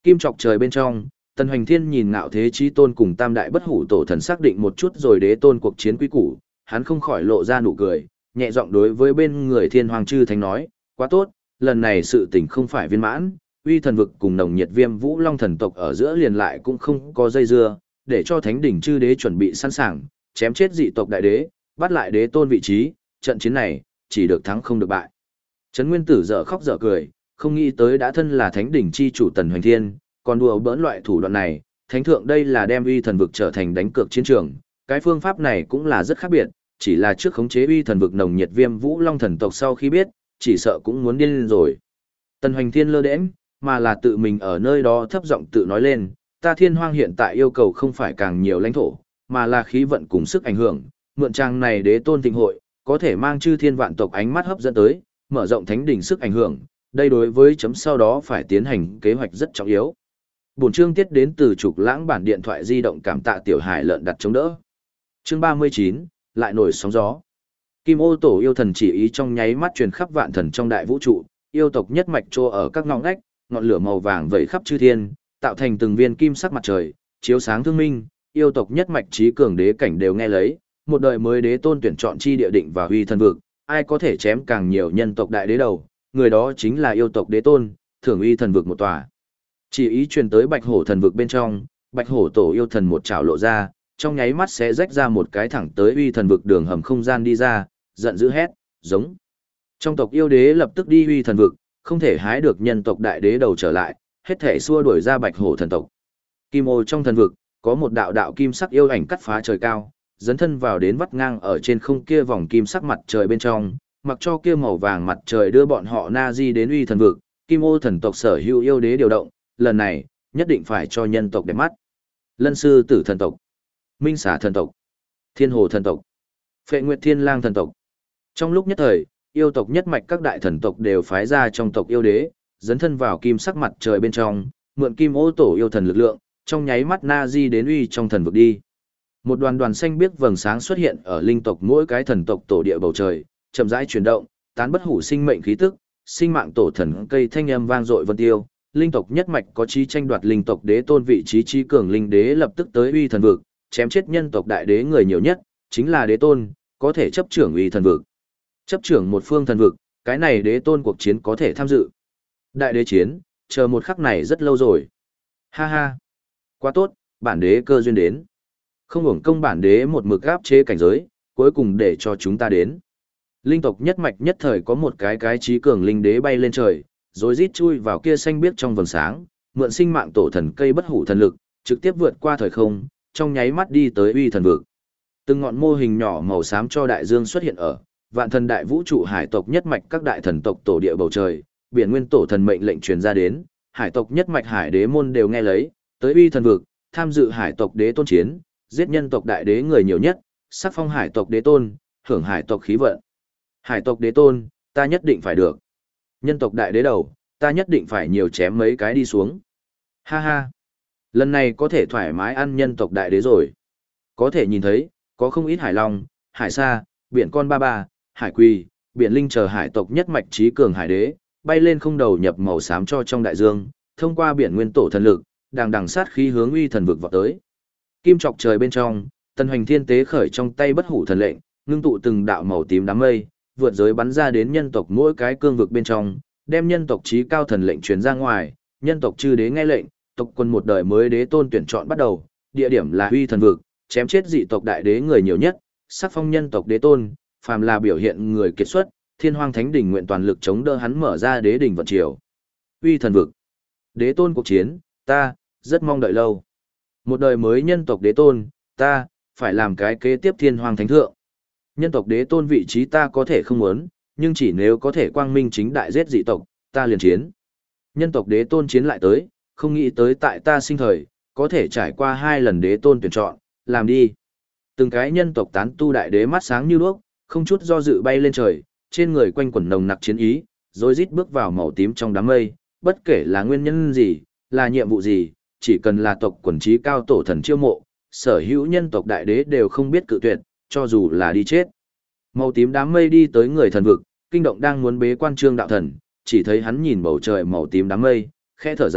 Kim chọc trời bên trong, Tần Hoành Thiên nhìn Ngạo Thế Chí Tôn cùng Tam Đại Bất Hủ Tổ Thần xác định một chút rồi đế tôn cuộc chiến quý củ, hắn không khỏi lộ ra nụ cười, nhẹ giọng đối với bên người Thiên Hoàng Chư Thánh nói, quá tốt, lần này sự tình không phải viên mãn, Uy Thần Vực cùng Nồng Nhiệt Viêm Vũ Long thần tộc ở giữa liền lại cũng không có dây dưa, để cho Thánh đỉnh chư đế chuẩn bị sẵn sàng, chém chết dị tộc đại đế, bắt lại đế tôn vị trí, trận chiến này chỉ được thắng không được bại. Trấn Nguyên Tử dở khóc dở cười, không nghĩ tới đã thân là Thánh đỉnh chi chủ Tần Hoành Thiên, còn đùa bỡn loại thủ đoạn này, Thánh thượng đây là đem Uy Thần Vực trở thành đánh cược chiến trường, cái phương pháp này cũng là rất khác biệt, chỉ là trước khống chế Uy Thần Vực Nồng Nhiệt Viêm Vũ Long thần tộc sau khi biết, chỉ sợ cũng muốn điên lên rồi. Tần Hoành Thiên lơ đễnh, mà là tự mình ở nơi đó thấp giọng tự nói lên, ta Thiên Hoang hiện tại yêu cầu không phải càng nhiều lãnh thổ, mà là khí vận cùng sức ảnh hưởng, mượn trang này đế tôn thịnh hội, có thể mang chư thiên vạn tộc ánh mắt hấp dẫn tới, mở rộng thánh đỉnh sức ảnh hưởng, đây đối với chấm sau đó phải tiến hành kế hoạch rất trọng yếu. Bổn chương tiết đến từ Trục Lãng bản điện thoại di động, cảm tạ Tiểu Hải lợn đặt chống đỡ. Chương 39, lại nổi sóng gió. Kim Ô Tổ yêu thần chỉ ý trong nháy mắt truyền khắp vạn thần trong đại vũ trụ, yêu tộc nhất mạch trô ở các ngõ ngách, ngọn lửa màu vàng vẩy khắp chư thiên, tạo thành từng viên kim sắc mặt trời, chiếu sáng thương minh, yêu tộc nhất mạch trí cường đế cảnh đều nghe lấy, một đời mới đế tôn tuyển chọn chi địa định và Uy Thần Vực, ai có thể chém càng nhiều nhân tộc đại đế đầu, người đó chính là yêu tộc đế tôn, thưởng Uy Thần Vực một tòa. Chỉ ý truyền tới Bạch Hổ Thần Vực bên trong, Bạch Hổ Tổ yêu thần một chảo lộ ra, trong nháy mắt sẽ rách ra một cái thẳng tới Uy Thần Vực đường hầm không gian đi ra, giận dữ hét, giống. Trong tộc yêu đế lập tức đi Uy Thần Vực, không thể hái được nhân tộc đại đế đầu trở lại, hết thể xua đuổi ra Bạch Hổ thần tộc. Kim Ô trong thần vực, có một đạo đạo kim sắc yêu ảnh cắt phá trời cao, dấn thân vào đến vắt ngang ở trên không kia vòng kim sắc mặt trời bên trong, mặc cho kia màu vàng mặt trời đưa bọn họ na di đến Uy Thần Vực, Kim Ô thần tộc sở hữu yêu đế điều động, lần này, nhất định phải cho nhân tộc đẹp mắt. Lân Sư Tử thần tộc, Minh Xà thần tộc, Thiên Hồ thần tộc, Phệ Nguyệt Thiên Lang thần tộc. Trong lúc nhất thời, yêu tộc nhất mạch các đại thần tộc đều phái ra trong tộc yêu đế, dấn thân vào kim sắc mặt trời bên trong, mượn Kim Ô Tổ yêu thần lực lượng, trong nháy mắt na di đến Uy trong thần vực đi. Một đoàn đoàn xanh biếc vầng sáng xuất hiện ở linh tộc mỗi cái thần tộc tổ địa bầu trời, chậm rãi chuyển động, tán bất hủ sinh mệnh khí tức, sinh mạng tổ thần cây thanh âm vang dội vân tiêu. Linh tộc nhất mạch có chí tranh đoạt linh tộc đế tôn vị trí trí cường linh đế lập tức tới Uy thần vực, chém chết nhân tộc đại đế người nhiều nhất, chính là đế tôn, có thể chấp trưởng Uy thần vực. Chấp trưởng một phương thần vực, cái này đế tôn cuộc chiến có thể tham dự. Đại đế chiến, chờ một khắc này rất lâu rồi. Ha ha, quá tốt, bản đế cơ duyên đến. Không hưởng công bản đế một mực áp chế cảnh giới, cuối cùng để cho chúng ta đến. Linh tộc nhất mạch nhất thời có một cái trí cường linh đế bay lên trời, rồi rít chui vào kia xanh biếc trong vầng sáng, mượn sinh mạng tổ thần cây bất hủ thần lực, trực tiếp vượt qua thời không, trong nháy mắt đi tới Uy thần vực. Từng ngọn mô hình nhỏ màu xám cho đại dương xuất hiện ở vạn thần đại vũ trụ hải tộc nhất mạch các đại thần tộc tổ địa bầu trời, biển nguyên tổ thần mệnh lệnh truyền ra đến, hải tộc nhất mạch hải đế môn đều nghe lấy, tới Uy thần vực, tham dự hải tộc đế tôn chiến, giết nhân tộc đại đế người nhiều nhất, sắc phong hải tộc đế tôn, hưởng hải tộc khí vận. Hải tộc đế tôn, ta nhất định phải được. Nhân tộc đại đế đầu, ta nhất định phải nhiều chém mấy cái đi xuống. Ha ha, lần này có thể thoải mái ăn nhân tộc đại đế rồi. Có thể nhìn thấy, có không ít hải long, hải sa, biển con ba ba, hải quỳ, biển linh chờ hải tộc nhất mạch trí cường hải đế, bay lên không đầu nhập màu xám cho trong đại dương, thông qua biển nguyên tổ thần lực, đằng đằng sát khí hướng Uy thần vực vọt tới. Kim chọc trời bên trong, Tần Hoành Thiên tế khởi trong tay bất hủ thần lệnh, ngưng tụ từng đạo màu tím đám mây, vượt giới bắn ra đến nhân tộc mỗi cái cương vực bên trong, đem nhân tộc trí cao thần lệnh truyền ra ngoài, nhân tộc chư đế nghe lệnh, tộc quân một đời mới đế tôn tuyển chọn bắt đầu, địa điểm là Uy thần vực, chém chết dị tộc đại đế người nhiều nhất, sắc phong nhân tộc đế tôn, phàm là biểu hiện người kiệt xuất, Thiên Hoang Thánh đỉnh nguyện toàn lực chống đỡ hắn mở ra đế đỉnh vận triều. Uy thần vực, đế tôn cuộc chiến, ta rất mong đợi lâu. Một đời mới nhân tộc đế tôn, ta phải làm cái kế tiếp Thiên Hoang Thánh thượng. Nhân tộc đế tôn vị trí ta có thể không muốn, nhưng chỉ nếu có thể quang minh chính đại giết dị tộc, ta liền chiến. Nhân tộc đế tôn chiến lại tới, không nghĩ tới tại ta sinh thời, có thể trải qua 2 lần đế tôn tuyển chọn, làm đi. Từng cái nhân tộc tán tu đại đế mắt sáng như đuốc, không chút do dự bay lên trời, trên người quanh quẩn nồng nặc chiến ý, rồi rít bước vào màu tím trong đám mây, bất kể là nguyên nhân gì, là nhiệm vụ gì, chỉ cần là tộc quần trí cao tổ thần chiêu mộ, sở hữu nhân tộc đại đế đều không biết cự tuyệt, cho dù là đi chết. Màu tím đám mây đi tới người thần vực, kinh động đang muốn bế quan Trương đạo thần, chỉ thấy hắn nhìn bầu trời màu tím đám mây, khẽ thở dài,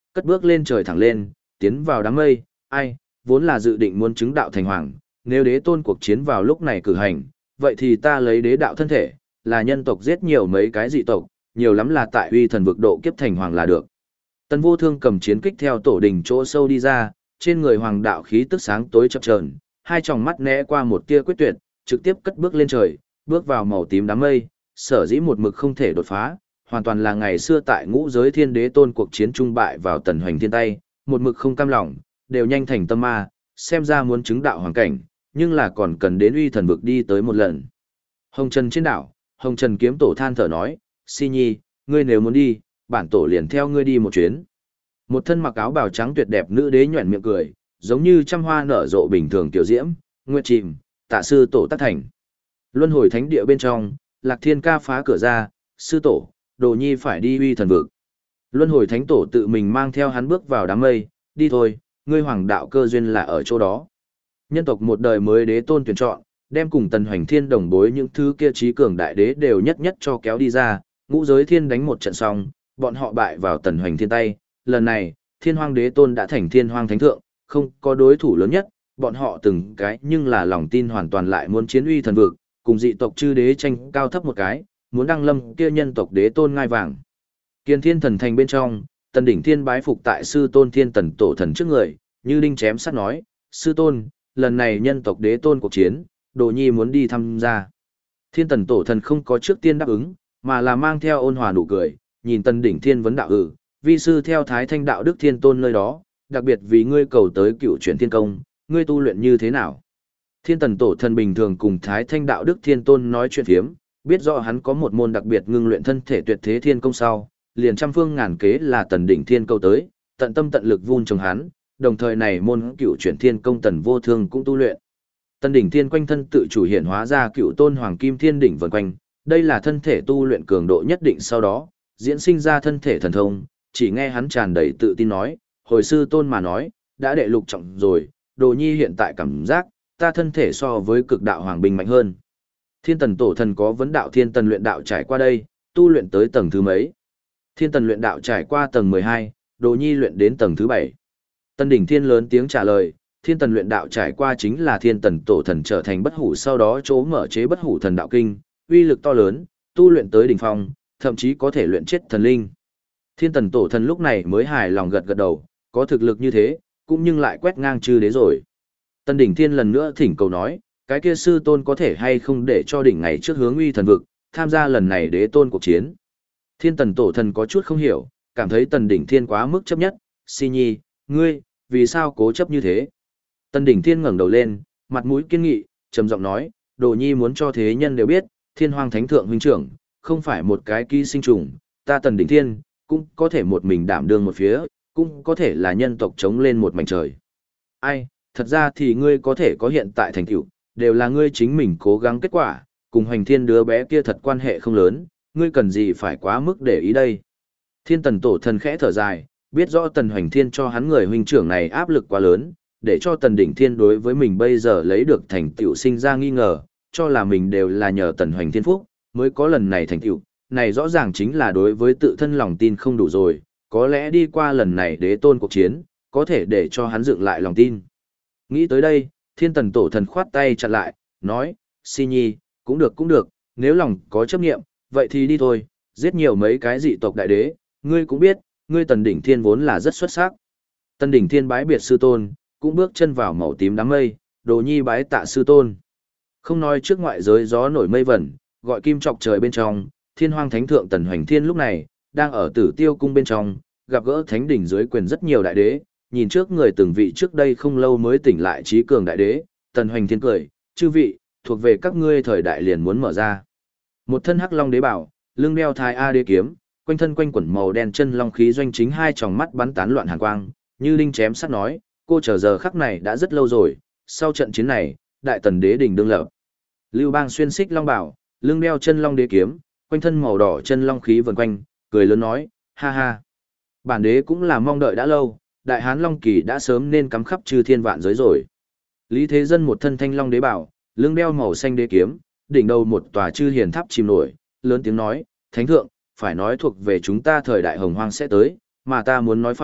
cất bước lên trời thẳng lên, tiến vào đám mây, ai, vốn là dự định muốn chứng đạo thành hoàng, nếu đế tôn cuộc chiến vào lúc này cử hành, vậy thì ta lấy đế đạo thân thể, là nhân tộc giết nhiều mấy cái dị tộc, nhiều lắm là tại uy thần vực độ kiếp thành hoàng là được. Tần Vô Thương cầm chiến kích theo tổ đình chỗ sâu đi ra, trên người hoàng đạo khí tức sáng tối chập chờn, hai tròng mắt né qua một tia quyết tuyệt, trực tiếp cất bước lên trời, bước vào màu tím đám mây, sở dĩ một mực không thể đột phá, hoàn toàn là ngày xưa tại ngũ giới thiên đế tôn cuộc chiến trung bại vào Tần Hoành Thiên tay, một mực không cam lòng, đều nhanh thành tâm ma, xem ra muốn chứng đạo hoàng cảnh, nhưng là còn cần đến uy thần vực đi tới một lần. Hồng Trần trên đảo, Hồng Trần kiếm tổ than thở nói, Si Nhi, ngươi nếu muốn đi, bản tổ liền theo ngươi đi một chuyến. Một thân mặc áo bào trắng tuyệt đẹp nữ đế nhoẻn miệng cười, giống như trăm hoa nở rộ bình thường tiểu diễm, nguyệt chìm, tạ sư tổ tác thành. Luân hồi thánh địa bên trong, Lạc Thiên ca phá cửa ra, sư tổ, Đồ Nhi phải đi uy thần vực. Luân hồi thánh tổ tự mình mang theo hắn bước vào đám mây, đi thôi, ngươi hoàng đạo cơ duyên là ở chỗ đó. Nhân tộc một đời mới đế tôn tuyển chọn, đem cùng Tần Hoành Thiên đồng bối những thứ kia trí cường đại đế đều nhất nhất cho kéo đi ra, ngũ giới thiên đánh một trận xong, bọn họ bại vào Tần Hoành Thiên tay, lần này, Thiên Hoang đế tôn đã thành Thiên Hoang thánh thượng, không có đối thủ lớn nhất, bọn họ từng cái nhưng là lòng tin hoàn toàn lại muốn chiến uy thần vực, cùng dị tộc chư đế tranh cao thấp một cái, muốn đăng lâm kia nhân tộc đế tôn ngai vàng. Kiên Thiên thần thành bên trong, Tần Đỉnh Thiên bái phục tại sư tôn Thiên Tần tổ thần trước người, như đinh chém sắt nói, sư tôn, lần này nhân tộc đế tôn cuộc chiến, Đồ Nhi muốn đi tham gia. Thiên Tần tổ thần không có trước tiên đáp ứng, mà là mang theo ôn hòa nụ cười, nhìn Tần Đỉnh Thiên vấn đạo vi sư theo Thái Thanh đạo đức thiên tôn nơi đó, đặc biệt vì ngươi cầu tới cựu chuyển thiên công, ngươi tu luyện như thế nào? Thiên Tần tổ thần bình thường cùng Thái Thanh đạo đức thiên tôn nói chuyện phiếm, biết rõ hắn có một môn đặc biệt ngưng luyện thân thể tuyệt thế thiên công sau, liền trăm phương ngàn kế là Tần Đỉnh Thiên câu tới, tận tâm tận lực vun trồng hắn, đồng thời này môn cựu chuyển thiên công Tần Vô Thương cũng tu luyện. Tần Đỉnh Thiên quanh thân tự chủ hiện hóa ra cựu tôn hoàng kim thiên đỉnh vần quanh, đây là thân thể tu luyện cường độ nhất định sau đó, diễn sinh ra thân thể thần thông, chỉ nghe hắn tràn đầy tự tin nói, hồi sư tôn mà nói, đã đệ lục trọng rồi, Đồ Nhi hiện tại cảm giác, ta thân thể so với cực đạo hoàng binh mạnh hơn. Thiên Tần tổ thần có vấn đạo Thiên Tần luyện đạo trải qua đây, tu luyện tới tầng thứ mấy? Thiên Tần luyện đạo trải qua tầng 12, Đồ Nhi luyện đến tầng thứ 7. Tần Đỉnh Thiên lớn tiếng trả lời, Thiên Tần luyện đạo trải qua chính là Thiên Tần tổ thần trở thành bất hủ sau đó chỗ mở chế bất hủ thần đạo kinh, uy lực to lớn, tu luyện tới đỉnh phong, thậm chí có thể luyện chết thần linh. Thiên Tần tổ thần lúc này mới hài lòng gật gật đầu, có thực lực như thế, cũng nhưng lại quét ngang chư đế rồi. Tần Đỉnh Thiên lần nữa thỉnh cầu nói, cái kia sư tôn có thể hay không để cho đỉnh ngày trước hướng uy thần vực, tham gia lần này đế tôn cuộc chiến. Thiên Tần tổ thần có chút không hiểu, cảm thấy Tần Đỉnh Thiên quá mức chấp nhất, Si Nhi, ngươi, vì sao cố chấp như thế? Tần Đỉnh Thiên ngẩng đầu lên, mặt mũi kiên nghị, trầm giọng nói, Đồ Nhi muốn cho thế nhân đều biết, Thiên Hoang Thánh Thượng huynh trưởng, không phải một cái ký sinh trùng, ta Tần Đỉnh Thiên, cũng có thể một mình đảm đương một phía, cũng có thể là nhân tộc chống lên một mảnh trời. Ai, thật ra thì ngươi có thể có hiện tại thành tựu, đều là ngươi chính mình cố gắng kết quả, cùng Hoành Thiên đứa bé kia thật quan hệ không lớn, ngươi cần gì phải quá mức để ý đây. Thiên Tần tổ thần khẽ thở dài, biết rõ Tần Hoành Thiên cho hắn người huynh trưởng này áp lực quá lớn, để cho Tần Đỉnh Thiên đối với mình bây giờ lấy được thành tựu sinh ra nghi ngờ, cho là mình đều là nhờ Tần Hoành Thiên phúc, mới có lần này thành tựu, này rõ ràng chính là đối với tự thân lòng tin không đủ rồi, có lẽ đi qua lần này đế tôn cuộc chiến, có thể để cho hắn dựng lại lòng tin. Nghĩ tới đây, Thiên Tần tổ thần khoát tay chặn lại, nói, Si Nhi, cũng được, nếu lòng có chấp nghiệm, vậy thì đi thôi, giết nhiều mấy cái dị tộc đại đế, ngươi cũng biết, ngươi Tần Đỉnh Thiên vốn là rất xuất sắc. Tần Đỉnh Thiên bái biệt sư tôn, cũng bước chân vào màu tím đám mây, Đồ Nhi bái tạ sư tôn. Không nói trước ngoại giới gió nổi mây vẩn, gọi kim chọc trời bên trong, Thiên Hoang Thánh Thượng Tần Hoành Thiên lúc này, đang ở Tử Tiêu cung bên trong, gặp gỡ thánh đỉnh dưới quyền rất nhiều đại đế, nhìn trước người từng vị trước đây không lâu mới tỉnh lại trí cường đại đế, Tần Hoành Thiên cười, chư vị, thuộc về các ngươi thời đại liền muốn mở ra. Một thân hắc long đế bảo, lưng đeo thái A đế kiếm, quanh thân quanh quẩn màu đen chân long khí doanh chính hai tròng mắt bắn tán loạn hàn quang, như linh chém sắt nói, cô chờ giờ khắc này đã rất lâu rồi, sau trận chiến này, đại tần đế đỉnh đương lập. Lưu Bang xuyên xích long bảo, lưng đeo chân long đế kiếm, quanh thân màu đỏ chân long khí vần quanh, cười lớn nói, ha ha. Bản đế cũng là mong đợi đã lâu, đại hán long kỳ đã sớm nên cắm khắp chư thiên vạn giới rồi. Lý Thế Dân một thân thanh long đế bảo, lưng đeo màu xanh đế kiếm, đỉnh đầu một tòa chư hiền tháp chìm nổi, lớn tiếng nói, thánh thượng, phải nói thuộc về chúng ta thời đại hồng hoang sẽ tới, mà ta muốn nói phải,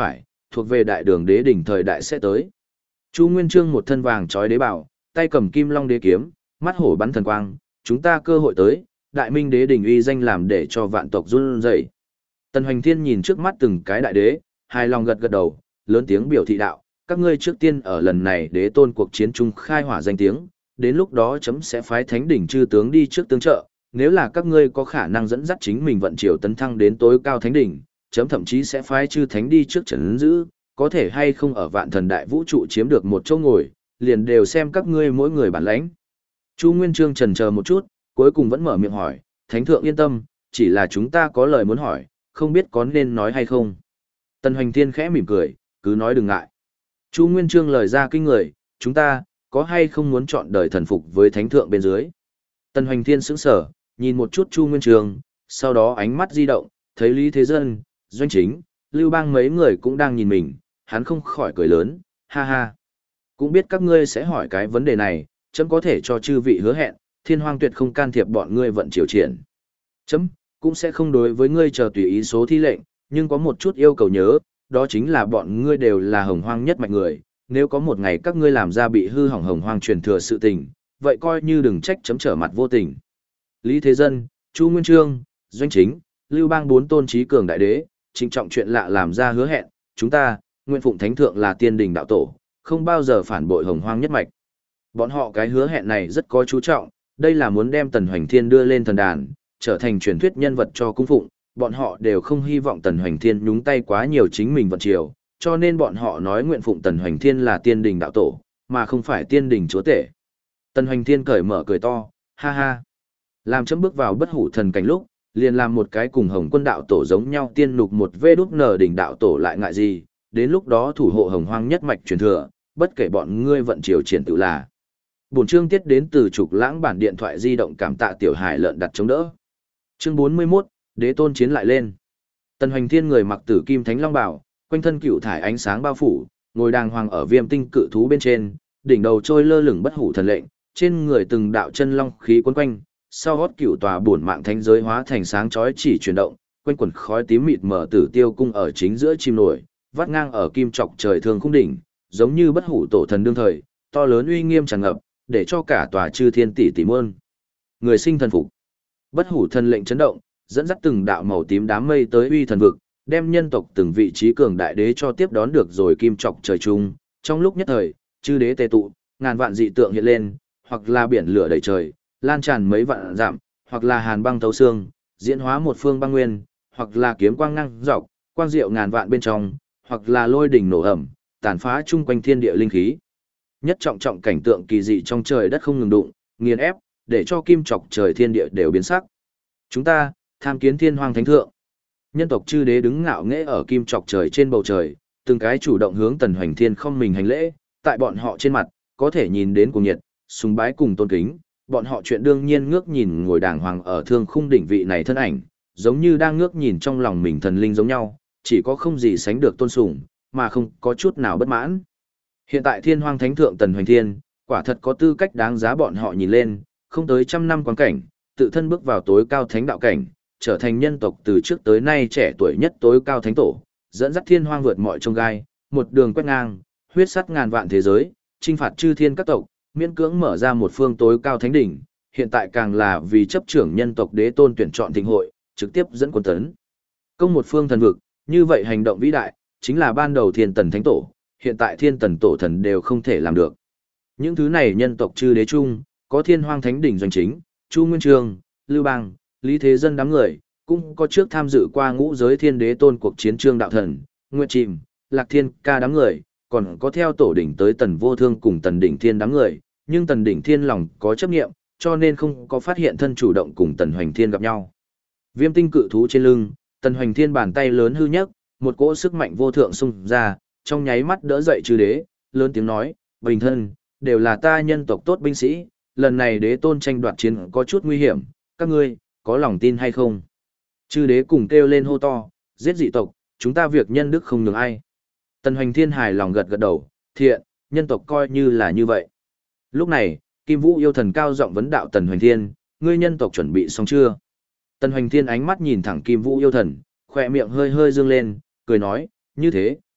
thuộc về đại đường đế đỉnh thời đại sẽ tới. Chu Nguyên Chương một thân vàng trói đế bảo, tay cầm kim long đế kiếm, mắt hổ bắn thần quang, chúng ta cơ hội tới, đại minh đế đỉnh uy danh làm để cho vạn tộc run rẩy. Tần Hoành Thiên nhìn trước mắt từng cái đại đế, hài lòng gật gật đầu, lớn tiếng biểu thị đạo, các ngươi trước tiên ở lần này đế tôn cuộc chiến chung khai hỏa danh tiếng, đến lúc đó chấm sẽ phái thánh đỉnh chư tướng đi trước tương trợ, nếu là các ngươi có khả năng dẫn dắt chính mình vận triều tấn thăng đến tối cao thánh đỉnh, chấm thậm chí sẽ phái chư thánh đi trước trấn giữ, có thể hay không ở vạn thần đại vũ trụ chiếm được một chỗ ngồi, liền đều xem các ngươi mỗi người bản lãnh. Chu Nguyên Chương chần chờ một chút, cuối cùng vẫn mở miệng hỏi, thánh thượng yên tâm, chỉ là chúng ta có lời muốn hỏi, không biết có nên nói hay không. Tần Hoành Thiên khẽ mỉm cười, cứ nói đừng ngại. Chu Nguyên Chương lời ra kinh người, chúng ta, có hay không muốn chọn đời thần phục với thánh thượng bên dưới. Tần Hoành Thiên sững sờ, nhìn một chút Chu Nguyên Chương, sau đó ánh mắt di động, thấy Lý Thế Dân, Doanh Chính, Lưu Bang mấy người cũng đang nhìn mình, hắn không khỏi cười lớn, ha ha. Cũng biết các ngươi sẽ hỏi cái vấn đề này, chấm có thể cho chư vị hứa hẹn, Thiên Hoang tuyệt không can thiệp bọn ngươi vận triều triển. Chấm cũng sẽ không đối với ngươi chờ tùy ý số thi lệnh, nhưng có một chút yêu cầu nhớ, đó chính là bọn ngươi đều là hồng hoang nhất mạch người, nếu có một ngày các ngươi làm ra bị hư hỏng hồng hoang truyền thừa sự tình, vậy coi như đừng trách chấm trở mặt vô tình. Lý Thế Dân, Chu Nguyên Chương, Doanh Chính, Lưu Bang bốn tôn trí cường đại đế, trịnh trọng chuyện lạ làm ra hứa hẹn, chúng ta, nguyện phụng thánh thượng là tiên đình đạo tổ, không bao giờ phản bội hồng hoang nhất mạch. Bọn họ cái hứa hẹn này rất có chú trọng, đây là muốn đem Tần Hoành Thiên đưa lên thần đàn, trở thành truyền thuyết nhân vật cho cung phụng, bọn họ đều không hy vọng Tần Hoành Thiên nhúng tay quá nhiều chính mình vận triều, cho nên bọn họ nói nguyện phụng Tần Hoành Thiên là tiên đình đạo tổ, mà không phải tiên đình chúa tể. Tần Hoành Thiên cởi mở cười to, ha ha. Làm chấm bước vào bất hủ thần cảnh lúc, liền làm một cái cùng Hồng Quân đạo tổ giống nhau tiên nục một vê đút nở đỉnh đạo tổ lại ngại gì, đến lúc đó thủ hộ hồng hoang nhất mạch truyền thừa, bất kể bọn ngươi vận triều triển tự là. Bổn chương tiết đến từ Trục Lãng bản điện thoại di động, cảm tạ tiểu hải lợn đặt chống đỡ. Chương 41, đế tôn chiến lại lên. Tần Hoành Thiên người mặc tử kim thánh long bào, quanh thân cựu thải ánh sáng bao phủ, ngồi đàng hoàng ở viêm tinh cự thú bên trên, đỉnh đầu trôi lơ lửng bất hủ thần lệnh, trên người từng đạo chân long khí quấn quanh, sau gót cựu tòa bổn mạng thánh giới hóa thành sáng chói chỉ chuyển động, quanh quần khói tím mịt mờ tử tiêu cung ở chính giữa chim nổi, vắt ngang ở kim trọc trời thường khung đỉnh, giống như bất hủ tổ thần đương thời, to lớn uy nghiêm tràn ngập, để cho cả tòa chư thiên tỷ tỷ muôn người sinh thần phục. Bất hủ thần lệnh chấn động, dẫn dắt từng đạo màu tím đám mây tới uy thần vực, đem nhân tộc từng vị trí cường đại đế cho tiếp đón được rồi kim trọc trời chung. Trong lúc nhất thời, chư đế tề tụ, ngàn vạn dị tượng hiện lên, hoặc là biển lửa đầy trời, lan tràn mấy vạn dặm, hoặc là hàn băng thấu xương, diễn hóa một phương băng nguyên, hoặc là kiếm quang ngang dọc, quang diệu ngàn vạn bên trong, hoặc là lôi đỉnh nổ ẩm, tàn phá chung quanh thiên địa linh khí. Nhất trọng trọng cảnh tượng kỳ dị trong trời đất không ngừng đụng, nghiền ép, để cho kim trọc trời thiên địa đều biến sắc. Chúng ta, tham kiến Thiên Hoang Thánh Thượng. Nhân tộc chư đế đứng ngạo nghễ ở kim trọc trời trên bầu trời, từng cái chủ động hướng Tần Hoành Thiên không mình hành lễ, tại bọn họ trên mặt, có thể nhìn đến cuồng nhiệt, sùng bái cùng tôn kính, bọn họ chuyện đương nhiên ngước nhìn ngồi đàng hoàng ở thương khung đỉnh vị này thân ảnh, giống như đang ngước nhìn trong lòng mình thần linh giống nhau, chỉ có không gì sánh được tôn sùng, mà không có chút nào bất mãn. Hiện tại Thiên Hoang Thánh Thượng Tần Hoành Thiên, quả thật có tư cách đáng giá bọn họ nhìn lên, không tới trăm năm quan cảnh, tự thân bước vào tối cao thánh đạo cảnh, trở thành nhân tộc từ trước tới nay trẻ tuổi nhất tối cao thánh tổ, dẫn dắt thiên hoang vượt mọi chông gai, một đường quét ngang, huyết sắt ngàn vạn thế giới, chinh phạt chư thiên các tộc, miễn cưỡng mở ra một phương tối cao thánh đỉnh, hiện tại càng là vì chấp trưởng nhân tộc đế tôn tuyển chọn thịnh hội, trực tiếp dẫn quân tấn công một phương thần vực, như vậy hành động vĩ đại, chính là ban đầu thiên tần thánh tổ, hiện tại thiên tần tổ thần đều không thể làm được. Những thứ này nhân tộc chư đế chung, có thiên hoang thánh đỉnh doanh chính, Chu Nguyên Chương, Lưu Bang, Lý Thế Dân đám người, cũng có trước tham dự qua ngũ giới thiên đế tôn cuộc chiến trương đạo thần, Nguyệt Chìm, Lạc Thiên ca đám người, còn có theo tổ đỉnh tới Tần Vô Thương cùng Tần Đỉnh Thiên đám người, nhưng Tần Đỉnh Thiên lòng có chấp nghiệm, cho nên không có phát hiện thân chủ động cùng Tần Hoành Thiên gặp nhau. Viêm tinh cự thú trên lưng, Tần Hoành Thiên bàn tay lớn hư nhất, một cỗ sức mạnh vô thượng xung ra, trong nháy mắt đỡ dậy chư đế, lớn tiếng nói, bình thân, đều là ta nhân tộc tốt binh sĩ, lần này đế tôn tranh đoạt chiến có chút nguy hiểm, các ngươi, có lòng tin hay không? Chư đế cùng kêu lên hô to, giết dị tộc, chúng ta việc nhân đức không nhường ai. Tần Hoành Thiên hài lòng gật gật đầu, thiện, nhân tộc coi như là như vậy. Lúc này, Kim Vũ yêu thần cao giọng vấn đạo Tần Hoành Thiên, ngươi nhân tộc chuẩn bị xong chưa? Tần Hoành Thiên ánh mắt nhìn thẳng Kim Vũ yêu thần, khỏe miệng hơi hơi dương lên, cười nói, như thế,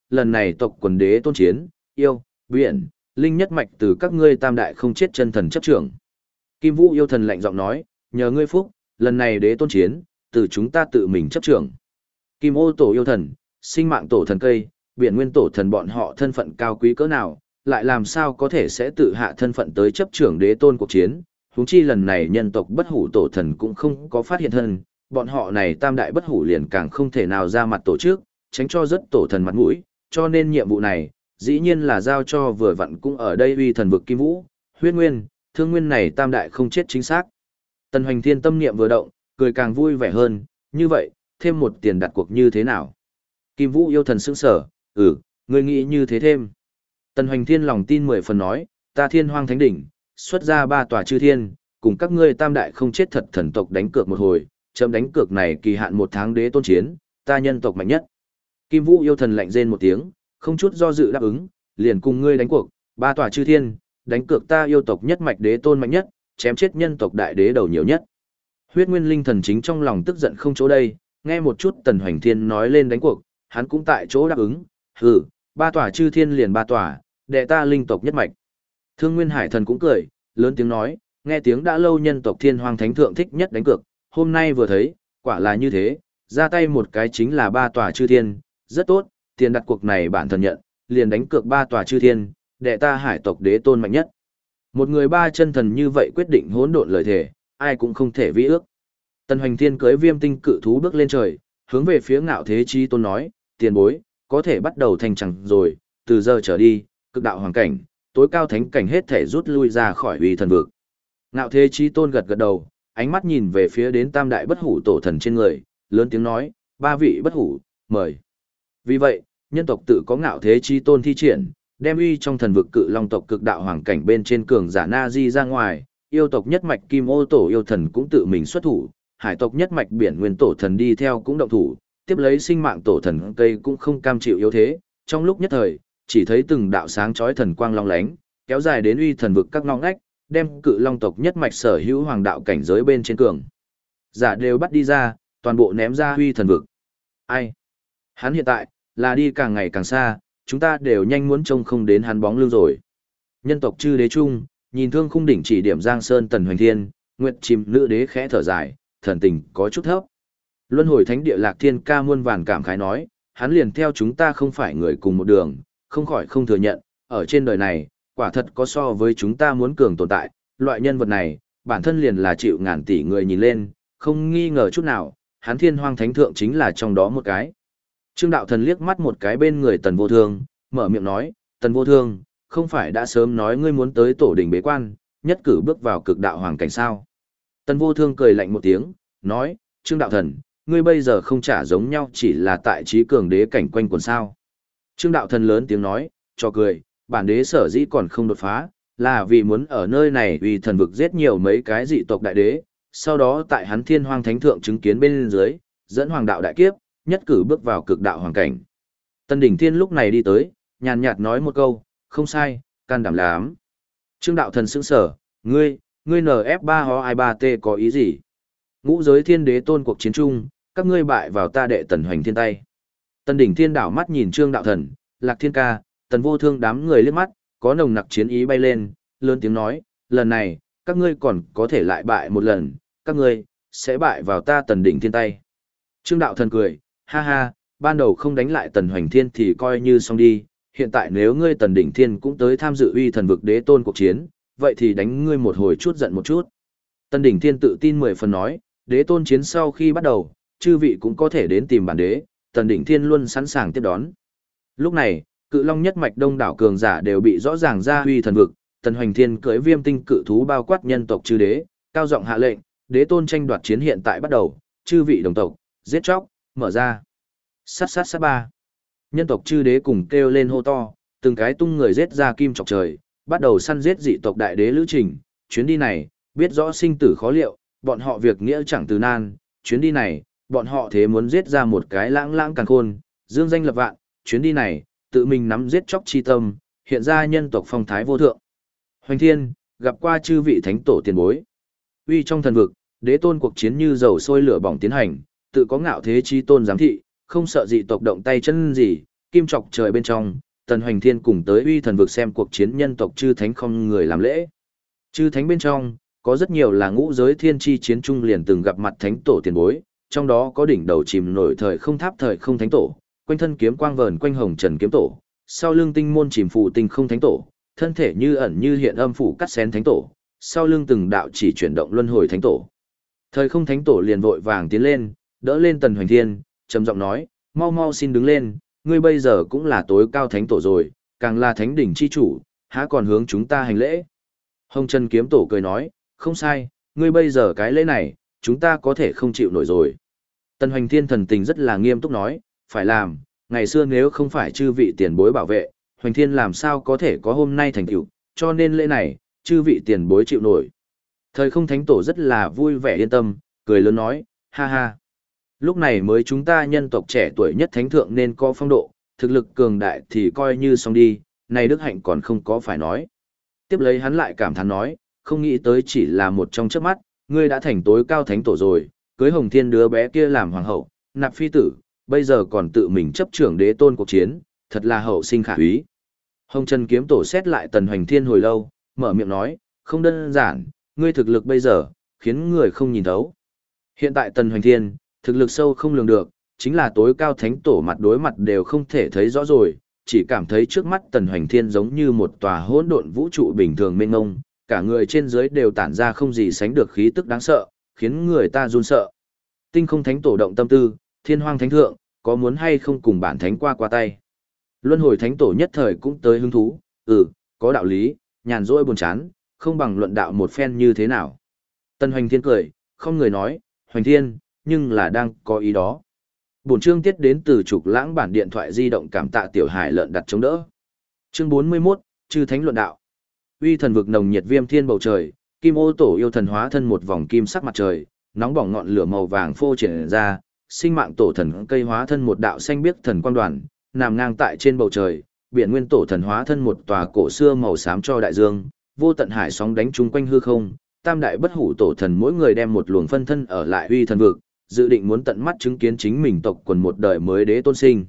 lần này tộc quần đế tôn chiến, yêu, biển, linh nhất mạch từ các ngươi tam đại không chết chân thần chấp trưởng. Kim Vũ yêu thần lạnh giọng nói, nhờ ngươi phúc, lần này đế tôn chiến, từ chúng ta tự mình chấp trưởng. Kim Ô tổ yêu thần, sinh mạng tổ thần cây, biển nguyên tổ thần bọn họ thân phận cao quý cỡ nào, lại làm sao có thể sẽ tự hạ thân phận tới chấp trưởng đế tôn cuộc chiến, huống chi lần này nhân tộc bất hủ tổ thần cũng không có phát hiện thân, bọn họ này tam đại bất hủ liền càng không thể nào ra mặt tổ chức, tránh cho rất tổ thần mặt mũi, cho nên nhiệm vụ này, dĩ nhiên là giao cho vừa vặn cũng ở đây uy thần vực Kim Vũ, Huyết Nguyên, Thương Nguyên này tam đại không chết chính xác. Tần Hoành Thiên tâm niệm vừa động, cười càng vui vẻ hơn, như vậy, thêm một tiền đặt cuộc như thế nào? Kim Vũ yêu thần sững sở, ngươi nghĩ như thế thêm. Tần Hoành Thiên lòng tin 10 phần nói, ta Thiên Hoang Thánh Đỉnh, xuất ra 3 tòa chư thiên, cùng các ngươi tam đại không chết thật thần tộc đánh cược một hồi, chấm đánh cược này kỳ hạn 1 tháng đế tôn chiến, ta nhân tộc mạnh nhất. Kim Vũ yêu thần lạnh rên một tiếng, không chút do dự đáp ứng, liền cùng ngươi đánh cuộc, 3 tòa chư thiên, đánh cược ta yêu tộc nhất mạch đế tôn mạnh nhất, chém chết nhân tộc đại đế đầu nhiều nhất. Huyết Nguyên Linh thần chính trong lòng tức giận không chỗ đây, nghe một chút Tần Hoành Thiên nói lên đánh cuộc, hắn cũng tại chỗ đáp ứng, 3 tòa chư thiên liền 3 tòa, đệ ta linh tộc nhất mạch. Thương Nguyên Hải thần cũng cười, lớn tiếng nói, nghe tiếng đã lâu nhân tộc Thiên Hoang Thánh Thượng thích nhất đánh cược, hôm nay vừa thấy, quả là như thế, ra tay một cái chính là 3 tòa chư thiên, rất tốt, tiền đặt cuộc này bản thân nhận, liền đánh cược 3 tòa chư thiên, đệ ta hải tộc đế tôn mạnh nhất. Một người 3 chân thần như vậy quyết định hỗn độn lời thề, ai cũng không thể vi ước. Tần Hoành Thiên cưỡi viêm tinh cự thú bước lên trời, hướng về phía Ngạo Thế Chí Tôn nói, tiền bối, có thể bắt đầu thành chẳng rồi, từ giờ trở đi, cực đạo hoàng cảnh, tối cao thánh cảnh hết thể rút lui ra khỏi uy thần vực. Ngạo Thế Chí Tôn gật gật đầu, ánh mắt nhìn về phía đến tam đại bất hủ tổ thần trên người, lớn tiếng nói, 3 vị bất hủ, mời. Vì vậy, nhân tộc tự có Ngạo Thế Chí Tôn thi triển, đem uy trong thần vực cự long tộc cực đạo hoàng cảnh bên trên cường giả Na Di ra ngoài, yêu tộc nhất mạch Kim Ô tổ yêu thần cũng tự mình xuất thủ, hải tộc nhất mạch biển nguyên tổ thần đi theo cũng động thủ, tiếp lấy sinh mạng tổ thần cây cũng không cam chịu yếu thế, trong lúc nhất thời, chỉ thấy từng đạo sáng chói thần quang long lánh, kéo dài đến uy thần vực các ngóc ngách, đem cự long tộc nhất mạch sở hữu hoàng đạo cảnh giới bên trên cường giả đều bắt đi ra, toàn bộ ném ra uy thần vực. Ai? Hắn hiện tại là đi càng ngày càng xa, chúng ta đều nhanh muốn trông không đến hắn bóng lưng rồi. Nhân tộc chư đế trung, nhìn Thương Khung đỉnh chỉ điểm Giang Sơn Tần Hoành Thiên, Nguyệt Chìm nữ đế khẽ thở dài, thần tình có chút thấp. Luân hồi thánh địa Lạc Thiên ca muôn vàn cảm khái nói, hắn liền theo chúng ta không phải người cùng một đường, không khỏi không thừa nhận, ở trên đời này, quả thật có so với chúng ta muốn cường tồn tại, loại nhân vật này, bản thân liền là chịu ngàn tỷ người nhìn lên, không nghi ngờ chút nào, hắn Thiên Hoang Thánh Thượng chính là trong đó một cái. Trương Đạo Thần liếc mắt một cái bên người Tần Vô Thương, mở miệng nói, Tần Vô Thương, không phải đã sớm nói ngươi muốn tới tổ đỉnh bế quan, nhất cử bước vào cực đạo hoàng cảnh sao. Tần Vô Thương cười lạnh một tiếng, nói, Trương Đạo Thần, ngươi bây giờ không trả giống nhau chỉ là tại trí cường đế cảnh quanh quần sao. Trương Đạo Thần lớn tiếng nói, cho cười, bản đế sở dĩ còn không đột phá, là vì muốn ở nơi này vì thần vực giết nhiều mấy cái dị tộc đại đế, sau đó tại hắn Thiên Hoang Thánh Thượng chứng kiến bên dưới, dẫn hoàng đạo đại kiếp, nhất cử bước vào cực đạo hoàng cảnh. Tân Đỉnh Thiên lúc này đi tới, nhàn nhạt nói một câu, không sai, can đảm lắm. Trương Đạo Thần sững sở, ngươi NF3 ho I3T có ý gì? Ngũ giới thiên đế tôn cuộc chiến chung, các ngươi bại vào ta đệ Tần Hoành Thiên tay. Tân Đỉnh Thiên đảo mắt nhìn Trương Đạo Thần, Lạc Thiên ca, Tần Vô Thương đám người liếc mắt, có nồng nặc chiến ý bay lên, lớn tiếng nói, lần này, các ngươi còn có thể lại bại một lần, các ngươi sẽ bại vào ta Tần Đỉnh Thiên tay. Trương Đạo Thần cười, ha ha, ban đầu không đánh lại Tần Hoành Thiên thì coi như xong đi, hiện tại nếu ngươi Tần Đỉnh Thiên cũng tới tham dự uy thần vực đế tôn cuộc chiến, vậy thì đánh ngươi một hồi chút giận một chút. Tần Đỉnh Thiên tự tin 10 phần nói, đế tôn chiến sau khi bắt đầu, chư vị cũng có thể đến tìm bản đế, Tần Đỉnh Thiên luôn sẵn sàng tiếp đón. Lúc này, cự long nhất mạch đông đảo cường giả đều bị rõ ràng ra uy thần vực, Tần Hoành Thiên cưỡi viêm tinh cự thú bao quát nhân tộc chư đế, cao giọng hạ lệnh, đế tôn tranh đoạt chiến hiện tại bắt đầu, chư vị đồng tộc, giết chóc, mở ra. Sát sát sát ba. Nhân tộc chư đế cùng kêu lên hô to, từng cái tung người giết ra kim chọc trời, bắt đầu săn giết dị tộc đại đế lữ trình, chuyến đi này, biết rõ sinh tử khó liệu, bọn họ việc nghĩa chẳng từ nan, chuyến đi này, bọn họ thế muốn giết ra một cái lãng lãng càn khôn, dương danh lập vạn, chuyến đi này, tự mình nắm giết chóc chi tâm, hiện ra nhân tộc phong thái vô thượng. Hoành Thiên, gặp qua chư vị thánh tổ tiền bối. Uy trong thần vực, đế tôn cuộc chiến như dầu sôi lửa bỏng tiến hành, tự có Ngạo Thế Chí Tôn giám thị, không sợ dị tộc động tay chân gì, kim trọc trời bên trong, Tần Hoành Thiên cùng tới Uy Thần vực xem cuộc chiến nhân tộc chư thánh không người làm lễ. Chư thánh bên trong, có rất nhiều là ngũ giới thiên chi chiến trung liền từng gặp mặt thánh tổ tiền bối, trong đó có đỉnh đầu chìm nổi thời không tháp thời không thánh tổ, quanh thân kiếm quang vờn quanh hồng trần kiếm tổ, sau lưng tinh môn chìm phù tinh không thánh tổ, thân thể như ẩn như hiện âm phủ cắt xén thánh tổ, sau lưng từng đạo chỉ chuyển động luân hồi thánh tổ. Thời không thánh tổ liền vội vàng tiến lên, đỡ lên Tần Hoành Thiên, trầm giọng nói, mau mau xin đứng lên, ngươi bây giờ cũng là tối cao thánh tổ rồi, càng là thánh đỉnh chi chủ, há còn hướng chúng ta hành lễ. Hồng Trần kiếm tổ cười nói, không sai, ngươi bây giờ cái lễ này, chúng ta có thể không chịu nổi rồi. Tần Hoành Thiên thần tình rất là nghiêm túc nói, phải làm, ngày xưa nếu không phải chư vị tiền bối bảo vệ, Hoành Thiên làm sao có thể có hôm nay thành tựu, cho nên lễ này, chư vị tiền bối chịu nổi. Thời không thánh tổ rất là vui vẻ yên tâm, cười lớn nói, ha ha. Lúc này mới chúng ta nhân tộc trẻ tuổi nhất thánh thượng nên có phong độ, thực lực cường đại thì coi như xong đi, này đức hạnh còn không có phải nói. Tiếp lấy hắn lại cảm thán nói, không nghĩ tới chỉ là một trong chớp mắt, ngươi đã thành tối cao thánh tổ rồi, cưới Hồng Thiên đứa bé kia làm hoàng hậu, nạp phi tử, bây giờ còn tự mình chấp trưởng đế tôn cuộc chiến, thật là hậu sinh khả úy. Hồng Trần kiếm tổ xét lại Tần Hoành Thiên hồi lâu, mở miệng nói, không đơn giản, ngươi thực lực bây giờ, khiến người không nhìn thấu. Hiện tại Tần Hoành Thiên, thực lực sâu không lường được, chính là tối cao thánh tổ mặt đối mặt đều không thể thấy rõ rồi, chỉ cảm thấy trước mắt Tần Hoành Thiên giống như một tòa hỗn độn vũ trụ bình thường mênh mông, cả người trên dưới đều tản ra không gì sánh được khí tức đáng sợ, khiến người ta run sợ. Tinh không thánh tổ động tâm tư, Thiên Hoang thánh thượng, có muốn hay không cùng bản thánh qua tay. Luân hồi thánh tổ nhất thời cũng tới hứng thú, có đạo lý, nhàn rỗi buồn chán, không bằng luận đạo một phen như thế nào. Tần Hoành Thiên cười, không người nói, Hoành Thiên, nhưng là đang có ý đó. Bổn chương tiết đến từ Trục Lãng bản điện thoại di động, cảm tạ tiểu hải lợn đặt chống đỡ. Chương 41, chư thánh luận đạo. Uy Thần vực nồng nhiệt viêm thiên bầu trời, Kim Ô tổ yêu thần hóa thân một vòng kim sắc mặt trời, nóng bỏng ngọn lửa màu vàng phô triển ra, sinh mạng tổ thần cây hóa thân một đạo xanh biếc thần quang đoàn, nằm ngang tại trên bầu trời, biển nguyên tổ thần hóa thân một tòa cổ xưa màu xám cho đại dương, vô tận hải sóng đánh chung quanh hư không, tam đại bất hủ tổ thần mỗi người đem một luồng phân thân ở lại Uy Thần vực, dự định muốn tận mắt chứng kiến chính mình tộc quần một đời mới đế tôn sinh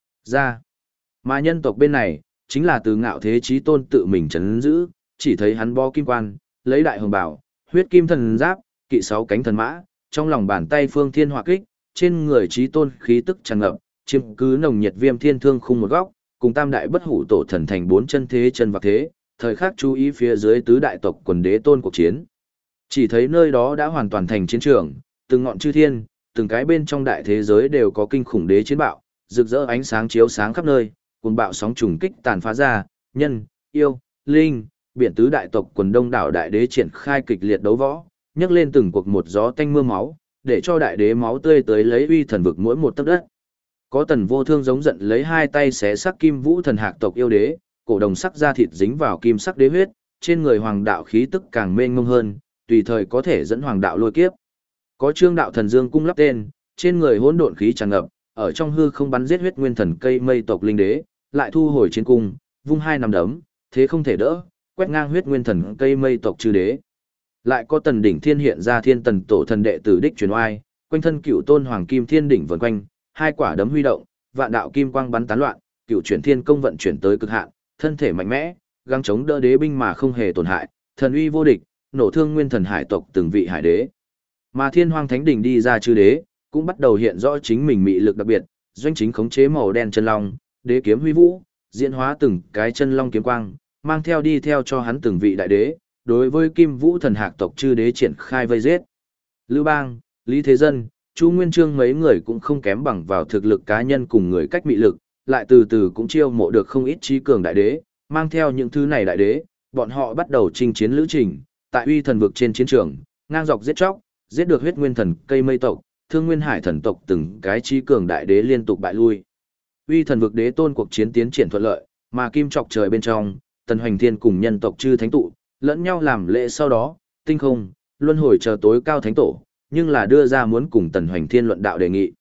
ra. Mà nhân tộc bên này, chính là từ Ngạo Thế Chí Tôn tự mình trấn giữ, chỉ thấy hắn bó kim quan, lấy đại hồng bảo, huyết kim thần giáp, kỵ 6 cánh thần mã, trong lòng bàn tay phương thiên hỏa kích, trên người Chí Tôn khí tức tràn ngập, chiếm cứ nồng nhiệt viêm thiên thương khung một góc, cùng tam đại bất hủ tổ thần thành 4 chân thế chân vạc thế, thời khắc chú ý phía dưới tứ đại tộc quần đế tôn cuộc chiến. Chỉ thấy nơi đó đã hoàn toàn thành chiến trường, từng ngọn chư thiên, từng cái bên trong đại thế giới đều có kinh khủng đế chiến bạo, rực rỡ ánh sáng chiếu sáng khắp nơi, cuồng bạo sóng trùng kích tàn phá ra, nhân, yêu, linh, biển tứ đại tộc quần đông đảo đại đế triển khai kịch liệt đấu võ, nhấc lên từng cuộc một gió tanh mưa máu, để cho đại đế máu tươi tới lấy Uy Thần vực mỗi một tấc đất. Có Tần Vô Thương giống giận lấy hai tay xé sắc kim vũ thần hạc tộc yêu đế, cổ đồng sắc da thịt dính vào kim sắc đế huyết, trên người hoàng đạo khí tức càng mênh mông hơn, tùy thời có thể dẫn hoàng đạo lôi kiếp. Có Trương đạo thần dương cung lắp tên, trên người hỗn độn khí tràn ngập, ở trong hư không bắn giết huyết nguyên thần cây mây tộc linh đế, lại thu hồi chiến cung, vung hai nắm đấm, thế không thể đỡ, quét ngang huyết nguyên thần cây mây tộc chư đế. Lại có Tần đỉnh thiên hiện ra thiên tần tổ thần đệ tử đích truyền oai, quanh thân cựu tôn hoàng kim thiên đỉnh vần quanh, hai quả đấm huy động, vạn đạo kim quang bắn tán loạn, cựu chuyển thiên công vận chuyển tới cực hạn, thân thể mạnh mẽ, gắng chống đỡ đế binh mà không hề tổn hại, thần uy vô địch, nổ thương nguyên thần hải tộc từng vị hải đế. Mà Thiên Hoang Thánh Đỉnh đi ra chư đế, cũng bắt đầu hiện rõ chính mình mị lực đặc biệt, doanh chính khống chế màu đen chân long, đế kiếm huy vũ, diễn hóa từng cái chân long kiếm quang, mang theo đi theo cho hắn từng vị đại đế, đối với Kim Vũ thần hạc tộc chư đế triển khai vây giết. Lưu Bang, Lý Thế Dân, Chu Nguyên Chương mấy người cũng không kém bằng vào thực lực cá nhân cùng người cách mị lực, lại từ từ cũng chiêu mộ được không ít trí cường đại đế, mang theo những thứ này đại đế, bọn họ bắt đầu chinh chiến lữ trình, tại Uy Thần vực trên chiến trường, ngang dọc giết chóc, giết được huyết nguyên thần cây mây tộc, thương nguyên hải thần tộc từng cái trí cường đại đế liên tục bại lui. Uy Thần vực đế tôn cuộc chiến tiến triển thuận lợi, mà kim trọc trời bên trong, Tần Hoành Thiên cùng nhân tộc chư thánh tụ, lẫn nhau làm lễ sau đó, tinh không, luân hồi chờ tối cao thánh tổ, nhưng là đưa ra muốn cùng Tần Hoành Thiên luận đạo đề nghị.